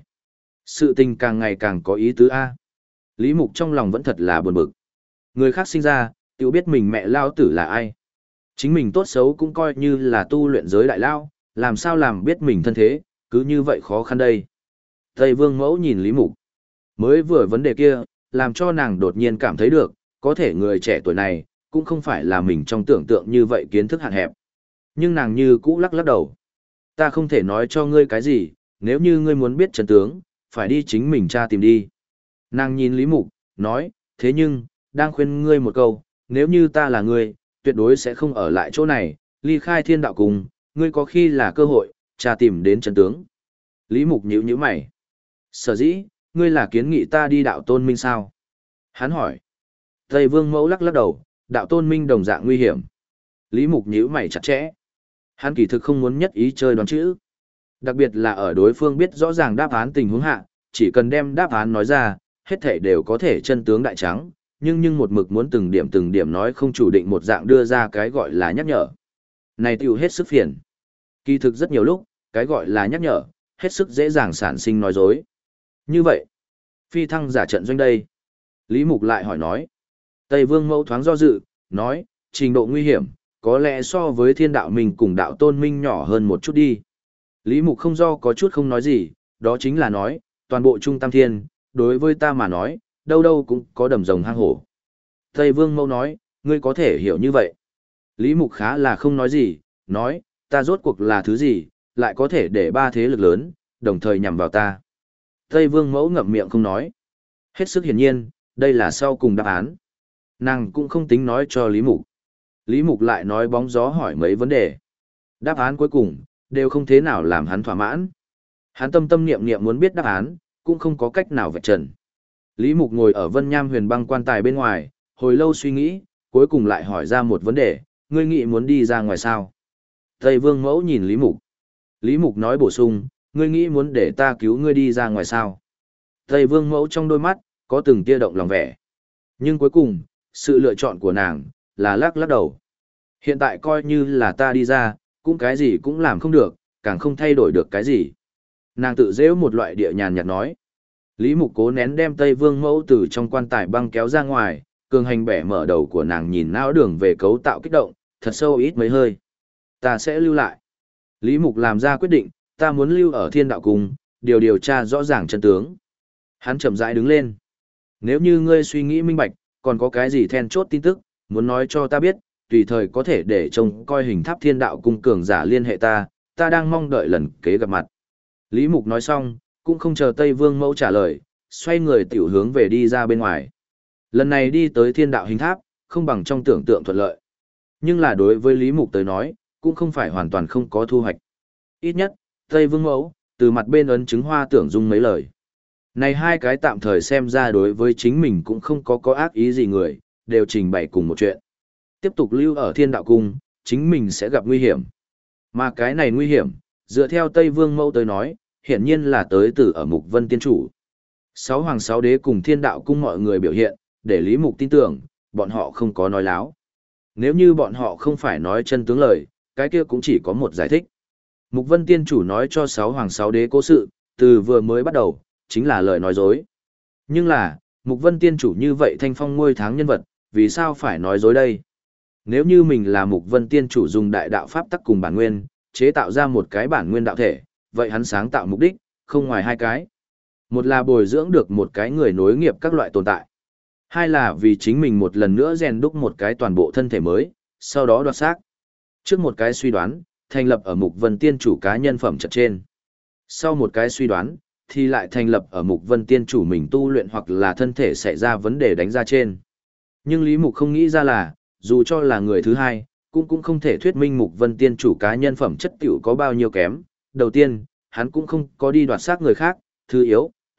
Sự tình càng ngày càng có ý tứ A. Lý Mục trong lòng vẫn thật là buồn bực. Người khác sinh ra, tự biết mình mẹ lao tử là ai. Chính mình tốt xấu cũng coi như là tu luyện giới đại lao, làm sao làm biết mình thân thế, cứ như vậy khó khăn đây. Tây Vương Mẫu nhìn Lý Mục. Mới vừa vấn đề kia, làm cho nàng đột nhiên cảm thấy được, có thể người trẻ tuổi này, cũng không phải là mình trong tưởng tượng như vậy kiến thức hạn hẹp. Nhưng nàng như cũ lắc lắc đầu. Ta không thể nói cho ngươi cái gì, nếu như ngươi muốn biết chân tướng, phải đi chính mình tra tìm đi. Nàng nhìn Lý Mục, nói, thế nhưng, đang khuyên ngươi một câu, nếu như ta là ngươi, tuyệt đối sẽ không ở lại chỗ này, ly khai thiên đạo cùng, ngươi có khi là cơ hội, tra tìm đến chân tướng. Lý Mục nhíu nhíu mày. Sở dĩ, ngươi là kiến nghị ta đi đạo tôn minh sao? Hắn hỏi. Tây Vương Mẫu lắc lắc đầu, đạo tôn minh đồng dạng nguy hiểm. Lý Mục nhíu mày chặt chẽ. Hắn kỳ thực không muốn nhất ý chơi đoán chữ. Đặc biệt là ở đối phương biết rõ ràng đáp án tình huống hạ, chỉ cần đem đáp án nói ra, hết thể đều có thể chân tướng đại trắng, nhưng nhưng một mực muốn từng điểm từng điểm nói không chủ định một dạng đưa ra cái gọi là nhắc nhở. Này tiêu hết sức phiền. Kỳ thực rất nhiều lúc, cái gọi là nhắc nhở, hết sức dễ dàng sản sinh nói dối. Như vậy, phi thăng giả trận doanh đây. Lý Mục lại hỏi nói. Tây Vương Mẫu thoáng do dự, nói, trình độ nguy hiểm, có lẽ so với thiên đạo mình cùng đạo tôn minh nhỏ hơn một chút đi. Lý Mục không do có chút không nói gì, đó chính là nói, toàn bộ trung tam thiên, đối với ta mà nói, đâu đâu cũng có đầm rồng hang hổ. Tây Vương Mẫu nói, ngươi có thể hiểu như vậy. Lý Mục khá là không nói gì, nói, ta rốt cuộc là thứ gì, lại có thể để ba thế lực lớn, đồng thời nhằm vào ta. Tây Vương Mẫu ngậm miệng không nói. Hết sức hiển nhiên, đây là sau cùng đáp án. Nàng cũng không tính nói cho Lý Mục. Lý Mục lại nói bóng gió hỏi mấy vấn đề. Đáp án cuối cùng, đều không thế nào làm hắn thỏa mãn. Hắn tâm tâm niệm niệm muốn biết đáp án, cũng không có cách nào vạch trần. Lý Mục ngồi ở Vân Nham huyền băng quan tài bên ngoài, hồi lâu suy nghĩ, cuối cùng lại hỏi ra một vấn đề, ngươi nghĩ muốn đi ra ngoài sao? Tây Vương Mẫu nhìn Lý Mục. Lý Mục nói bổ sung, ngươi nghĩ muốn để ta cứu ngươi đi ra ngoài sao? Tây Vương Mẫu trong đôi mắt, có từng tia động lòng vẻ. Nhưng cuối cùng, sự lựa chọn của nàng, là lắc lắc đầu. Hiện tại coi như là ta đi ra, cũng cái gì cũng làm không được, càng không thay đổi được cái gì. Nàng tự dễu một loại địa nhàn nhạt nói. Lý Mục cố nén đem Tây Vương Mẫu từ trong quan tài băng kéo ra ngoài, cường hành bẻ mở đầu của nàng nhìn não đường về cấu tạo kích động, thật sâu ít mấy hơi. Ta sẽ lưu lại. Lý Mục làm ra quyết định, ta muốn lưu ở thiên đạo cung, điều điều tra rõ ràng chân tướng. Hắn chậm rãi đứng lên. Nếu như ngươi suy nghĩ minh bạch, còn có cái gì then chốt tin tức, muốn nói cho ta biết, tùy thời có thể để trông coi hình tháp thiên đạo cung cường giả liên hệ ta, ta đang mong đợi lần kế gặp mặt. Lý Mục nói xong, cũng không chờ Tây Vương Mẫu trả lời, xoay người tiểu hướng về đi ra bên ngoài. Lần này đi tới thiên đạo hình tháp, không bằng trong tưởng tượng thuận lợi. Nhưng là đối với Lý Mục tới nói, cũng không phải hoàn toàn không có thu hoạch. Ít nhất, Tây Vương Mẫu, từ mặt bên ấn chứng hoa tưởng dung mấy lời. Này hai cái tạm thời xem ra đối với chính mình cũng không có có ác ý gì người, đều trình bày cùng một chuyện. Tiếp tục lưu ở thiên đạo cung, chính mình sẽ gặp nguy hiểm. Mà cái này nguy hiểm, dựa theo Tây Vương Mẫu tới nói, hiển nhiên là tới từ ở Mục Vân Tiên Chủ. Sáu hoàng sáu đế cùng thiên đạo cung mọi người biểu hiện, để Lý Mục tin tưởng, bọn họ không có nói láo. Nếu như bọn họ không phải nói chân tướng lời, cái kia cũng chỉ có một giải thích. Mục Vân Tiên Chủ nói cho sáu hoàng sáu đế cố sự, từ vừa mới bắt đầu, chính là lời nói dối. Nhưng là, Mục Vân Tiên Chủ như vậy thanh phong ngôi tháng nhân vật, vì sao phải nói dối đây? Nếu như mình là Mục Vân Tiên Chủ dùng đại đạo pháp tắc cùng bản nguyên, chế tạo ra một cái bản nguyên đạo thể, vậy hắn sáng tạo mục đích, không ngoài hai cái. Một là bồi dưỡng được một cái người nối nghiệp các loại tồn tại. Hai là vì chính mình một lần nữa rèn đúc một cái toàn bộ thân thể mới, sau đó đoạt xác. Trước một cái suy đoán, thành lập ở Mục Vân Tiên Chủ cá nhân phẩm chất trên. Sau một cái suy đoán, thì lại thành lập ở Mục Vân Tiên Chủ mình tu luyện hoặc là thân thể xảy ra vấn đề đánh ra trên. Nhưng Lý Mục không nghĩ ra là, dù cho là người thứ hai, cũng cũng không thể thuyết minh Mục Vân Tiên Chủ cá nhân phẩm chất tiểu có bao nhiêu kém. Đầu tiên, hắn cũng không có đi đoạt xác người khác, thứ yếu,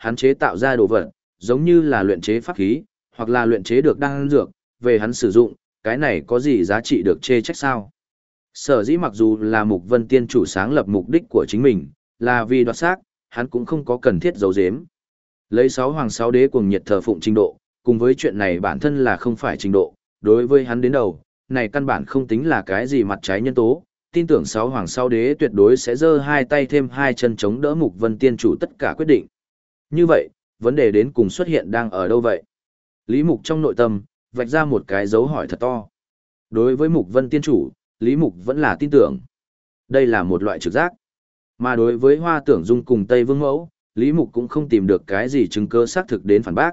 hắn chế tạo ra đồ vật, giống như là luyện chế pháp khí, hoặc là luyện chế được đan dược, về hắn sử dụng, cái này có gì giá trị được chê trách sao? Sở dĩ mặc dù là Mục Vân Tiên chủ sáng lập mục đích của chính mình, là vì đoạt xác, hắn cũng không có cần thiết giấu giếm. Lấy sáu hoàng sáu đế cuồng nhiệt thờ phụng trình độ, cùng với chuyện này bản thân là không phải trình độ, đối với hắn đến đầu, này căn bản không tính là cái gì mặt trái nhân tố, tin tưởng sáu hoàng sáu đế tuyệt đối sẽ giơ hai tay thêm hai chân chống đỡ Mục Vân Tiên chủ tất cả quyết định. Như vậy, vấn đề đến cùng xuất hiện đang ở đâu vậy? Lý Mục trong nội tâm, vạch ra một cái dấu hỏi thật to. Đối với Mục Vân Tiên chủ, Lý Mục vẫn là tin tưởng. Đây là một loại trực giác. Mà đối với Hoa Tưởng Dung cùng Tây Vương Mẫu, Lý Mục cũng không tìm được cái gì chứng cứ xác thực đến phản bác.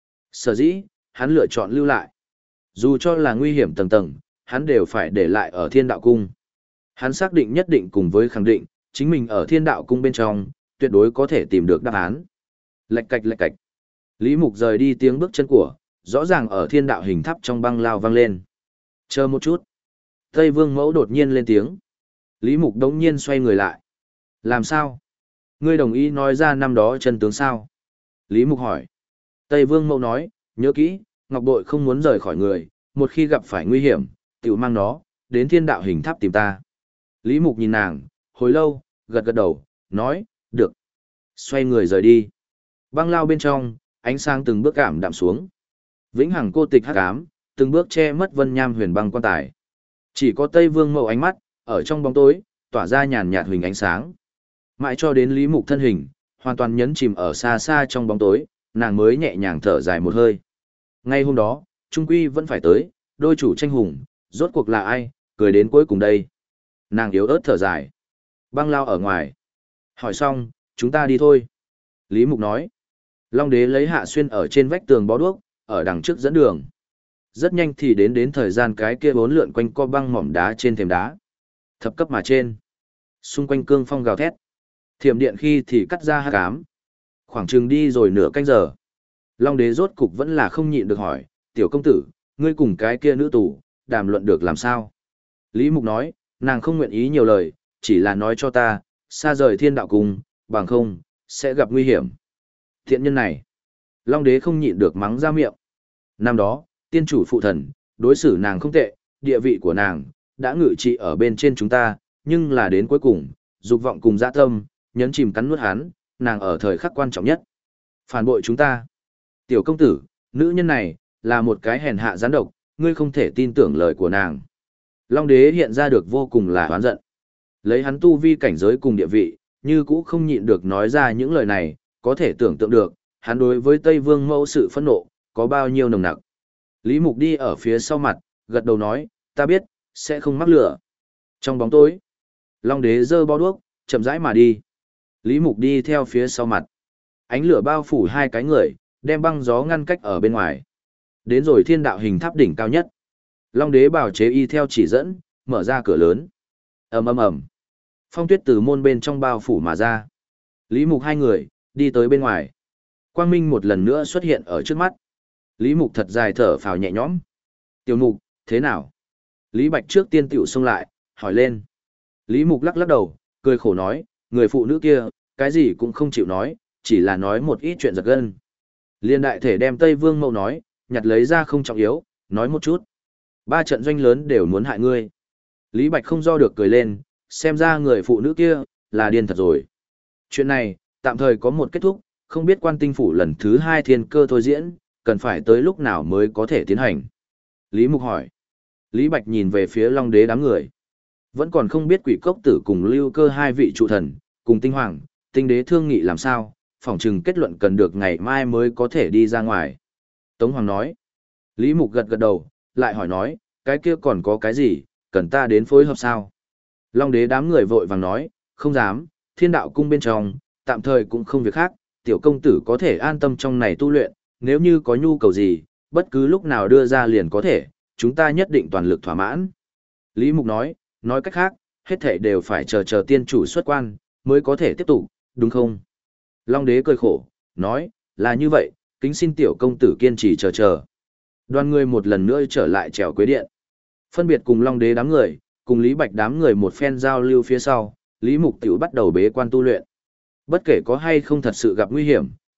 Sở dĩ, hắn lựa chọn lưu lại. Dù cho là nguy hiểm tầng tầng, hắn đều phải để lại ở Thiên Đạo Cung. Hắn xác định nhất định cùng với khẳng định, chính mình ở Thiên Đạo Cung bên trong, tuyệt đối có thể tìm được đáp án. Lạch cạch lạch cạch. Lý Mục rời đi tiếng bước chân của, rõ ràng ở Thiên Đạo hình tháp trong băng lao vang lên. Chờ một chút. Tây Vương Mẫu đột nhiên lên tiếng. Lý Mục đống nhiên xoay người lại. Làm sao? Ngươi đồng ý nói ra năm đó chân tướng sao? Lý Mục hỏi. Tây Vương Mẫu nói, nhớ kỹ, Ngọc Bội không muốn rời khỏi người, một khi gặp phải nguy hiểm, tiểu mang nó, đến Thiên Đạo hình tháp tìm ta. Lý Mục nhìn nàng, hồi lâu, gật gật đầu, nói, được. Xoay người rời đi. Băng lao bên trong, ánh sáng từng bước cảm đạm xuống. Vĩnh hằng cô tịch hắc ám, từng bước che mất vân nham huyền băng quan tài. Chỉ có Tây Vương Mẫu ánh mắt, ở trong bóng tối, tỏa ra nhàn nhạt huỳnh ánh sáng. Mãi cho đến Lý Mục thân hình, hoàn toàn nhấn chìm ở xa xa trong bóng tối, nàng mới nhẹ nhàng thở dài một hơi. Ngay hôm đó, Trung Quy vẫn phải tới, đôi chủ tranh hùng, rốt cuộc là ai, cười đến cuối cùng đây. Nàng yếu ớt thở dài. Băng lao ở ngoài. Hỏi xong, chúng ta đi thôi. Lý Mục nói. Long đế lấy Hạ Xuyên ở trên vách tường bó đuốc, ở đằng trước dẫn đường. Rất nhanh thì đến đến thời gian cái kia bốn lượn quanh co băng mỏm đá trên thềm đá. Thập cấp mà trên. Xung quanh cương phong gào thét. Thiểm điện khi thì cắt ra hắc ám. Khoảng chừng đi rồi nửa canh giờ. Long đế rốt cục vẫn là không nhịn được hỏi, tiểu công tử, ngươi cùng cái kia nữ tù, đàm luận được làm sao? Lý Mục nói, nàng không nguyện ý nhiều lời, chỉ là nói cho ta, xa rời Thiên Đạo Cung, bằng không, sẽ gặp nguy hiểm. Thiện nhân này. Long đế không nhịn được mắng ra miệng. Năm đó, tiên chủ phụ thần, đối xử nàng không tệ, địa vị của nàng, đã ngự trị ở bên trên chúng ta, nhưng là đến cuối cùng, dục vọng cùng dã tâm, nhấn chìm cắn nuốt hắn, nàng ở thời khắc quan trọng nhất. Phản bội chúng ta. Tiểu công tử, nữ nhân này, là một cái hèn hạ gián độc, ngươi không thể tin tưởng lời của nàng. Long đế hiện ra được vô cùng là hoán giận. Lấy hắn tu vi cảnh giới cùng địa vị, như cũ không nhịn được nói ra những lời này, có thể tưởng tượng được, hắn đối với Tây Vương Mẫu sự phẫn nộ, có bao nhiêu nồng nặc. Lý Mục đi ở phía sau mặt, gật đầu nói, ta biết, sẽ không mắc lửa. Trong bóng tối, Long đế giơ bao đuốc, chậm rãi mà đi. Lý Mục đi theo phía sau mặt. Ánh lửa bao phủ hai cái người, đem băng gió ngăn cách ở bên ngoài. Đến rồi Thiên Đạo hình tháp đỉnh cao nhất. Long đế bảo chế y theo chỉ dẫn, mở ra cửa lớn. Ầm ầm ầm. Phong tuyết từ môn bên trong bao phủ mà ra. Lý Mục hai người, đi tới bên ngoài. Quang minh một lần nữa xuất hiện ở trước mắt. Lý Mục thật dài thở phào nhẹ nhõm. Tiểu Mục, thế nào? Lý Bạch trước tiên tiểu xông lại, hỏi lên. Lý Mục lắc lắc đầu, cười khổ nói, người phụ nữ kia, cái gì cũng không chịu nói, chỉ là nói một ít chuyện giật gân. Liên đại thể đem Tây Vương Mẫu nói, nhặt lấy ra không trọng yếu, nói một chút. Ba trận doanh lớn đều muốn hại ngươi. Lý Bạch không do được cười lên, xem ra người phụ nữ kia, là điên thật rồi. Chuyện này, tạm thời có một kết thúc, không biết Quan Tinh phủ lần thứ hai thiên cơ thôi diễn, cần phải tới lúc nào mới có thể tiến hành. Lý Mục hỏi. Lý Bạch nhìn về phía Long đế đám người. Vẫn còn không biết Quỷ Cốc Tử cùng Lưu Cơ hai vị trụ thần, cùng Tinh Hoàng, Tinh Đế thương nghị làm sao, phỏng chừng kết luận cần được ngày mai mới có thể đi ra ngoài. Tống Hoàng nói. Lý Mục gật gật đầu, lại hỏi nói, cái kia còn có cái gì, cần ta đến phối hợp sao? Long đế đám người vội vàng nói, không dám, Thiên Đạo cung bên trong, tạm thời cũng không việc khác, tiểu công tử có thể an tâm trong này tu luyện, nếu như có nhu cầu gì, bất cứ lúc nào đưa ra liền có thể, chúng ta nhất định toàn lực thỏa mãn. Lý Mục nói, nói cách khác, hết thảy đều phải chờ chờ tiên chủ xuất quan, mới có thể tiếp tục, đúng không? Long đế cười khổ, nói, là như vậy, kính xin tiểu công tử kiên trì chờ chờ. Đoàn người một lần nữa trở lại trèo quế điện. Phân biệt cùng Long đế đám người, cùng Lý Bạch đám người một phen giao lưu phía sau, Lý Mục tiểu bắt đầu bế quan tu luyện. Bất kể có hay không thật sự gặp nguy hiểm,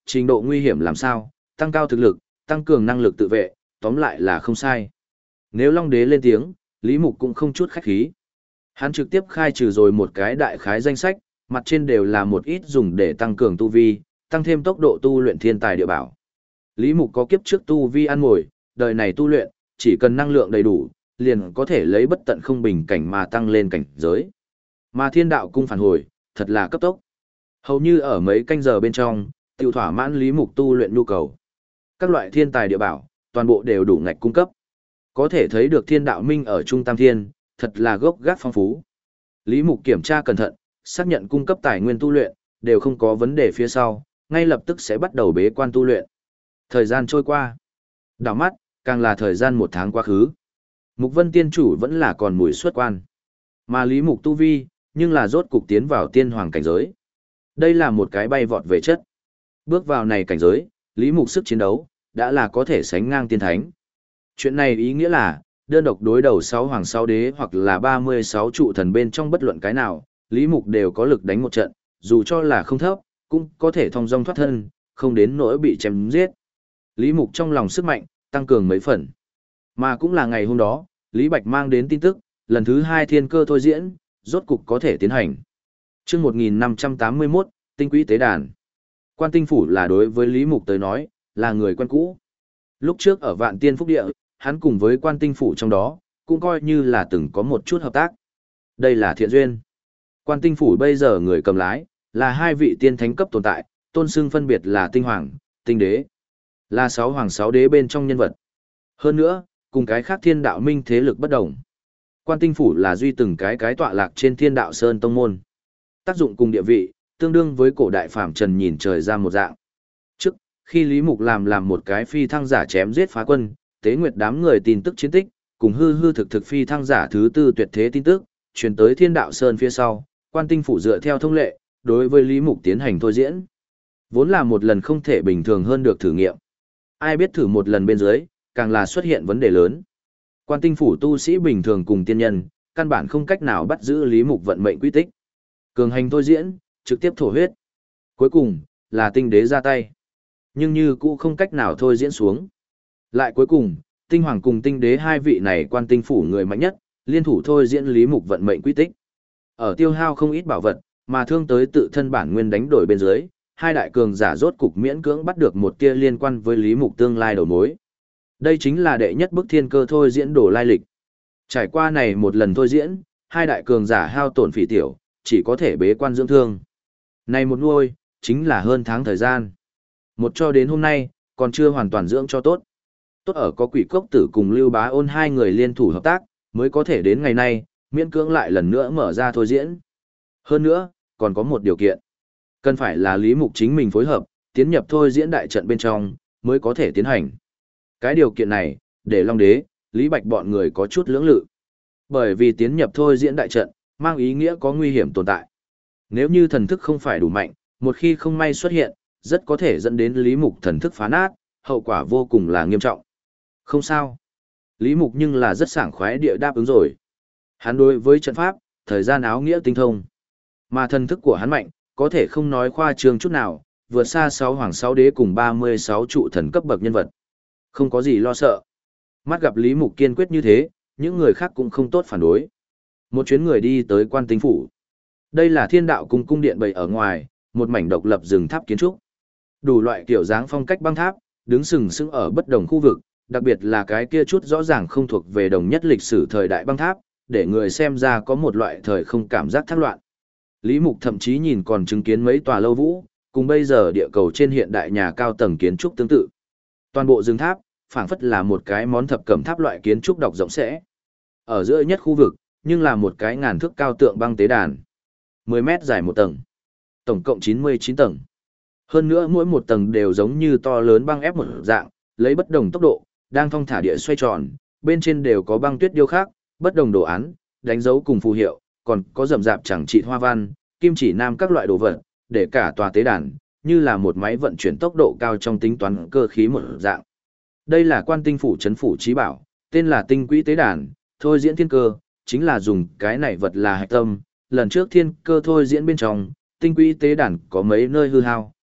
trình độ nguy hiểm làm sao, tăng cao thực lực, tăng cường năng lực tự vệ, tóm lại là không sai. Nếu Long Đế lên tiếng, Lý Mục cũng không chút khách khí. Hắn trực tiếp khai trừ rồi một cái đại khái danh sách, mặt trên đều là một ít dùng để tăng cường tu vi, tăng thêm tốc độ tu luyện thiên tài địa bảo. Lý Mục có kiếp trước tu vi ăn mồi, đời này tu luyện, chỉ cần năng lượng đầy đủ, liền có thể lấy bất tận không bình cảnh mà tăng lên cảnh giới. Mà thiên đạo cung phản hồi, thật là cấp tốc. Hầu như ở mấy canh giờ bên trong, tiêu thỏa mãn Lý Mục tu luyện nhu cầu. Các loại thiên tài địa bảo, toàn bộ đều đủ ngạch cung cấp. Có thể thấy được thiên đạo minh ở Trung Tam Thiên, thật là gốc gác phong phú. Lý Mục kiểm tra cẩn thận, xác nhận cung cấp tài nguyên tu luyện, đều không có vấn đề phía sau, ngay lập tức sẽ bắt đầu bế quan tu luyện. Thời gian trôi qua. Đảo mắt, càng là thời gian một tháng quá khứ. Mục Vân Tiên Chủ vẫn là còn mùi xuất quan. Mà Lý Mục tu vi, nhưng là rốt cục tiến vào tiên hoàng cảnh giới. Đây là một cái bay vọt về chất. Bước vào này cảnh giới, Lý Mục sức chiến đấu, đã là có thể sánh ngang tiên thánh. Chuyện này ý nghĩa là, đơn độc đối đầu sáu hoàng sáu đế hoặc là ba mươi sáu trụ thần bên trong bất luận cái nào, Lý Mục đều có lực đánh một trận, dù cho là không thấp, cũng có thể thông dong thoát thân, không đến nỗi bị chém giết. Lý Mục trong lòng sức mạnh, tăng cường mấy phần. Mà cũng là ngày hôm đó, Lý Bạch mang đến tin tức, lần thứ hai thiên cơ thôi diễn, rốt cục có thể tiến hành. Trước một nghìn năm trăm tám mươi mốt, tinh quỹ tế đàn. Quan Tinh Phủ là đối với Lý Mục tới nói, là người quen cũ. Lúc trước ở Vạn Tiên Phúc Địa, hắn cùng với Quan Tinh Phủ trong đó, cũng coi như là từng có một chút hợp tác. Đây là thiện duyên. Quan Tinh Phủ bây giờ người cầm lái, là hai vị tiên thánh cấp tồn tại, tôn xưng phân biệt là Tinh Hoàng, Tinh Đế. Là sáu hoàng sáu đế bên trong nhân vật. Hơn nữa, cùng cái khác thiên đạo minh thế lực bất đồng. Quan Tinh Phủ là duy từng cái cái tọa lạc trên thiên đạo sơn tông môn. Tác dụng cùng địa vị, tương đương với cổ đại phàm trần nhìn trời ra một dạng. Trước, khi Lý Mục làm làm một cái phi thăng giả chém giết phá quân, tế nguyệt đám người tin tức chiến tích, cùng hư hư thực thực phi thăng giả thứ tư tuyệt thế tin tức, truyền tới thiên đạo sơn phía sau, Quan Tinh Phủ dựa theo thông lệ, đối với Lý Mục tiến hành thôi diễn. Vốn là một lần không thể bình thường hơn được thử nghiệm. Ai biết thử một lần bên dưới, càng là xuất hiện vấn đề lớn. Quan Tinh Phủ tu sĩ bình thường cùng tiên nhân, căn bản không cách nào bắt giữ Lý Mục vận mệnh quy tích. Cường hành thôi diễn, trực tiếp thổ huyết. Cuối cùng, là Tinh Đế ra tay. Nhưng như cũ không cách nào thôi diễn xuống. Lại cuối cùng, Tinh Hoàng cùng Tinh Đế hai vị này Quan Tinh Phủ người mạnh nhất, liên thủ thôi diễn Lý Mục vận mệnh quy tích. Ở tiêu hao không ít bảo vật, mà thương tới tự thân bản nguyên đánh đổi bên dưới, hai đại cường giả rốt cục miễn cưỡng bắt được một tia liên quan với Lý Mục tương lai đầu mối. Đây chính là đệ nhất bức thiên cơ thôi diễn đổ lai lịch. Trải qua này một lần thôi diễn, hai đại cường giả hao tổn phỉ tiểu, chỉ có thể bế quan dưỡng thương. Này một nuôi, chính là hơn tháng thời gian. Một cho đến hôm nay, còn chưa hoàn toàn dưỡng cho tốt. Tốt ở có Quỷ Cốc Tử cùng Lưu Bá Ôn hai người liên thủ hợp tác, mới có thể đến ngày nay, miễn cưỡng lại lần nữa mở ra thôi diễn. Hơn nữa, còn có một điều kiện. Cần phải là Lý Mục chính mình phối hợp, tiến nhập thôi diễn đại trận bên trong, mới có thể tiến hành. Cái điều kiện này, để Long Đế, Lý Bạch bọn người có chút lưỡng lự. Bởi vì tiến nhập thôi diễn đại trận, mang ý nghĩa có nguy hiểm tồn tại. Nếu như thần thức không phải đủ mạnh, một khi không may xuất hiện, rất có thể dẫn đến Lý Mục thần thức phá nát, hậu quả vô cùng là nghiêm trọng. Không sao. Lý Mục nhưng là rất sảng khoái địa đáp ứng rồi. Hắn đối với trận pháp, thời gian áo nghĩa tinh thông. Mà thần thức của hắn mạnh, có thể không nói khoa trương chút nào, vượt xa sáu hoàng sáu đế cùng ba mươi sáu trụ thần cấp bậc nhân vật. Không có gì lo sợ. Mắt gặp Lý Mục kiên quyết như thế, những người khác cũng không tốt phản đối. Một chuyến người đi tới Quan Tinh Phủ. Đây là thiên đạo cung cung điện bày ở ngoài, một mảnh độc lập rừng tháp kiến trúc. Đủ loại kiểu dáng phong cách băng tháp, đứng sừng sững ở bất đồng khu vực, đặc biệt là cái kia chút rõ ràng không thuộc về đồng nhất lịch sử thời đại băng tháp, để người xem ra có một loại thời không cảm giác thác loạn. Lý Mục thậm chí nhìn còn chứng kiến mấy tòa lâu vũ, cùng bây giờ địa cầu trên hiện đại nhà cao tầng kiến trúc tương tự. Toàn bộ rừng tháp, phảng phất là một cái món thập cẩm tháp loại kiến trúc độc rộng sẽ. Ở giữa nhất khu vực, nhưng là một cái ngàn thước cao tượng băng tế đàn. mười mét dài một tầng. Tổng cộng chín mươi chín tầng. Hơn nữa mỗi một tầng đều giống như to lớn băng ép một dạng, lấy bất đồng tốc độ, đang thong thả địa xoay tròn, bên trên đều có băng tuyết điêu khắc, bất đồng đồ án, đánh dấu cùng phù hiệu, còn có rậm rạp chẳng trị hoa văn, kim chỉ nam các loại đồ vật, để cả tòa tế đàn, như là một máy vận chuyển tốc độ cao trong tính toán cơ khí một dạng. Đây là Quan Tinh Phủ trấn phủ trí bảo, tên là Tinh Quỹ Tế Đàn, thôi diễn thiên cơ, chính là dùng cái này vật là hạch tâm. Lần trước thiên cơ thôi diễn bên trong, Tinh Quỹ Tế Đàn có mấy nơi hư hao,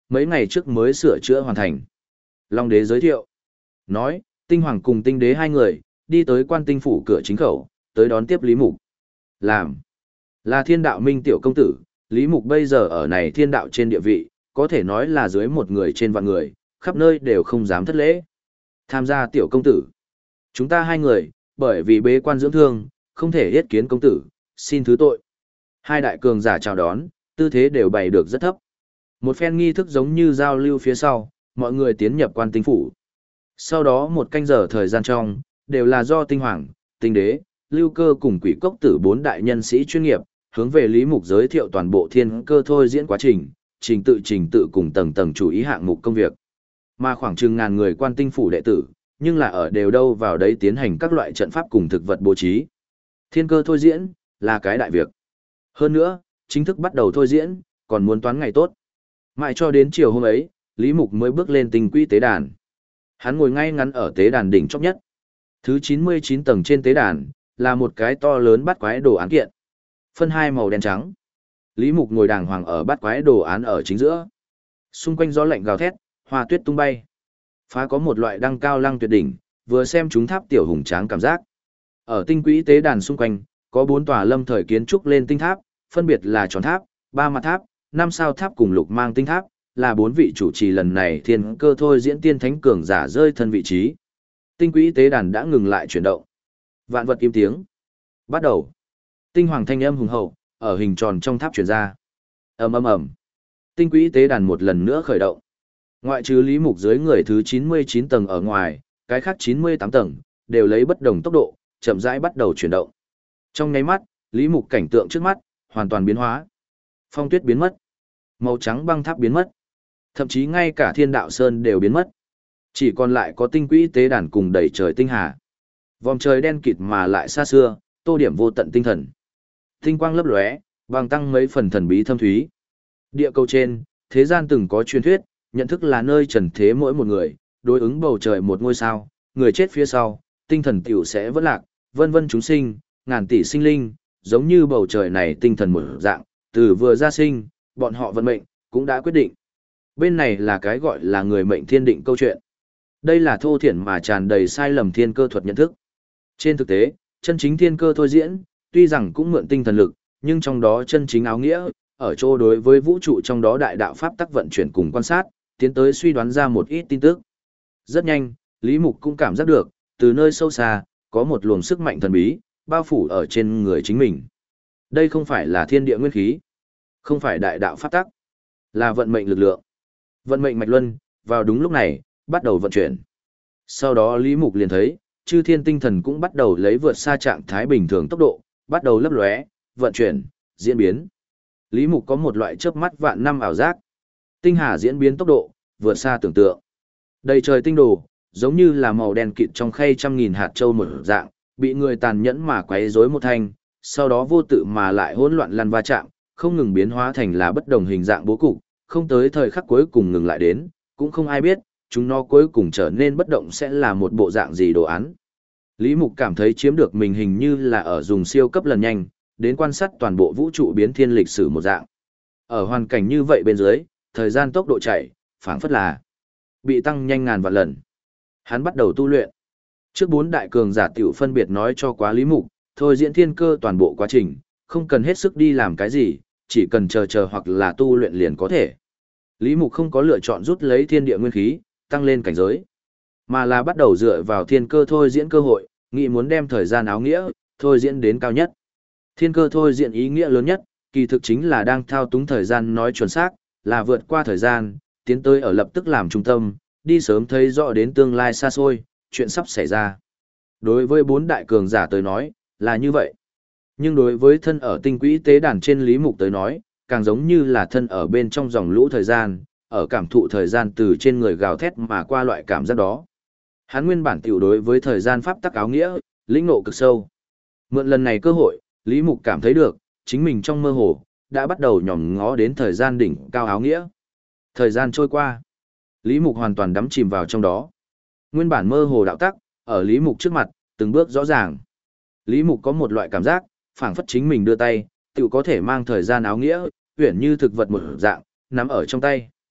mấy ngày trước mới sửa chữa hoàn thành. Long đế giới thiệu. Nói, tinh hoàng cùng tinh đế hai người, đi tới quan tinh phủ cửa chính khẩu, tới đón tiếp Lý Mục. Làm. Là thiên đạo minh tiểu công tử, Lý Mục bây giờ ở này thiên đạo trên địa vị, có thể nói là dưới một người trên vạn người, khắp nơi đều không dám thất lễ. Tham gia tiểu công tử. Chúng ta hai người, bởi vì bế quan dưỡng thương, không thể yết kiến công tử, xin thứ tội. Hai đại cường giả chào đón, tư thế đều bày được rất thấp. Một phen nghi thức giống như giao lưu phía sau, mọi người tiến nhập quan tinh phủ. Sau đó một canh giờ thời gian trong, đều là do tinh hoàng, tinh đế, lưu cơ cùng quỷ cốc tử bốn đại nhân sĩ chuyên nghiệp, hướng về Lý Mục giới thiệu toàn bộ thiên cơ thôi diễn quá trình, trình tự trình tự cùng tầng tầng chủ ý hạng mục công việc. Mà khoảng chừng ngàn người quan tinh phủ đệ tử, nhưng là ở đều đâu vào đấy tiến hành các loại trận pháp cùng thực vật bố trí. Thiên cơ thôi diễn, là cái đại việc. Hơn nữa, chính thức bắt đầu thôi diễn, còn muốn toán ngày tốt. Mãi cho đến chiều hôm ấy, Lý Mục mới bước lên tinh quỹ tế đàn. Hắn ngồi ngay ngắn ở tế đàn đỉnh chóp nhất. Thứ chín mươi chín tầng trên tế đàn, là một cái to lớn bát quái đồ án kiện. Phân hai màu đen trắng. Lý Mục ngồi đàng hoàng ở bát quái đồ án ở chính giữa. Xung quanh gió lạnh gào thét, hoa tuyết tung bay. Phá có một loại đăng cao lăng tuyệt đỉnh, vừa xem chúng tháp tiểu hùng tráng cảm giác. Ở tinh quỹ tế đàn xung quanh, có bốn tòa lâm thời kiến trúc lên tinh tháp, phân biệt là tròn tháp, ba mặt tháp, năm sao tháp cùng lục mang tinh tháp, là bốn vị chủ trì lần này thiên cơ thôi diễn tiên thánh cường giả rơi thân vị trí. Tinh quỹ tế đàn đã ngừng lại chuyển động. Vạn vật im tiếng. Bắt đầu. Tinh hoàng thanh âm hùng hậu, ở hình tròn trong tháp truyền ra. Ầm ầm ầm. Tinh quỹ tế đàn một lần nữa khởi động. Ngoại trừ Lý Mục dưới người thứ chín mươi chín tầng ở ngoài, cái khác chín mươi tám tầng đều lấy bất đồng tốc độ, chậm rãi bắt đầu chuyển động. Trong nháy mắt, Lý Mục cảnh tượng trước mắt hoàn toàn biến hóa. Phong tuyết biến mất, màu trắng băng tháp biến mất, thậm chí ngay cả Thiên Đạo Sơn đều biến mất. Chỉ còn lại có tinh quỹ tế đàn cùng đầy trời tinh hà. Vòng trời đen kịt mà lại xa xưa, tô điểm vô tận tinh thần. Tinh quang lấp lóe, vàng tăng mấy phần thần bí thâm thúy. Địa cầu trên, thế gian từng có truyền thuyết, nhận thức là nơi trần thế mỗi một người, đối ứng bầu trời một ngôi sao, người chết phía sau, tinh thần tiểu sẽ vỡ lạc, vân vân chúng sinh, ngàn tỷ sinh linh, giống như bầu trời này tinh thần một dạng, từ vừa ra sinh, bọn họ vận mệnh, cũng đã quyết định. Bên này là cái gọi là người mệnh thiên định câu chuyện. Đây là thô thiển mà tràn đầy sai lầm thiên cơ thuật nhận thức. Trên thực tế, chân chính thiên cơ thôi diễn, tuy rằng cũng mượn tinh thần lực, nhưng trong đó chân chính áo nghĩa, ở chỗ đối với vũ trụ trong đó đại đạo pháp tắc vận chuyển cùng quan sát, tiến tới suy đoán ra một ít tin tức. Rất nhanh, Lý Mục cũng cảm giác được, từ nơi sâu xa, có một luồng sức mạnh thần bí, bao phủ ở trên người chính mình. Đây không phải là thiên địa nguyên khí, không phải đại đạo pháp tắc, là vận mệnh lực lượng. Vận mệnh mạch luân, vào đúng lúc này, bắt đầu vận chuyển. Sau đó Lý Mục liền thấy, chư thiên tinh thần cũng bắt đầu lấy vượt xa trạng thái bình thường tốc độ, bắt đầu lấp lóe, vận chuyển, diễn biến. Lý Mục có một loại chớp mắt vạn năm ảo giác. Tinh hà diễn biến tốc độ, vượt xa tưởng tượng. Đầy trời tinh đồ, giống như là màu đen kịt trong khay trăm nghìn hạt châu một dạng, bị người tàn nhẫn mà quấy rối một thanh, sau đó vô tự mà lại hỗn loạn lăn va chạm, không ngừng biến hóa thành là bất đồng hình dạng bố cục, không tới thời khắc cuối cùng ngừng lại đến, cũng không ai biết, chúng nó cuối cùng trở nên bất động sẽ là một bộ dạng gì đồ án. Lý Mục cảm thấy chiếm được mình hình như là ở dùng siêu cấp lần nhanh, đến quan sát toàn bộ vũ trụ biến thiên lịch sử một dạng. Ở hoàn cảnh như vậy bên dưới, thời gian tốc độ chạy, phảng phất là bị tăng nhanh ngàn vạn lần. Hắn bắt đầu tu luyện. Trước bốn đại cường giả tiểu phân biệt nói cho quá Lý Mục, thôi diễn thiên cơ toàn bộ quá trình, không cần hết sức đi làm cái gì, chỉ cần chờ chờ hoặc là tu luyện liền có thể. Lý Mục không có lựa chọn rút lấy thiên địa nguyên khí, tăng lên cảnh giới, mà là bắt đầu dựa vào thiên cơ thôi diễn cơ hội, nghĩ muốn đem thời gian áo nghĩa, thôi diễn đến cao nhất. Thiên cơ thôi diễn ý nghĩa lớn nhất, kỳ thực chính là đang thao túng thời gian nói chuẩn xác, là vượt qua thời gian, tiến tới ở lập tức làm trung tâm, đi sớm thấy rõ đến tương lai xa xôi, chuyện sắp xảy ra. Đối với bốn đại cường giả tới nói, là như vậy. Nhưng đối với thân ở tinh quỹ tế đàn trên Lý Mục tới nói, càng giống như là thân ở bên trong dòng lũ thời gian, ở cảm thụ thời gian từ trên người gào thét mà qua loại cảm giác đó. Hắn nguyên bản tiểu đối với thời gian pháp tắc áo nghĩa, lĩnh ngộ cực sâu. Mượn lần này cơ hội, Lý Mục cảm thấy được, chính mình trong mơ hồ, đã bắt đầu nhòm ngó đến thời gian đỉnh cao áo nghĩa. Thời gian trôi qua, Lý Mục hoàn toàn đắm chìm vào trong đó. Nguyên bản mơ hồ đạo tắc, ở Lý Mục trước mặt, từng bước rõ ràng. Lý Mục có một loại cảm giác, phảng phất chính mình đưa tay, tiểu có thể mang thời gian áo nghĩa, uyển như thực vật một dạng, nắm ở trong tay.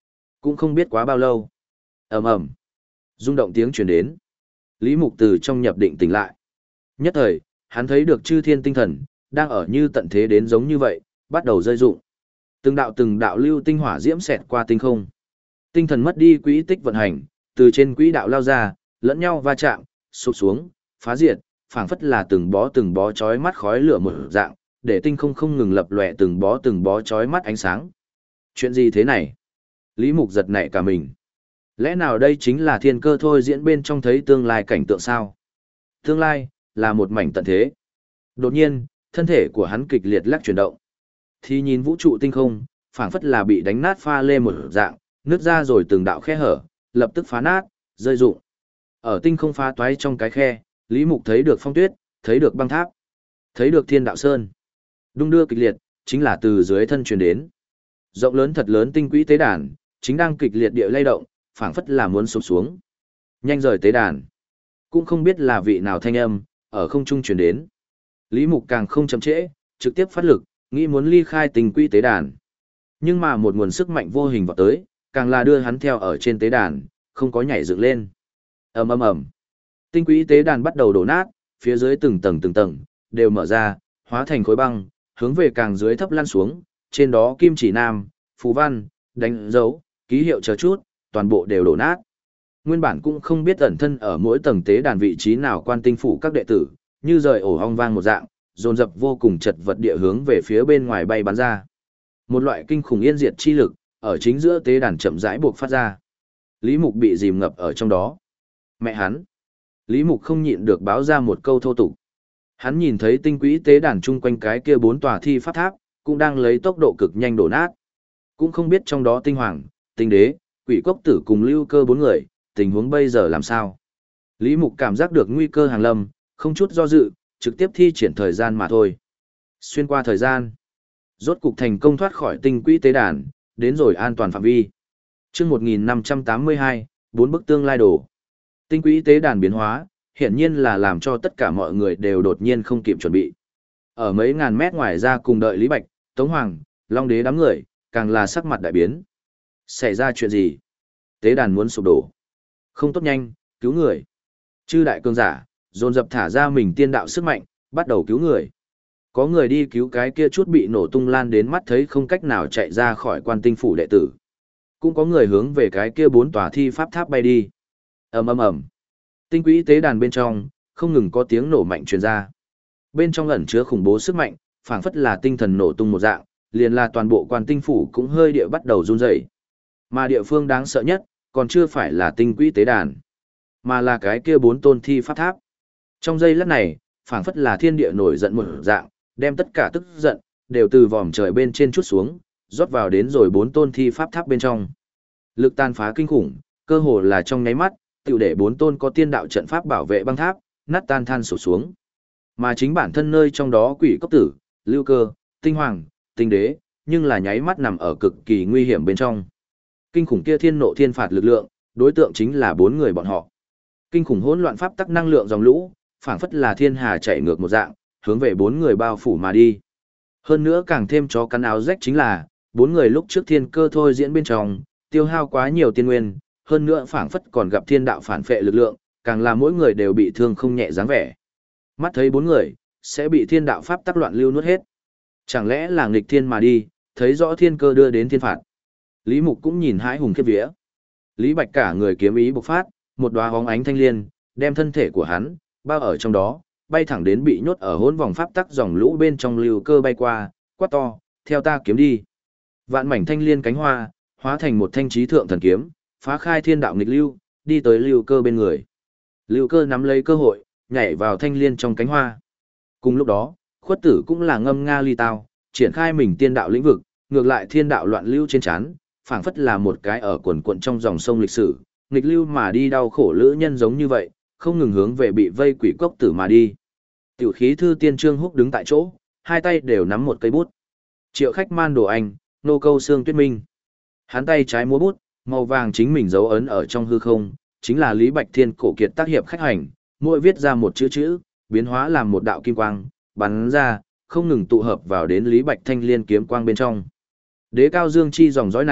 Cũng không biết quá bao lâu. Ầm ầm, rung động tiếng truyền đến. Lý Mục từ trong nhập định tỉnh lại. Nhất thời, hắn thấy được chư thiên tinh thần, đang ở như tận thế đến giống như vậy, bắt đầu rơi rụng. Từng đạo từng đạo lưu tinh hỏa diễm xẹt qua tinh không. Tinh thần mất đi quỹ tích vận hành, từ trên quỹ đạo lao ra, lẫn nhau va chạm, sụp xuống, phá diệt, phảng phất là từng bó từng bó chói mắt khói lửa mở dạng, để tinh không không ngừng lập lòe từng bó từng bó chói mắt ánh sáng. Chuyện gì thế này? Lý Mục giật nảy cả mình. Lẽ nào đây chính là thiên cơ thôi diễn bên trong thấy tương lai cảnh tượng sao? Tương lai, là một mảnh tận thế. Đột nhiên, thân thể của hắn kịch liệt lắc chuyển động. Thì nhìn vũ trụ tinh không, phảng phất là bị đánh nát pha lê một dạng, nứt ra rồi từng đạo khe hở, lập tức phá nát, rơi rụng. Ở tinh không phá toái trong cái khe, Lý Mục thấy được phong tuyết, thấy được băng tháp, thấy được thiên đạo sơn. Đung đưa kịch liệt, chính là từ dưới thân truyền đến. Rộng lớn thật lớn tinh quỹ tế đàn, chính đang kịch liệt địa lay động, phảng phất là muốn sụp xuống. Nhanh rời tế đàn. Cũng không biết là vị nào thanh âm, ở không trung truyền đến. Lý Mục càng không chậm trễ, trực tiếp phát lực, nghĩ muốn ly khai tinh quỹ tế đàn. Nhưng mà một nguồn sức mạnh vô hình vọt tới, càng là đưa hắn theo ở trên tế đàn, không có nhảy dựng lên. Ầm ầm ầm. Tinh quỹ tế đàn bắt đầu đổ nát, phía dưới từng tầng từng tầng đều mở ra, hóa thành khối băng, hướng về càng dưới thấp lăn xuống, trên đó kim chỉ nam, phù văn, đánh dấu, ký hiệu chờ chút, toàn bộ đều đổ nát. Nguyên bản cũng không biết ẩn thân ở mỗi tầng tế đàn vị trí nào quan tinh phủ các đệ tử, như rời ổ ong vang một dạng, dồn dập vô cùng chật vật địa hướng về phía bên ngoài bay bắn ra. Một loại kinh khủng yên diệt chi lực, ở chính giữa tế đàn chậm rãi buộc phát ra. Lý Mục bị dìm ngập ở trong đó. Mẹ hắn! Lý Mục không nhịn được báo ra một câu thô tục. Hắn nhìn thấy tinh quỹ tế đàn chung quanh cái kia bốn tòa thi pháp tháp, cũng đang lấy tốc độ cực nhanh đổ nát. Cũng không biết trong đó tinh hoàng, tinh đế, quỷ cốc tử cùng lưu cơ bốn người, tình huống bây giờ làm sao. Lý Mục cảm giác được nguy cơ hàng lâm, không chút do dự, trực tiếp thi triển thời gian mà thôi. Xuyên qua thời gian, rốt cục thành công thoát khỏi tinh quỹ tế đàn, đến rồi an toàn phạm vi. Chương một nghìn năm trăm tám mươi hai, bốn bức tương lai đồ. Tinh quỹ tế đàn biến hóa, hiển nhiên là làm cho tất cả mọi người đều đột nhiên không kịp chuẩn bị. Ở mấy ngàn mét ngoài ra cùng đợi Lý Bạch, Tống Hoàng, Long Đế đám người, càng là sắc mặt đại biến. Xảy ra chuyện gì? Tế đàn muốn sụp đổ. Không tốt nhanh, cứu người. Chư đại cường giả, dồn dập thả ra mình tiên đạo sức mạnh, bắt đầu cứu người. Có người đi cứu cái kia chút bị nổ tung lan đến mắt thấy không cách nào chạy ra khỏi quan tinh phủ đệ tử. Cũng có người hướng về cái kia bốn tòa thi pháp tháp bay đi. Ầm ầm ầm. Tinh quỹ tế đàn bên trong, không ngừng có tiếng nổ mạnh truyền ra. Bên trong ẩn chứa khủng bố sức mạnh, phảng phất là tinh thần nổ tung một dạng, liền là toàn bộ quan tinh phủ cũng hơi địa bắt đầu run rẩy. Mà địa phương đáng sợ nhất, còn chưa phải là tinh quỹ tế đàn, mà là cái kia bốn tôn thi pháp tháp. Trong giây lát này, phảng phất là thiên địa nổi giận một dạng, đem tất cả tức giận đều từ vòm trời bên trên chút xuống, rót vào đến rồi bốn tôn thi pháp tháp bên trong. Lực tàn phá kinh khủng, cơ hồ là trong nháy mắt, tiểu để bốn tôn có tiên đạo trận pháp bảo vệ băng tháp, nát tan than sụp xuống. Mà chính bản thân nơi trong đó quỷ cốc tử, lưu cơ, tinh hoàng, tinh đế, nhưng là nháy mắt nằm ở cực kỳ nguy hiểm bên trong. Kinh khủng kia thiên nộ thiên phạt lực lượng, đối tượng chính là bốn người bọn họ. Kinh khủng hỗn loạn pháp tắc năng lượng dòng lũ, phảng phất là thiên hà chạy ngược một dạng, hướng về bốn người bao phủ mà đi. Hơn nữa càng thêm chó cắn áo rách chính là, bốn người lúc trước thiên cơ thôi diễn bên trong, tiêu hao quá nhiều tiên nguyên, hơn nữa phảng phất còn gặp thiên đạo phản phệ lực lượng, càng là mỗi người đều bị thương không nhẹ dáng vẻ. Mắt thấy bốn người, sẽ bị thiên đạo pháp tắc loạn lưu nuốt hết. Chẳng lẽ là nghịch thiên mà đi, thấy rõ thiên cơ đưa đến thiên phạt. Lý Mục cũng nhìn hãi hùng khiếp vía. Lý Bạch cả người kiếm ý bộc phát, một đóa hóng ánh thanh liên, đem thân thể của hắn bao ở trong đó, bay thẳng đến bị nhốt ở hỗn vòng pháp tắc dòng lũ bên trong lưu cơ bay qua, quát to, theo ta kiếm đi. Vạn mảnh thanh liên cánh hoa, hóa thành một thanh chí thượng thần kiếm, phá khai thiên đạo nghịch lưu, đi tới lưu cơ bên người. Lưu cơ nắm lấy cơ hội, nhảy vào thanh liên trong cánh hoa. Cùng lúc đó, khuất tử cũng là ngâm nga ly tao, triển khai mình tiên đạo lĩnh vực, ngược lại thiên đạo loạn lưu trên chán, phảng phất là một cái ở quần quận trong dòng sông lịch sử, nghịch lưu mà đi đau khổ lữ nhân giống như vậy, không ngừng hướng về bị vây quỷ cốc tử mà đi. Tiểu khí thư tiên Trương Húc đứng tại chỗ, hai tay đều nắm một cây bút. Triệu Khách Man Đồ Anh, nô câu xương tuyết minh. Hắn tay trái múa bút, màu vàng chính mình dấu ấn ở trong hư không, chính là Lý Bạch Thiên cổ kiệt tác hiệp khách hành, mỗi viết ra một chữ chữ, biến hóa làm một đạo kim quang, bắn ra, không ngừng tụ hợp vào đến Lý Bạch Thanh Liên kiếm quang bên trong. Đế cao dương chi dòng dõi này,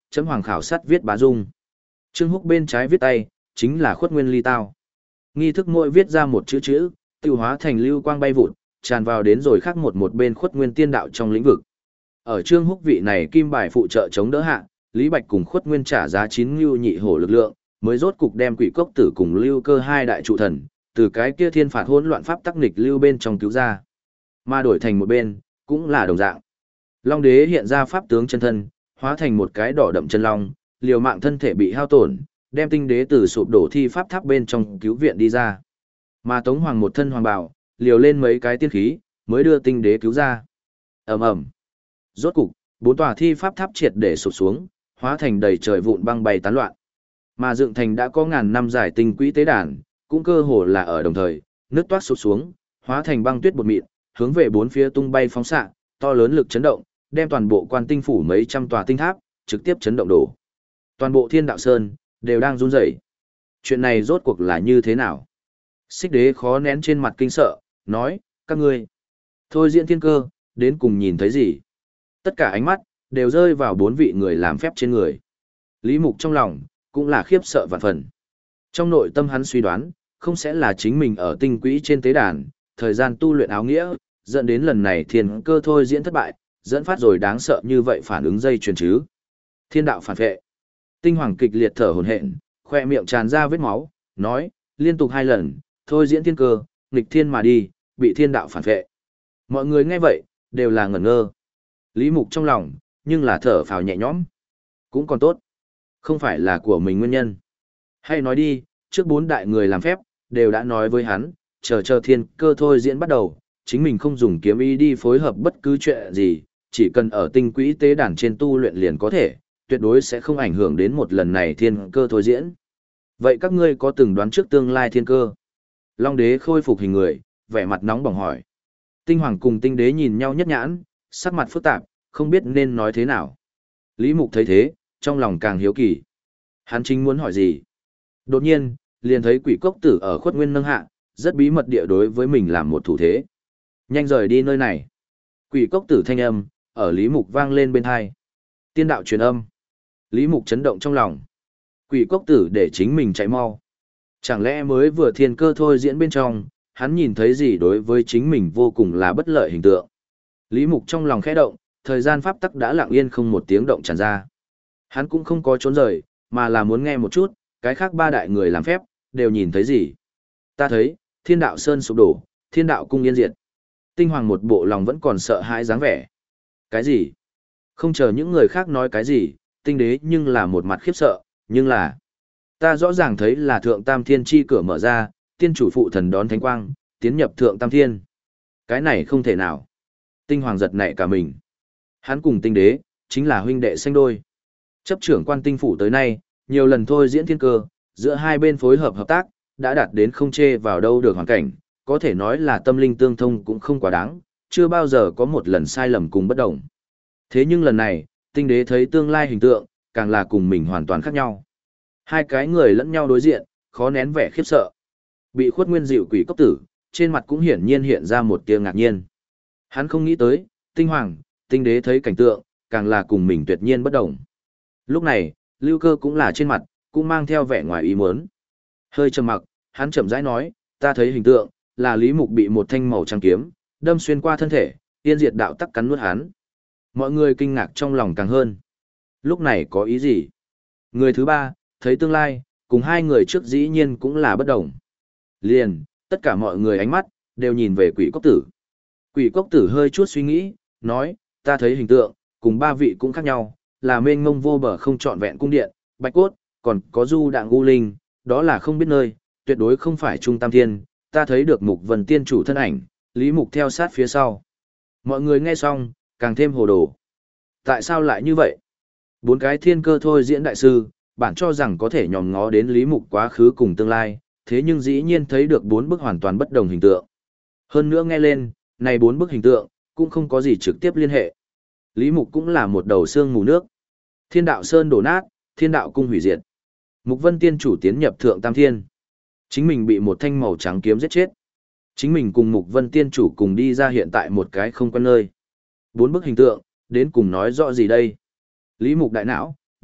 chấm hoàng khảo sát viết bá dung. Trương Húc bên trái viết tay, chính là khuất nguyên ly tao. Nghi thức mỗi viết ra một chữ chữ, tiêu hóa thành lưu quang bay vụt, tràn vào đến rồi khác một một bên khuất nguyên tiên đạo trong lĩnh vực. Ở Trương Húc vị này kim bài phụ trợ chống đỡ hạ, Lý Bạch cùng khuất nguyên trả giá chín lưu nhị hổ lực lượng, mới rốt cục đem quỷ cốc tử cùng lưu cơ hai đại trụ thần, từ cái kia thiên phạt hỗn loạn pháp tắc nghịch lưu bên trong cứu ra. Mà đổi thành một bên, cũng là đồng dạng. Long đế hiện ra pháp tướng chân thân, hóa thành một cái đỏ đậm chân long, liều mạng thân thể bị hao tổn, đem tinh đế từ sụp đổ thi pháp tháp bên trong cứu viện đi ra. Mà Tống Hoàng một thân hoàng bào, liều lên mấy cái tiên khí, mới đưa tinh đế cứu ra. Ầm ầm. Rốt cục, bốn tòa thi pháp tháp triệt để sụp xuống, hóa thành đầy trời vụn băng bay tán loạn. Mà dựng thành đã có ngàn năm dài tinh quỹ tế đàn, cũng cơ hồ là ở đồng thời, nước toát sụp xuống, hóa thành băng tuyết bột mịn, hướng về bốn phía tung bay phóng xạ, to lớn lực chấn động, đem toàn bộ quan tinh phủ mấy trăm tòa tinh tháp trực tiếp chấn động đổ. Toàn bộ Thiên Đạo Sơn đều đang run rẩy. Chuyện này rốt cuộc là như thế nào? Xích đế khó nén trên mặt kinh sợ, nói, các ngươi, thôi diễn thiên cơ, đến cùng nhìn thấy gì? Tất cả ánh mắt đều rơi vào bốn vị người làm phép trên người. Lý Mục trong lòng cũng là khiếp sợ vạn phần. Trong nội tâm hắn suy đoán, không sẽ là chính mình ở tinh quỹ trên tế đàn, thời gian tu luyện áo nghĩa, dẫn đến lần này thiên cơ thôi diễn thất bại, dẫn phát rồi đáng sợ như vậy phản ứng dây chuyền chứ. Thiên đạo phản vệ. Tinh Hoàng kịch liệt thở hổn hển, khoe miệng tràn ra vết máu, nói, liên tục hai lần, thôi diễn thiên cơ, nghịch thiên mà đi, bị thiên đạo phản vệ. Mọi người nghe vậy, đều là ngẩn ngơ. Lý Mục trong lòng, nhưng là thở phào nhẹ nhõm. Cũng còn tốt. Không phải là của mình nguyên nhân. Hay nói đi, trước bốn đại người làm phép, đều đã nói với hắn, chờ chờ thiên cơ thôi diễn bắt đầu, chính mình không dùng kiếm ý đi phối hợp bất cứ chuyện gì, chỉ cần ở tinh quỹ tế đàn trên tu luyện liền có thể, tuyệt đối sẽ không ảnh hưởng đến một lần này thiên cơ thôi diễn. Vậy các ngươi có từng đoán trước tương lai thiên cơ? Long đế khôi phục hình người, vẻ mặt nóng bỏng hỏi. Tinh Hoàng cùng tinh đế nhìn nhau nhất nhãn, sắc mặt phức tạp, không biết nên nói thế nào. Lý Mục thấy thế, trong lòng càng hiếu kỳ. Hắn chính muốn hỏi gì? Đột nhiên, liền thấy quỷ cốc tử ở khuất nguyên nâng hạ, rất bí mật địa đối với mình làm một thủ thế. Nhanh rời đi nơi này. Quỷ cốc tử thanh âm, ở Lý Mục vang lên bên hai. Tiên đạo truyền âm. Lý Mục chấn động trong lòng. Quỷ cốc tử để chính mình chạy mau. Chẳng lẽ mới vừa thiên cơ thôi diễn bên trong, hắn nhìn thấy gì đối với chính mình vô cùng là bất lợi hình tượng. Lý Mục trong lòng khẽ động, thời gian pháp tắc đã lặng yên không một tiếng động tràn ra. Hắn cũng không có trốn rời, mà là muốn nghe một chút, cái khác ba đại người làm phép, đều nhìn thấy gì. Ta thấy, thiên đạo sơn sụp đổ, thiên đạo cung yên diệt. Tinh Hoàng một bộ lòng vẫn còn sợ hãi dáng vẻ. Cái gì? Không chờ những người khác nói cái gì, tinh đế nhưng là một mặt khiếp sợ, nhưng là... Ta rõ ràng thấy là thượng tam thiên chi cửa mở ra, tiên chủ phụ thần đón thánh quang, tiến nhập thượng tam thiên. Cái này không thể nào. Tinh Hoàng giật nảy cả mình. Hắn cùng tinh đế, chính là huynh đệ sanh đôi. Chấp trưởng quan tinh phủ tới nay, nhiều lần thôi diễn thiên cơ, giữa hai bên phối hợp hợp tác, đã đạt đến không chê vào đâu được hoàn cảnh, có thể nói là tâm linh tương thông cũng không quá đáng, chưa bao giờ có một lần sai lầm cùng bất đồng. Thế nhưng lần này, tinh đế thấy tương lai hình tượng, càng là cùng mình hoàn toàn khác nhau. Hai cái người lẫn nhau đối diện, khó nén vẻ khiếp sợ. Bị khuất nguyên dịu quỷ cốc tử, trên mặt cũng hiển nhiên hiện ra một tia ngạc nhiên. Hắn không nghĩ tới, tinh hoàng, tinh đế thấy cảnh tượng, càng là cùng mình tuyệt nhiên bất đồng. Lúc này, Lưu Cơ cũng là trên mặt, cũng mang theo vẻ ngoài ý muốn. Hơi trầm mặc, hắn chậm rãi nói, ta thấy hình tượng, là Lý Mục bị một thanh màu trắng kiếm, đâm xuyên qua thân thể, tiên diệt đạo tắc cắn nuốt hắn. Mọi người kinh ngạc trong lòng càng hơn. Lúc này có ý gì? Người thứ ba, thấy tương lai, cùng hai người trước dĩ nhiên cũng là bất đồng. Liền, tất cả mọi người ánh mắt, đều nhìn về quỷ cốc tử. Quỷ cốc tử hơi chút suy nghĩ, nói, ta thấy hình tượng, cùng ba vị cũng khác nhau, là mênh mông vô bờ không trọn vẹn cung điện, bạch cốt, còn có du đạng u linh, đó là không biết nơi, tuyệt đối không phải trung tam thiên, ta thấy được mục vần tiên chủ thân ảnh, Lý Mục theo sát phía sau. Mọi người nghe xong, càng thêm hồ đồ. Tại sao lại như vậy? Bốn cái thiên cơ thôi diễn đại sư, bản cho rằng có thể nhòm ngó đến Lý Mục quá khứ cùng tương lai, thế nhưng dĩ nhiên thấy được bốn bức hoàn toàn bất đồng hình tượng. Hơn nữa nghe lên, này bốn bức hình tượng, cũng không có gì trực tiếp liên hệ. Lý Mục cũng là một đầu xương mù nước. Thiên đạo sơn đổ nát, thiên đạo cung hủy diệt. Mục vân tiên chủ tiến nhập thượng tam thiên. Chính mình bị một thanh màu trắng kiếm giết chết. Chính mình cùng Mục vân tiên chủ cùng đi ra hiện tại một cái không quen nơi. Bốn bức hình tượng, đến cùng nói rõ gì đây? Lý Mục đại não,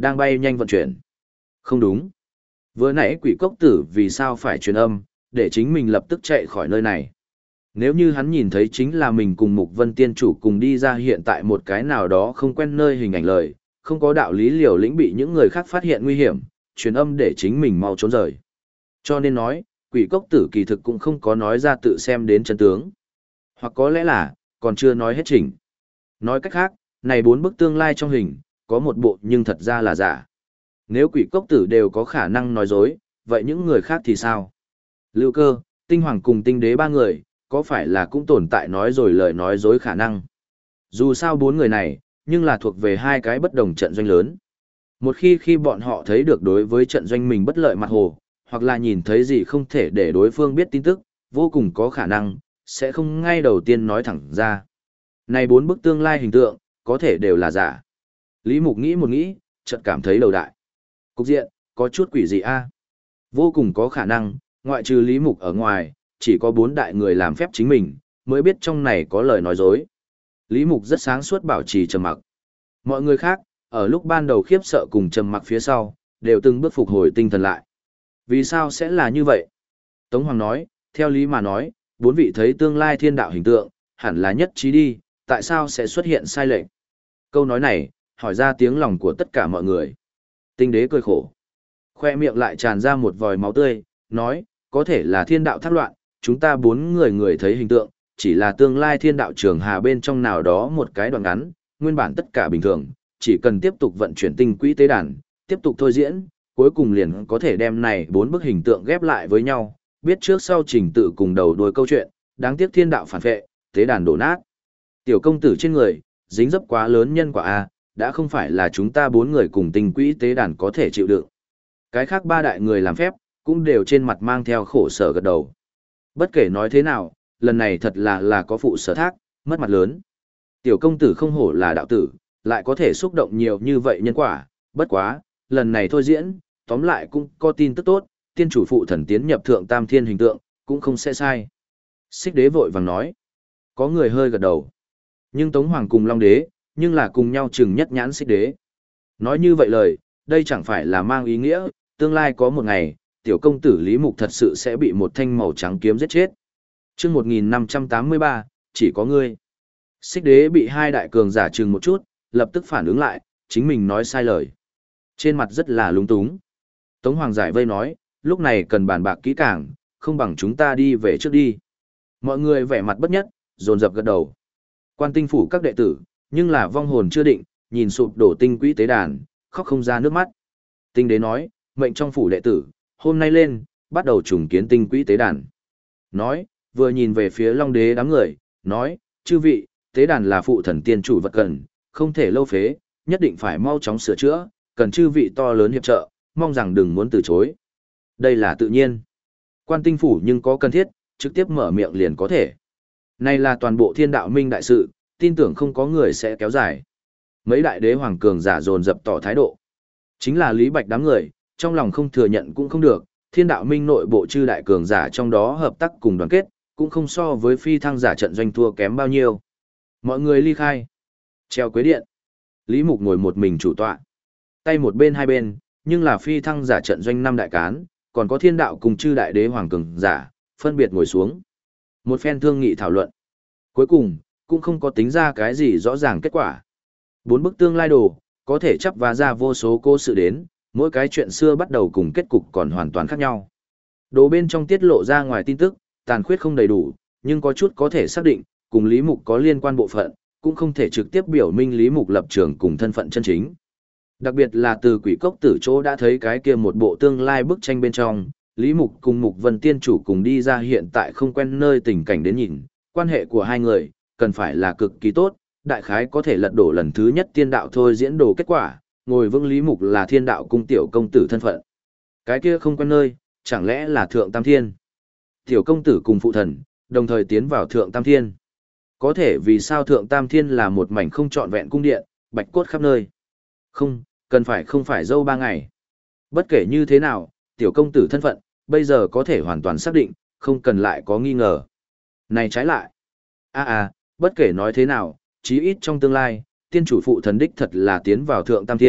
đang bay nhanh vận chuyển. Không đúng. Vừa nãy quỷ cốc tử vì sao phải truyền âm, để chính mình lập tức chạy khỏi nơi này. Nếu như hắn nhìn thấy chính là mình cùng Mục Vân Tiên Chủ cùng đi ra hiện tại một cái nào đó không quen nơi hình ảnh lời, không có đạo lý liều lĩnh bị những người khác phát hiện nguy hiểm, truyền âm để chính mình mau trốn rời. Cho nên nói, quỷ cốc tử kỳ thực cũng không có nói ra tự xem đến chân tướng. Hoặc có lẽ là, còn chưa nói hết chỉnh. Nói cách khác, này bốn bức tương lai trong hình, có một bộ nhưng thật ra là giả. Nếu quỷ cốc tử đều có khả năng nói dối, vậy những người khác thì sao? Lưu Cơ, Tinh Hoàng cùng Tinh Đế ba người, có phải là cũng tồn tại nói rồi lời nói dối khả năng? Dù sao bốn người này, nhưng là thuộc về hai cái bất đồng trận doanh lớn. Một khi khi bọn họ thấy được đối với trận doanh mình bất lợi mặt hồ, hoặc là nhìn thấy gì không thể để đối phương biết tin tức, vô cùng có khả năng, sẽ không ngay đầu tiên nói thẳng ra. Này bốn bức tương lai hình tượng, có thể đều là giả. Lý Mục nghĩ một nghĩ, chợt cảm thấy đầu đại. Cục diện, có chút quỷ dị a. Vô cùng có khả năng, ngoại trừ Lý Mục ở ngoài, chỉ có bốn đại người làm phép chính mình, mới biết trong này có lời nói dối. Lý Mục rất sáng suốt bảo trì trầm mặc. Mọi người khác, ở lúc ban đầu khiếp sợ cùng trầm mặc phía sau, đều từng bước phục hồi tinh thần lại. Vì sao sẽ là như vậy? Tống Hoàng nói, theo lý mà nói, bốn vị thấy tương lai thiên đạo hình tượng, hẳn là nhất trí đi, tại sao sẽ xuất hiện sai lệch? Câu nói này, hỏi ra tiếng lòng của tất cả mọi người. Tinh Đế cười khổ. Khoe miệng lại tràn ra một vòi máu tươi, nói, có thể là thiên đạo thác loạn, chúng ta bốn người người thấy hình tượng, chỉ là tương lai thiên đạo trường hà bên trong nào đó một cái đoạn ngắn, nguyên bản tất cả bình thường, chỉ cần tiếp tục vận chuyển tinh quỹ tế đàn, tiếp tục thôi diễn, cuối cùng liền có thể đem này bốn bức hình tượng ghép lại với nhau, biết trước sau trình tự cùng đầu đuôi câu chuyện, đáng tiếc thiên đạo phản vệ, tế đàn đổ nát. Tiểu công tử trên người, dính dấp quá lớn nhân quả a, đã không phải là chúng ta bốn người cùng tinh quỹ tế đàn có thể chịu đựng. Cái khác ba đại người làm phép, cũng đều trên mặt mang theo khổ sở gật đầu. Bất kể nói thế nào, lần này thật là là có phụ sở thác, mất mặt lớn. Tiểu công tử không hổ là đạo tử, lại có thể xúc động nhiều như vậy nhân quả, bất quá, lần này thôi diễn, tóm lại cũng có tin tức tốt, tiên chủ phụ thần tiến nhập thượng tam thiên hình tượng, cũng không sẽ sai. Xích Đế vội vàng nói. Có người hơi gật đầu. Nhưng Tống Hoàng cùng Long Đế, nhưng là cùng nhau chừng nhất nhãn Xích Đế. Nói như vậy lời, đây chẳng phải là mang ý nghĩa, tương lai có một ngày, tiểu công tử Lý Mục thật sự sẽ bị một thanh màu trắng kiếm giết chết. Chương một nghìn năm trăm tám mươi ba, chỉ có ngươi. Xích Đế bị hai đại cường giả chừng một chút, lập tức phản ứng lại, chính mình nói sai lời. Trên mặt rất là lúng túng. Tống Hoàng giải vây nói, lúc này cần bàn bạc kỹ càng, không bằng chúng ta đi về trước đi. Mọi người vẻ mặt bất nhất, dồn dập gật đầu. Quan tinh phủ các đệ tử, nhưng là vong hồn chưa định, nhìn sụp đổ tinh quỹ tế đàn, khóc không ra nước mắt. Tinh Đế nói, mệnh trong phủ đệ tử, hôm nay lên, bắt đầu trùng kiến tinh quỹ tế đàn. Nói, vừa nhìn về phía Long Đế đám người, nói, chư vị, tế đàn là phụ thần tiên chủ vật cần, không thể lâu phế, nhất định phải mau chóng sửa chữa, cần chư vị to lớn hiệp trợ, mong rằng đừng muốn từ chối. Đây là tự nhiên. Quan tinh phủ nhưng có cần thiết, trực tiếp mở miệng liền có thể. Này là toàn bộ thiên đạo minh đại sự, tin tưởng không có người sẽ kéo dài. Mấy đại đế hoàng cường giả dồn dập tỏ thái độ. Chính là Lý Bạch đám người, trong lòng không thừa nhận cũng không được, thiên đạo minh nội bộ chư đại cường giả trong đó hợp tác cùng đoàn kết, cũng không so với phi thăng giả trận doanh thua kém bao nhiêu. Mọi người ly khai. Treo quế điện. Lý Mục ngồi một mình chủ tọa. Tay một bên hai bên, nhưng là phi thăng giả trận doanh năm đại cán, còn có thiên đạo cùng chư đại đế hoàng cường giả, phân biệt ngồi xuống. Một phen thương nghị thảo luận. Cuối cùng, cũng không có tính ra cái gì rõ ràng kết quả. Bốn bức tương lai đồ, có thể chấp và ra vô số cô sự đến, mỗi cái chuyện xưa bắt đầu cùng kết cục còn hoàn toàn khác nhau. Đồ bên trong tiết lộ ra ngoài tin tức, tàn khuyết không đầy đủ, nhưng có chút có thể xác định, cùng Lý Mục có liên quan bộ phận, cũng không thể trực tiếp biểu minh Lý Mục lập trường cùng thân phận chân chính. Đặc biệt là từ quỷ cốc tử chỗ đã thấy cái kia một bộ tương lai bức tranh bên trong, Lý Mục cùng Mục Vân Tiên Chủ cùng đi ra hiện tại không quen nơi tình cảnh đến nhìn, quan hệ của hai người, cần phải là cực kỳ tốt, đại khái có thể lật đổ lần thứ nhất tiên đạo thôi diễn đồ kết quả, ngồi vững Lý Mục là thiên đạo cung tiểu công tử thân phận. Cái kia không quen nơi, chẳng lẽ là thượng tam thiên? Tiểu công tử cùng phụ thần, đồng thời tiến vào thượng tam thiên. Có thể vì sao thượng tam thiên là một mảnh không trọn vẹn cung điện, bạch cốt khắp nơi? Không, cần phải không phải dâu ba ngày. Bất kể như thế nào, tiểu công tử thân phận, bây giờ có thể hoàn toàn xác định, không cần lại có nghi ngờ. Này trái lại. a à, bất kể nói thế nào, chí ít trong tương lai, tiên chủ phụ thần đích thật là tiến vào thượng tam thiên,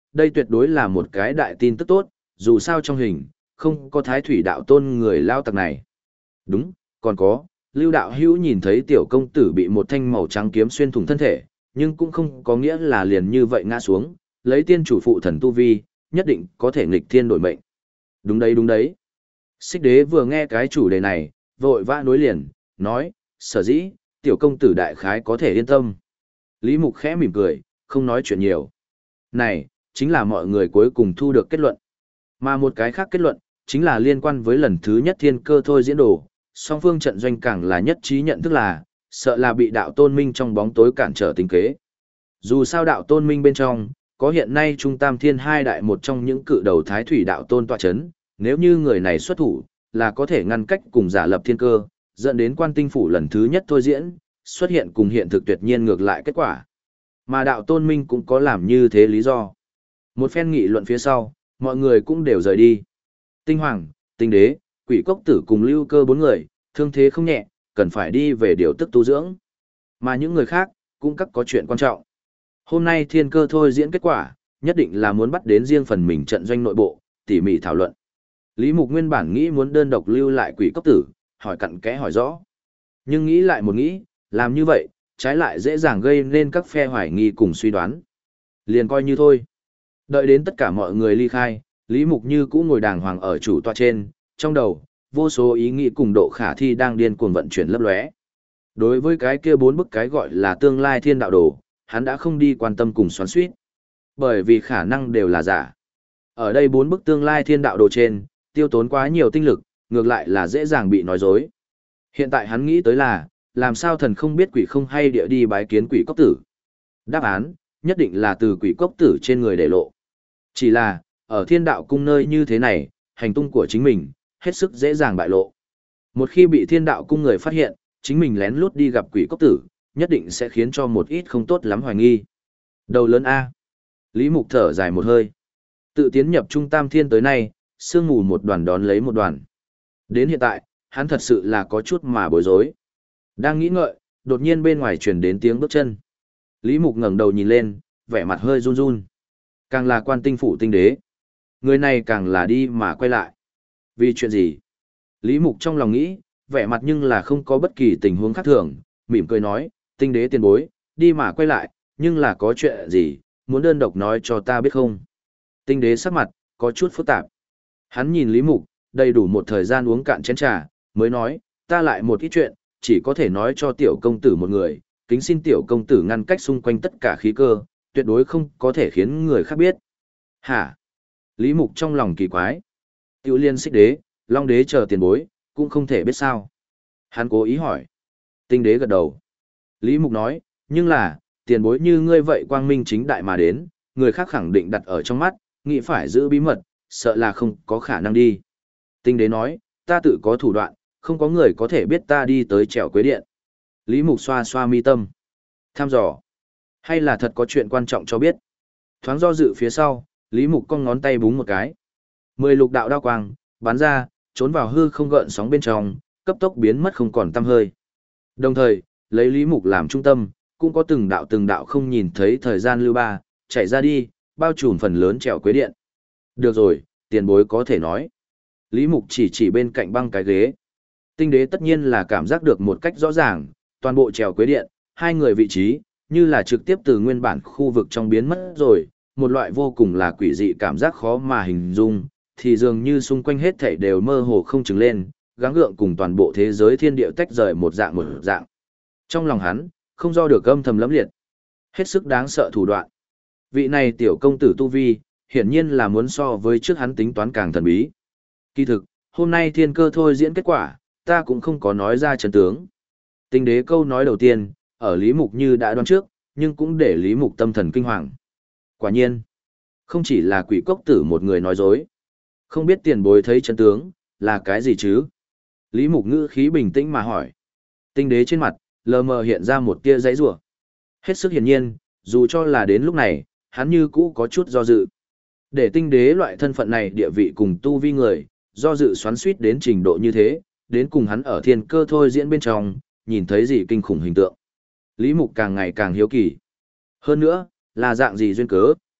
đây tuyệt đối là một cái đại tin tức tốt, dù sao trong hình, không có thái thủy đạo tôn người lao tặc này. Đúng, còn có, Lưu đạo hữu nhìn thấy tiểu công tử bị một thanh màu trắng kiếm xuyên thủng thân thể, nhưng cũng không có nghĩa là liền như vậy ngã xuống, lấy tiên chủ phụ thần tu vi, nhất định có thể nghịch thiên đổi mệnh. Đúng đấy đúng đấy. Xích đế vừa nghe cái chủ đề này, vội vã nối liền, nói, sở dĩ, tiểu công tử đại khái có thể yên tâm. Lý Mục khẽ mỉm cười, không nói chuyện nhiều. Này, chính là mọi người cuối cùng thu được kết luận. Mà một cái khác kết luận, chính là liên quan với lần thứ nhất thiên cơ thôi diễn đồ, song phương trận doanh càng là nhất trí nhận thức là, sợ là bị đạo tôn minh trong bóng tối cản trở tính kế. Dù sao đạo tôn minh bên trong, có hiện nay trung tam thiên hai đại một trong những cự đầu thái thủy đạo tôn tọa chấn, nếu như người này xuất thủ, là có thể ngăn cách cùng giả lập thiên cơ, dẫn đến quan tinh phủ lần thứ nhất thôi diễn, xuất hiện cùng hiện thực tuyệt nhiên ngược lại kết quả. Mà đạo tôn minh cũng có làm như thế lý do. Một phen nghị luận phía sau, mọi người cũng đều rời đi. Tinh hoàng, tinh đế, quỷ cốc tử cùng lưu cơ bốn người, thương thế không nhẹ, cần phải đi về điều tức tu dưỡng. Mà những người khác, cũng các có chuyện quan trọng. Hôm nay thiên cơ thôi diễn kết quả, nhất định là muốn bắt đến riêng phần mình trận doanh nội bộ, tỉ mỉ thảo luận. Lý Mục nguyên bản nghĩ muốn đơn độc lưu lại quỷ cốc tử, hỏi cặn kẽ hỏi rõ. Nhưng nghĩ lại một nghĩ, làm như vậy, trái lại dễ dàng gây nên các phe hoài nghi cùng suy đoán. Liền coi như thôi. Đợi đến tất cả mọi người ly khai, Lý Mục như cũ ngồi đàng hoàng ở chủ tọa trên, trong đầu, vô số ý nghĩ cùng độ khả thi đang điên cuồng vận chuyển lấp lóe. Đối với cái kia bốn bức cái gọi là tương lai thiên đạo đồ, hắn đã không đi quan tâm cùng xoắn suýt. Bởi vì khả năng đều là giả. Ở đây bốn bức tương lai thiên đạo đồ trên, tiêu tốn quá nhiều tinh lực, ngược lại là dễ dàng bị nói dối. Hiện tại hắn nghĩ tới là, làm sao thần không biết quỷ không hay địa đi bái kiến quỷ cốc tử. Đáp án, nhất định là từ quỷ cốc tử trên người để lộ. Chỉ là, ở thiên đạo cung nơi như thế này, hành tung của chính mình, hết sức dễ dàng bại lộ. Một khi bị thiên đạo cung người phát hiện, chính mình lén lút đi gặp quỷ cốc tử, nhất định sẽ khiến cho một ít không tốt lắm hoài nghi. Đầu lớn A. Lý Mục thở dài một hơi. Tự tiến nhập trung tam thiên tới nay, sương mù một đoàn đón lấy một đoàn. Đến hiện tại, hắn thật sự là có chút mà bối rối. Đang nghĩ ngợi, đột nhiên bên ngoài truyền đến tiếng bước chân. Lý Mục ngẩng đầu nhìn lên, vẻ mặt hơi run run. Càng là quan tinh phủ tinh đế. Người này càng là đi mà quay lại. Vì chuyện gì? Lý Mục trong lòng nghĩ, vẻ mặt nhưng là không có bất kỳ tình huống khác thường, mỉm cười nói, tinh đế tiền bối, đi mà quay lại, nhưng là có chuyện gì, muốn đơn độc nói cho ta biết không? Tinh đế sắc mặt, có chút phức tạp. Hắn nhìn Lý Mục, đầy đủ một thời gian uống cạn chén trà, mới nói, ta lại một ít chuyện, chỉ có thể nói cho tiểu công tử một người, kính xin tiểu công tử ngăn cách xung quanh tất cả khí cơ, tuyệt đối không có thể khiến người khác biết. Hả? Lý Mục trong lòng kỳ quái. Tiểu liên xích đế, long đế chờ tiền bối, cũng không thể biết sao. Hắn cố ý hỏi. Tinh đế gật đầu. Lý Mục nói, nhưng là, tiền bối như ngươi vậy quang minh chính đại mà đến, người khác khẳng định đặt ở trong mắt, nghĩ phải giữ bí mật, sợ là không có khả năng đi. Tinh đế nói, ta tự có thủ đoạn, không có người có thể biết ta đi tới trèo quế điện. Lý Mục xoa xoa mi tâm. Tham dò. Hay là thật có chuyện quan trọng cho biết. Thoáng do dự phía sau, Lý Mục cong ngón tay búng một cái. Mười lục đạo đao quang, bắn ra, trốn vào hư không gợn sóng bên trong, cấp tốc biến mất không còn tăm hơi. Đồng thời, lấy Lý Mục làm trung tâm, cũng có từng đạo từng đạo không nhìn thấy thời gian lưu ba, chạy ra đi, bao trùm phần lớn trèo quế điện. Được rồi, tiền bối có thể nói. Lý Mục chỉ chỉ bên cạnh băng cái ghế. Tinh đế tất nhiên là cảm giác được một cách rõ ràng, toàn bộ trèo quế điện, hai người vị trí, như là trực tiếp từ nguyên bản khu vực trong biến mất rồi, một loại vô cùng là quỷ dị cảm giác khó mà hình dung, thì dường như xung quanh hết thảy đều mơ hồ không chừng lên, gắng gượng cùng toàn bộ thế giới thiên địa tách rời một dạng một dạng. Trong lòng hắn, không do được âm thầm lẫm liệt. Hết sức đáng sợ thủ đoạn. Vị này tiểu công tử tu vi, hiển nhiên là muốn so với trước hắn tính toán càng thần bí. Kỳ thực, hôm nay thiên cơ thôi diễn kết quả, ta cũng không có nói ra chân tướng. Tinh đế câu nói đầu tiên, ở Lý Mục như đã đoán trước, nhưng cũng để Lý Mục tâm thần kinh hoàng. Quả nhiên, không chỉ là quỷ cốc tử một người nói dối. Không biết tiền bối thấy chân tướng, là cái gì chứ? Lý Mục ngữ khí bình tĩnh mà hỏi. Tinh đế trên mặt, lờ mờ hiện ra một tia giãy giụa. Hết sức hiển nhiên, dù cho là đến lúc này, hắn như cũ có chút do dự. Để tinh đế loại thân phận này địa vị cùng tu vi người, do dự xoắn suýt đến trình độ như thế, đến cùng hắn ở thiên cơ thôi diễn bên trong, nhìn thấy gì kinh khủng hình tượng. Lý Mục càng ngày càng hiếu kỳ. Hơn nữa, là dạng gì duyên cớ,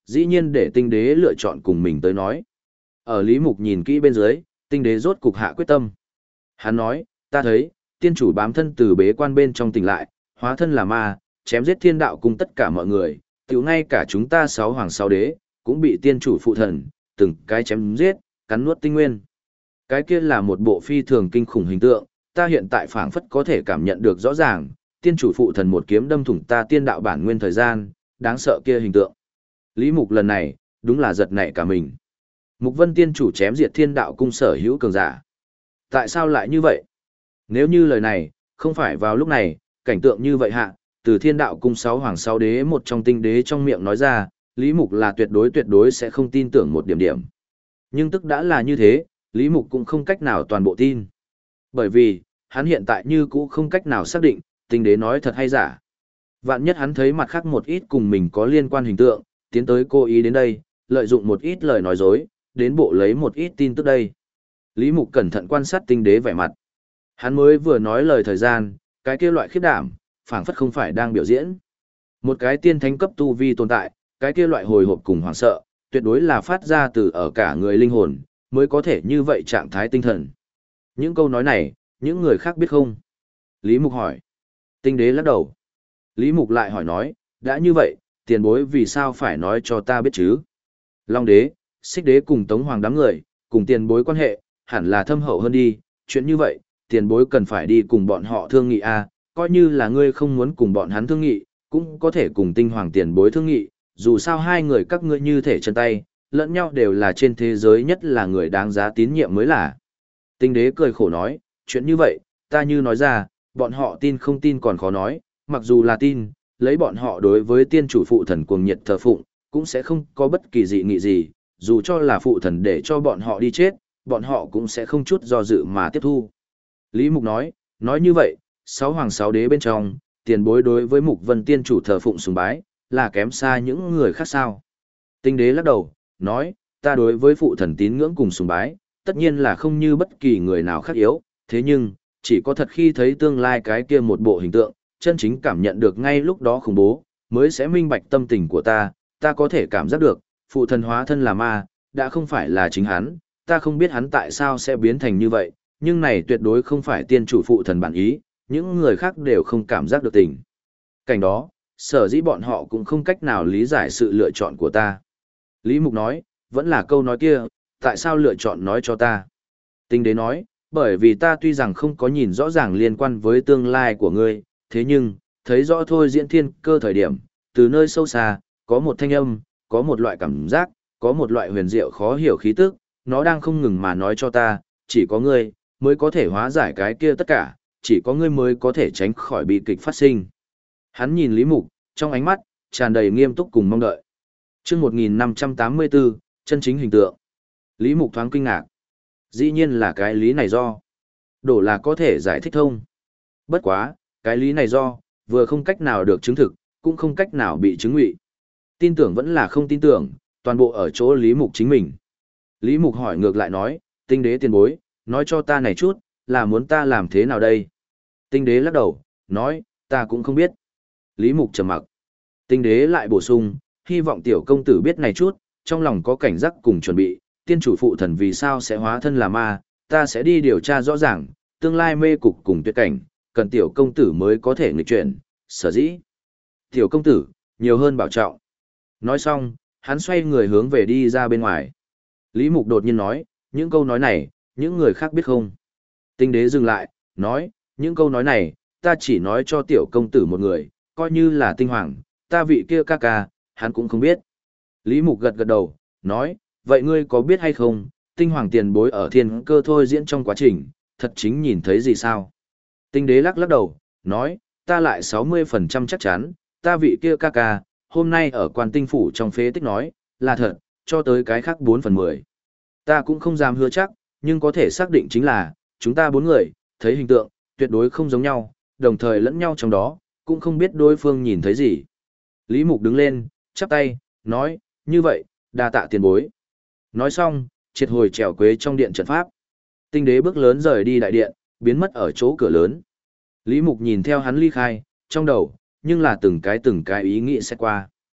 dĩ nhiên để tinh đế lựa chọn cùng mình tới nói. Ở Lý Mục nhìn kỹ bên dưới, tinh đế rốt cục hạ quyết tâm. Hắn nói, ta thấy, tiên chủ bám thân từ bế quan bên trong tỉnh lại, hóa thân là ma, chém giết thiên đạo cùng tất cả mọi người, tiểu ngay cả chúng ta sáu hoàng sáu đế, cũng bị tiên chủ phụ thần, từng cái chém giết, cắn nuốt tinh nguyên. Cái kia là một bộ phi thường kinh khủng hình tượng, ta hiện tại phảng phất có thể cảm nhận được rõ ràng, tiên chủ phụ thần một kiếm đâm thủng ta tiên đạo bản nguyên thời gian, đáng sợ kia hình tượng. Lý Mục lần này, đúng là giật nảy cả mình. Mục Vân tiên chủ chém diệt thiên đạo cung sở hữu cường giả. Tại sao lại như vậy? Nếu như lời này, không phải vào lúc này, cảnh tượng như vậy hạ, từ thiên đạo cung sáu hoàng sáu đế một trong tinh đế trong miệng nói ra, Lý Mục là tuyệt đối tuyệt đối sẽ không tin tưởng một điểm điểm. Nhưng tức đã là như thế, Lý Mục cũng không cách nào toàn bộ tin. Bởi vì, hắn hiện tại như cũ không cách nào xác định, tinh đế nói thật hay giả. Vạn nhất hắn thấy mặt khác một ít cùng mình có liên quan hình tượng, tiến tới cố ý đến đây, lợi dụng một ít lời nói dối, đến bộ lấy một ít tin tức đây. Lý Mục cẩn thận quan sát tinh đế vẻ mặt. Hắn mới vừa nói lời thời gian, cái kia loại khiếp đảm, phảng phất không phải đang biểu diễn. Một cái tiên thánh cấp tu vi tồn tại, cái kia loại hồi hộp cùng hoảng sợ, tuyệt đối là phát ra từ ở cả người linh hồn, mới có thể như vậy trạng thái tinh thần. Những câu nói này, những người khác biết không? Lý Mục hỏi. Tinh đế lắc đầu. Lý Mục lại hỏi nói, đã như vậy, tiền bối vì sao phải nói cho ta biết chứ? Long đế, xích đế cùng tống hoàng đám người, cùng tiền bối quan hệ, hẳn là thâm hậu hơn đi, chuyện như vậy, tiền bối cần phải đi cùng bọn họ thương nghị a, coi như là ngươi không muốn cùng bọn hắn thương nghị, cũng có thể cùng tinh hoàng tiền bối thương nghị, dù sao hai người các ngươi như thể chân tay, lẫn nhau đều là trên thế giới nhất là người đáng giá tín nhiệm mới là. Tinh đế cười khổ nói, chuyện như vậy, ta như nói ra, bọn họ tin không tin còn khó nói, mặc dù là tin, lấy bọn họ đối với tiên chủ phụ thần cuồng nhiệt thờ phụng, cũng sẽ không có bất kỳ dị nghị gì, dù cho là phụ thần để cho bọn họ đi chết, bọn họ cũng sẽ không chút do dự mà tiếp thu. Lý Mục nói, nói như vậy, sáu hoàng sáu đế bên trong, tiền bối đối với Mục Vân tiên chủ thờ phụng sùng bái, là kém xa những người khác sao. Tinh đế lắc đầu, nói, ta đối với phụ thần tín ngưỡng cùng sùng bái, tất nhiên là không như bất kỳ người nào khác yếu, thế nhưng, chỉ có thật khi thấy tương lai cái kia một bộ hình tượng, chân chính cảm nhận được ngay lúc đó khủng bố, mới sẽ minh bạch tâm tình của ta, ta có thể cảm giác được, phụ thần hóa thân là ma, đã không phải là chính hắn, ta không biết hắn tại sao sẽ biến thành như vậy, nhưng này tuyệt đối không phải tiên chủ phụ thần bản ý, những người khác đều không cảm giác được tình. Cảnh đó, sở dĩ bọn họ cũng không cách nào lý giải sự lựa chọn của ta. Lý Mục nói, vẫn là câu nói kia, tại sao lựa chọn nói cho ta? Tinh đế nói, bởi vì ta tuy rằng không có nhìn rõ ràng liên quan với tương lai của ngươi, thế nhưng, thấy rõ thôi diễn thiên cơ thời điểm, từ nơi sâu xa, có một thanh âm, có một loại cảm giác, có một loại huyền diệu khó hiểu khí tức, nó đang không ngừng mà nói cho ta, chỉ có ngươi, mới có thể hóa giải cái kia tất cả, chỉ có ngươi mới có thể tránh khỏi bi kịch phát sinh. Hắn nhìn Lý Mục, trong ánh mắt, tràn đầy nghiêm túc cùng mong đợi. Trước một nghìn năm trăm tám mươi tư, chân chính hình tượng. Lý Mục thoáng kinh ngạc. Dĩ nhiên là cái lý này do. Đổ là có thể giải thích thông. Bất quá, cái lý này do, vừa không cách nào được chứng thực, cũng không cách nào bị chứng ngụy. Tin tưởng vẫn là không tin tưởng, toàn bộ ở chỗ Lý Mục chính mình. Lý Mục hỏi ngược lại nói, tinh đế tiền bối, nói cho ta này chút, là muốn ta làm thế nào đây? Tinh đế lắc đầu, nói, ta cũng không biết. Lý Mục trầm mặc. Tinh đế lại bổ sung, hy vọng tiểu công tử biết này chút, trong lòng có cảnh giác cùng chuẩn bị, tiên chủ phụ thần vì sao sẽ hóa thân là ma, ta sẽ đi điều tra rõ ràng, tương lai mê cục cùng tuyệt cảnh, cần tiểu công tử mới có thể nghịch chuyển, sở dĩ. Tiểu công tử, nhiều hơn bảo trọng. Nói xong, hắn xoay người hướng về đi ra bên ngoài. Lý Mục đột nhiên nói, những câu nói này, những người khác biết không? Tinh đế dừng lại, nói, những câu nói này, ta chỉ nói cho tiểu công tử một người, coi như là tinh hoàng, ta vị kia ca ca, hắn cũng không biết. Lý Mục gật gật đầu, nói, vậy ngươi có biết hay không, tinh hoàng tiền bối ở thiên cơ thôi diễn trong quá trình, thật chính nhìn thấy gì sao? Tinh đế lắc lắc đầu, nói, ta lại sáu mươi phần trăm chắc chắn, ta vị kia ca ca, hôm nay ở quan tinh phủ trong phế tích nói, là thật, cho tới cái khác bốn phần mười. Ta cũng không dám hứa chắc, nhưng có thể xác định chính là, chúng ta bốn người, thấy hình tượng, tuyệt đối không giống nhau, đồng thời lẫn nhau trong đó, cũng không biết đối phương nhìn thấy gì. Lý Mục đứng lên, chắp tay, nói, như vậy, đa tạ tiền bối. Nói xong, triệt hồi trèo quế trong điện trận pháp. Tinh đế bước lớn rời đi đại điện, biến mất ở chỗ cửa lớn. Lý Mục nhìn theo hắn ly khai, trong đầu, nhưng là từng cái từng cái ý nghĩ sẽ qua.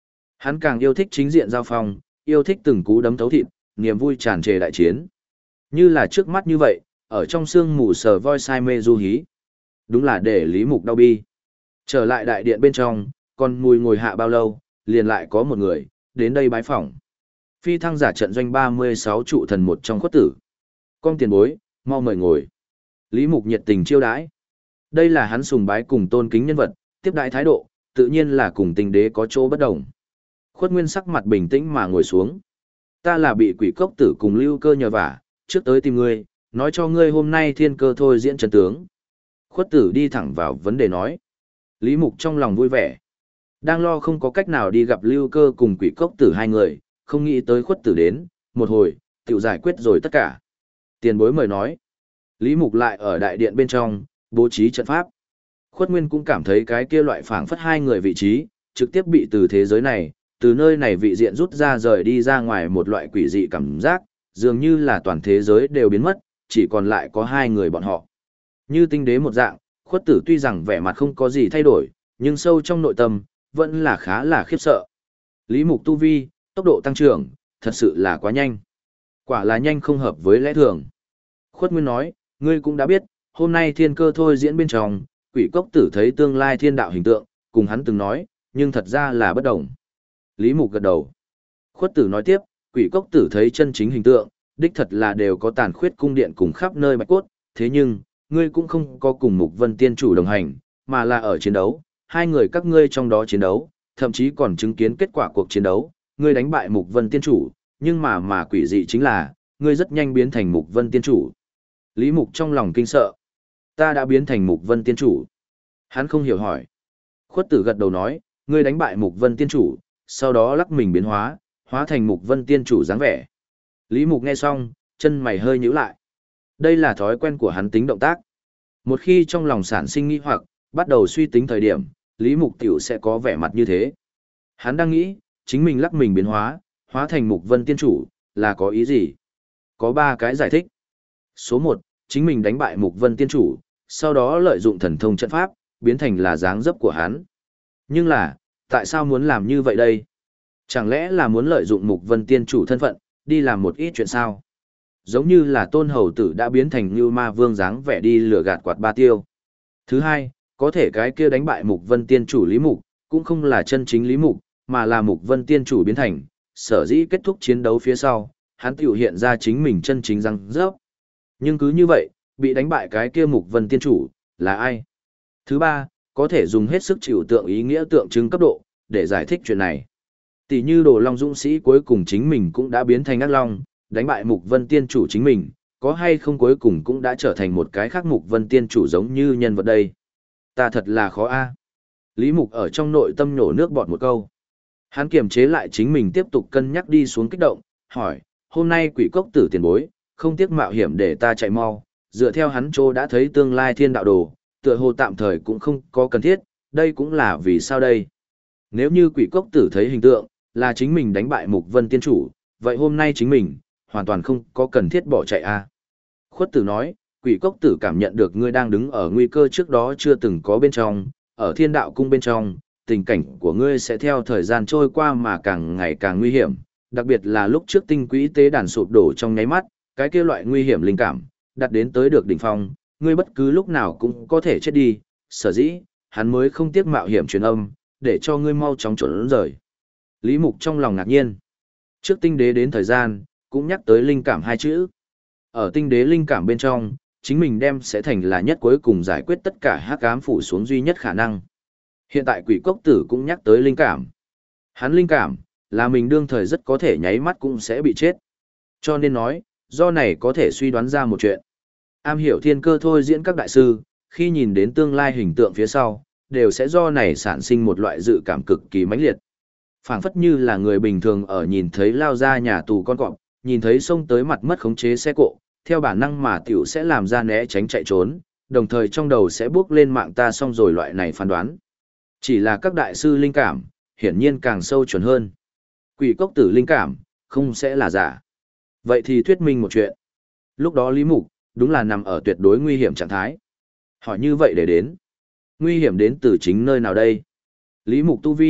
Hắn càng yêu thích chính diện giao phong, yêu thích từng cú đấm thấu thịt, niềm vui tràn trề đại chiến. Như là trước mắt như vậy, ở trong sương mù sờ voi sai mê du hí. Đúng là để Lý Mục đau bi. Trở lại đại điện bên trong, còn mùi ngồi hạ bao lâu, liền lại có một người, đến đây bái phỏng. Phi thăng giả trận doanh ba mươi sáu trụ thần một trong khuất tử. Con tiền bối, mau mời ngồi. Lý Mục nhiệt tình chiêu đãi. Đây là hắn sùng bái cùng tôn kính nhân vật, tiếp đại thái độ, tự nhiên là cùng tinh đế có chỗ bất đồng. Khuất Nguyên sắc mặt bình tĩnh mà ngồi xuống. Ta là bị quỷ cốc tử cùng lưu cơ nhờ vả, trước tới tìm ngươi, nói cho ngươi hôm nay thiên cơ thôi diễn chân tướng. Khuất tử đi thẳng vào vấn đề nói. Lý Mục trong lòng vui vẻ. Đang lo không có cách nào đi gặp lưu cơ cùng quỷ cốc tử hai người, không nghĩ tới khuất tử đến, một hồi, tiểu giải quyết rồi tất cả. Tiền bối mời nói. Lý Mục lại ở đại điện bên trong, bố trí trận pháp. Khuất Nguyên cũng cảm thấy cái kia loại phảng phất hai người vị trí, trực tiếp bị từ thế giới này, từ nơi này vị diện rút ra rời đi ra ngoài một loại quỷ dị cảm giác, dường như là toàn thế giới đều biến mất, chỉ còn lại có hai người bọn họ. Như tinh đế một dạng, khuất tử tuy rằng vẻ mặt không có gì thay đổi, nhưng sâu trong nội tâm, vẫn là khá là khiếp sợ. Lý Mục tu vi, tốc độ tăng trưởng, thật sự là quá nhanh. Quả là nhanh không hợp với lẽ thường. Khuất Nguyên nói, ngươi cũng đã biết, hôm nay thiên cơ thôi diễn bên trong, quỷ cốc tử thấy tương lai thiên đạo hình tượng, cùng hắn từng nói, nhưng thật ra là bất đồng. Lý Mục gật đầu. Khuất tử nói tiếp, quỷ cốc tử thấy chân chính hình tượng, đích thật là đều có tàn khuyết cung điện cùng khắp nơi bạch cốt, thế nhưng, ngươi cũng không có cùng Mục Vân Tiên Chủ đồng hành, mà là ở chiến đấu, hai người các ngươi trong đó chiến đấu, thậm chí còn chứng kiến kết quả cuộc chiến đấu, ngươi đánh bại Mục Vân Tiên Chủ, nhưng mà mà quỷ dị chính là, ngươi rất nhanh biến thành Mục Vân Tiên Chủ. Lý Mục trong lòng kinh sợ. Ta đã biến thành Mục Vân Tiên Chủ. Hắn không hiểu hỏi. Khuất tử gật đầu nói, ngươi đánh bại Mục Vân Tiên Chủ, sau đó lắc mình biến hóa, hóa thành Mục Vân Tiên Chủ dáng vẻ. Lý Mục nghe xong, chân mày hơi nhíu lại. Đây là thói quen của hắn tính động tác. Một khi trong lòng sản sinh nghi hoặc, bắt đầu suy tính thời điểm, Lý Mục tiểu sẽ có vẻ mặt như thế. Hắn đang nghĩ, chính mình lắc mình biến hóa, hóa thành Mục Vân Tiên Chủ, là có ý gì? Có ba cái giải thích. Số một, chính mình đánh bại Mục Vân Tiên Chủ, sau đó lợi dụng thần thông trận pháp, biến thành là dáng dấp của hắn. Nhưng là, tại sao muốn làm như vậy đây? Chẳng lẽ là muốn lợi dụng Mục Vân Tiên Chủ thân phận, đi làm một ít chuyện sao? Giống như là Tôn Hầu Tử đã biến thành như ma vương dáng vẻ đi lừa gạt quạt ba tiêu. Thứ hai, có thể cái kia đánh bại Mục Vân Tiên Chủ Lý Mục, cũng không là chân chính Lý Mục, mà là Mục Vân Tiên Chủ biến thành, sở dĩ kết thúc chiến đấu phía sau, hắn tiểu hiện ra chính mình chân chính răng rớp. Nhưng cứ như vậy, bị đánh bại cái kia Mục Vân Tiên Chủ, là ai? Thứ ba, có thể dùng hết sức chịu tượng ý nghĩa tượng trưng cấp độ, để giải thích chuyện này. Tỷ như Đồ Long Dũng Sĩ cuối cùng chính mình cũng đã biến thành ác long, đánh bại Mục Vân Tiên Chủ chính mình, có hay không cuối cùng cũng đã trở thành một cái khác Mục Vân Tiên Chủ giống như nhân vật đây. Ta thật là khó a. Lý Mục ở trong nội tâm nhổ nước bọt một câu. Hắn kiềm chế lại chính mình tiếp tục cân nhắc đi xuống kích động, hỏi, hôm nay quỷ cốc tử tiền bối, không tiếc mạo hiểm để ta chạy mau, dựa theo hắn chỗ đã thấy tương lai thiên đạo đồ, tựa hồ tạm thời cũng không có cần thiết, đây cũng là vì sao đây. Nếu như quỷ cốc tử thấy hình tượng, là chính mình đánh bại Mục Vân Tiên Chủ, vậy hôm nay chính mình, hoàn toàn không có cần thiết bỏ chạy a. Khuất tử nói, quỷ cốc tử cảm nhận được ngươi đang đứng ở nguy cơ trước đó chưa từng có bên trong, ở thiên đạo cung bên trong, tình cảnh của ngươi sẽ theo thời gian trôi qua mà càng ngày càng nguy hiểm, đặc biệt là lúc trước tinh quỹ tế đàn sụp đổ trong nháy mắt, cái kia loại nguy hiểm linh cảm, đặt đến tới được đỉnh phong, ngươi bất cứ lúc nào cũng có thể chết đi, sở dĩ, hắn mới không tiếc mạo hiểm truyền âm, để cho ngươi mau chóng trốn rời. Lý Mục trong lòng ngạc nhiên. Trước tinh đế đến thời gian, cũng nhắc tới linh cảm hai chữ. Ở tinh đế linh cảm bên trong, chính mình đem sẽ thành là nhất cuối cùng giải quyết tất cả hắc ám phủ xuống duy nhất khả năng. Hiện tại quỷ cốc tử cũng nhắc tới linh cảm. Hắn linh cảm, là mình đương thời rất có thể nháy mắt cũng sẽ bị chết. Cho nên nói, do này có thể suy đoán ra một chuyện. Am hiểu thiên cơ thôi diễn các đại sư, khi nhìn đến tương lai hình tượng phía sau, đều sẽ do này sản sinh một loại dự cảm cực kỳ mãnh liệt. Phảng phất như là người bình thường ở nhìn thấy lao ra nhà tù con cọp, nhìn thấy xông tới mặt mất khống chế xe cộ, theo bản năng mà tiểu sẽ làm ra né tránh chạy trốn, đồng thời trong đầu sẽ bước lên mạng ta xong rồi loại này phán đoán. Chỉ là các đại sư linh cảm, hiển nhiên càng sâu chuẩn hơn. Quỷ cốc tử linh cảm, không sẽ là giả. Vậy thì thuyết minh một chuyện. Lúc đó Lý Mục, đúng là nằm ở tuyệt đối nguy hiểm trạng thái. Hỏi như vậy để đến. Nguy hiểm đến từ chính nơi nào đây? Lý Mục tu vi,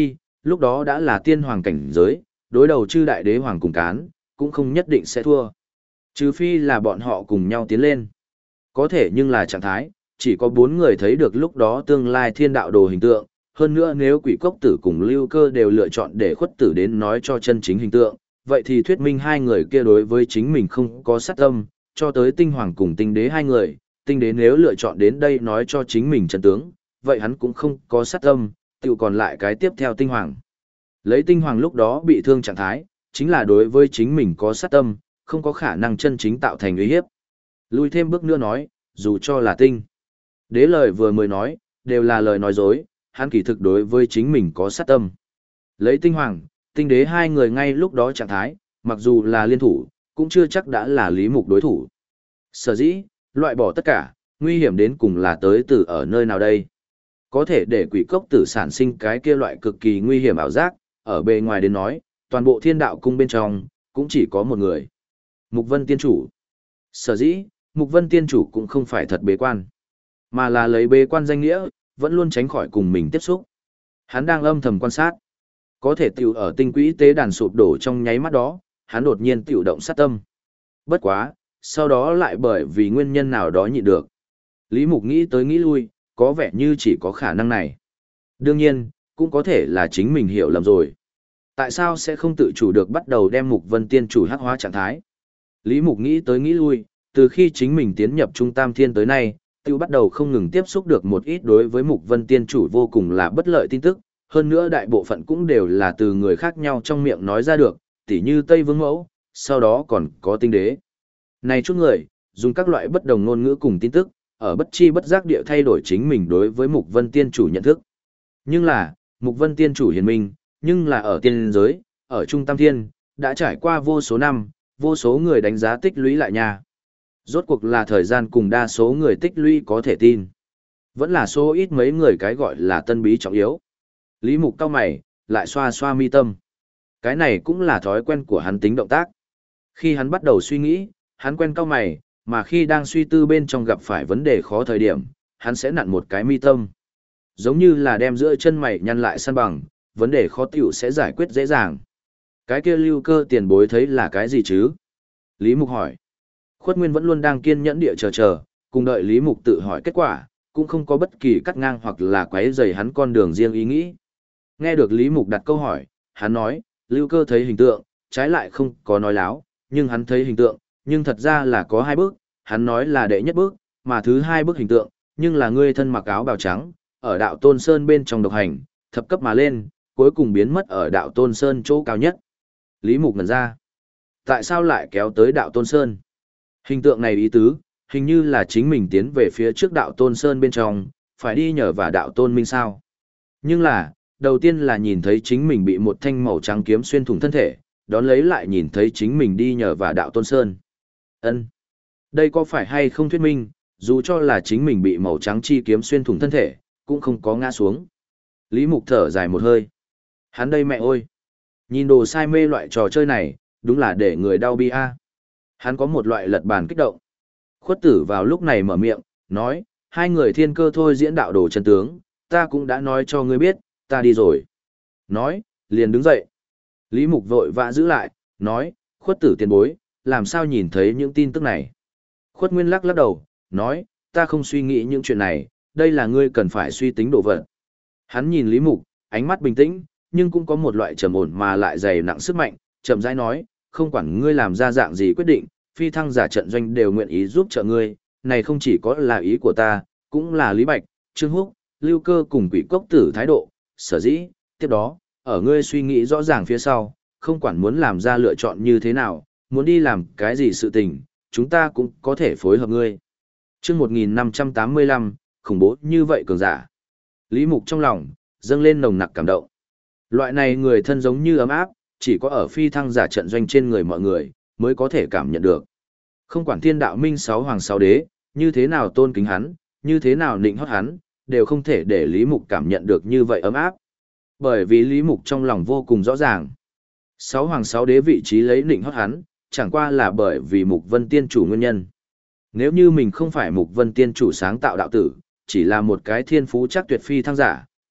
Lúc đó đã là tiên hoàng cảnh giới, đối đầu chư đại đế hoàng cùng cán, cũng không nhất định sẽ thua. Trừ phi là bọn họ cùng nhau tiến lên. Có thể nhưng là trạng thái, chỉ có bốn người thấy được lúc đó tương lai thiên đạo đồ hình tượng. Hơn nữa nếu quỷ cốc tử cùng lưu cơ đều lựa chọn để khuất tử đến nói cho chân chính hình tượng, vậy thì thuyết minh hai người kia đối với chính mình không có sát tâm, cho tới tinh hoàng cùng tinh đế hai người, tinh đế nếu lựa chọn đến đây nói cho chính mình chân tướng, vậy hắn cũng không có sát tâm, tự còn lại cái tiếp theo tinh hoàng. Lấy tinh hoàng lúc đó bị thương trạng thái, chính là đối với chính mình có sát tâm, không có khả năng chân chính tạo thành uy hiếp. Lùi thêm bước nữa nói, dù cho là tinh đế lời vừa mới nói, đều là lời nói dối, hắn kỳ thực đối với chính mình có sát tâm. Lấy tinh hoàng, tinh đế hai người ngay lúc đó trạng thái, mặc dù là liên thủ, cũng chưa chắc đã là Lý Mục đối thủ. Sở dĩ, loại bỏ tất cả, nguy hiểm đến cùng là tới từ ở nơi nào đây? Có thể để quỷ cốc tử sản sinh cái kia loại cực kỳ nguy hiểm ảo giác, ở bề ngoài đến nói, toàn bộ thiên đạo cung bên trong, cũng chỉ có một người. Mục Vân Tiên Chủ. Sở dĩ, Mục Vân Tiên Chủ cũng không phải thật bế quan, mà là lấy bế quan danh nghĩa, vẫn luôn tránh khỏi cùng mình tiếp xúc. Hắn đang âm thầm quan sát. Có thể tiểu ở tinh quỹ tế đàn sụp đổ trong nháy mắt đó, hắn đột nhiên tiểu động sát tâm. Bất quá, sau đó lại bởi vì nguyên nhân nào đó nhịn được. Lý Mục nghĩ tới nghĩ lui, có vẻ như chỉ có khả năng này. Đương nhiên, cũng có thể là chính mình hiểu lầm rồi. Tại sao sẽ không tự chủ được bắt đầu đem Mục Vân Tiên Chủ hắc hóa trạng thái? Lý Mục nghĩ tới nghĩ lui, từ khi chính mình tiến nhập Trung Tam Thiên tới nay, tiêu bắt đầu không ngừng tiếp xúc được một ít đối với Mục Vân Tiên Chủ vô cùng là bất lợi tin tức, hơn nữa đại bộ phận cũng đều là từ người khác nhau trong miệng nói ra được, tỉ như Tây Vương Mẫu, sau đó còn có tinh đế. Này chút người, dùng các loại bất đồng ngôn ngữ cùng tin tức, ở bất chi bất giác địa thay đổi chính mình đối với Mục Vân Tiên Chủ nhận thức. Nhưng là, Mục Vân Tiên Chủ hiền minh, nhưng là ở tiên giới, ở Trung Tam Thiên, đã trải qua vô số năm, vô số người đánh giá tích lũy lại nha. Rốt cuộc là thời gian cùng đa số người tích lũy có thể tin. Vẫn là số ít mấy người cái gọi là tân bí trọng yếu. Lý Mục cau mày, lại xoa xoa mi tâm. Cái này cũng là thói quen của hắn tính động tác. Khi hắn bắt đầu suy nghĩ, hắn quen cau mày, mà khi đang suy tư bên trong gặp phải vấn đề khó thời điểm, hắn sẽ nặn một cái mi tâm. Giống như là đem giữa chân mày nhăn lại săn bằng, vấn đề khó tiểu sẽ giải quyết dễ dàng. Cái kia lưu cơ tiền bối thấy là cái gì chứ? Lý Mục hỏi. Khuất Nguyên vẫn luôn đang kiên nhẫn địa chờ chờ, cùng đợi Lý Mục tự hỏi kết quả, cũng không có bất kỳ cắt ngang hoặc là quấy rầy hắn con đường riêng ý nghĩ. Nghe được Lý Mục đặt câu hỏi, hắn nói, lưu cơ thấy hình tượng, trái lại không có nói láo, nhưng hắn thấy hình tượng, nhưng thật ra là có hai bước, hắn nói là đệ nhất bước, mà thứ hai bước hình tượng, nhưng là ngươi thân mặc áo bào trắng, ở đạo Tôn Sơn bên trong độc hành, thập cấp mà lên, cuối cùng biến mất ở đạo Tôn Sơn chỗ cao nhất. Lý Mục ngẩn ra. Tại sao lại kéo tới đạo Tôn Sơn? Hình tượng này ý tứ, hình như là chính mình tiến về phía trước đạo Tôn Sơn bên trong, phải đi nhờ vào đạo Tôn Minh sao. Nhưng là, đầu tiên là nhìn thấy chính mình bị một thanh màu trắng kiếm xuyên thủng thân thể, đón lấy lại nhìn thấy chính mình đi nhờ vào đạo Tôn Sơn. Ân, đây có phải hay không thuyết minh, dù cho là chính mình bị màu trắng chi kiếm xuyên thủng thân thể, cũng không có ngã xuống. Lý Mục thở dài một hơi. Hắn đây mẹ ơi! Nhìn đồ sai mê loại trò chơi này, đúng là để người đau bi a. Hắn có một loại lật bàn kích động. Khuất Tử vào lúc này mở miệng, nói, hai người thiên cơ thôi diễn đạo đồ chân tướng, ta cũng đã nói cho ngươi biết, ta đi rồi. Nói, liền đứng dậy. Lý Mục vội vã giữ lại, nói, Khuất Tử tiền bối, làm sao nhìn thấy những tin tức này? Khuất Nguyên lắc lắc đầu, nói, ta không suy nghĩ những chuyện này, đây là ngươi cần phải suy tính đồ vật. Hắn nhìn Lý Mục, ánh mắt bình tĩnh, nhưng cũng có một loại trầm ổn mà lại dày nặng sức mạnh, chậm rãi nói, không quản ngươi làm ra dạng gì quyết định, phi thăng giả trận doanh đều nguyện ý giúp trợ ngươi, này không chỉ có là ý của ta, cũng là Lý Bạch, Trương Húc, Lưu Cơ cùng Quỷ Cốc Tử thái độ, sở dĩ, tiếp đó, ở ngươi suy nghĩ rõ ràng phía sau, không quản muốn làm ra lựa chọn như thế nào, muốn đi làm cái gì sự tình, chúng ta cũng có thể phối hợp ngươi. Chương một nghìn năm trăm tám mươi lăm, khủng bố như vậy cường giả. Lý Mục trong lòng dâng lên nồng nặc cảm động. Loại này người thân giống như ấm áp, chỉ có ở phi thăng giả trận doanh trên người mọi người mới có thể cảm nhận được. Không quản thiên đạo minh sáu hoàng sáu đế, như thế nào tôn kính hắn, như thế nào nịnh hót hắn, đều không thể để Lý Mục cảm nhận được như vậy ấm áp. Bởi vì Lý Mục trong lòng vô cùng rõ ràng. Sáu hoàng sáu đế vị trí lấy nịnh hót hắn, chẳng qua là bởi vì Mục Vân Tiên Chủ nguyên nhân. Nếu như mình không phải Mục Vân Tiên Chủ sáng tạo đạo tử, chỉ là một cái thiên phú chắc tuyệt phi thăng giả,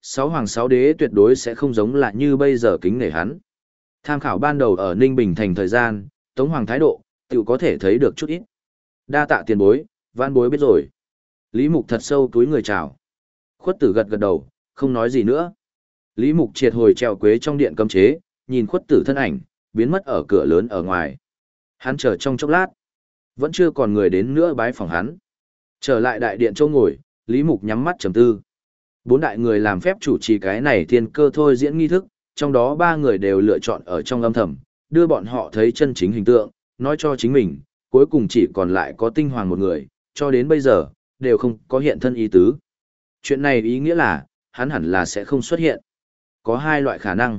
sáu hoàng sáu đế tuyệt đối sẽ không giống là như bây giờ kính nể hắn. Tham khảo ban đầu ở Ninh Bình thành thời gian, Tống Hoàng thái độ, tự có thể thấy được chút ít. Đa tạ tiền bối, vãn bối biết rồi. Lý Mục thật sâu túi người chào. Khuất tử gật gật đầu, không nói gì nữa. Lý Mục triệt hồi treo quế trong điện cấm chế, nhìn khuất tử thân ảnh, biến mất ở cửa lớn ở ngoài. Hắn chờ trong chốc lát, vẫn chưa còn người đến nữa bái phòng hắn. Trở lại đại điện châu ngồi, Lý Mục nhắm mắt trầm tư. Bốn đại người làm phép chủ trì cái này thiên cơ thôi diễn nghi thức, trong đó ba người đều lựa chọn ở trong âm thầm, đưa bọn họ thấy chân chính hình tượng, nói cho chính mình, cuối cùng chỉ còn lại có tinh hoàng một người, cho đến bây giờ, đều không có hiện thân ý tứ. Chuyện này ý nghĩa là, hắn hẳn là sẽ không xuất hiện. Có hai loại khả năng.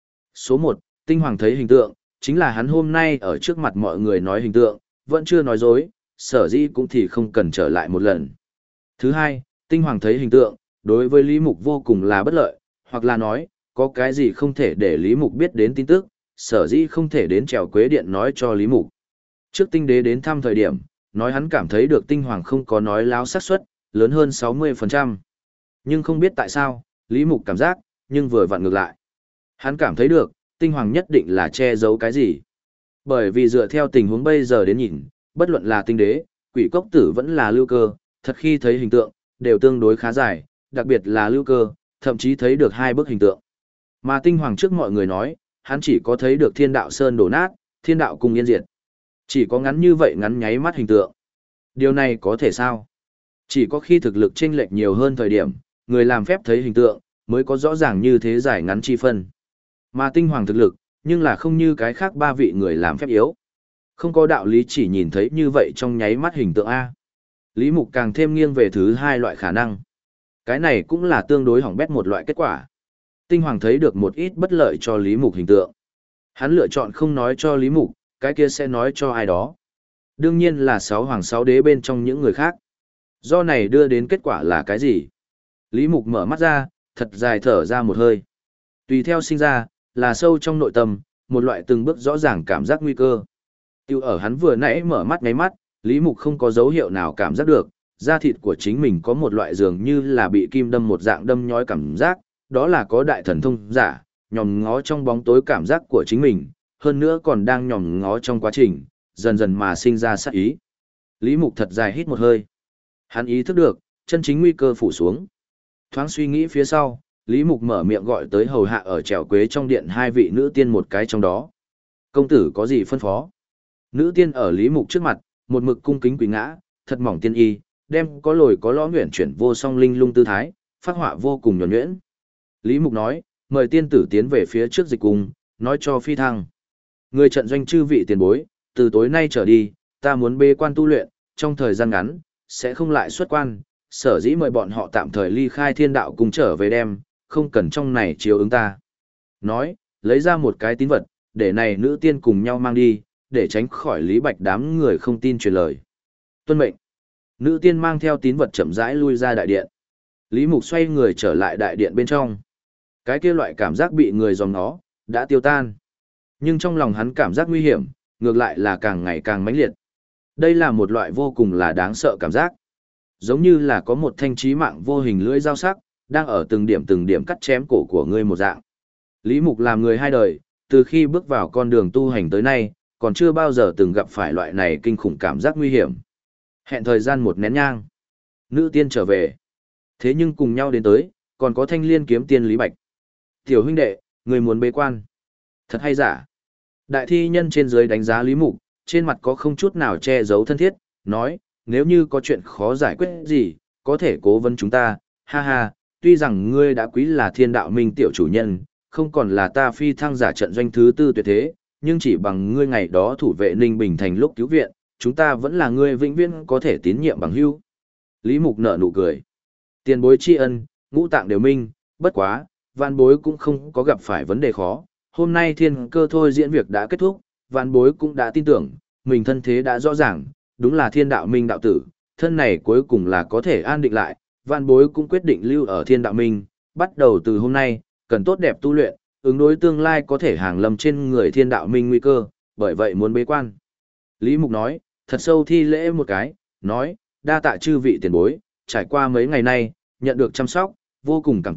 Số một, tinh hoàng thấy hình tượng, chính là hắn hôm nay ở trước mặt mọi người nói hình tượng, vẫn chưa nói dối, sở dĩ cũng thì không cần trở lại một lần. Thứ hai, tinh hoàng thấy hình tượng, đối với Lý Mục vô cùng là bất lợi, hoặc là nói, có cái gì không thể để Lý Mục biết đến tin tức, sở dĩ không thể đến trèo quế điện nói cho Lý Mục. Trước tinh đế đến thăm thời điểm, nói hắn cảm thấy được tinh hoàng không có nói láo xác suất lớn hơn sáu mươi phần trăm. Nhưng không biết tại sao, Lý Mục cảm giác, nhưng vừa vặn ngược lại. Hắn cảm thấy được, tinh hoàng nhất định là che giấu cái gì. Bởi vì dựa theo tình huống bây giờ đến nhìn, bất luận là tinh đế, quỷ cốc tử vẫn là lưu cơ, thật khi thấy hình tượng, đều tương đối khá dài, đặc biệt là lưu cơ, thậm chí thấy được hai bức hình tượng. Mà tinh hoàng trước mọi người nói, hắn chỉ có thấy được thiên đạo sơn đổ nát, thiên đạo cùng yên diệt. Chỉ có ngắn như vậy ngắn nháy mắt hình tượng. Điều này có thể sao? Chỉ có khi thực lực chênh lệch nhiều hơn thời điểm, người làm phép thấy hình tượng, mới có rõ ràng như thế giải ngắn chi phân. Mà tinh hoàng thực lực, nhưng là không như cái khác ba vị người làm phép yếu. Không có đạo lý chỉ nhìn thấy như vậy trong nháy mắt hình tượng A. Lý Mục càng thêm nghiêng về thứ hai loại khả năng. Cái này cũng là tương đối hỏng bét một loại kết quả. Tinh hoàng thấy được một ít bất lợi cho Lý Mục hình tượng. Hắn lựa chọn không nói cho Lý Mục, cái kia sẽ nói cho ai đó. Đương nhiên là sáu hoàng sáu đế bên trong những người khác. Do này đưa đến kết quả là cái gì? Lý Mục mở mắt ra, thật dài thở ra một hơi. Tùy theo sinh ra, là sâu trong nội tâm, một loại từng bước rõ ràng cảm giác nguy cơ. Tiêu ở hắn vừa nãy mở mắt ngáy mắt, Lý Mục không có dấu hiệu nào cảm giác được, da thịt của chính mình có một loại dường như là bị kim đâm một dạng đâm nhói cảm giác, đó là có đại thần thông giả, nhòm ngó trong bóng tối cảm giác của chính mình, hơn nữa còn đang nhòm ngó trong quá trình, dần dần mà sinh ra sát ý. Lý Mục thật dài hít một hơi. Hắn ý thức được, chân chính nguy cơ phủ xuống. Thoáng suy nghĩ phía sau, Lý Mục mở miệng gọi tới hầu hạ ở trèo quế trong điện hai vị nữ tiên một cái trong đó. Công tử có gì phân phó? Nữ tiên ở Lý Mục trước mặt, một mực cung kính quỳ ngã, thật mỏng tiên y, đem có lồi có lõm nguyện chuyển vô song linh lung tư thái, phát họa vô cùng nhuần nhuyễn. Lý Mục nói, mời tiên tử tiến về phía trước dịch cung, nói cho phi thăng. Người trận doanh chư vị tiền bối, từ tối nay trở đi, ta muốn bê quan tu luyện, trong thời gian ngắn, sẽ không lại xuất quan, sở dĩ mời bọn họ tạm thời ly khai thiên đạo cùng trở về đem, không cần trong này chiếu ứng ta. Nói, lấy ra một cái tín vật, để này nữ tiên cùng nhau mang đi, để tránh khỏi Lý Bạch đám người không tin truyền lời. Tuân mệnh. Nữ tiên mang theo tín vật chậm rãi lui ra đại điện. Lý Mục xoay người trở lại đại điện bên trong. Cái kia loại cảm giác bị người dòm nó, đã tiêu tan. Nhưng trong lòng hắn cảm giác nguy hiểm, ngược lại là càng ngày càng mãnh liệt. Đây là một loại vô cùng là đáng sợ cảm giác. Giống như là có một thanh chí mạng vô hình lưỡi dao sắc, đang ở từng điểm từng điểm cắt chém cổ của ngươi một dạng. Lý Mục làm người hai đời, từ khi bước vào con đường tu hành tới nay, còn chưa bao giờ từng gặp phải loại này kinh khủng cảm giác nguy hiểm. Hẹn thời gian một nén nhang. Nữ tiên trở về. Thế nhưng cùng nhau đến tới, còn có thanh liên kiếm tiên Lý Bạch. Tiểu huynh đệ, người muốn bế quan. Thật hay giả. Đại thi nhân trên dưới đánh giá Lý Mục, trên mặt có không chút nào che giấu thân thiết, nói, nếu như có chuyện khó giải quyết gì, có thể cố vấn chúng ta, ha ha, tuy rằng ngươi đã quý là thiên đạo minh tiểu chủ nhân, không còn là ta phi thăng giả trận doanh thứ tư tuyệt thế, nhưng chỉ bằng ngươi ngày đó thủ vệ Ninh Bình thành lúc cứu viện, chúng ta vẫn là ngươi vĩnh viễn có thể tín nhiệm bằng hữu. Lý Mục nở nụ cười. Tiền bối tri ân, ngũ tạng đều minh, bất quá, vạn bối cũng không có gặp phải vấn đề khó. Hôm nay thiên cơ thôi diễn việc đã kết thúc, vạn bối cũng đã tin tưởng, mình thân thế đã rõ ràng, đúng là thiên đạo minh đạo tử, thân này cuối cùng là có thể an định lại, vạn bối cũng quyết định lưu ở thiên đạo minh, bắt đầu từ hôm nay, cần tốt đẹp tu luyện, ứng đối tương lai có thể hàng lâm trên người thiên đạo minh nguy cơ, bởi vậy muốn bế quan. Lý Mục nói, thật sâu thi lễ một cái, nói, đa tạ chư vị tiền bối, trải qua mấy ngày nay, nhận được chăm sóc, vô cùng cảm kích,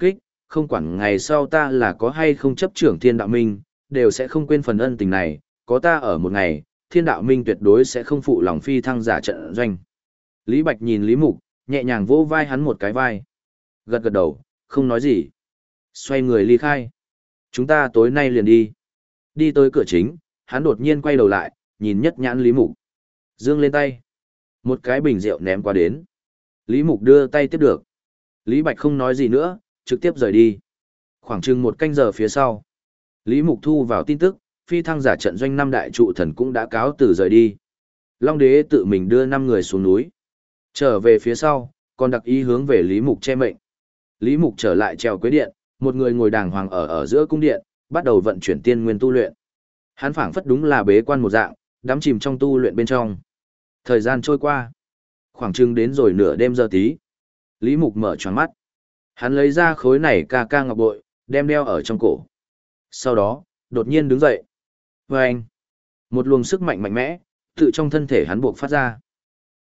không quản ngày sau ta là có hay không chấp trưởng thiên đạo minh, đều sẽ không quên phần ân tình này, có ta ở một ngày, thiên đạo minh tuyệt đối sẽ không phụ lòng phi thăng giả trận doanh. Lý Bạch nhìn Lý Mục, nhẹ nhàng vỗ vai hắn một cái vai. Gật gật đầu, không nói gì. Xoay người ly khai. Chúng ta tối nay liền đi. Đi tới cửa chính, hắn đột nhiên quay đầu lại, nhìn nhất nhãn Lý Mục. Dương lên tay. Một cái bình rượu ném qua đến. Lý Mục đưa tay tiếp được. Lý Bạch không nói gì nữa, trực tiếp rời đi. Khoảng chừng một canh giờ phía sau. Lý Mục thu vào tin tức, phi thăng giả trận doanh năm đại trụ thần cũng đã cáo từ rời đi. Long đế tự mình đưa năm người xuống núi. Trở về phía sau, còn đặc ý hướng về Lý Mục che mệnh. Lý Mục trở lại treo quế điện, một người ngồi đàng hoàng ở ở giữa cung điện, bắt đầu vận chuyển tiên nguyên tu luyện. Hắn phảng phất đúng là bế quan một dạng, đắm chìm trong tu luyện bên trong. Thời gian trôi qua, khoảng chừng đến rồi nửa đêm giờ tí. Lý Mục mở tròn mắt. Hắn lấy ra khối này ca ca ngọc bội, đem đeo ở trong cổ. Sau đó, đột nhiên đứng dậy. Và anh, một luồng sức mạnh mạnh mẽ, tự trong thân thể hắn buộc phát ra.